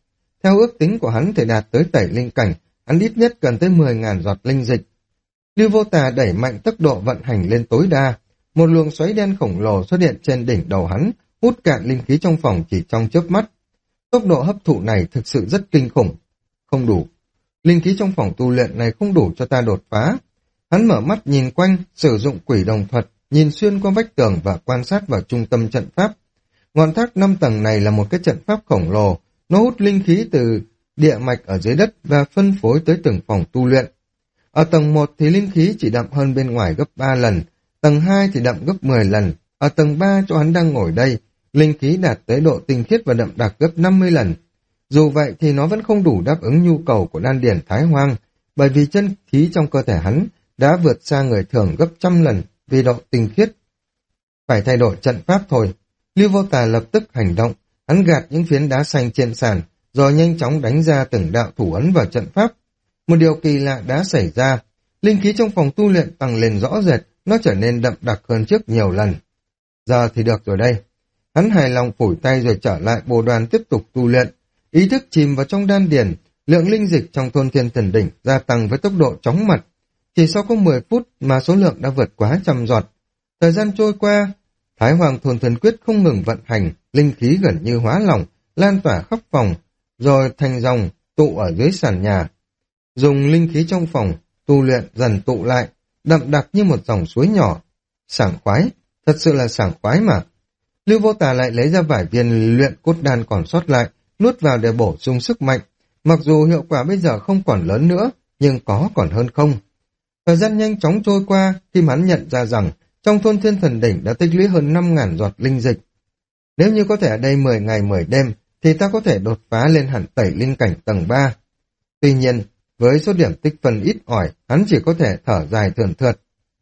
Theo ước tính của hắn thì đạt tới tẩy linh cảnh, hắn ít nhất cần tới 10.000 giọt linh dịch. Lưu Vô Tà đẩy mạnh tốc độ vận hành lên tối đa. Một luồng xoáy đen khổng lồ xuất hiện trên đỉnh đầu hắn, hút cạn linh khí trong phòng chỉ trong chớp mắt. Tốc độ hấp thụ này thực sự rất kinh khủng. Không đủ. Linh khí trong phòng tu luyện này không đủ cho ta đột phá. Hắn mở mắt nhìn quanh, sử dụng quỷ đồng thuật, nhìn xuyên qua vách tường và quan sát vào trung tâm trận pháp. Ngọn tháp 5 tầng này là một cái trận pháp khổng lồ, nó hút linh khí từ địa mạch ở dưới đất và phân phối tới từng phòng tu luyện. Ở tầng 1 thì linh khí chỉ đậm hơn bên ngoài gấp 3 lần, tầng 2 thì đậm gấp 10 lần, ở tầng 3 chỗ hắn đang ngồi đây, linh khí đạt tới độ tinh khiết và đậm đặc gấp 50 lần. Dù vậy thì nó vẫn không đủ đáp ứng nhu cầu của đan điển Thái Hoang, bởi vì chân khí trong cơ thể hắn đã vượt xa người thường gấp 100 lần vì độ tinh khiết. Phải thay đổi trận pháp thôi. Lưu Vô Tà lập tức hành động, hắn gạt những phiến đá xanh trên sàn, rồi nhanh chóng đánh ra từng đạo thủ ấn vào trận pháp. Một điều kỳ lạ đã xảy ra, linh khí trong phòng tu luyện tăng lên rõ rệt, nó trở nên đậm đặc hơn trước nhiều lần. Giờ thì được rồi đây. Hắn hài lòng phủi tay rồi trở lại bồ đoàn tiếp tục tu luyện. Ý thức chìm vào trong đan điền, lượng linh dịch trong thôn thiên thần đỉnh gia tăng với tốc độ chóng mặt. Chỉ sau có 10 phút mà số lượng đã vượt quá 100 giọt. Thời gian trôi qua, Thái Hoàng Thôn Thần Quyết không ngừng vận hành, linh khí gần như hóa lỏng, lan tỏa khắp phòng, rồi thành dòng tụ ở dưới sàn nhà. Dùng linh khí trong phòng, tu luyện dần tụ lại, đậm đặc như một dòng suối nhỏ. Sảng khoái, thật sự là sảng khoái mà. Lưu Vô Tà lại lấy ra vài viên luyện cốt đan còn sót lại, nuốt vào để bổ sung sức mạnh. Mặc dù hiệu quả bây giờ không còn lớn nữa, nhưng có còn hơn không. Thời gian nhanh chóng trôi qua, khi hắn nhận ra rằng trong thôn thiên thần đỉnh đã tích lũy hơn 5.000 giọt linh dịch. Nếu như có thể ở đây 10 ngày 10 đêm, thì ta có thể đột phá lên hẳn tẩy linh cảnh tầng 3. Tuy nhiên, với số điểm tích phân ít ỏi, hắn chỉ có thể thở dài thườn thượt.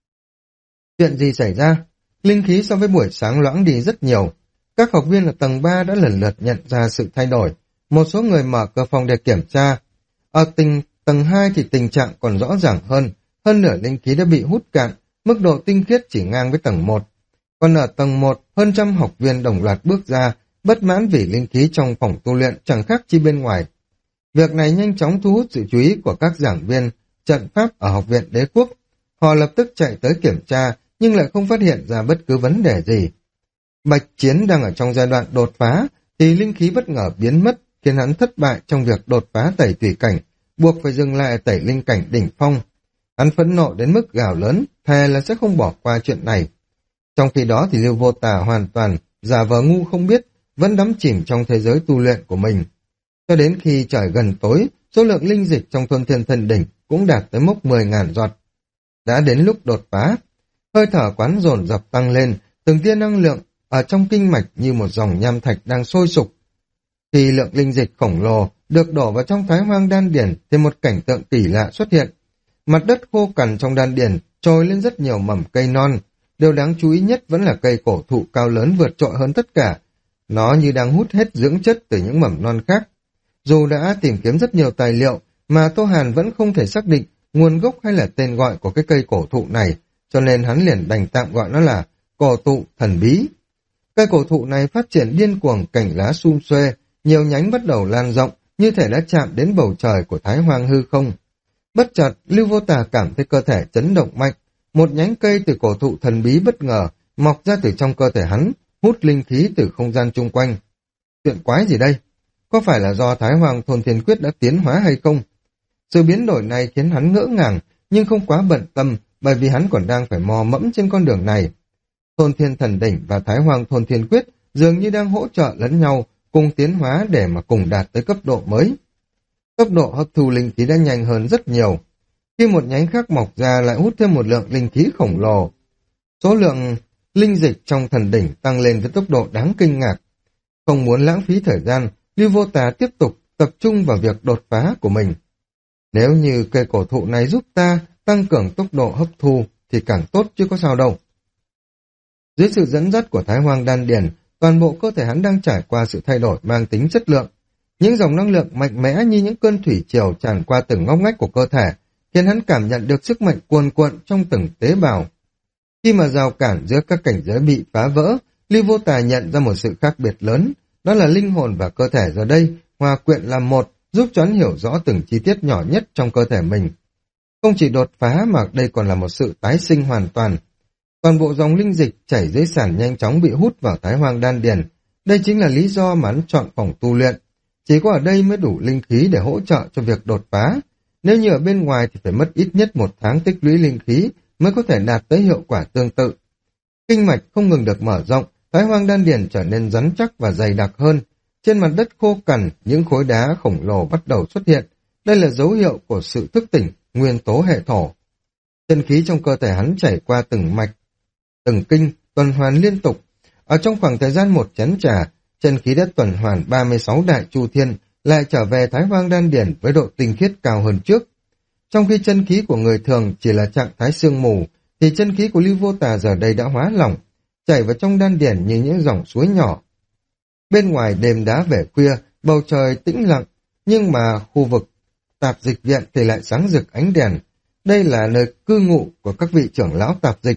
Chuyện gì xảy ra? Linh khí so với buổi sáng loãng đi rất nhiều. Các học viên ở tầng 3 đã lần lượt nhận ra sự thay đổi. Một số người mở cửa phòng để kiểm tra. Ở tầng 2 thì tình trạng còn rõ ràng hơn nửa linh khí đã bị hút cạn, mức độ tinh khiết chỉ ngang với tầng 1. Còn ở tầng 1, hơn 100 học viên đồng loạt bước ra, bất mãn vì linh khí trong phòng tu luyện chẳng khác chi bên ngoài. Việc này nhanh chóng thu hút sự chú ý của các giảng viên trận pháp ở Học viện Đế Quốc. Họ lập tức chạy tới kiểm tra, nhưng lại không phát hiện ra bất cứ vấn đề gì. Bạch Chiến đang ở trong giai đoạn đột phá, thì linh khí bất ngờ biến mất, khiến hắn thất bại trong việc đột phá tẩy thủy cảnh, buộc phải dừng lại tẩy linh cảnh đỉnh phong. Hắn phẫn nộ đến mức gào lớn, thề là sẽ không bỏ qua chuyện này. Trong khi đó thì Lưu Vô Tà hoàn toàn giả vờ ngu không biết, vẫn đắm chìm trong thế giới tu luyện của mình. Cho đến khi trời gần tối, số lượng linh dịch trong thôn thiên thần đỉnh cũng đạt tới mốc 10.000 giọt. Đã đến lúc đột phá, hơi thở quán dồn dập tăng lên, từng tia năng lượng ở trong kinh mạch như một dòng nham thạch đang sôi sục. Khi lượng linh dịch khổng lồ được đổ vào trong Thái Hoang đan điển thì một cảnh tượng kỳ lạ xuất hiện. Mặt đất khô cằn trong đan điển trồi lên rất nhiều mầm cây non. Điều đáng chú ý nhất vẫn là cây cổ thụ cao lớn vượt trội hơn tất cả. Nó như đang hút hết dưỡng chất từ những mầm non khác. Dù đã tìm kiếm rất nhiều tài liệu mà Tô Hàn vẫn không thể xác định nguồn gốc hay là tên gọi của cái cây cổ thụ này, cho nên hắn liền đành tạm gọi nó là cổ thụ thần bí. Cây cổ thụ này phát triển điên cuồng, cành lá sum xuê, nhiều nhánh bắt đầu lan rộng, như thể đã chạm đến bầu trời của Thái Hoang hư không. Bất chợt, Lưu Vô Tà cảm thấy cơ thể chấn động mạnh, một nhánh cây từ cổ thụ thần bí bất ngờ mọc ra từ trong cơ thể hắn, hút linh khí từ không gian chung quanh. Chuyện quái gì đây? Có phải là do Thái Hoàng Thôn Thiên Quyết đã tiến hóa hay không? Sự biến đổi này khiến hắn ngỡ ngàng, nhưng không quá bận tâm, bởi vì hắn còn đang phải mò mẫm trên con đường này. Thôn Thiên Thần Đỉnh và Thái Hoàng Thôn Thiên Quyết dường như đang hỗ trợ lẫn nhau, cùng tiến hóa để mà cùng đạt tới cấp độ mới. Tốc độ hấp thu linh khí đã nhanh hơn rất nhiều. Khi một nhánh khác mọc ra lại hút thêm một lượng linh khí khổng lồ. Số lượng linh dịch trong thần đỉnh tăng lên với tốc độ đáng kinh ngạc. Không muốn lãng phí thời gian, Lưu Vô Tà tiếp tục tập trung vào việc đột phá của mình. Nếu như cây cổ thụ này giúp ta tăng cường tốc độ hấp thu thì càng tốt chứ có sao đâu. Dưới sự dẫn dắt của Thái Hoang đan điền, toàn bộ cơ thể hắn đang trải qua sự thay đổi mang tính chất lượng. Những dòng năng lượng mạnh mẽ như những cơn thủy triều tràn qua từng ngóc ngách của cơ thể, khiến hắn cảm nhận được sức mạnh cuồn cuộn trong từng tế bào. Khi mà rào cản giữa các cảnh giới bị phá vỡ, Lưu Vô Tà nhận ra một sự khác biệt lớn, đó là linh hồn và cơ thể giờ đây hòa quyện làm một, giúp cho hắn hiểu rõ từng chi tiết nhỏ nhất trong cơ thể mình. Không chỉ đột phá mà đây còn là một sự tái sinh hoàn toàn. Toàn bộ dòng linh dịch chảy dưới sàn nhanh chóng bị hút vào Thái Hoang đan điền. Đây chính là lý do mà hắn chọn phòng tu luyện. Chỉ có ở đây mới đủ linh khí để hỗ trợ cho việc đột phá. Nếu như ở bên ngoài thì phải mất ít nhất 1 tháng tích lũy linh khí mới có thể đạt tới hiệu quả tương tự. Kinh mạch không ngừng được mở rộng, Thái Hoang đan điền trở nên rắn chắc và dày đặc hơn. Trên mặt đất khô cằn, những khối đá khổng lồ bắt đầu xuất hiện. Đây là dấu hiệu của sự thức tỉnh, nguyên tố hệ thổ. Chân khí trong cơ thể hắn chảy qua từng mạch, từng kinh, tuần hoàn liên tục. Ở trong khoảng thời gian 1 chén trà, chân khí đã tuần hoàn 36 đại chu thiên, lại trở về Thái Hoang đan điền với độ tinh khiết cao hơn trước. Trong khi chân khí của người thường chỉ là trạng thái sương mù, thì chân khí của Lưu Vô Tà giờ đây đã hóa lỏng, chảy vào trong đan điền như những dòng suối nhỏ. Bên ngoài đêm đã về khuya, bầu trời tĩnh lặng, nhưng mà khu vực tạp dịch viện thì lại sáng rực ánh đèn. Đây là nơi cư ngụ của các vị trưởng lão tạp dịch.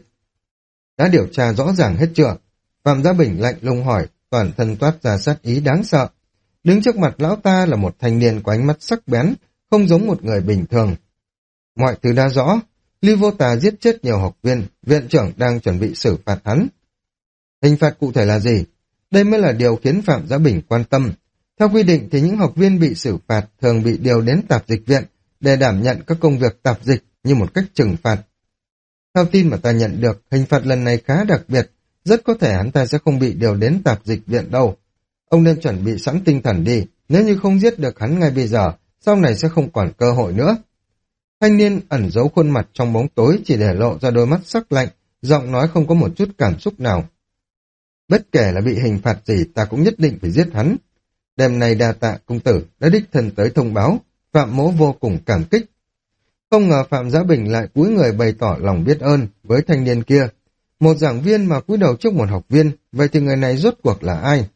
Đã điều tra rõ ràng hết chưa? Phạm Gia Bình lạnh lùng hỏi, toàn thân toát ra sát ý đáng sợ. Đứng trước mặt lão ta là một thanh niên có ánh mắt sắc bén, không giống một người bình thường. Mọi thứ đã rõ, Lưu Vô Tà giết chết nhiều học viên, viện trưởng đang chuẩn bị xử phạt hắn. Hình phạt cụ thể là gì? Đây mới là điều khiến Phạm Gia Bình quan tâm. Theo quy định thì những học viên bị xử phạt thường bị điều đến tạp dịch viện để đảm nhận các công việc tạp dịch như một cách trừng phạt. Theo tin mà ta nhận được, hình phạt lần này khá đặc biệt, rất có thể hắn ta sẽ không bị điều đến tạp dịch viện đâu. Ông nên chuẩn bị sẵn tinh thần đi, nếu như không giết được hắn ngay bây giờ, sau này sẽ không còn cơ hội nữa. Thanh niên ẩn giấu khuôn mặt trong bóng tối chỉ để lộ ra đôi mắt sắc lạnh, giọng nói không có một chút cảm xúc nào. Bất kể là bị hình phạt gì ta cũng nhất định phải giết hắn. Đêm nay đa tạ công tử đã đích thân tới thông báo, Phạm Mỗ vô cùng cảm kích. Không ngờ Phạm Giá Bình lại cúi người bày tỏ lòng biết ơn với thanh niên kia. Một giảng viên mà cúi đầu trước một học viên, vậy thì người này rốt cuộc là ai?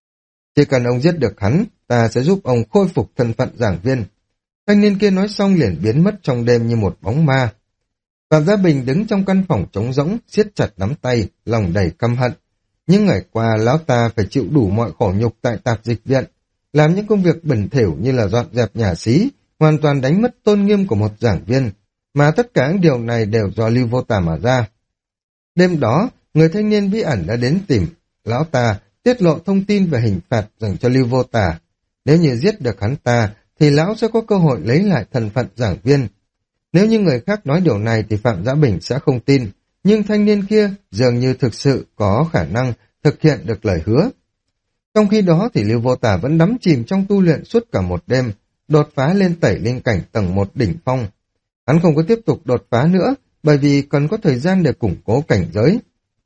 Chỉ cần ông giết được hắn, ta sẽ giúp ông khôi phục thân phận giảng viên. Thanh niên kia nói xong liền biến mất trong đêm như một bóng ma. Phạm Gia Bình đứng trong căn phòng trống rỗng, siết chặt nắm tay, lòng đầy căm hận. Những ngày qua, lão ta phải chịu đủ mọi khổ nhục tại tạp dịch viện, làm những công việc bẩn thỉu như là dọn dẹp nhà xí, hoàn toàn đánh mất tôn nghiêm của một giảng viên, mà tất cả những điều này đều do Lưu Vô Tà mà ra. Đêm đó, người thanh niên bí ẩn đã đến tìm lão ta, tiết lộ thông tin về hình phạt dành cho Lưu Vô Tà. Nếu như giết được hắn ta, thì lão sẽ có cơ hội lấy lại thân phận giảng viên. Nếu như người khác nói điều này thì Phạm Giá Bình sẽ không tin, nhưng thanh niên kia dường như thực sự có khả năng thực hiện được lời hứa. Trong khi đó thì Lưu Vô Tà vẫn đắm chìm trong tu luyện suốt cả một đêm, đột phá lên tẩy linh cảnh tầng 1 đỉnh phong. Hắn không có tiếp tục đột phá nữa, bởi vì cần có thời gian để củng cố cảnh giới.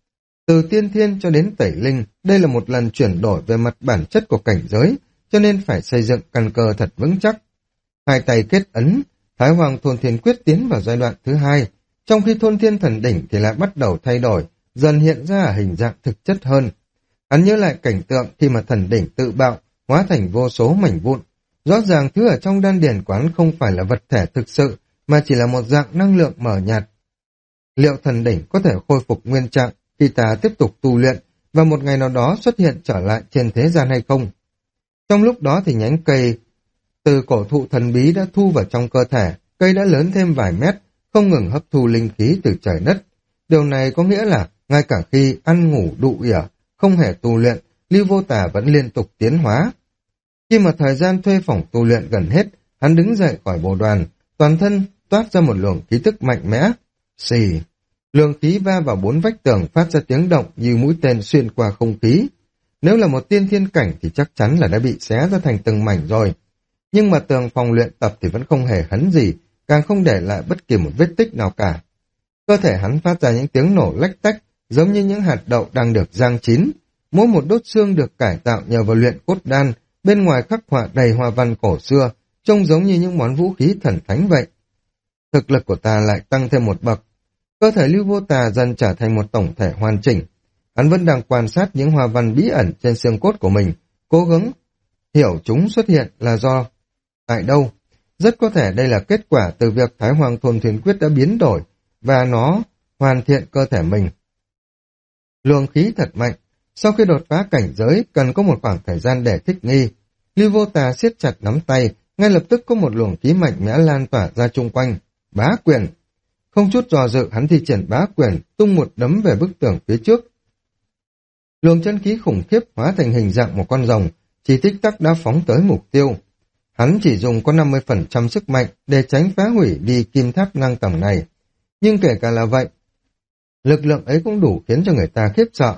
Từ tiên thiên cho đến tẩy linh, đây là một lần chuyển đổi về mặt bản chất của cảnh giới, cho nên phải xây dựng căn cơ thật vững chắc. Hai tay kết ấn, Thái Hoàng Thôn Thiên Quyết tiến vào giai đoạn thứ 2, trong khi Thôn Thiên Thần Đỉnh thì lại bắt đầu thay đổi, dần hiện ra ở hình dạng thực chất hơn. Hắn nhớ lại cảnh tượng khi mà thần đỉnh tự bạo, hóa thành vô số mảnh vụn. Rõ ràng thứ ở trong đan điền quán không phải là vật thể thực sự, mà chỉ là một dạng năng lượng mờ nhạt. Liệu thần đỉnh có thể khôi phục nguyên trạng khi ta tiếp tục tu luyện và một ngày nào đó xuất hiện trở lại trên thế gian hay không? Trong lúc đó thì nhánh cây từ cổ thụ thần bí đã thu vào trong cơ thể, cây đã lớn thêm vài mét, không ngừng hấp thu linh khí từ trời đất. Điều này có nghĩa là ngay cả khi ăn ngủ đụ ỉa, không hề tu luyện, Lưu Vô Tà vẫn liên tục tiến hóa. Khi mà thời gian thuê phòng tu luyện gần hết, hắn đứng dậy khỏi bồ đoàn, toàn thân toát ra một luồng khí tức mạnh mẽ. Xì, luồng khí va vào 4 vách tường phát ra tiếng động như mũi tên xuyên qua không khí. Nếu là một tiên thiên cảnh thì chắc chắn là đã bị xé ra thành từng mảnh rồi. Nhưng mà tường phòng luyện tập thì vẫn không hề hấn gì, càng không để lại bất kỳ một vết tích nào cả. Cơ thể hắn phát ra những tiếng nổ lách tách, giống như những hạt đậu đang được rang chín. Mỗi một đốt xương được cải tạo nhờ vào luyện cốt đan, bên ngoài khắc họa đầy hoa văn cổ xưa, trông giống như những món vũ khí thần thánh vậy. Thực lực của ta lại tăng thêm một bậc. Cơ thể Lưu Vô Tà dần trở thành một tổng thể hoàn chỉnh. Hắn vẫn đang quan sát những hoa văn bí ẩn trên xương cốt của mình, cố gắng hiểu chúng xuất hiện là do tại đâu. Rất có thể đây là kết quả từ việc Thái Hoàng Thôn Thiên Quyết đã biến đổi và nó hoàn thiện cơ thể mình. Luồng khí thật mạnh, sau khi đột phá cảnh giới cần có một khoảng thời gian để thích nghi. Lưu Vô Tà siết chặt nắm tay, ngay lập tức có một luồng khí mạnh mẽ lan tỏa ra chung quanh. Bá quyền! Không chút do dự, hắn thi triển bá quyền, tung một đấm về bức tường phía trước. Luồng chân khí khủng khiếp hóa thành hình dạng một con rồng, chỉ tích tắc đã phóng tới mục tiêu. Hắn chỉ dùng có 50% sức mạnh để tránh phá hủy đi kim tháp năng tầng này. Nhưng kể cả là vậy, lực lượng ấy cũng đủ khiến cho người ta khiếp sợ.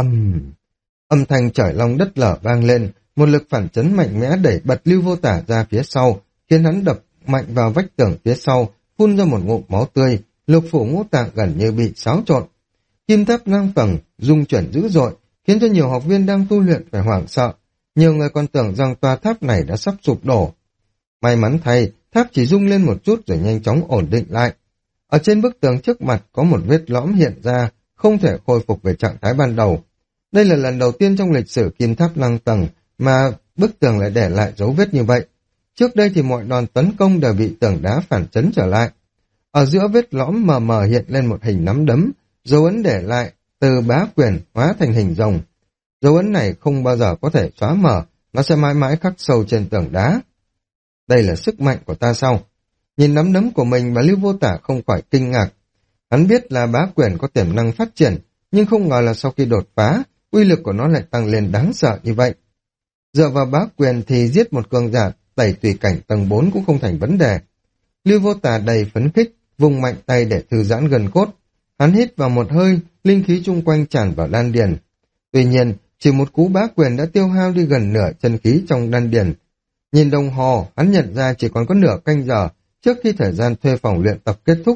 Âm thanh trời long đất lở vang lên, một lực phản chấn mạnh mẽ đẩy bật Lưu Vô Tả ra phía sau, khiến hắn đập mạnh vào vách tường phía sau, phun ra một ngụm máu tươi, lục phủ ngũ tạng gần như bị xáo trộn. Kim tháp năng tầng rung chuyển dữ dội, khiến cho nhiều học viên đang tu luyện phải hoảng sợ. Nhiều người còn tưởng rằng tòa tháp này đã sắp sụp đổ. May mắn thay, tháp chỉ rung lên một chút rồi nhanh chóng ổn định lại. Ở trên bức tường trước mặt có một vết lõm hiện ra, không thể khôi phục về trạng thái ban đầu. Đây là lần đầu tiên trong lịch sử kim tháp năng tầng mà bức tường lại để lại dấu vết như vậy. Trước đây thì mọi đòn tấn công đều bị tường đá phản chấn trở lại. Ở giữa vết lõm mờ mờ hiện lên một hình nắm đấm, dấu ấn để lại từ bá quyền hóa thành hình rồng. Dấu ấn này không bao giờ có thể xóa mở, nó sẽ mãi mãi khắc sâu trên tường đá. Đây là sức mạnh của ta sao? Nhìn nắm đấm của mình mà Lưu Vô Tả không khỏi kinh ngạc. Hắn biết là bá quyền có tiềm năng phát triển, nhưng không ngờ là sau khi đột phá, uy lực của nó lại tăng lên đáng sợ như vậy. Dựa vào bá quyền thì giết một cường giả tẩy tùy cảnh tầng 4 cũng không thành vấn đề. Lưu Vô Tả đầy phấn khích, vùng mạnh tay để thư giãn gần cốt. Hắn hít vào một hơi, linh khí chung quanh tràn vào đan điền. Tuy nhiên, chỉ một cú bá quyền đã tiêu hao đi gần nửa chân khí trong đan điền. Nhìn đồng hồ, hắn nhận ra chỉ còn có nửa canh giờ trước khi thời gian thuê phòng luyện tập kết thúc.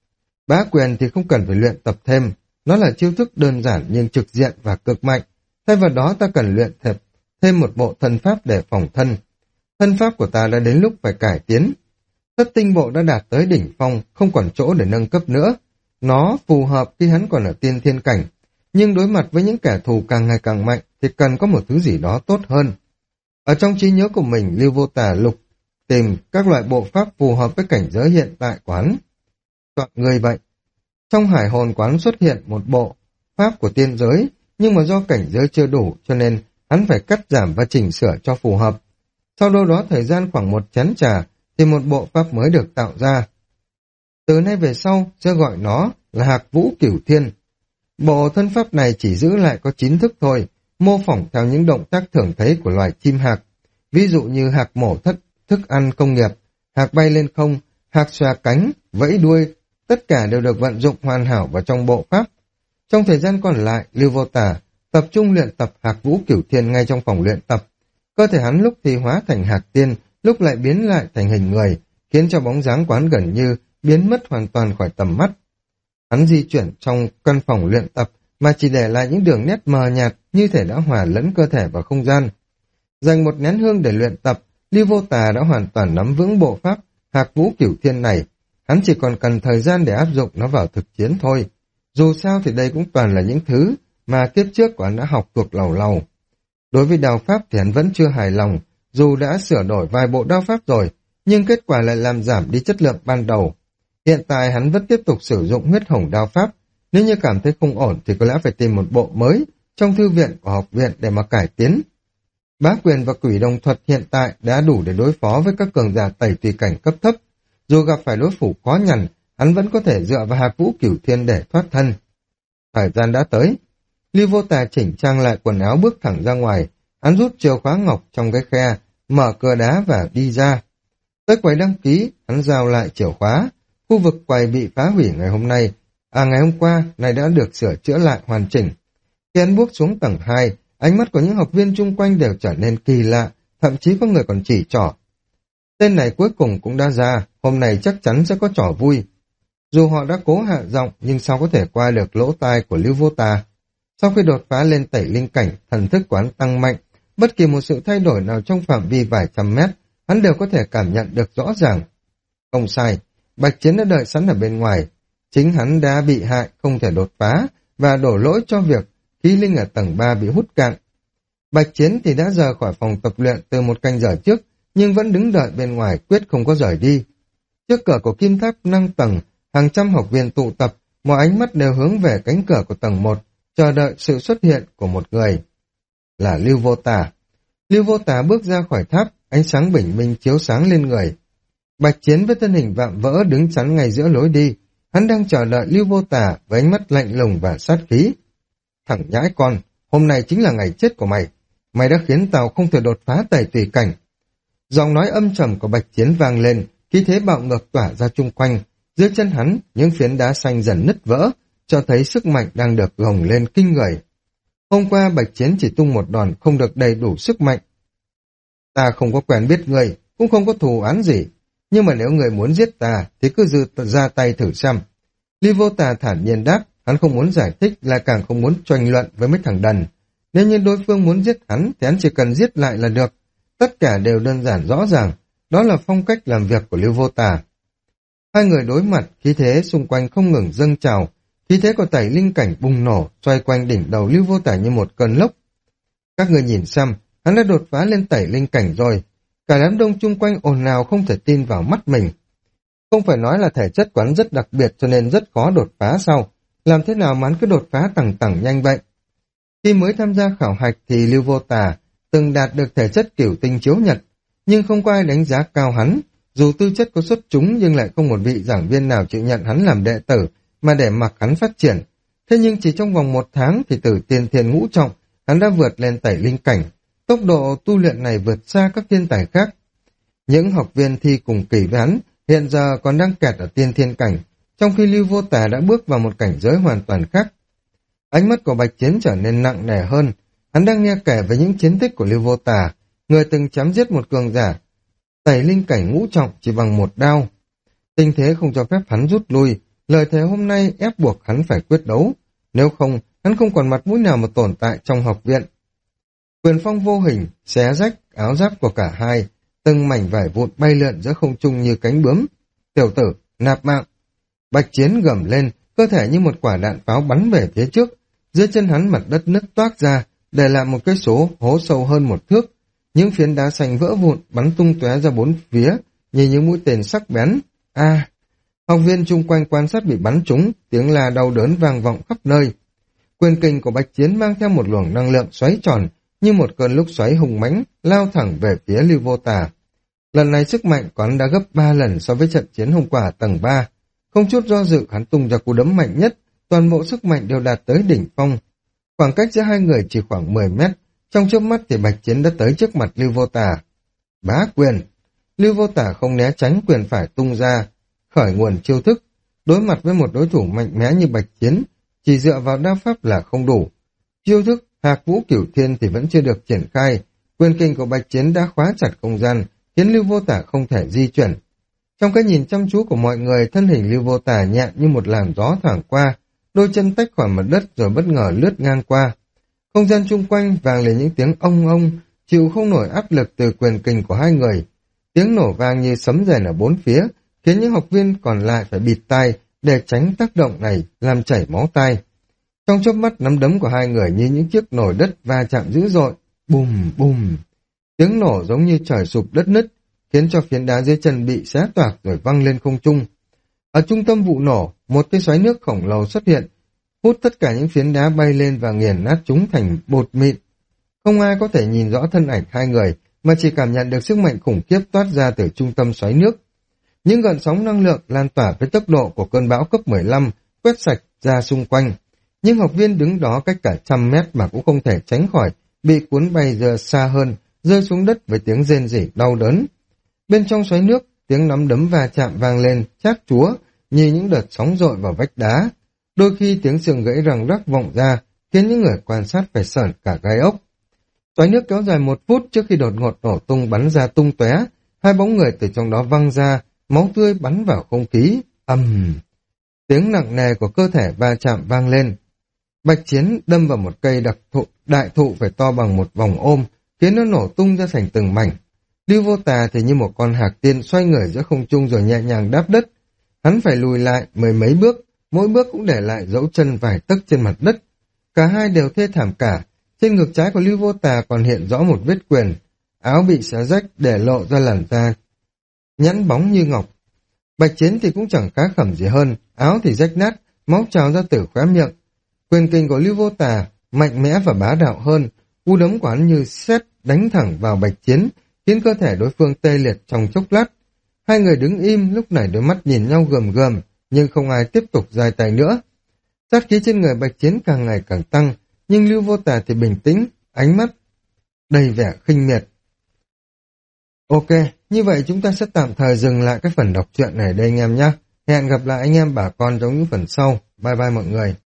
Bá quyền thì không cần phải luyện tập thêm, nó là chiêu thức đơn giản nhưng trực diện và cực mạnh. Thay vào đó ta cần luyện thêm một bộ thân pháp để phòng thân. Thân pháp của ta đã đến lúc phải cải tiến. Thất tinh bộ đã đạt tới đỉnh phong, không còn chỗ để nâng cấp nữa. Nó phù hợp khi hắn còn ở tiên thiên cảnh, nhưng đối mặt với những kẻ thù càng ngày càng mạnh thì cần có một thứ gì đó tốt hơn. Ở trong trí nhớ của mình, Lưu Vô Tả lục tìm các loại bộ pháp phù hợp với cảnh giới hiện tại của hắn. Chọn người vậy. Trong hải hồn quán xuất hiện một bộ pháp của tiên giới, nhưng mà do cảnh giới chưa đủ cho nên hắn phải cắt giảm và chỉnh sửa cho phù hợp. Sau đâu đó thời gian khoảng một chén trà thì một bộ pháp mới được tạo ra. Từ nay về sau sẽ gọi nó là Hạc Vũ Cửu Thiên. Bộ thân pháp này chỉ giữ lại có 9 thức thôi, mô phỏng theo những động tác thường thấy của loài chim hạc, ví dụ như hạc mổ thức ăn công nghiệp, hạc bay lên không, hạc xòe cánh, vẫy đuôi, tất cả đều được vận dụng hoàn hảo vào trong bộ pháp. Trong thời gian còn lại, Lưu Vô Tả tập trung luyện tập Hạc Vũ Cửu Thiên ngay trong phòng luyện tập. Cơ thể hắn lúc thì hóa thành hạc tiên, lúc lại biến lại thành hình người, khiến cho bóng dáng quán gần như biến mất hoàn toàn khỏi tầm mắt. Hắn di chuyển trong căn phòng luyện tập mà chỉ để lại những đường nét mờ nhạt như thể đã hòa lẫn cơ thể vào không gian. Dành một nén hương để luyện tập, Lưu Vô Tà đã hoàn toàn nắm vững bộ pháp Hạc Vũ Cửu Thiên này. Hắn chỉ còn cần thời gian để áp dụng nó vào thực chiến thôi. Dù sao thì đây cũng toàn là những thứ mà kiếp trước của hắn đã học thuộc lầu lầu. Đối với đao pháp thì hắn vẫn chưa hài lòng, dù đã sửa đổi vài bộ đao pháp rồi, nhưng kết quả lại làm giảm đi chất lượng ban đầu. Hiện tại hắn vẫn tiếp tục sử dụng huyết hồng đao pháp, nếu như cảm thấy không ổn thì có lẽ phải tìm một bộ mới trong thư viện của học viện để mà cải tiến. Bá quyền và quỷ đồng thuật hiện tại đã đủ để đối phó với các cường giả tẩy tùy cảnh cấp thấp. Dù gặp phải đối thủ khó nhằn, hắn vẫn có thể dựa vào Hạc Vũ Cửu Thiên để thoát thân. Thời gian đã tới. Lưu Vô Tà chỉnh trang lại quần áo bước thẳng ra ngoài. Hắn rút chìa khóa ngọc trong cái khe, mở cửa đá và đi ra. Tới quầy đăng ký, hắn giao lại chìa khóa. Khu vực quầy bị phá hủy ngày hôm qua, này đã được sửa chữa lại hoàn chỉnh. Khi hắn bước xuống tầng 2, ánh mắt của những học viên chung quanh đều trở nên kỳ lạ, thậm chí có người còn chỉ trỏ. Tên này cuối cùng cũng đã ra, hôm nay chắc chắn sẽ có trò vui. Dù họ đã cố hạ giọng, nhưng sao có thể qua được lỗ tai của Lưu Vô Tà. Sau khi đột phá lên tẩy linh cảnh, thần thức của hắn tăng mạnh, bất kỳ một sự thay đổi nào trong phạm vi vài trăm mét, hắn đều có thể cảm nhận được rõ ràng. Không sai, Bạch Chiến đã đợi sẵn ở bên ngoài. Chính hắn đã bị hại, không thể đột phá, và đổ lỗi cho việc khí linh ở tầng 3 bị hút cạn. Bạch Chiến thì đã rời khỏi phòng tập luyện từ một canh giờ trước, nhưng vẫn đứng đợi bên ngoài, quyết không có rời đi. Trước cửa của kim tháp năng tầng, hàng trăm học viên tụ tập, mọi ánh mắt đều hướng về cánh cửa của tầng 1, chờ đợi sự xuất hiện của một người. Là Lưu Vô Tà. Lưu Vô Tà bước ra khỏi tháp, ánh sáng bình minh chiếu sáng lên người. Bạch Chiến với thân hình vạm vỡ đứng chắn ngay giữa lối đi, hắn đang chờ đợi Lưu Vô Tà với ánh mắt lạnh lùng và sát khí. Thằng nhãi con, hôm nay chính là ngày chết của mày. Mày đã khiến tao không thể đột phá tẩy tùy cảnh. Giọng nói âm trầm của Bạch Chiến vang lên, khí thế bạo ngược tỏa ra chung quanh. Dưới chân hắn, những phiến đá xanh dần nứt vỡ, cho thấy sức mạnh đang được gồng lên kinh người. Hôm qua Bạch Chiến chỉ tung một đòn không được đầy đủ sức mạnh. Ta không có quen biết ngươi, cũng không có thù oán gì. Nhưng mà nếu người muốn giết ta, thì cứ ra tay thử xem. Ly Vô Tà thản nhiên đáp, hắn không muốn giải thích, là càng không muốn tranh luận với mấy thằng đần. Nếu như đối phương muốn giết hắn, thì hắn chỉ cần giết lại là được. Tất cả đều đơn giản rõ ràng, đó là phong cách làm việc của Lưu Vô Tà. Hai người đối mặt, khí thế xung quanh không ngừng dâng trào, khí thế của tẩy linh cảnh bùng nổ, xoay quanh đỉnh đầu Lưu Vô Tà như một cơn lốc. Các người nhìn xem, hắn đã đột phá lên tẩy linh cảnh rồi. Cả đám đông chung quanh ồn ào không thể tin vào mắt mình. Không phải nói là thể chất của hắn rất đặc biệt cho nên rất khó đột phá sao? Làm thế nào mà hắn cứ đột phá tằng tằng nhanh vậy? Khi mới tham gia khảo hạch thì Lưu Vô Tà từng đạt được thể chất cửu tinh chiếu nhật, nhưng không có ai đánh giá cao hắn. Dù tư chất có xuất chúng nhưng lại không một vị giảng viên nào chịu nhận hắn làm đệ tử mà để mặc hắn phát triển. Thế nhưng chỉ trong vòng 1 tháng thì từ tiên thiên ngũ trọng, hắn đã vượt lên tẩy linh cảnh. Tốc độ tu luyện này vượt xa các thiên tài khác. Những học viên thi cùng kỳ với hắn hiện giờ còn đang kẹt ở tiên thiên cảnh, trong khi Lưu Vô Tà đã bước vào một cảnh giới hoàn toàn khác. Ánh mắt của Bạch Chiến trở nên nặng nề hơn. Hắn đang nghe kể về những chiến tích của Lưu Vô Tà, người từng chém giết một cường giả tẩy linh cảnh ngũ trọng chỉ bằng một đao. Tình thế không cho phép hắn rút lui, lời thề hôm nay ép buộc hắn phải quyết đấu, nếu không, hắn không còn mặt mũi nào mà tồn tại trong học viện. Quyền phong vô hình xé rách áo giáp của cả hai, từng mảnh vải vụn bay lượn giữa không trung như cánh bướm. Tiểu tử, nạp mạng! Bạch Chiến gầm lên, cơ thể như một quả đạn pháo bắn về phía trước. Dưới chân hắn mặt đất nứt toác ra, để lại một cái số hố sâu hơn 1 thước. Những phiến đá xanh vỡ vụn bắn tung tóe ra 4 phía, như những mũi tên sắc bén. Học viên chung quanh quan sát bị bắn trúng, tiếng la đau đớn vang vọng khắp nơi. Quyền kình của Bạch Chiến mang theo một luồng năng lượng xoáy tròn, như một cơn lốc xoáy hùng mãnh lao thẳng về phía Lưu Vô Tà. Lần này sức mạnh của hắn đã gấp 3 lần so với trận chiến hôm qua tầng 3. Không chút do dự hắn tung ra cú đấm mạnh nhất, toàn bộ sức mạnh đều đạt tới đỉnh phong. Khoảng cách giữa hai người chỉ khoảng 10 mét, trong chớp mắt thì Bạch Chiến đã tới trước mặt Lưu Vô Tà. Bá quyền! Lưu Vô Tà không né tránh, quyền phải tung ra, khởi nguồn chiêu thức. Đối mặt với một đối thủ mạnh mẽ như Bạch Chiến, chỉ dựa vào đao pháp là không đủ. Chiêu thức Hạc Vũ Cửu Thiên thì vẫn chưa được triển khai. Quyền kình của Bạch Chiến đã khóa chặt không gian, khiến Lưu Vô Tà không thể di chuyển. Trong cái nhìn chăm chú của mọi người, thân hình Lưu Vô Tà nhẹ như một làn gió thoảng qua, đôi chân tách khỏi mặt đất rồi bất ngờ lướt ngang qua. Không gian chung quanh vang lên những tiếng ông ông, chịu không nổi áp lực từ quyền kình của hai người. Tiếng nổ vang như sấm rền ở 4 phía, khiến những học viên còn lại phải bịt tai để tránh tác động này làm chảy máu tai. Trong chớp mắt, nắm đấm của hai người như những chiếc nồi đất va chạm dữ dội, bùm bùm. Tiếng nổ giống như trời sụp đất nứt, khiến cho phiến đá dưới chân bị xé toạc rồi văng lên không trung. Ở trung tâm vụ nổ, một cái xoáy nước khổng lồ xuất hiện, hút tất cả những phiến đá bay lên và nghiền nát chúng thành bột mịn. Không ai có thể nhìn rõ thân ảnh hai người, mà chỉ cảm nhận được sức mạnh khủng khiếp toát ra từ trung tâm xoáy nước. Những gợn sóng năng lượng lan tỏa với tốc độ của cơn bão cấp 15, quét sạch ra xung quanh. Nhưng học viên đứng đó cách cả 100 mét mà cũng không thể tránh khỏi, bị cuốn bay ra xa hơn, rơi xuống đất với tiếng rên rỉ đau đớn. Bên trong xoáy nước, tiếng nắm đấm va chạm vang lên, chát chúa, như những đợt sóng dội vào vách đá. Đôi khi tiếng xương gãy răng rắc vọng ra, khiến những người quan sát phải sởn cả gai ốc. Xoáy nước kéo dài 1 phút trước khi đột ngột nổ tung bắn ra tung tóe, 2 bóng người từ trong đó văng ra, máu tươi bắn vào không khí, ầm. Tiếng nặng nề của cơ thể va chạm vang lên. Bạch Chiến đâm vào một cây đại thụ phải to bằng một vòng ôm, khiến nó nổ tung ra thành từng mảnh. Lưu Vô Tà thì như một con hạc tiên xoay người giữa không trung rồi nhẹ nhàng đáp đất. Hắn phải lùi lại 10 mấy bước, mỗi bước cũng để lại dấu chân vài tấc trên mặt đất. Cả hai đều thê thảm cả. Trên ngực trái của Lưu Vô Tà còn hiện rõ một vết quyền, áo bị xé rách để lộ ra làn da nhẵn bóng như ngọc. Bạch Chiến thì cũng chẳng khá khẩm gì hơn, áo thì rách nát, máu trào ra từ khóe miệng. Quyền kình của Lưu Vô Tà mạnh mẽ và bá đạo hơn, cú đấm của hắn như sét đánh thẳng vào Bạch Chiến, khiến cơ thể đối phương tê liệt trong chốc lát. Hai người đứng im, lúc này đôi mắt nhìn nhau gườm gườm, nhưng không ai tiếp tục giơ tay nữa. Sát khí trên người Bạch Chiến càng ngày càng tăng, nhưng Lưu Vô Tà thì bình tĩnh, ánh mắt đầy vẻ khinh miệt. Ok, như vậy chúng ta sẽ tạm thời dừng lại cái phần đọc truyện này đây anh em nhé. Hẹn gặp lại anh em bà con trong những phần sau. Bye bye mọi người.